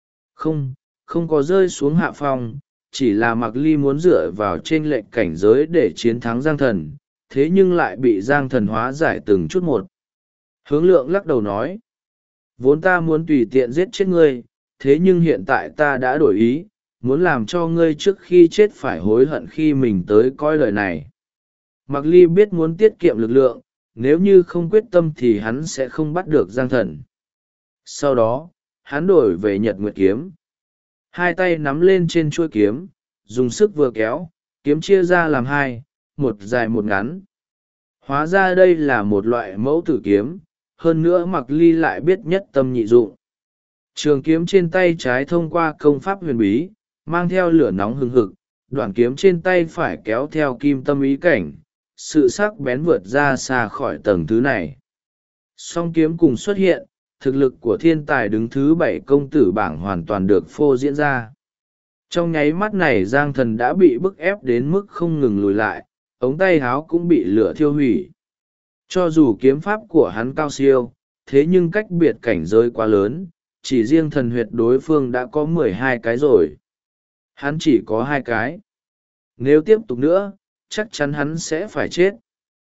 S1: Không có rơi xuống hạ phong, chỉ là Mạc Ly muốn dựa vào chênh lệch cảnh giới để chiến thắng Giang Thần, thế nhưng lại bị Giang Thần hóa giải từng chút một. Hướng Lượng lắc đầu nói. Vốn ta muốn tùy tiện giết chết ngươi, thế nhưng hiện tại ta đã đổi ý, muốn làm cho ngươi trước khi chết phải hối hận khi mình tới coi lời này. Mạc Ly biết muốn tiết kiệm lực lượng, nếu như không quyết tâm thì hắn sẽ không bắt được Giang Thần. Sau đó, hắn đổi về Nhật Nguyệt Kiếm. 2 tay nắm lên trên chuôi kiếm, dùng sức vừa kéo, kiếm chia ra làm 2, một dài một ngắn. Hóa ra đây là một loại mẫu tử kiếm, hơn nữa Mạc Ly lại biết nhất tâm nhị dụng. Trường kiếm trên tay trái thông qua công pháp huyền bí, mang theo lửa nóng hừng hực, đoạn kiếm trên tay phải kéo theo kim tâm ý cảnh, sự sắc bén vượt ra xa khỏi tầng thứ này. Song kiếm cùng xuất hiện, thực lực của thiên tài đứng thứ 7 công tử bảng hoàn toàn được phô diễn ra. Trong nháy mắt này Giang Thần đã bị bức ép đến mức không ngừng lùi lại, ống tay áo cũng bị lửa thiêu hủy. Cho dù kiếm pháp của hắn cao siêu, thế nhưng cách biệt cảnh giới quá lớn, chỉ riêng thần huyệt đối phương đã có 12 cái rồi. Hắn chỉ có 2 cái. Nếu tiếp tục nữa, chắc chắn hắn sẽ phải chết.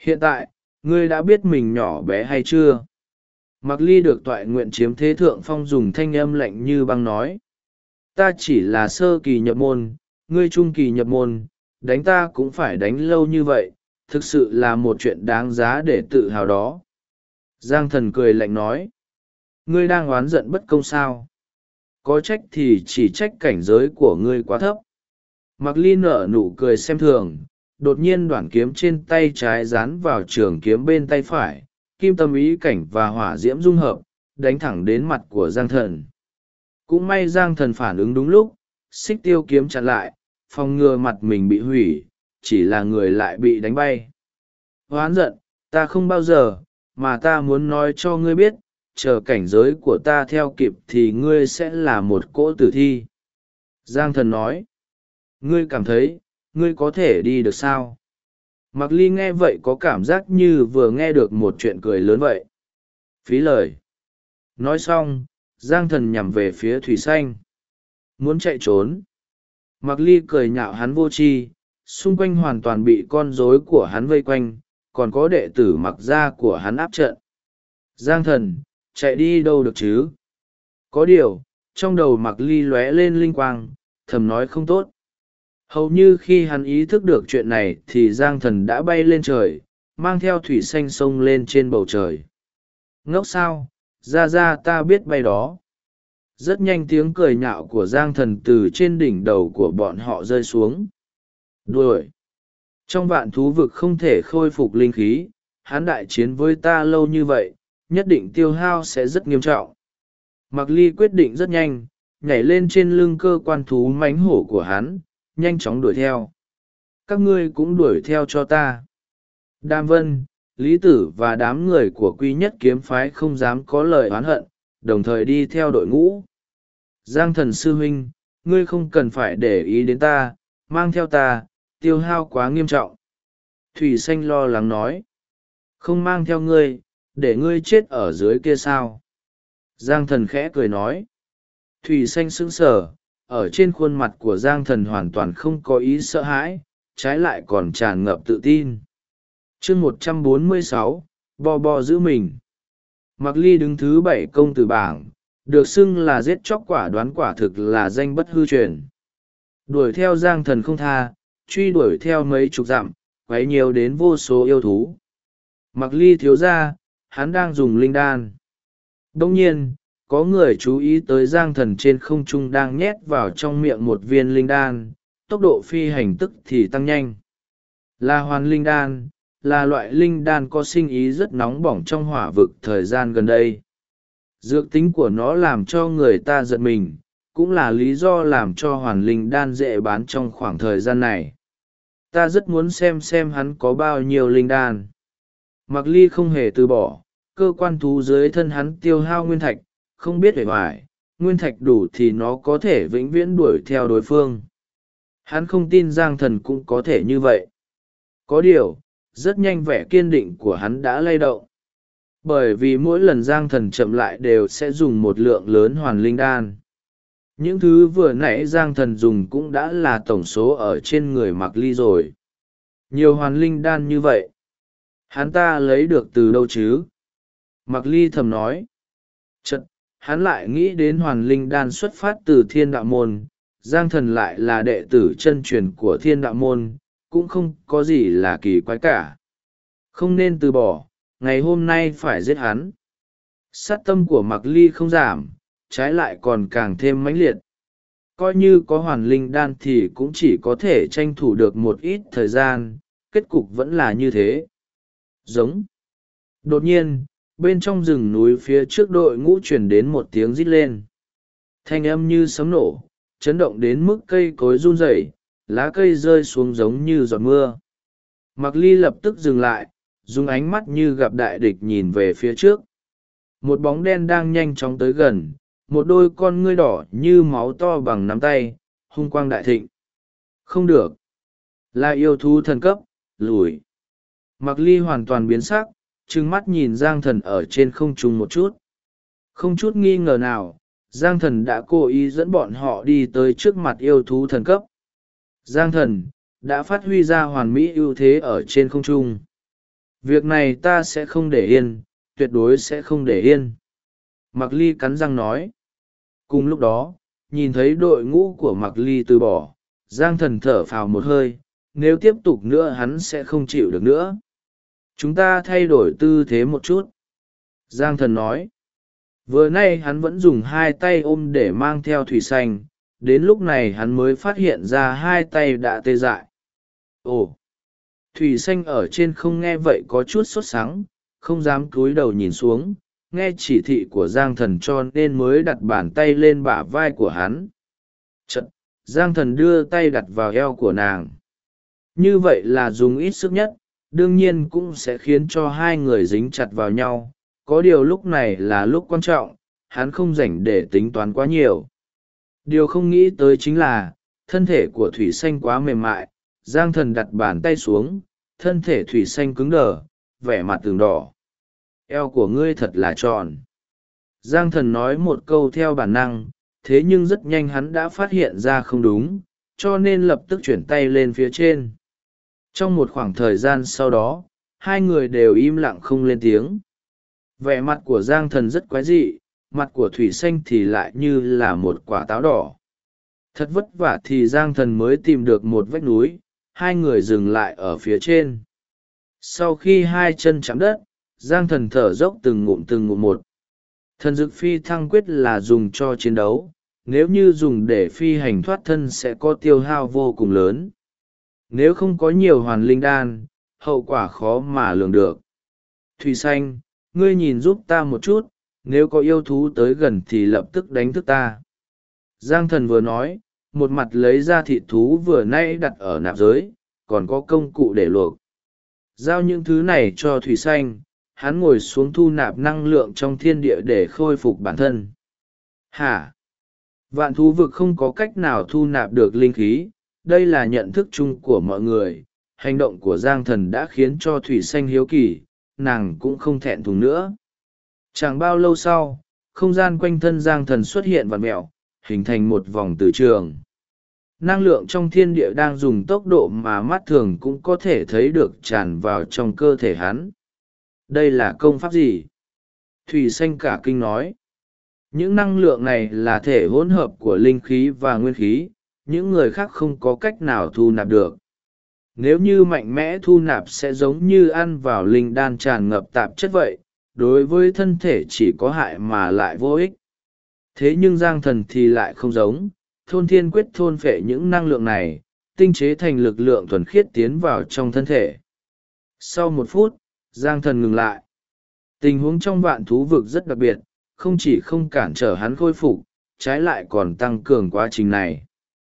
S1: Hiện tại, ngươi đã biết mình nhỏ bé hay chưa? Mạc Ly được toại nguyện chiếm thế thượng phong, dùng thanh âm lạnh như băng nói. Ta chỉ là sơ kỳ nhập môn, ngươi trung kỳ nhập môn, đánh ta cũng phải đánh lâu như vậy, thực sự là một chuyện đáng giá để tự hào đó. Giang Thần cười lạnh nói. Ngươi đang oán giận bất công sao? Có trách thì chỉ trách cảnh giới của ngươi quá thấp. Mạc Ly nở nụ cười xem thường, đột nhiên đoạn kiếm trên tay trái dán vào trường kiếm bên tay phải, kim tâm ý cảnh và hỏa diễm dung hợp, đánh thẳng đến mặt của Giang Thần. Cũng may Giang Thần phản ứng đúng lúc, xích tiêu kiếm chặn lại, phòng ngừa mặt mình bị hủy, chỉ là người lại bị đánh bay. Hoán giận, ta không bao giờ, mà ta muốn nói cho ngươi biết, chờ cảnh giới của ta theo kịp thì ngươi sẽ là một cỗ tử thi. Giang Thần nói. Ngươi cảm thấy, ngươi có thể đi được sao? Mạc Ly nghe vậy có cảm giác như vừa nghe được một chuyện cười lớn vậy. Phí lời. Nói xong, Giang Thần nhằm về phía Thủy Xanh. Muốn chạy trốn. Mạc Ly cười nhạo hắn vô tri, xung quanh hoàn toàn bị con rối của hắn vây quanh, còn có đệ tử Mặc gia của hắn áp trận. Giang Thần, chạy đi đâu được chứ? Có điều, trong đầu Mạc Ly lóe lên linh quang, thầm nói không tốt. Hầu như khi hắn ý thức được chuyện này thì Giang Thần đã bay lên trời, mang theo Thủy Xanh sông lên trên bầu trời. Ngốc sao, ra ta biết bay đó. Rất nhanh tiếng cười nhạo của Giang Thần từ trên đỉnh đầu của bọn họ rơi xuống. Đuổi! Trong vạn thú vực không thể khôi phục linh khí, hắn đại chiến với ta lâu như vậy, nhất định tiêu hao sẽ rất nghiêm trọng. Mạc Ly quyết định rất nhanh, nhảy lên trên lưng cơ quan thú mãnh hổ của hắn, nhanh chóng đuổi theo. Các ngươi cũng đuổi theo cho ta. Đàm Vân, Lý Tử và đám người của Quy Nhất Kiếm Phái không dám có lời oán hận, đồng thời đi theo đội ngũ. Giang Thần sư huynh, ngươi không cần phải để ý đến ta, mang theo ta, tiêu hao quá nghiêm trọng. Thủy Xanh lo lắng nói. Không mang theo ngươi, để ngươi chết ở dưới kia sao? Giang Thần khẽ cười nói. Thủy Xanh sững sờ, ở trên khuôn mặt của Giang Thần hoàn toàn không có ý sợ hãi, trái lại còn tràn ngập tự tin. Chương 146, bo bo giữ mình. Mạc Ly đứng thứ 7 công tử bảng, được xưng là giết chóc quả đoán, quả thực là danh bất hư truyền. Đuổi theo Giang Thần không tha, truy đuổi theo mấy chục dặm, quấy nhiều đến vô số yêu thú. Mạc Ly thiếu ra, hắn đang dùng linh đan. Đông nhiên, có người chú ý tới Giang Thần trên không trung đang nhét vào trong miệng một viên linh đan, tốc độ phi hành tức thì tăng nhanh. Là hoàn linh đan, là loại linh đan có sinh ý rất nóng bỏng trong hỏa vực thời gian gần đây. Dược tính của nó làm cho người ta giật mình, cũng là lý do làm cho hoàn linh đan dễ bán trong khoảng thời gian này. Ta rất muốn xem hắn có bao nhiêu linh đan. Mạc Ly không hề từ bỏ, cơ quan thú dưới thân hắn tiêu hao nguyên thạch, không biết về hoài, nguyên thạch đủ thì nó có thể vĩnh viễn đuổi theo đối phương. Hắn không tin Giang Thần cũng có thể như vậy. Có điều, rất nhanh vẻ kiên định của hắn đã lay động. Bởi vì mỗi lần Giang Thần chậm lại đều sẽ dùng một lượng lớn hoàn linh đan. Những thứ vừa nãy Giang Thần dùng cũng đã là tổng số ở trên người Mạc Ly rồi. Nhiều hoàn linh đan như vậy, hắn ta lấy được từ đâu chứ? Mạc Ly thầm nói. Chật, hắn lại nghĩ đến hoàn linh đan xuất phát từ Thiên Đạo Môn. Giang Thần lại là đệ tử chân truyền của Thiên Đạo Môn, cũng không có gì là kỳ quái cả. Không nên từ bỏ, ngày hôm nay phải giết hắn. Sát tâm của Mạc Ly không giảm, trái lại còn càng thêm mãnh liệt. Coi như có hoàn linh đan thì cũng chỉ có thể tranh thủ được một ít thời gian, kết cục vẫn là như thế. Giống. Đột nhiên, bên trong rừng núi phía trước đội ngũ truyền đến một tiếng rít lên. Thanh âm như sấm nổ, chấn động đến mức cây cối run rẩy, lá cây rơi xuống giống như giọt mưa. Mạc Ly lập tức dừng lại, dùng ánh mắt như gặp đại địch nhìn về phía trước. Một bóng đen đang nhanh chóng tới gần, một đôi con ngươi đỏ như máu to bằng nắm tay, hung quang đại thịnh. Không được. Là yêu thú thần cấp, lùi. Mạc Ly hoàn toàn biến sắc, trừng mắt nhìn Giang Thần ở trên không trung một chút. Không chút nghi ngờ nào, Giang Thần đã cố ý dẫn bọn họ đi tới trước mặt yêu thú thần cấp. Giang Thần đã phát huy ra hoàn mỹ ưu thế ở trên không trung. Việc này ta sẽ không để yên, tuyệt đối sẽ không để yên. Mạc Ly cắn răng nói. Cùng lúc đó, nhìn thấy đội ngũ của Mạc Ly từ bỏ, Giang Thần thở phào một hơi, nếu tiếp tục nữa hắn sẽ không chịu được nữa. Chúng ta thay đổi tư thế một chút. Giang Thần nói. Vừa nay hắn vẫn dùng hai tay ôm để mang theo Thủy Xanh, đến lúc này hắn mới phát hiện ra hai tay đã tê dại. Ồ! Thủy Xanh ở trên không nghe vậy có chút sốt sắng, không dám cúi đầu nhìn xuống, nghe chỉ thị của Giang Thần cho nên mới đặt bàn tay lên bả vai của hắn. Chật, Giang Thần đưa tay đặt vào eo của nàng. Như vậy là dùng ít sức nhất, đương nhiên cũng sẽ khiến cho hai người dính chặt vào nhau. Có điều lúc này là lúc quan trọng, hắn không rảnh để tính toán quá nhiều. Điều không nghĩ tới chính là, thân thể của Thủy Xanh quá mềm mại, Giang Thần đặt bàn tay xuống, thân thể Thủy Xanh cứng đờ, vẻ mặt tường đỏ. Eo của ngươi thật là tròn. Giang Thần nói một câu theo bản năng, thế nhưng rất nhanh hắn đã phát hiện ra không đúng, cho nên lập tức chuyển tay lên phía trên. Trong một khoảng thời gian sau đó, hai người đều im lặng không lên tiếng. Vẻ mặt của Giang Thần rất quái dị, mặt của Thủy Xanh thì lại như là một quả táo đỏ. Thật vất vả thì Giang Thần mới tìm được một vách núi, hai người dừng lại ở phía trên. Sau khi hai chân chạm đất, Giang Thần thở dốc từng ngụm một. Thần dực phi thăng quyết là dùng cho chiến đấu, nếu như dùng để phi hành thoát thân sẽ có tiêu hao vô cùng lớn. Nếu không có nhiều hoàn linh đan, hậu quả khó mà lường được. Thủy Xanh, ngươi nhìn giúp ta một chút, nếu có yêu thú tới gần thì lập tức đánh thức ta. Giang Thần vừa nói, một mặt lấy ra thịt thú vừa nay đặt ở nạp giới, còn có công cụ để luộc. Giao những thứ này cho Thủy Xanh, hắn ngồi xuống thu nạp năng lượng trong thiên địa để khôi phục bản thân. Hả? Vạn thú vực không có cách nào thu nạp được linh khí, đây là nhận thức chung của mọi người. Hành động của Giang Thần đã khiến cho Thủy Xanh hiếu kỳ, nàng cũng không thẹn thùng nữa. Chẳng bao lâu sau, không gian quanh thân Giang Thần xuất hiện vặn mẹo, hình thành một vòng từ trường. Năng lượng trong thiên địa đang dùng tốc độ mà mắt thường cũng có thể thấy được tràn vào trong cơ thể hắn. Đây là công pháp gì? Thủy Xanh cả kinh nói. Những năng lượng này là thể hỗn hợp của linh khí và nguyên khí, những người khác không có cách nào thu nạp được. Nếu như mạnh mẽ thu nạp sẽ giống như ăn vào linh đan tràn ngập tạp chất vậy, đối với thân thể chỉ có hại mà lại vô ích. Thế nhưng Giang Thần thì lại không giống, thôn thiên quyết thôn phệ những năng lượng này, tinh chế thành lực lượng thuần khiết tiến vào trong thân thể. Sau 1 phút, Giang Thần ngừng lại. Tình huống trong vạn thú vực rất đặc biệt, không chỉ không cản trở hắn khôi phục, trái lại còn tăng cường quá trình này.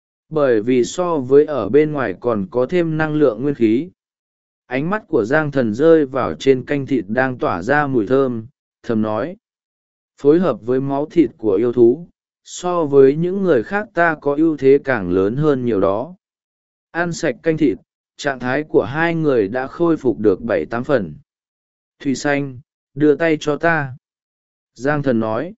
S1: Bởi vì so với ở bên ngoài còn có thêm năng lượng nguyên khí. Ánh mắt của Giang Thần rơi vào trên canh thịt đang tỏa ra mùi thơm, thầm nói. Phối hợp với máu thịt của yêu thú, so với những người khác ta có ưu thế càng lớn hơn nhiều đó. Ăn sạch canh thịt, trạng thái của hai người đã khôi phục được 7-8 phần. Thủy Xanh, đưa tay cho ta. Giang Thần nói.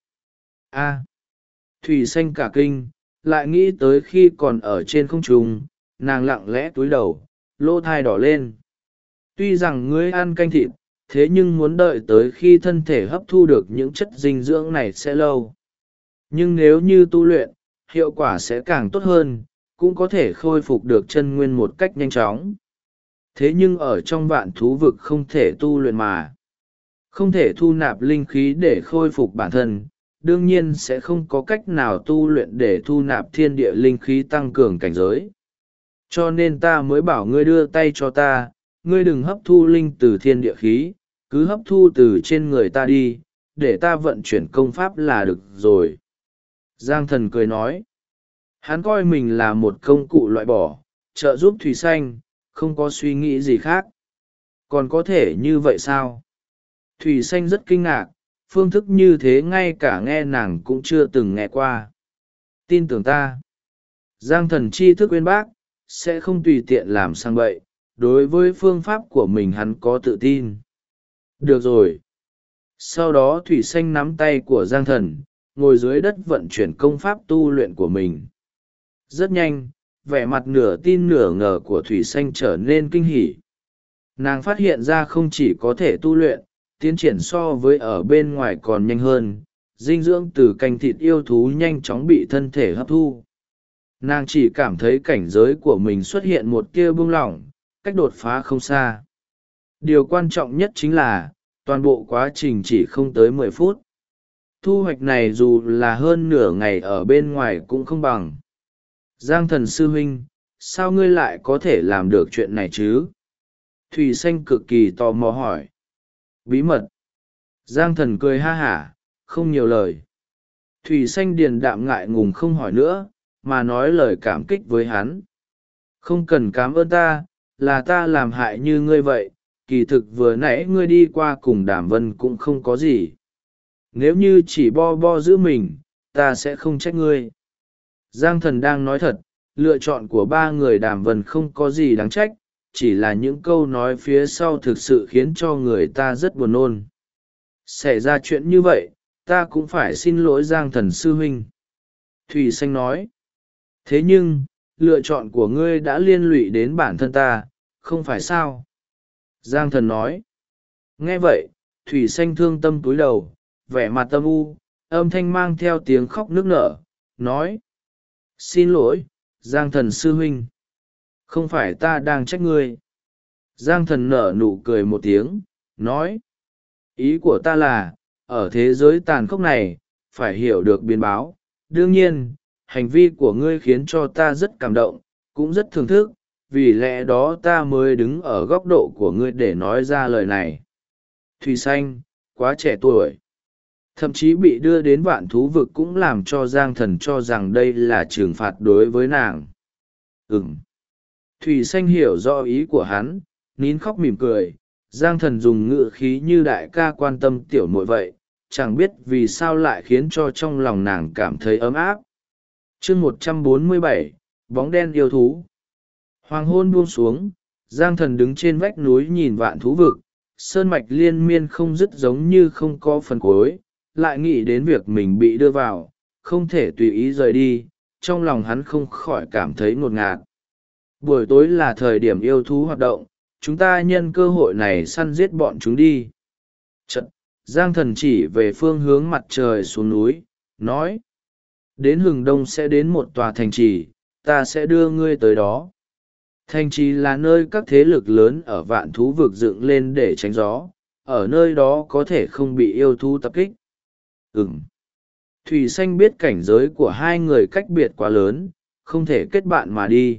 S1: A. Thủy Xanh cả kinh, lại nghĩ tới khi còn ở trên không trung, nàng lặng lẽ cúi đầu, lỗ thai đỏ lên. Tuy rằng ngươi ăn canh thịt, thế nhưng muốn đợi tới khi thân thể hấp thu được những chất dinh dưỡng này sẽ lâu. Nhưng nếu như tu luyện, hiệu quả sẽ càng tốt hơn, cũng có thể khôi phục được chân nguyên một cách nhanh chóng. Thế nhưng ở trong vạn thú vực không thể tu luyện mà. Không thể thu nạp linh khí để khôi phục bản thân, đương nhiên sẽ không có cách nào tu luyện để thu nạp thiên địa linh khí tăng cường cảnh giới. Cho nên ta mới bảo ngươi đưa tay cho ta, ngươi đừng hấp thu linh từ thiên địa khí, cứ hấp thu từ trên người ta đi, để ta vận chuyển công pháp là được rồi. Giang Thần cười nói. Hắn coi mình là một công cụ loại bỏ, trợ giúp Thủy Xanh, không có suy nghĩ gì khác. Còn có thể như vậy sao? Thủy Xanh rất kinh ngạc, phương thức như thế ngay cả nghe nàng cũng chưa từng nghe qua. Tin tưởng ta. Giang Thần tri thức uyên bác, sẽ không tùy tiện làm sang bậy, đối với phương pháp của mình hắn có tự tin. Được rồi. Sau đó Thủy Xanh nắm tay của Giang Thần, ngồi dưới đất vận chuyển công pháp tu luyện của mình. Rất nhanh, vẻ mặt nửa tin nửa ngờ của Thủy Xanh trở nên kinh hỉ. nàng phát hiện ra không chỉ có thể tu luyện, tiến triển so với ở bên ngoài còn nhanh hơn, dinh dưỡng từ canh thịt yêu thú nhanh chóng bị thân thể hấp thu. Nàng chỉ cảm thấy cảnh giới của mình xuất hiện một tia buông lỏng, cách đột phá không xa. Điều quan trọng nhất chính là toàn bộ quá trình chỉ không tới 10 phút. Thu hoạch này dù là hơn nửa ngày ở bên ngoài cũng không bằng. Giang Thần sư huynh, sao ngươi lại có thể làm được chuyện này chứ? Thủy Xanh cực kỳ tò mò hỏi. Bí mật. Giang Thần cười ha hả, không nhiều lời. Thủy Xanh điền đạm ngại ngùng không hỏi nữa, mà nói lời cảm kích với hắn. Không cần cảm ơn ta, là ta làm hại như ngươi vậy, kỳ thực vừa nãy ngươi đi qua cùng Đàm Vân cũng không có gì. Nếu như chỉ bo giữ mình, ta sẽ không trách ngươi. Giang Thần đang nói thật, lựa chọn của ba người Đàm Vân không có gì đáng trách, chỉ là những câu nói phía sau thực sự khiến cho người ta rất buồn nôn. Xảy ra chuyện như vậy, ta cũng phải xin lỗi Giang Thần sư huynh. Thủy Xanh nói. Thế nhưng, lựa chọn của ngươi đã liên lụy đến bản thân ta, không phải sao? Giang Thần nói. Nghe vậy, Thủy Xanh thương tâm cúi đầu, vẻ mặt tâm u, âm thanh mang theo tiếng khóc nức nở, nói. Xin lỗi, Giang Thần sư huynh. Không phải ta đang trách ngươi. Giang Thần nở nụ cười một tiếng, nói. Ý của ta là, ở thế giới tàn khốc này, phải hiểu được biến báo. Đương nhiên, hành vi của ngươi khiến cho ta rất cảm động, cũng rất thưởng thức, vì lẽ đó ta mới đứng ở góc độ của ngươi để nói ra lời này. Thủy Xanh, quá trẻ tuổi. Thậm chí bị đưa đến vạn thú vực cũng làm cho Giang Thần cho rằng đây là trừng phạt đối với nàng. Thủy Xanh hiểu rõ ý của hắn, nín khóc mỉm cười. Giang Thần dùng ngữ khí như đại ca quan tâm tiểu muội vậy, chẳng biết vì sao lại khiến cho trong lòng nàng cảm thấy ấm áp. Chương 147, bóng đen yêu thú. Hoàng hôn buông xuống, Giang Thần đứng trên vách núi nhìn vạn thú vực, sơn mạch liên miên không dứt giống như không có phần cuối, lại nghĩ đến việc mình bị đưa vào, không thể tùy ý rời đi, trong lòng hắn không khỏi cảm thấy ngột ngạt. Buổi tối là thời điểm yêu thú hoạt động, chúng ta nhân cơ hội này săn giết bọn chúng đi. Chật, Giang Thần chỉ về phương hướng mặt trời xuống núi, nói. Đến hừng đông sẽ đến một tòa thành trì, ta sẽ đưa ngươi tới đó. Thành trì là nơi các thế lực lớn ở vạn thú vực dựng lên để tránh gió, ở nơi đó có thể không bị yêu thú tập kích. Thủy Xanh biết cảnh giới của hai người cách biệt quá lớn, không thể kết bạn mà đi.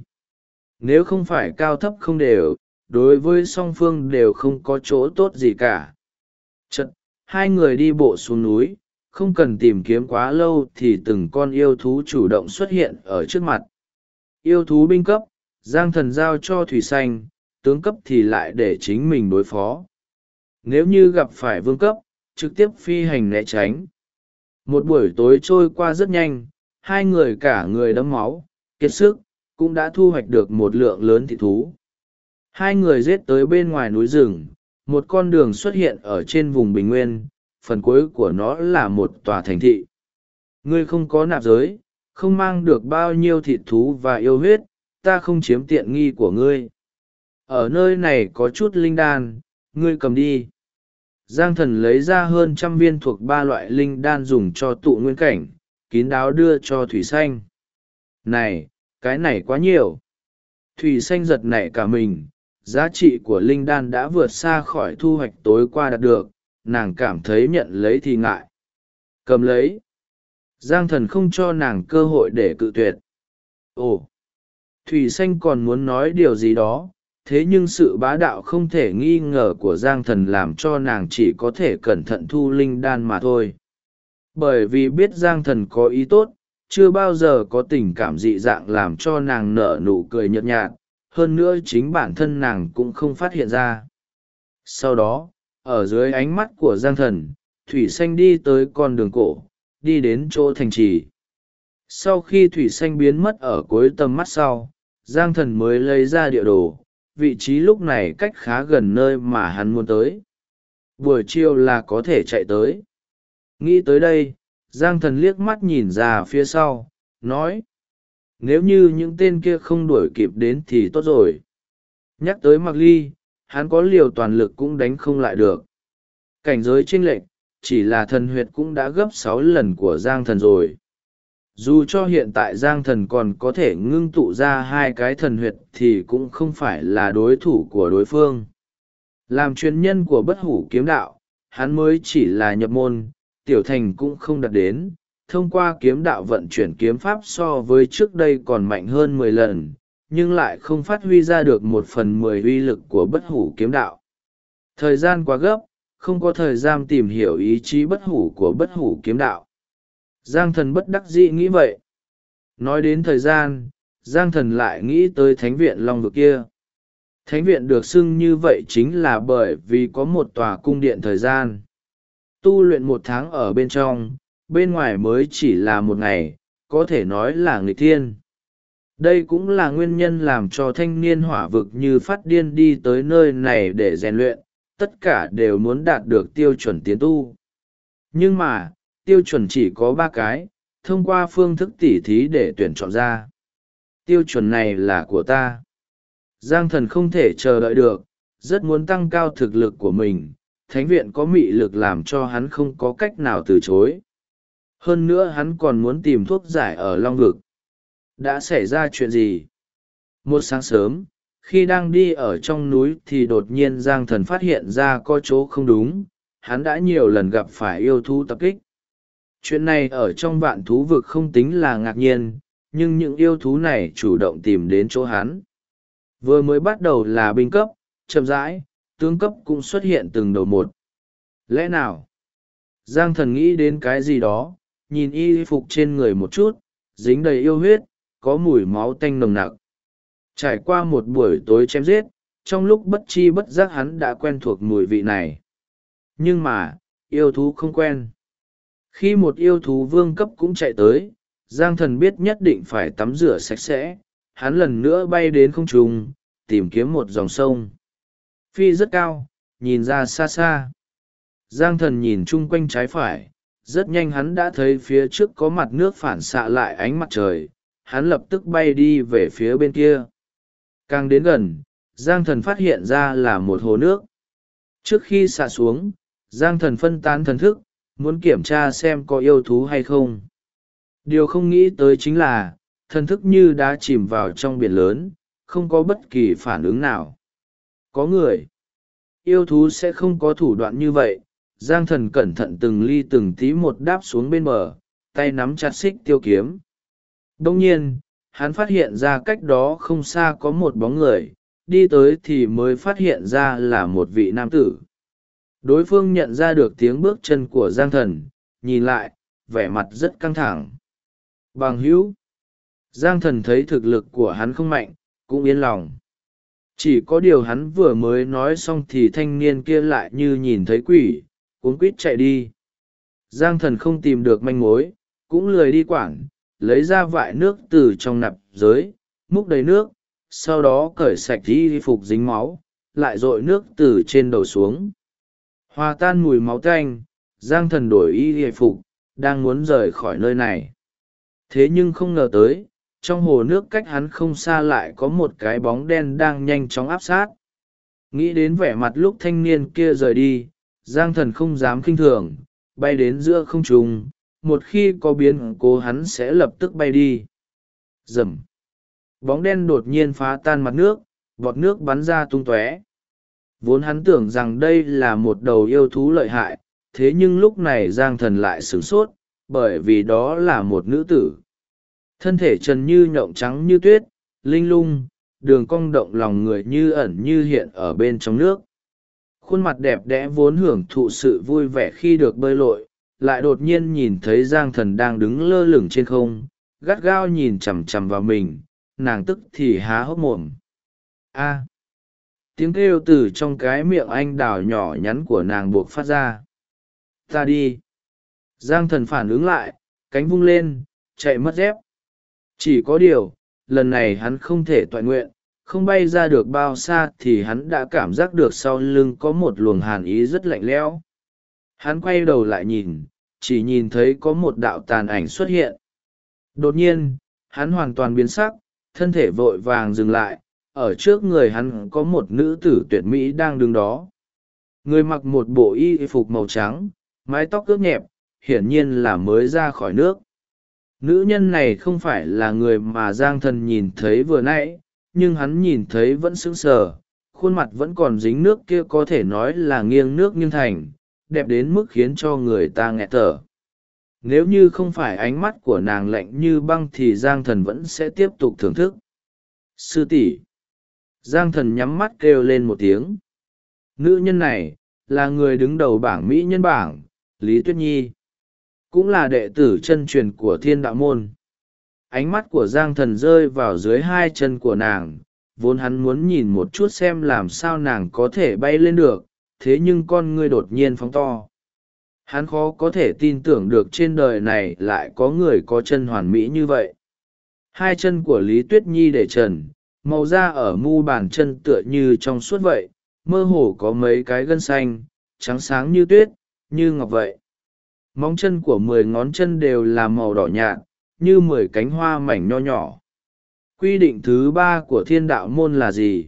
S1: Nếu không phải cao thấp không đều, đối với song phương đều không có chỗ tốt gì cả. Chật, hai người đi bộ xuống núi, không cần tìm kiếm quá lâu thì từng con yêu thú chủ động xuất hiện ở trước mặt. Yêu thú binh cấp, Giang Thần giao cho Thủy Xanh, tướng cấp thì lại để chính mình đối phó. Nếu như gặp phải vương cấp, trực tiếp phi hành né tránh. Một buổi tối trôi qua rất nhanh, hai người cả người đẫm máu, kiệt sức, cũng đã thu hoạch được một lượng lớn thịt thú. Hai người giết tới bên ngoài núi rừng, một con đường xuất hiện ở trên vùng bình nguyên, phần cuối của nó là một tòa thành thị. Ngươi không có nạp giới, không mang được bao nhiêu thịt thú và yêu huyết, ta không chiếm tiện nghi của ngươi. Ở nơi này có chút linh đan, ngươi cầm đi. Giang Thần lấy ra hơn 100 viên thuộc 3 loại linh đan dùng cho tụ nguyên cảnh, kín đáo đưa cho Thủy Xanh. Này, cái này quá nhiều. Thủy Xanh giật nảy cả mình, giá trị của linh đan đã vượt xa khỏi thu hoạch tối qua đạt được, nàng cảm thấy nhận lấy thì ngại. Cầm lấy. Giang Thần không cho nàng cơ hội để cự tuyệt. Ồ! Thủy Xanh còn muốn nói điều gì đó, thế nhưng sự bá đạo không thể nghi ngờ của Giang Thần làm cho nàng chỉ có thể cẩn thận thu linh đan mà thôi. Bởi vì biết Giang Thần có ý tốt, chưa bao giờ có tình cảm dị dạng làm cho nàng nở nụ cười nhợt nhạt, hơn nữa chính bản thân nàng cũng không phát hiện ra. Sau đó, ở dưới ánh mắt của Giang Thần, Thủy Xanh đi tới con đường cổ, đi đến chỗ thành trì. Sau khi Thủy Xanh biến mất ở cuối tầm mắt sau, Giang Thần mới lấy ra địa đồ, vị trí lúc này cách khá gần nơi mà hắn muốn tới. Buổi chiều là có thể chạy tới. Nghĩ tới đây, Giang Thần liếc mắt nhìn ra phía sau, nói. Nếu như những tên kia không đuổi kịp đến thì tốt rồi. Nhắc tới Mạc Ly, hắn có liều toàn lực cũng đánh không lại được. Cảnh giới chênh lệch, chỉ là thần huyệt cũng đã gấp 6 lần của Giang Thần rồi. Dù cho hiện tại Giang Thần còn có thể ngưng tụ ra 2 cái thần huyệt thì cũng không phải là đối thủ của đối phương. Làm truyền nhân của bất hủ kiếm đạo, hắn mới chỉ là nhập môn, tiểu thành cũng không đạt đến. Thông qua kiếm đạo vận chuyển kiếm pháp so với trước đây còn mạnh hơn 10 lần, nhưng lại không phát huy ra được 1/10 uy lực của bất hủ kiếm đạo. Thời gian quá gấp, không có thời gian tìm hiểu ý chí bất hủ của bất hủ kiếm đạo. Giang Thần bất đắc dĩ nghĩ vậy. Nói đến thời gian, Giang Thần lại nghĩ tới thánh viện Long Vực kia. Thánh viện được xưng như vậy chính là bởi vì có một tòa cung điện thời gian. Tu luyện 1 tháng ở bên trong, bên ngoài mới chỉ là 1 ngày, có thể nói là nghịch thiên. Đây cũng là nguyên nhân làm cho thanh niên hỏa vực như phát điên đi tới nơi này để rèn luyện, tất cả đều muốn đạt được tiêu chuẩn tiến tu. Nhưng mà, tiêu chuẩn chỉ có 3 cái, thông qua phương thức tỉ thí để tuyển chọn ra. Tiêu chuẩn này là của ta. Giang Thần không thể chờ đợi được, rất muốn tăng cao thực lực của mình. Thánh viện có mị lực làm cho hắn không có cách nào từ chối. Hơn nữa hắn còn muốn tìm thuốc giải ở Long Vực. Đã xảy ra chuyện gì? Một sáng sớm, khi đang đi ở trong núi thì đột nhiên Giang Thần phát hiện ra có chỗ không đúng. Hắn đã nhiều lần gặp phải yêu thú tập kích. Chuyện này ở trong vạn thú vực không tính là ngạc nhiên, nhưng những yêu thú này chủ động tìm đến chỗ hắn. Vừa mới bắt đầu là binh cấp, chậm rãi, tướng cấp cũng xuất hiện từng đầu một. Lẽ nào? Giang Thần nghĩ đến cái gì đó, nhìn y phục trên người một chút, dính đầy yêu huyết, có mùi máu tanh nồng nặc. Trải qua một buổi tối chém giết, trong lúc bất chi bất giác hắn đã quen thuộc mùi vị này. Nhưng mà, yêu thú không quen. Khi một yêu thú vương cấp cũng chạy tới, Giang Thần biết nhất định phải tắm rửa sạch sẽ. Hắn lần nữa bay đến không trung, tìm kiếm một dòng sông. Phi rất cao, nhìn ra xa xa. Giang Thần nhìn chung quanh trái phải, rất nhanh hắn đã thấy phía trước có mặt nước phản xạ lại ánh mặt trời. Hắn lập tức bay đi về phía bên kia. Càng đến gần, Giang Thần phát hiện ra là một hồ nước. Trước khi xạ xuống, Giang Thần phân tán thần thức, muốn kiểm tra xem có yêu thú hay không. Điều không nghĩ tới chính là, thần thức như đã chìm vào trong biển lớn, không có bất kỳ phản ứng nào. Có người. Yêu thú sẽ không có thủ đoạn như vậy. Giang Thần cẩn thận từng ly từng tí một đáp xuống bên bờ, tay nắm chặt xích tiêu kiếm. Đông nhiên, hắn phát hiện ra cách đó không xa có một bóng người, đi tới thì mới phát hiện ra là một vị nam tử. Đối phương nhận ra được tiếng bước chân của Giang Thần, nhìn lại, vẻ mặt rất căng thẳng. Bằng hữu. Giang Thần thấy thực lực của hắn không mạnh, cũng yên lòng. Chỉ có điều hắn vừa mới nói xong thì thanh niên kia lại như nhìn thấy quỷ, cuống quýt chạy đi. Giang Thần không tìm được manh mối, cũng lười đi quản, lấy ra vại nước từ trong nạp giới, múc đầy nước, sau đó cởi sạch y phục dính máu, lại dội nước từ trên đầu xuống. Hòa tan mùi máu tanh, Giang Thần đổi y phục, đang muốn rời khỏi nơi này. Thế nhưng không ngờ tới, trong hồ nước cách hắn không xa lại có một cái bóng đen đang nhanh chóng áp sát. Nghĩ đến vẻ mặt lúc thanh niên kia rời đi, Giang Thần không dám khinh thường, bay đến giữa không trung, một khi có biến cố hắn sẽ lập tức bay đi. Rầm. Bóng đen đột nhiên phá tan mặt nước, bọt nước bắn ra tung tóe. Vốn hắn tưởng rằng đây là một đầu yêu thú lợi hại, thế nhưng lúc này Giang Thần lại sửng sốt, bởi vì đó là một nữ tử. Thân thể trần như nhộng trắng như tuyết, linh lung, đường cong động lòng người như ẩn như hiện ở bên trong nước. Khuôn mặt đẹp đẽ vốn hưởng thụ sự vui vẻ khi được bơi lội, lại đột nhiên nhìn thấy Giang Thần đang đứng lơ lửng trên không, gắt gao nhìn chằm chằm vào mình, nàng tức thì há hốc mồm. A. Tiếng kêu từ trong cái miệng anh đào nhỏ nhắn của nàng buộc phát ra. Ta đi. Giang Thần phản ứng lại, cánh vung lên, chạy mất dép. Chỉ có điều, lần này hắn không thể toại nguyện, không bay ra được bao xa thì hắn đã cảm giác được sau lưng có một luồng hàn ý rất lạnh lẽo. Hắn quay đầu lại nhìn, chỉ nhìn thấy có một đạo tàn ảnh xuất hiện. Đột nhiên, hắn hoàn toàn biến sắc, thân thể vội vàng dừng lại, ở trước người hắn có một nữ tử tuyệt mỹ đang đứng đó. Người mặc một bộ y phục màu trắng, mái tóc ướt nhẹp, hiển nhiên là mới ra khỏi nước. Nữ nhân này không phải là người mà Giang Thần nhìn thấy vừa nãy, nhưng hắn nhìn thấy vẫn sững sờ, khuôn mặt vẫn còn dính nước kia, có thể nói là nghiêng nước nghiêng thành, đẹp đến mức khiến cho người ta nghẹt thở. Nếu như không phải ánh mắt của nàng lạnh như băng thì Giang Thần vẫn sẽ tiếp tục thưởng thức. Sư tỷ! Giang Thần nhắm mắt kêu lên một tiếng. Nữ nhân này là người đứng đầu bảng mỹ nhân bảng, Lý Tuyết Nhi, cũng là đệ tử chân truyền của Thiên Đạo Môn. Ánh mắt của Giang Thần rơi vào dưới hai chân của nàng, vốn hắn muốn nhìn một chút xem làm sao nàng có thể bay lên được, thế nhưng con ngươi đột nhiên phóng to. Hắn khó có thể tin tưởng được trên đời này lại có người có chân hoàn mỹ như vậy. Hai chân của Lý Tuyết Nhi để trần, màu da ở mu bàn chân tựa như trong suốt vậy, mơ hồ có mấy cái gân xanh, trắng sáng như tuyết, như ngọc vậy. Móng chân của 10 ngón chân đều là màu đỏ nhạt, như 10 cánh hoa mảnh nho nhỏ. Quy định thứ 3 của Thiên Đạo Môn là gì?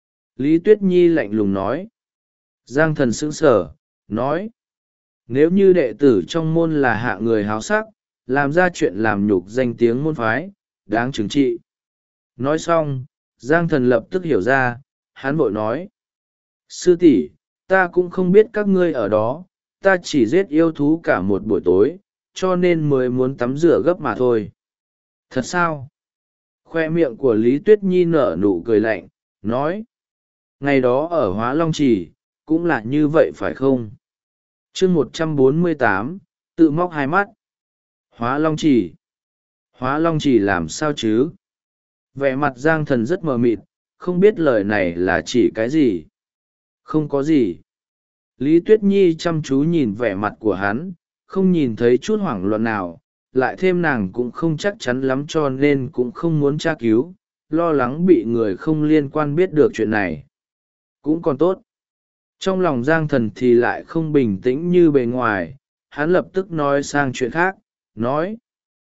S1: Lý Tuyết Nhi lạnh lùng nói. Giang Thần sững sờ, nói. Nếu như đệ tử trong môn là hạ người háo sắc, làm ra chuyện làm nhục danh tiếng môn phái, đáng trừng trị. Nói xong, Giang Thần lập tức hiểu ra, hắn vội nói. Sư tỷ, ta cũng không biết các ngươi ở đó, ta chỉ giết yêu thú cả một buổi tối, cho nên mới muốn tắm rửa gấp mà thôi. Thật sao? Khoe miệng của Lý Tuyết Nhi nở nụ cười lạnh, nói. Ngày đó ở Hóa Long Trì, cũng là như vậy phải không? Chương 148, tự móc hai mắt. Hóa Long Trì. Hóa Long Trì làm sao chứ? Vẻ mặt Giang Thần rất mờ mịt, không biết lời này là chỉ cái gì. Không có gì. Lý Tuyết Nhi chăm chú nhìn vẻ mặt của hắn, không nhìn thấy chút hoảng loạn nào, lại thêm nàng cũng không chắc chắn lắm cho nên cũng không muốn tra cứu, lo lắng bị người không liên quan biết được chuyện này. Cũng còn tốt. Trong lòng Giang Thần thì lại không bình tĩnh như bề ngoài, hắn lập tức nói sang chuyện khác, nói.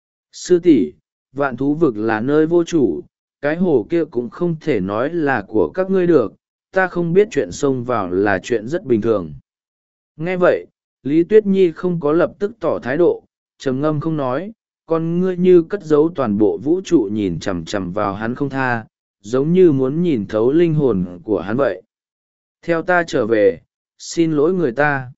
S1: Sư tỷ, Vạn Thú Vực là nơi vô chủ, cái hồ kia cũng không thể nói là của các ngươi được, ta không biết chuyện xông vào là chuyện rất bình thường. Nghe vậy, Lý Tuyết Nhi không có lập tức tỏ thái độ, trầm ngâm không nói, con ngươi như cất giấu toàn bộ vũ trụ nhìn chằm chằm vào hắn không tha, giống như muốn nhìn thấu linh hồn của hắn vậy. Theo ta trở về, xin lỗi người ta.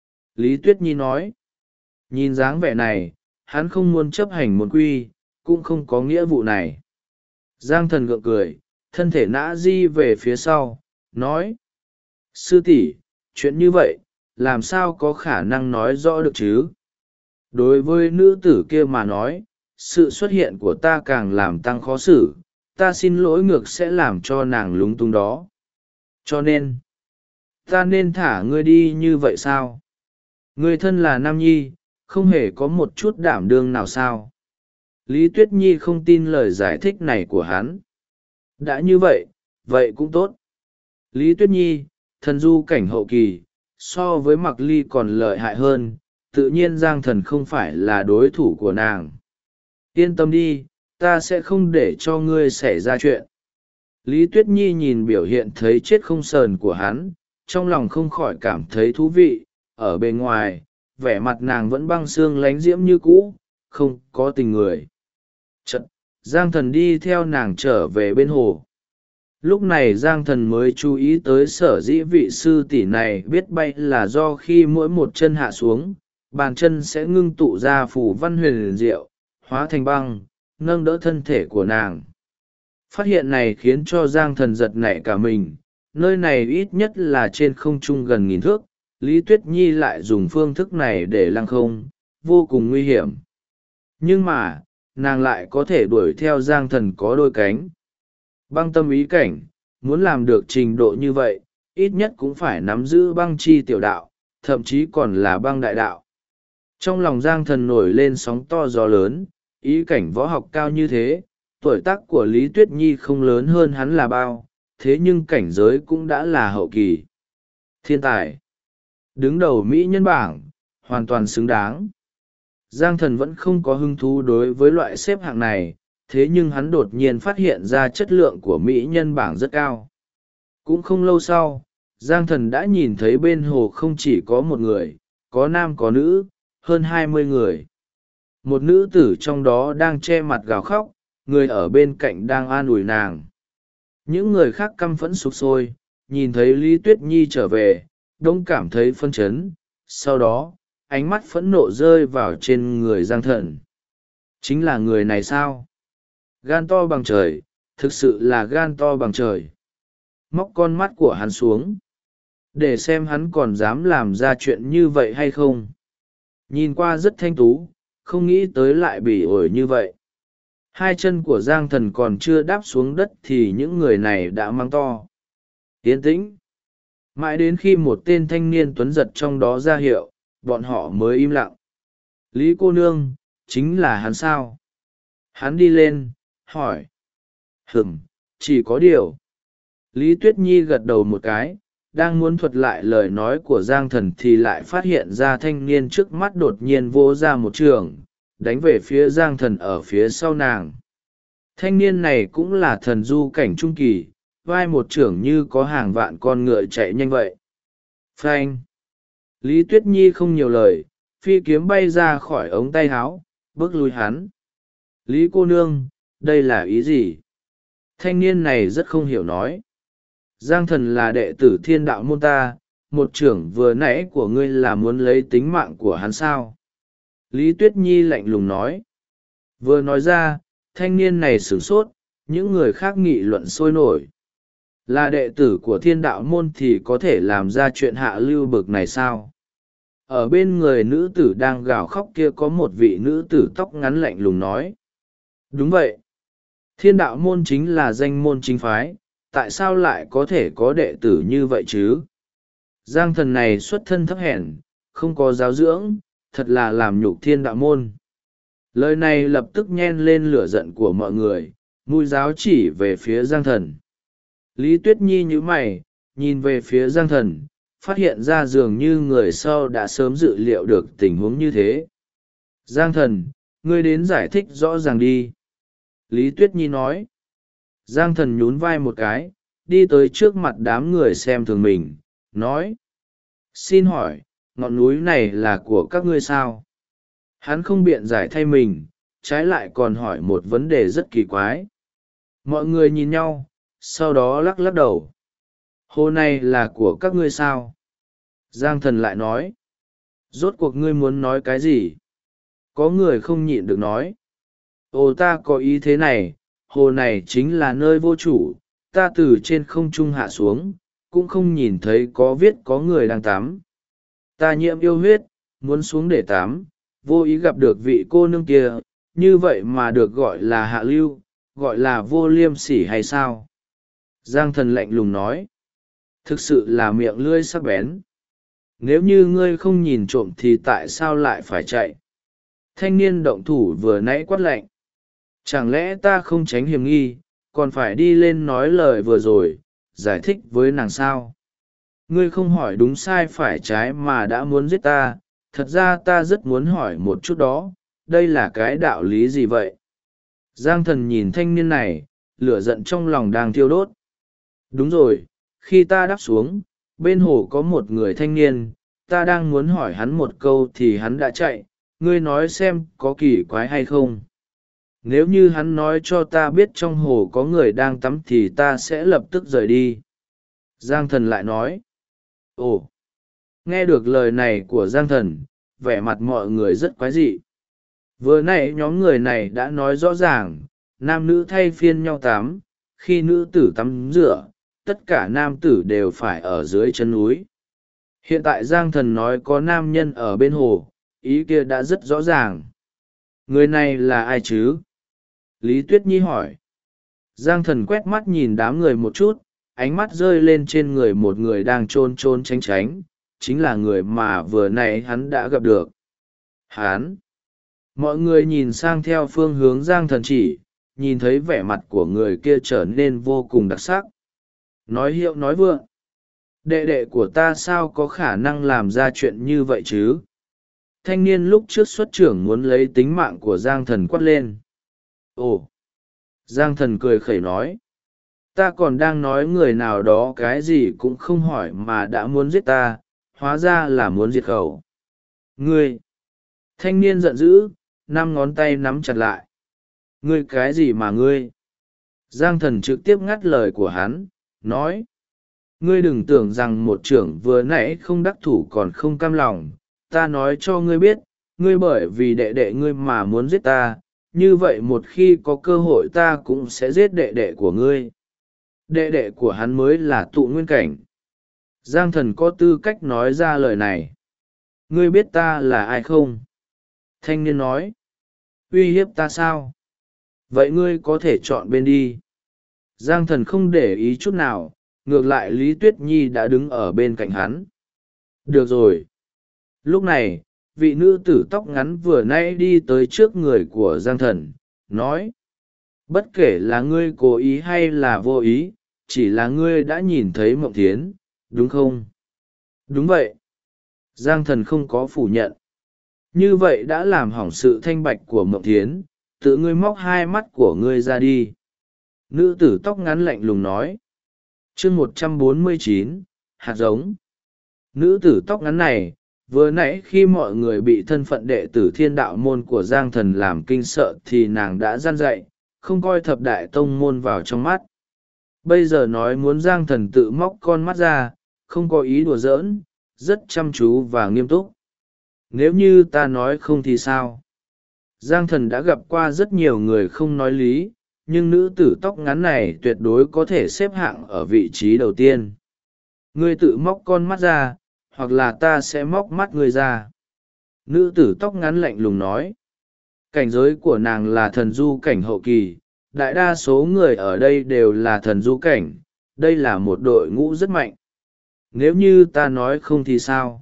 S1: Lý Tuyết Nhi nói, nhìn dáng vẻ này, hắn không muốn chấp hành môn quy, cũng không có nghĩa vụ này. Giang Thần gượng cười, thân thể nã di về phía sau, nói. Sư tỷ, chuyện như vậy, làm sao có khả năng nói rõ được chứ? Đối với nữ tử kia mà nói, sự xuất hiện của ta càng làm tăng khó xử, ta xin lỗi ngược sẽ làm cho nàng lúng túng đó. Cho nên, ta nên thả ngươi đi như vậy sao? Ngươi thân là nam nhi, không hề có một chút đảm đương nào sao? Lý Tuyết Nhi không tin lời giải thích này của hắn. Đã như vậy, vậy cũng tốt. Lý Tuyết Nhi, thần du cảnh hậu kỳ, so với Mặc Ly còn lợi hại hơn, tự nhiên Giang Thần không phải là đối thủ của nàng. Yên tâm đi, ta sẽ không để cho ngươi xảy ra chuyện. Lý Tuyết Nhi nhìn biểu hiện thấy chết không sờn của hắn, trong lòng không khỏi cảm thấy thú vị, ở bên ngoài, vẻ mặt nàng vẫn băng xương lánh diễm như cũ, không có tình người. Chật, Giang Thần đi theo nàng trở về bên hồ. Lúc này Giang Thần mới chú ý tới sở dĩ vị sư tỷ này biết bay là do khi mỗi một chân hạ xuống, bàn chân sẽ ngưng tụ ra phủ văn huyền diệu, hóa thành băng, nâng đỡ thân thể của nàng. Phát hiện này khiến cho Giang Thần giật nảy cả mình, nơi này ít nhất là trên không trung gần 1000 thước, Lý Tuyết Nhi lại dùng phương thức này để lăng không, vô cùng nguy hiểm. Nhưng mà, nàng lại có thể đuổi theo Giang Thần có đôi cánh. Băng tâm ý cảnh, muốn làm được trình độ như vậy, ít nhất cũng phải nắm giữ băng chi tiểu đạo, thậm chí còn là băng đại đạo. Trong lòng Giang Thần nổi lên sóng to gió lớn, ý cảnh võ học cao như thế, tuổi tác của Lý Tuyết Nhi không lớn hơn hắn là bao, thế nhưng cảnh giới cũng đã là hậu kỳ. Thiên tài, đứng đầu Mỹ nhân bảng, hoàn toàn xứng đáng. Giang Thần vẫn không có hứng thú đối với loại xếp hạng này, thế nhưng hắn đột nhiên phát hiện ra chất lượng của mỹ nhân bảng rất cao. Cũng không lâu sau, Giang Thần đã nhìn thấy bên hồ không chỉ có một người, có nam có nữ, hơn 20 người. Một nữ tử trong đó đang che mặt gào khóc, người ở bên cạnh đang an ủi nàng. Những người khác căm phẫn sục sôi, nhìn thấy Lý Tuyết Nhi trở về, đông cảm thấy phân chấn, sau đó, ánh mắt phẫn nộ rơi vào trên người Giang Thần. Chính là người này sao? Gan to bằng trời, thực sự là gan to bằng trời. Móc con mắt của hắn xuống, để xem hắn còn dám làm ra chuyện như vậy hay không. Nhìn qua rất thanh tú, không nghĩ tới lại bỉ ổi như vậy. Hai chân của Giang Thần còn chưa đáp xuống đất thì những người này đã mắng to. Yên tĩnh. Mãi đến khi một tên thanh niên tuấn giật trong đó ra hiệu, bọn họ mới im lặng. Lý cô nương, chính là hắn sao? Hắn đi lên, hỏi. Chỉ có điều. Lý Tuyết Nhi gật đầu một cái, đang muốn thuật lại lời nói của Giang Thần thì lại phát hiện ra thanh niên trước mắt đột nhiên vỗ ra một trường, đánh về phía Giang Thần ở phía sau nàng. Thanh niên này cũng là thần du cảnh trung kỳ, vai một trưởng như có hàng vạn con ngựa chạy nhanh vậy. Phanh! Lý Tuyết Nhi không nhiều lời, phi kiếm bay ra khỏi ống tay áo, bước lui hắn. Lý cô nương, đây là ý gì? Thanh niên này rất không hiểu nói. Giang Thần là đệ tử Thiên Đạo môn ta, một trưởng vừa nãy của ngươi là muốn lấy tính mạng của hắn sao? Lý Tuyết Nhi lạnh lùng nói. Vừa nói ra, thanh niên này sửng sốt, những người khác nghị luận sôi nổi. Là đệ tử của Thiên Đạo môn thì có thể làm ra chuyện hạ lưu bực này sao? Ở bên người nữ tử đang gào khóc kia có một vị nữ tử tóc ngắn lạnh lùng nói. Đúng vậy. Thiên Đạo môn chính là danh môn chính phái, tại sao lại có thể có đệ tử như vậy chứ? Giang Thần này xuất thân thấp hèn, không có giáo dưỡng, thật là làm nhục Thiên Đạo môn. Lời này lập tức nhen lên lửa giận của mọi người, mũi giáo chỉ về phía Giang Thần. Lý Tuyết Nhi nhíu mày, nhìn về phía Giang Thần, phát hiện ra dường như người sau đã sớm dự liệu được tình huống như thế. Giang Thần, ngươi đến giải thích rõ ràng đi. Lý Tuyết Nhi nói. Giang Thần nhún vai một cái, đi tới trước mặt đám người xem thường mình, nói. Xin hỏi, ngọn núi này là của các ngươi sao? Hắn không biện giải thay mình, trái lại còn hỏi một vấn đề rất kỳ quái. Mọi người nhìn nhau, sau đó lắc lắc đầu. Hồ này là của các ngươi sao? Giang Thần lại nói. Rốt cuộc ngươi muốn nói cái gì? Có người không nhịn được nói. Ồ, ta có ý thế này, hồ này chính là nơi vô chủ, ta từ trên không trung hạ xuống, cũng không nhìn thấy có viết có người đang tắm. Ta nhiễm yêu huyết, muốn xuống để tắm, vô ý gặp được vị cô nương kia, như vậy mà được gọi là hạ lưu, gọi là vô liêm sỉ hay sao? Giang Thần lạnh lùng nói. Thực sự là miệng lưỡi sắc bén. Nếu như ngươi không nhìn trộm thì tại sao lại phải chạy? Thanh niên động thủ vừa nãy quát lạnh. Chẳng lẽ ta không tránh hiểm nghi, còn phải đi lên nói lời vừa rồi, giải thích với nàng sao? Ngươi không hỏi đúng sai phải trái mà đã muốn giết ta, thật ra ta rất muốn hỏi một chút đó, đây là cái đạo lý gì vậy? Giang Thần nhìn thanh niên này, lửa giận trong lòng đang thiêu đốt. Đúng rồi, khi ta đáp xuống, bên hồ có một người thanh niên, ta đang muốn hỏi hắn một câu thì hắn đã chạy, ngươi nói xem có kỳ quái hay không? Nếu như hắn nói cho ta biết trong hồ có người đang tắm thì ta sẽ lập tức rời đi. Giang Thần lại nói. Ồ! Nghe được lời này của Giang Thần, vẻ mặt mọi người rất quái dị. Vừa nãy nhóm người này đã nói rõ ràng, nam nữ thay phiên nhau tắm, khi nữ tử tắm rửa, tất cả nam tử đều phải ở dưới chân núi. Hiện tại Giang Thần nói có nam nhân ở bên hồ, ý kia đã rất rõ ràng. Người này là ai chứ? Lý Tuyết Nhi hỏi. Giang Thần quét mắt nhìn đám người một chút, ánh mắt rơi lên trên người một người đang chôn chôn tránh tránh, chính là người mà vừa nãy hắn đã gặp được. Hắn! Mọi người nhìn sang theo phương hướng Giang Thần chỉ, nhìn thấy vẻ mặt của người kia trở nên vô cùng đặc sắc. Nói hiệu nói vượng. Đệ đệ của ta sao có khả năng làm ra chuyện như vậy chứ? Thanh niên lúc trước xuất trưởng muốn lấy tính mạng của Giang Thần quát lên. Ồ! Giang Thần cười khẩy nói, ta còn đang nói người nào đó cái gì cũng không hỏi mà đã muốn giết ta, hóa ra là muốn diệt khẩu. Ngươi! Thanh niên giận dữ, 5 ngón tay nắm chặt lại. Ngươi cái gì mà ngươi? Giang Thần trực tiếp ngắt lời của hắn, nói, ngươi đừng tưởng rằng một trưởng vừa nãy không đắc thủ còn không cam lòng. Ta nói cho ngươi biết, ngươi bởi vì đệ đệ ngươi mà muốn giết ta, như vậy một khi có cơ hội ta cũng sẽ giết đệ đệ của ngươi. Đệ đệ của hắn mới là tụ nguyên cảnh. Giang Thần có tư cách nói ra lời này. Ngươi biết ta là ai không? Thanh niên nói, uy hiếp ta sao? Vậy ngươi có thể chọn bên đi. Giang Thần không để ý chút nào, ngược lại Lý Tuyết Nhi đã đứng ở bên cạnh hắn. Được rồi. Lúc này, vị nữ tử tóc ngắn vừa nãy đi tới trước người của Giang Thần, nói, bất kể là ngươi cố ý hay là vô ý, chỉ là ngươi đã nhìn thấy Mộng Thiến, đúng không? Đúng vậy. Giang Thần không có phủ nhận. Như vậy đã làm hỏng sự thanh bạch của Mộng Thiến, tự ngươi móc 2 mắt của ngươi ra đi. Nữ tử tóc ngắn lạnh lùng nói. Chương 149, hạt giống. Nữ tử tóc ngắn này, vừa nãy khi mọi người bị thân phận đệ tử Thiên Đạo môn của Giang Thần làm kinh sợ thì nàng đã gian dạy, không coi thập đại tông môn vào trong mắt. Bây giờ nói muốn Giang Thần tự móc con mắt ra, không có ý đùa giỡn, rất chăm chú và nghiêm túc. Nếu như ta nói không thì sao? Giang Thần đã gặp qua rất nhiều người không nói lý, nhưng nữ tử tóc ngắn này tuyệt đối có thể xếp hạng ở vị trí đầu tiên. Ngươi tự móc con mắt ra, hoặc là ta sẽ móc mắt ngươi ra. Nữ tử tóc ngắn lạnh lùng nói. Cảnh giới của nàng là thần du cảnh hậu kỳ, đại đa số người ở đây đều là thần du cảnh, đây là một đội ngũ rất mạnh. Nếu như ta nói không thì sao?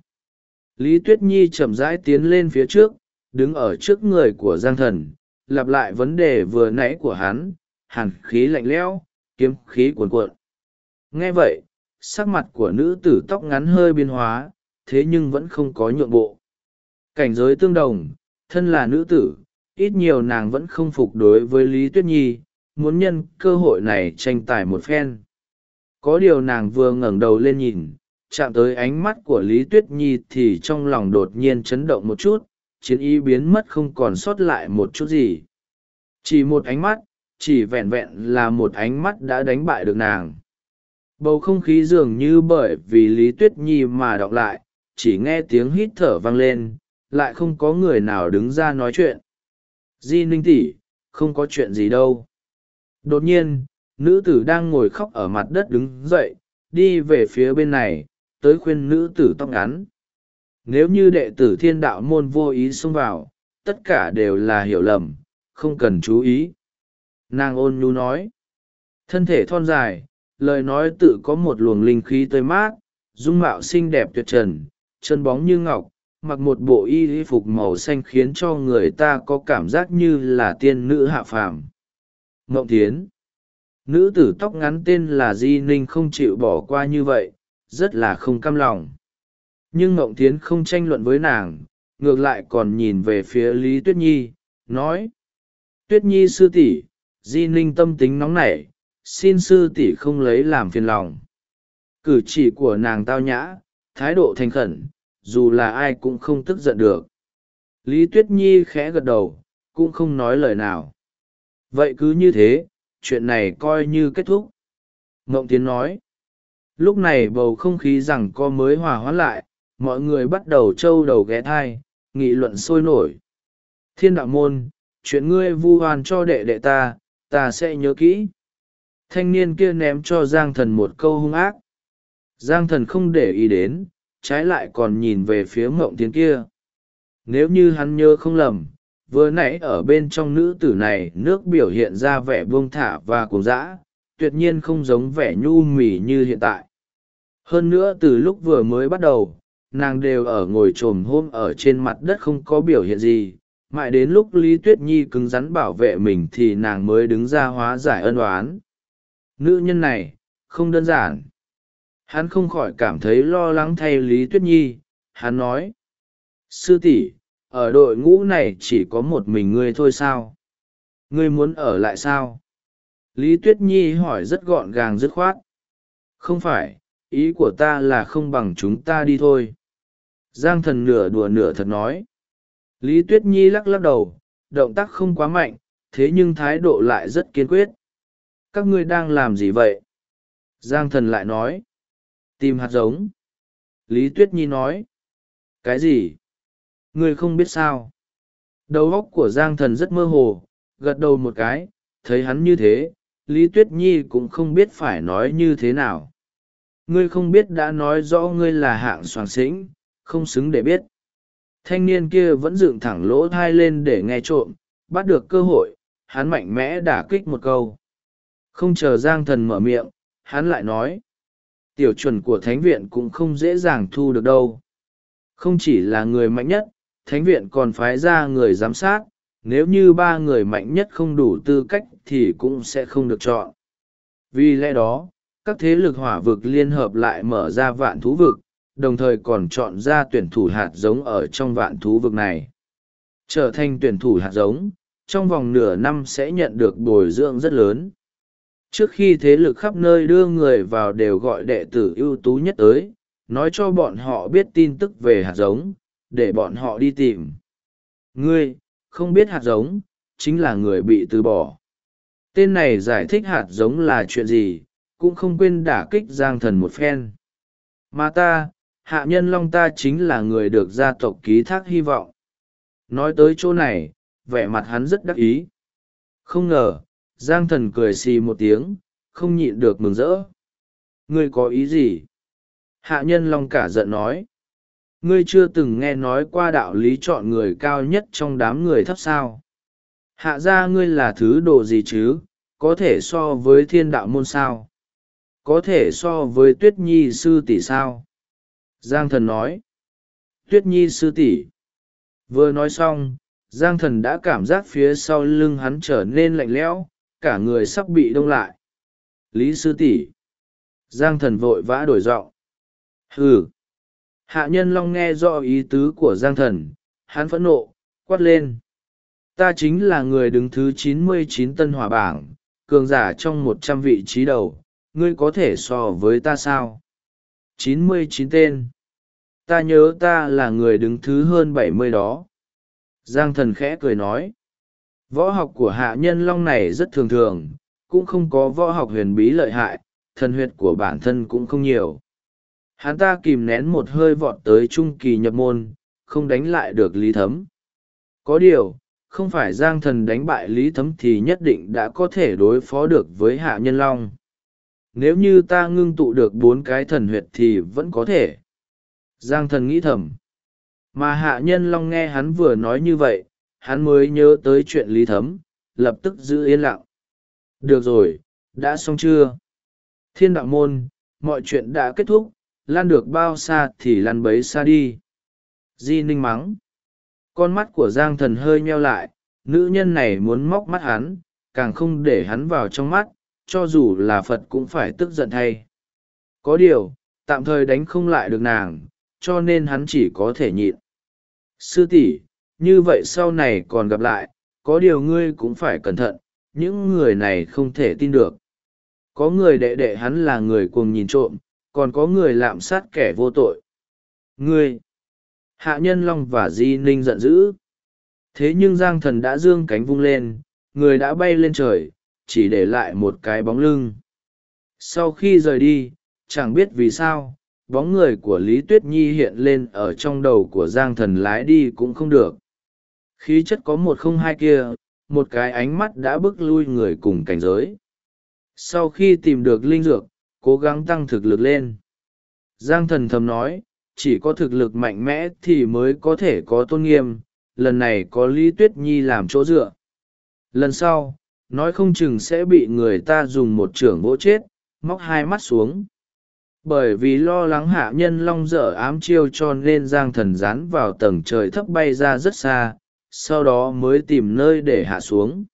S1: Lý Tuyết Nhi chậm rãi tiến lên phía trước, đứng ở trước người của Giang Thần, lặp lại vấn đề vừa nãy của hắn, hàn khí lạnh lẽo, kiếm khí cuồn cuộn. Nghe vậy, sắc mặt của nữ tử tóc ngắn hơi biến hóa, thế nhưng vẫn không có nhượng bộ. Cảnh giới tương đồng, thân là nữ tử, ít nhiều nàng vẫn không phục đối với Lý Tuyết Nhi, muốn nhân cơ hội này tranh tài một phen. Có điều nàng vừa ngẩng đầu lên nhìn, chạm tới ánh mắt của Lý Tuyết Nhi thì trong lòng đột nhiên chấn động một chút, chiến ý biến mất không còn sót lại một chút gì. Chỉ một ánh mắt, chỉ vẹn vẹn là một ánh mắt đã đánh bại được nàng. Bầu không khí dường như bởi vì Lý Tuyết Nhi mà đọc lại, chỉ nghe tiếng hít thở vang lên, lại không có người nào đứng ra nói chuyện. Di Ninh tỷ, không có chuyện gì đâu. Đột nhiên, nữ tử đang ngồi khóc ở mặt đất đứng dậy, đi về phía bên này, tới khuyên nữ tử tóc ngắn. Nếu như đệ tử Thiên Đạo môn vô ý xông vào, tất cả đều là hiểu lầm, không cần chú ý. Nàng ôn nhu nói. Thân thể thon dài, lời nói tự có một luồng linh khí tươi mát, dung mạo xinh đẹp tuyệt trần, chân bóng như ngọc, mặc một bộ y phục màu xanh khiến cho người ta có cảm giác như là tiên nữ hạ phàm. Mộng Thiến. Nữ tử tóc ngắn tên là Di Ninh không chịu bỏ qua như vậy, rất là không cam lòng. Nhưng Mộng Thiến không tranh luận với nàng, ngược lại còn nhìn về phía Lý Tuyết Nhi, nói. Tuyết Nhi sư tỷ, Di Ninh tâm tính nóng nảy, xin sư tỷ không lấy làm phiền lòng. Cử chỉ của nàng tao nhã, thái độ thành khẩn, dù là ai cũng không tức giận được. Lý Tuyết Nhi khẽ gật đầu, cũng không nói lời nào. Vậy cứ như thế, chuyện này coi như kết thúc. Mộng Thiến nói. Lúc này bầu không khí giằng co mới hòa hoãn lại, mọi người bắt đầu trâu đầu ghé thai, nghị luận sôi nổi. Thiên Đạo môn, chuyện ngươi vu oan cho đệ đệ ta sẽ nhớ kỹ. Thanh niên kia ném cho Giang Thần một câu hung ác. Giang Thần không để ý đến, trái lại còn nhìn về phía Mộng Thiến kia. Nếu như hắn nhớ không lầm, vừa nãy ở bên trong nữ tử này nước biểu hiện ra vẻ buông thả và cuồng dã, tuyệt nhiên không giống vẻ nhu mì như hiện tại. Hơn nữa từ lúc vừa mới bắt đầu, nàng đều ở ngồi chồm hôm ở trên mặt đất không có biểu hiện gì, mãi đến lúc Lý Tuyết Nhi cứng rắn bảo vệ mình thì nàng mới đứng ra hóa giải ân oán. Nữ nhân này, không đơn giản. Hắn không khỏi cảm thấy lo lắng thay Lý Tuyết Nhi, hắn nói. Sư tỷ, ở đội ngũ này chỉ có một mình ngươi thôi sao? Ngươi muốn ở lại sao? Lý Tuyết Nhi hỏi rất gọn gàng dứt khoát. Không phải, ý của ta là không bằng chúng ta đi thôi. Giang Thần nửa đùa nửa thật nói. Lý Tuyết Nhi lắc lắc đầu, động tác không quá mạnh, thế nhưng thái độ lại rất kiên quyết. Các ngươi đang làm gì vậy? Giang Thần lại nói. Tìm hạt giống. Lý Tuyết Nhi nói. Cái gì? Ngươi không biết sao? Đầu óc của Giang Thần rất mơ hồ, gật đầu một cái, thấy hắn như thế, Lý Tuyết Nhi cũng không biết phải nói như thế nào. Ngươi không biết đã nói rõ ngươi là hạng soàng xĩnh, không xứng để biết. Thanh niên kia vẫn dựng thẳng lỗ thai lên để nghe trộm, bắt được cơ hội, hắn mạnh mẽ đả kích một câu. Không chờ Giang Thần mở miệng, hắn lại nói. Tiểu chuẩn của thánh viện cũng không dễ dàng thu được đâu. Không chỉ là người mạnh nhất, thánh viện còn phái ra người giám sát, nếu như 3 người mạnh nhất không đủ tư cách thì cũng sẽ không được chọn. Vì lẽ đó, các thế lực hỏa vực liên hợp lại mở ra vạn thú vực, đồng thời còn chọn ra tuyển thủ hạt giống ở trong vạn thú vực này. Trở thành tuyển thủ hạt giống, trong vòng nửa năm sẽ nhận được bồi dưỡng rất lớn. Trước khi thế lực khắp nơi đưa người vào đều gọi đệ tử ưu tú nhất tới, nói cho bọn họ biết tin tức về hạt giống, để bọn họ đi tìm. Ngươi, không biết hạt giống, chính là người bị từ bỏ. Tên này giải thích hạt giống là chuyện gì, cũng không quên đả kích Giang Thần một phen. Mà ta, Hạ Nhân Long ta chính là người được gia tộc ký thác hy vọng. Nói tới chỗ này, vẻ mặt hắn rất đắc ý. Không ngờ, Giang Thần cười xì một tiếng, không nhịn được mừng rỡ. Ngươi có ý gì? Hạ Nhân Long cả giận nói. Ngươi chưa từng nghe nói qua đạo lý chọn người cao nhất trong đám người thấp sao? Hạ gia ngươi là thứ đồ gì chứ, có thể so với thiên đạo môn sao? Có thể so với Tuyết Nhi sư tỷ sao? Giang Thần nói. Tuyết Nhi sư tỷ. Vừa nói xong, Giang Thần đã cảm giác phía sau lưng hắn trở nên lạnh lẽo, cả người sắp bị đông lại. Lý sư tỷ. Giang Thần vội vã đổi giọng. Hừ. Hạ Nhân Long nghe rõ ý tứ của Giang Thần, hắn phẫn nộ, quát lên. Ta chính là người đứng thứ 99 tân hỏa bảng, cường giả trong 100 vị trí đầu, ngươi có thể so với ta sao? 99 tên. Ta nhớ ta là người đứng thứ hơn 70 đó. Giang Thần khẽ cười nói. Võ học của Hạ Nhân Long này rất thường thường, cũng không có võ học huyền bí lợi hại, thần huyệt của bản thân cũng không nhiều. Hắn ta kìm nén một hơi vọt tới trung kỳ nhập môn, không đánh lại được Lý Thấm. Có điều, không phải Giang Thần đánh bại Lý Thấm thì nhất định đã có thể đối phó được với Hạ Nhân Long. Nếu như ta ngưng tụ được 4 cái thần huyệt thì vẫn có thể. Giang Thần nghĩ thầm. Mà Hạ Nhân Long nghe hắn vừa nói như vậy, hắn mới nhớ tới chuyện Lý Thấm, lập tức giữ yên lặng. Được rồi, đã xong chưa? Thiên đạo môn, mọi chuyện đã kết thúc, lăn được bao xa thì lăn bấy xa đi. Di Ninh mắng. Con mắt của Giang Thần hơi nheo lại, nữ nhân này muốn móc mắt hắn, càng không để hắn vào trong mắt, cho dù là Phật cũng phải tức giận thay. Có điều, tạm thời đánh không lại được nàng, cho nên hắn chỉ có thể nhịn. Sư tỷ, như vậy sau này còn gặp lại, có điều ngươi cũng phải cẩn thận, những người này không thể tin được. Có người đệ đệ hắn là người cuồng nhìn trộm, còn có người lạm sát kẻ vô tội. Ngươi! Hạ Nhân Long và Di Ninh giận dữ. Thế nhưng Giang Thần đã giương cánh vung lên, người đã bay lên trời, chỉ để lại một cái bóng lưng. Sau khi rời đi, chẳng biết vì sao, bóng người của Lý Tuyết Nhi hiện lên ở trong đầu của Giang Thần lái đi cũng không được. Khí chất có 102 kia, một cái ánh mắt đã bức lui người cùng cảnh giới. Sau khi tìm được linh dược, cố gắng tăng thực lực lên. Giang Thần thầm nói, chỉ có thực lực mạnh mẽ thì mới có thể có tôn nghiêm, lần này có Lý Tuyết Nhi làm chỗ dựa. Lần sau, nói không chừng sẽ bị người ta dùng một chưởng vỗ chết, móc 2 mắt xuống. Bởi vì lo lắng Hạ Nhân Long dở ám chiêu cho nên Giang Thần dán vào tầng trời thấp bay ra rất xa, sau đó mới tìm nơi để hạ xuống.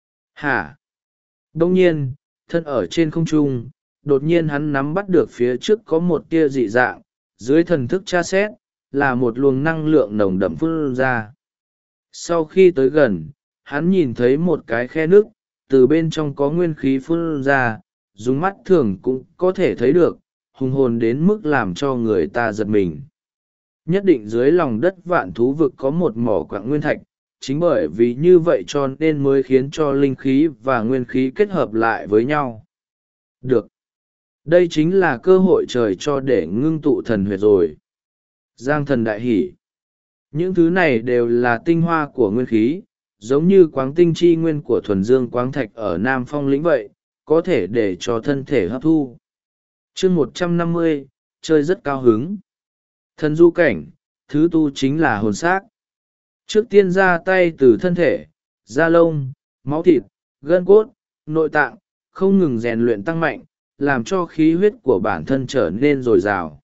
S1: Hả? Đông nhiên, thân ở trên không trung, đột nhiên hắn nắm bắt được phía trước có một tia dị dạng, dưới thần thức tra xét, là một luồng năng lượng nồng đậm phun ra. Sau khi tới gần, hắn nhìn thấy một cái khe nước, từ bên trong có nguyên khí phun ra, dùng mắt thường cũng có thể thấy được, hùng hồn đến mức làm cho người ta giật mình. Nhất định dưới lòng đất vạn thú vực có một mỏ quặng nguyên thạch, chính bởi vì như vậy cho nên mới khiến cho linh khí và nguyên khí kết hợp lại với nhau. Được. Đây chính là cơ hội trời cho để ngưng tụ thần huyệt rồi. Giang Thần đại hỉ. Những thứ này đều là tinh hoa của nguyên khí, giống như quáng tinh chi nguyên của thuần dương quáng thạch ở Nam Phong lĩnh vậy, có thể để cho thân thể hấp thu. Chương 150, chơi rất cao hứng. Thần du cảnh, thứ tu chính là hồn xác. Trước tiên ra tay từ thân thể, da lông, máu thịt, gân cốt, nội tạng, không ngừng rèn luyện tăng mạnh, làm cho khí huyết của bản thân trở nên dồi dào.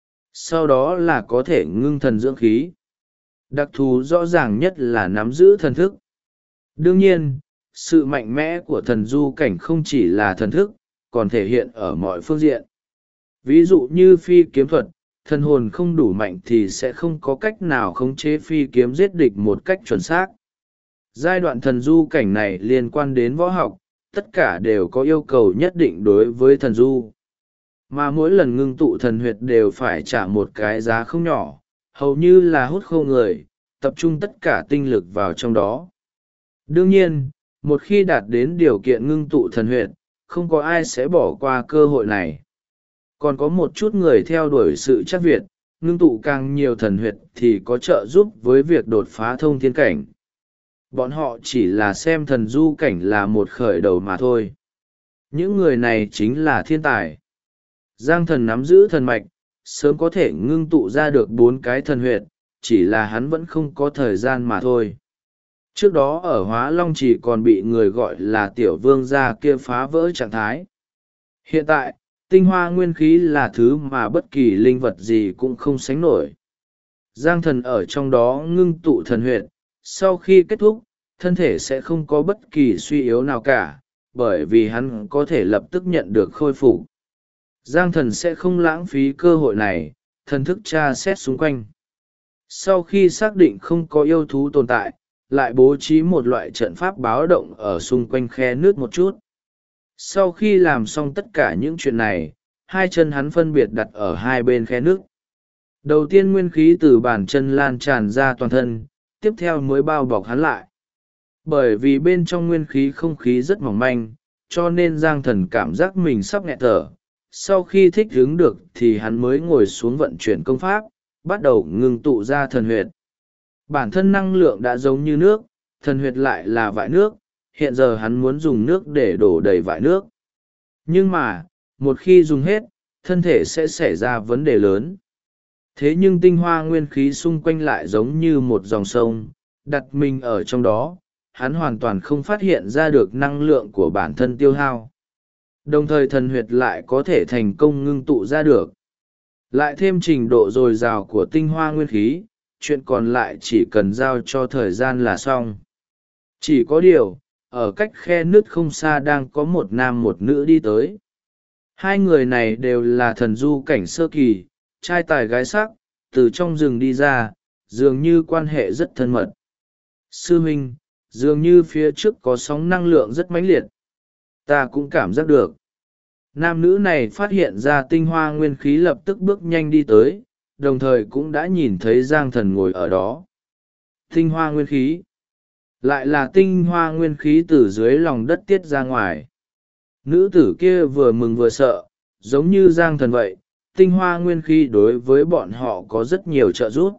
S1: Sau đó là có thể ngưng thần dưỡng khí. Đặc thù rõ ràng nhất là nắm giữ thần thức. Đương nhiên, sự mạnh mẽ của thần du cảnh không chỉ là thần thức, còn thể hiện ở mọi phương diện. Ví dụ như phi kiếm thuật, thần hồn không đủ mạnh thì sẽ không có cách nào khống chế phi kiếm giết địch một cách chuẩn xác. Giai đoạn thần du cảnh này liên quan đến võ học, tất cả đều có yêu cầu nhất định đối với thần du. Mà mỗi lần ngưng tụ thần huyệt đều phải trả một cái giá không nhỏ, hầu như là hút khô người, tập trung tất cả tinh lực vào trong đó. Đương nhiên, một khi đạt đến điều kiện ngưng tụ thần huyệt, không có ai sẽ bỏ qua cơ hội này. Còn có một chút người theo đuổi sự chắc việt, ngưng tụ càng nhiều thần huyệt thì có trợ giúp với việc đột phá thông thiên cảnh. Bọn họ chỉ là xem thần du cảnh là một khởi đầu mà thôi. Những người này chính là thiên tài. Giang Thần nắm giữ thần mạch, sớm có thể ngưng tụ ra được 4 cái thần huyệt, chỉ là hắn vẫn không có thời gian mà thôi. Trước đó ở Hóa Long chỉ còn bị người gọi là tiểu vương gia kia phá vỡ trạng thái. Hiện tại, tinh hoa nguyên khí là thứ mà bất kỳ linh vật gì cũng không sánh nổi. Giang Thần ở trong đó ngưng tụ thần huyệt, sau khi kết thúc, thân thể sẽ không có bất kỳ suy yếu nào cả, bởi vì hắn có thể lập tức nhận được khôi phục. Giang Thần sẽ không lãng phí cơ hội này, thần thức tra xét xung quanh. Sau khi xác định không có yêu thú tồn tại, lại bố trí một loại trận pháp báo động ở xung quanh khe nước một chút. Sau khi làm xong tất cả những chuyện này, hai chân hắn phân biệt đặt ở hai bên khe nước. Đầu tiên nguyên khí từ bàn chân lan tràn ra toàn thân, tiếp theo mới bao bọc hắn lại. Bởi vì bên trong nguyên khí không khí rất mỏng manh, cho nên Giang Thần cảm giác mình sắp nghẹt thở. Sau khi thích ứng được thì hắn mới ngồi xuống vận chuyển công pháp, bắt đầu ngưng tụ ra thần huyệt. Bản thân năng lượng đã giống như nước, thần huyệt lại là vại nước, hiện giờ hắn muốn dùng nước để đổ đầy vại nước. Nhưng mà, một khi dùng hết, thân thể sẽ xảy ra vấn đề lớn. Thế nhưng tinh hoa nguyên khí xung quanh lại giống như một dòng sông, đặt mình ở trong đó, hắn hoàn toàn không phát hiện ra được năng lượng của bản thân tiêu hao. Đồng thời thần huyệt lại có thể thành công ngưng tụ ra được. Lại thêm trình độ dồi dào của tinh hoa nguyên khí, chuyện còn lại chỉ cần giao cho thời gian là xong. Chỉ có điều, ở cách khe nứt không xa đang có một nam một nữ đi tới. Hai người này đều là thần du cảnh sơ kỳ, trai tài gái sắc, từ trong rừng đi ra, dường như quan hệ rất thân mật. Sư huynh, dường như phía trước có sóng năng lượng rất mãnh liệt. Ta cũng cảm giác được. Nam nữ này phát hiện ra tinh hoa nguyên khí lập tức bước nhanh đi tới, đồng thời cũng đã nhìn thấy Giang Thần ngồi ở đó. Tinh hoa nguyên khí. Lại là tinh hoa nguyên khí từ dưới lòng đất tiết ra ngoài. Nữ tử kia vừa mừng vừa sợ, giống như Giang Thần vậy, tinh hoa nguyên khí đối với bọn họ có rất nhiều trợ giúp.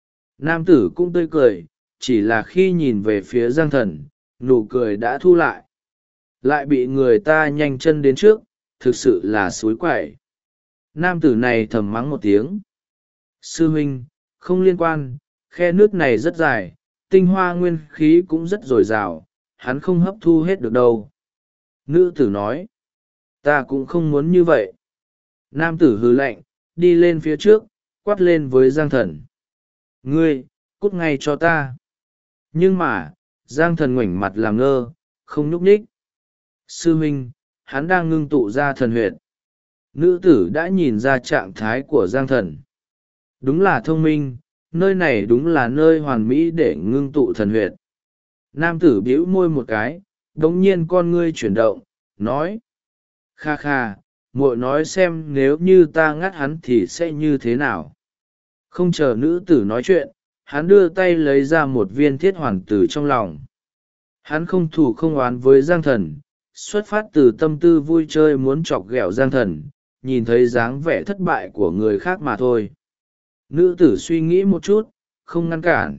S1: Nam tử cũng tươi cười, chỉ là khi nhìn về phía Giang Thần, nụ cười đã thu lại. Lại bị người ta nhanh chân đến trước, thực sự là xúi quậy. Nam tử này thầm mắng một tiếng. Sư huynh, không liên quan, khe nước này rất dài, tinh hoa nguyên khí cũng rất dồi dào, hắn không hấp thu hết được đâu. Nữ tử nói, ta cũng không muốn như vậy. Nam tử hừ lạnh, đi lên phía trước, quát lên với Giang Thần. Ngươi, cút ngay cho ta. Nhưng mà, Giang Thần ngoảnh mặt làm ngơ, không nhúc nhích. Sư huynh, hắn đang ngưng tụ ra thần huyệt. Nữ tử đã nhìn ra trạng thái của Giang Thần. Đúng là thông minh, nơi này đúng là nơi hoàn mỹ để ngưng tụ thần huyệt. Nam tử bĩu môi một cái, đống nhiên con ngươi chuyển động, nói: kha kha, muội nói xem nếu như ta ngắt hắn thì sẽ như thế nào. Không chờ nữ tử nói chuyện, hắn đưa tay lấy ra một viên thiết hoàn từ trong lòng. Hắn không thù không oán với Giang Thần, xuất phát từ tâm tư vui chơi muốn chọc ghẹo Giang Thần, nhìn thấy dáng vẻ thất bại của người khác mà thôi. Nữ tử suy nghĩ một chút, không ngăn cản.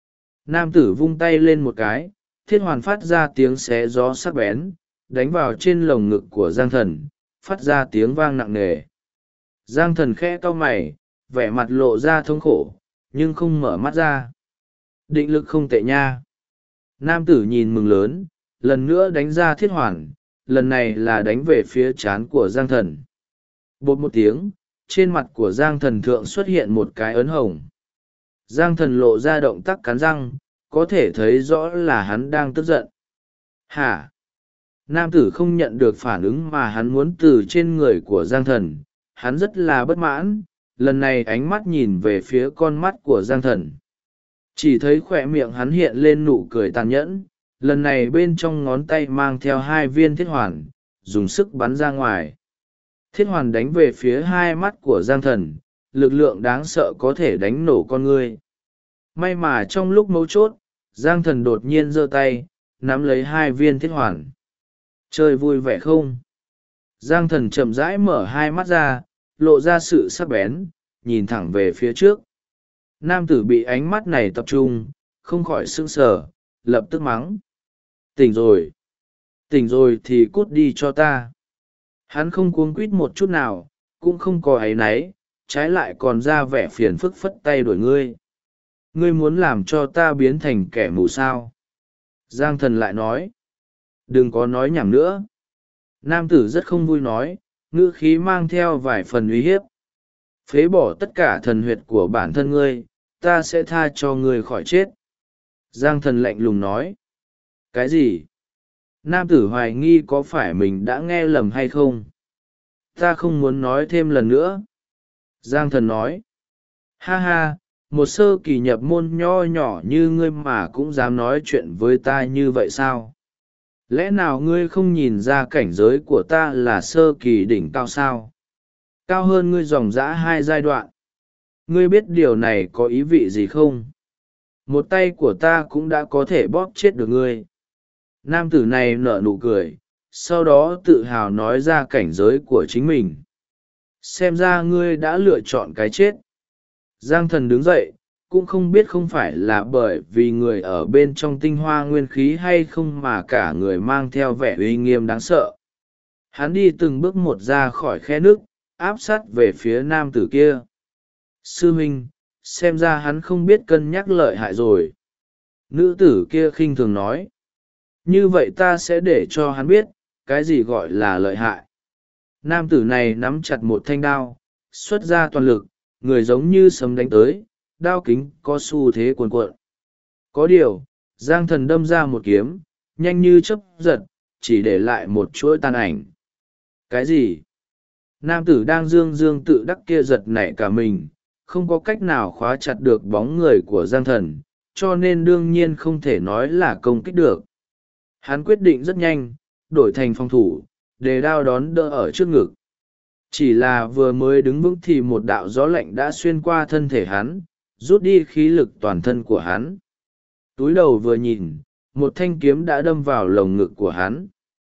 S1: Nam tử vung tay lên một cái, thiết hoàn phát ra tiếng xé gió sắc bén, đánh vào trên lồng ngực của Giang Thần, phát ra tiếng vang nặng nề. Giang Thần khẽ cau mày, vẻ mặt lộ ra thống khổ, nhưng không mở mắt ra. Định lực không tệ nha. Nam tử nhìn mừng lớn, lần nữa đánh ra thiết hoàn, lần này là đánh về phía trán của Giang Thần. Bột một tiếng, trên mặt của Giang Thần thượng xuất hiện một cái ấn hồng. Giang Thần lộ ra động tác cắn răng, có thể thấy rõ là hắn đang tức giận. Hả? Nam tử không nhận được phản ứng mà hắn muốn từ trên người của Giang Thần, hắn rất là bất mãn, lần này ánh mắt nhìn về phía con mắt của Giang Thần. Chỉ thấy khỏe miệng hắn hiện lên nụ cười tàn nhẫn, lần này bên trong ngón tay mang theo 2 viên thiết hoàn, dùng sức bắn ra ngoài. Thiết hoàn đánh về phía 2 mắt của Giang Thần, lực lượng đáng sợ có thể đánh nổ con ngươi. May mà trong lúc mấu chốt, Giang Thần đột nhiên giơ tay, nắm lấy 2 viên thiết hoàn. Chơi vui vẻ không? Giang Thần chậm rãi mở 2 mắt ra, lộ ra sự sắc bén, nhìn thẳng về phía trước. Nam tử bị ánh mắt này tập trung, không khỏi sững sờ, lập tức mắng: tỉnh rồi! Tỉnh rồi thì cút đi cho ta! Hắn không cuống quýt một chút nào, cũng không có áy náy, trái lại còn ra vẻ phiền phức phất tay đuổi ngươi. Ngươi muốn làm cho ta biến thành kẻ mù sao? Giang Thần lại nói: đừng có nói nhảm nữa. Nam tử rất không vui nói, ngữ khí mang theo vài phần uy hiếp: phế bỏ tất cả thần huyệt của bản thân ngươi, ta sẽ tha cho ngươi khỏi chết. Giang Thần lạnh lùng nói: cái gì? Nam tử hoài nghi có phải mình đã nghe lầm hay không. Ta không muốn nói thêm lần nữa. Giang Thần nói: ha ha, một sơ kỳ nhập môn nho nhỏ như ngươi mà cũng dám nói chuyện với ta như vậy sao? Lẽ nào ngươi không nhìn ra cảnh giới của ta là sơ kỳ đỉnh cao sao? Cao hơn ngươi dòng dã 2 giai đoạn. Ngươi biết điều này có ý vị gì không? Một tay của ta cũng đã có thể bóp chết được ngươi. Nam tử này nở nụ cười, sau đó tự hào nói ra cảnh giới của chính mình. Xem ra ngươi đã lựa chọn cái chết. Giang Thần đứng dậy, cũng không biết không phải là bởi vì người ở bên trong tinh hoa nguyên khí hay không mà cả người mang theo vẻ uy nghiêm đáng sợ. Hắn đi từng bước một ra khỏi khe nước, áp sát về phía nam tử kia. Sư huynh, xem ra hắn không biết cân nhắc lợi hại rồi. Nữ tử kia khinh thường nói: như vậy ta sẽ để cho hắn biết, cái gì gọi là lợi hại. Nam tử này nắm chặt một thanh đao, xuất ra toàn lực, người giống như sấm đánh tới, đao kính có xu thế cuồn cuộn. Có điều, Giang Thần đâm ra một kiếm, nhanh như chớp giật, chỉ để lại một chuỗi tàn ảnh. Cái gì? Nam tử đang dương dương tự đắc kia giật nảy cả mình, không có cách nào khóa chặt được bóng người của Giang Thần, cho nên đương nhiên không thể nói là công kích được. Hắn quyết định rất nhanh, đổi thành phòng thủ, để đao đón đỡ ở trước ngực. Chỉ là vừa mới đứng vững thì một đạo gió lạnh đã xuyên qua thân thể hắn, rút đi khí lực toàn thân của hắn. Túi đầu vừa nhìn, một thanh kiếm đã đâm vào lồng ngực của hắn.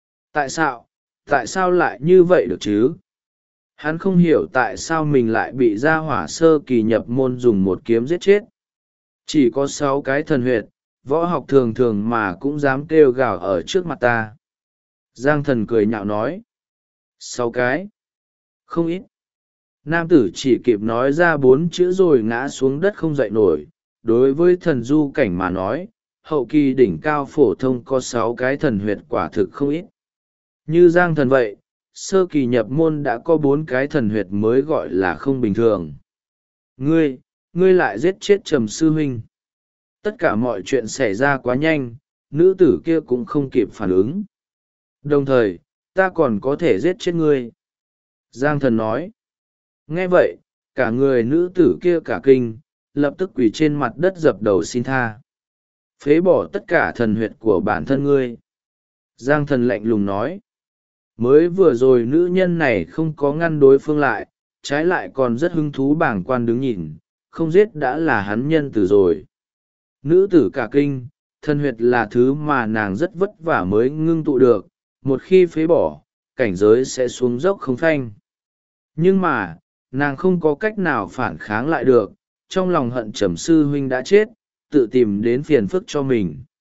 S1: Tại sao lại như vậy được chứ? Hắn không hiểu tại sao mình lại bị gia hỏa sơ kỳ nhập môn dùng một kiếm giết chết. Chỉ có 6 cái thần huyệt, võ học thường thường mà cũng dám kêu gào ở trước mặt ta. Giang Thần cười nhạo nói: 6 cái? Không ít. Nam tử chỉ kịp nói ra 4 chữ rồi ngã xuống đất không dậy nổi. Đối với thần du cảnh mà nói, hậu kỳ đỉnh cao phổ thông có 6 cái thần huyệt quả thực không ít. Như Giang Thần vậy, sơ kỳ nhập môn đã có 4 cái thần huyệt mới gọi là không bình thường. Ngươi lại giết chết Trầm sư huynh. Tất cả mọi chuyện xảy ra quá nhanh, nữ tử kia cũng không kịp phản ứng. Đồng thời, ta còn có thể giết chết ngươi. Giang Thần nói. Nghe vậy, cả người nữ tử kia cả kinh, lập tức quỳ trên mặt đất dập đầu xin tha. Phế bỏ tất cả thần huyệt của bản thân ngươi. Giang thần lạnh lùng nói. Mới vừa rồi nữ nhân này không có ngăn đối phương lại, trái lại còn rất hứng thú bảng quan đứng nhìn, không giết đã là hắn nhân từ rồi. Nữ tử cả kinh, thân huyệt là thứ mà nàng rất vất vả mới ngưng tụ được, một khi phế bỏ, cảnh giới sẽ xuống dốc không phanh. Nhưng mà, nàng không có cách nào phản kháng lại được, trong lòng hận Trầm sư huynh đã chết, tự tìm đến phiền phức cho mình.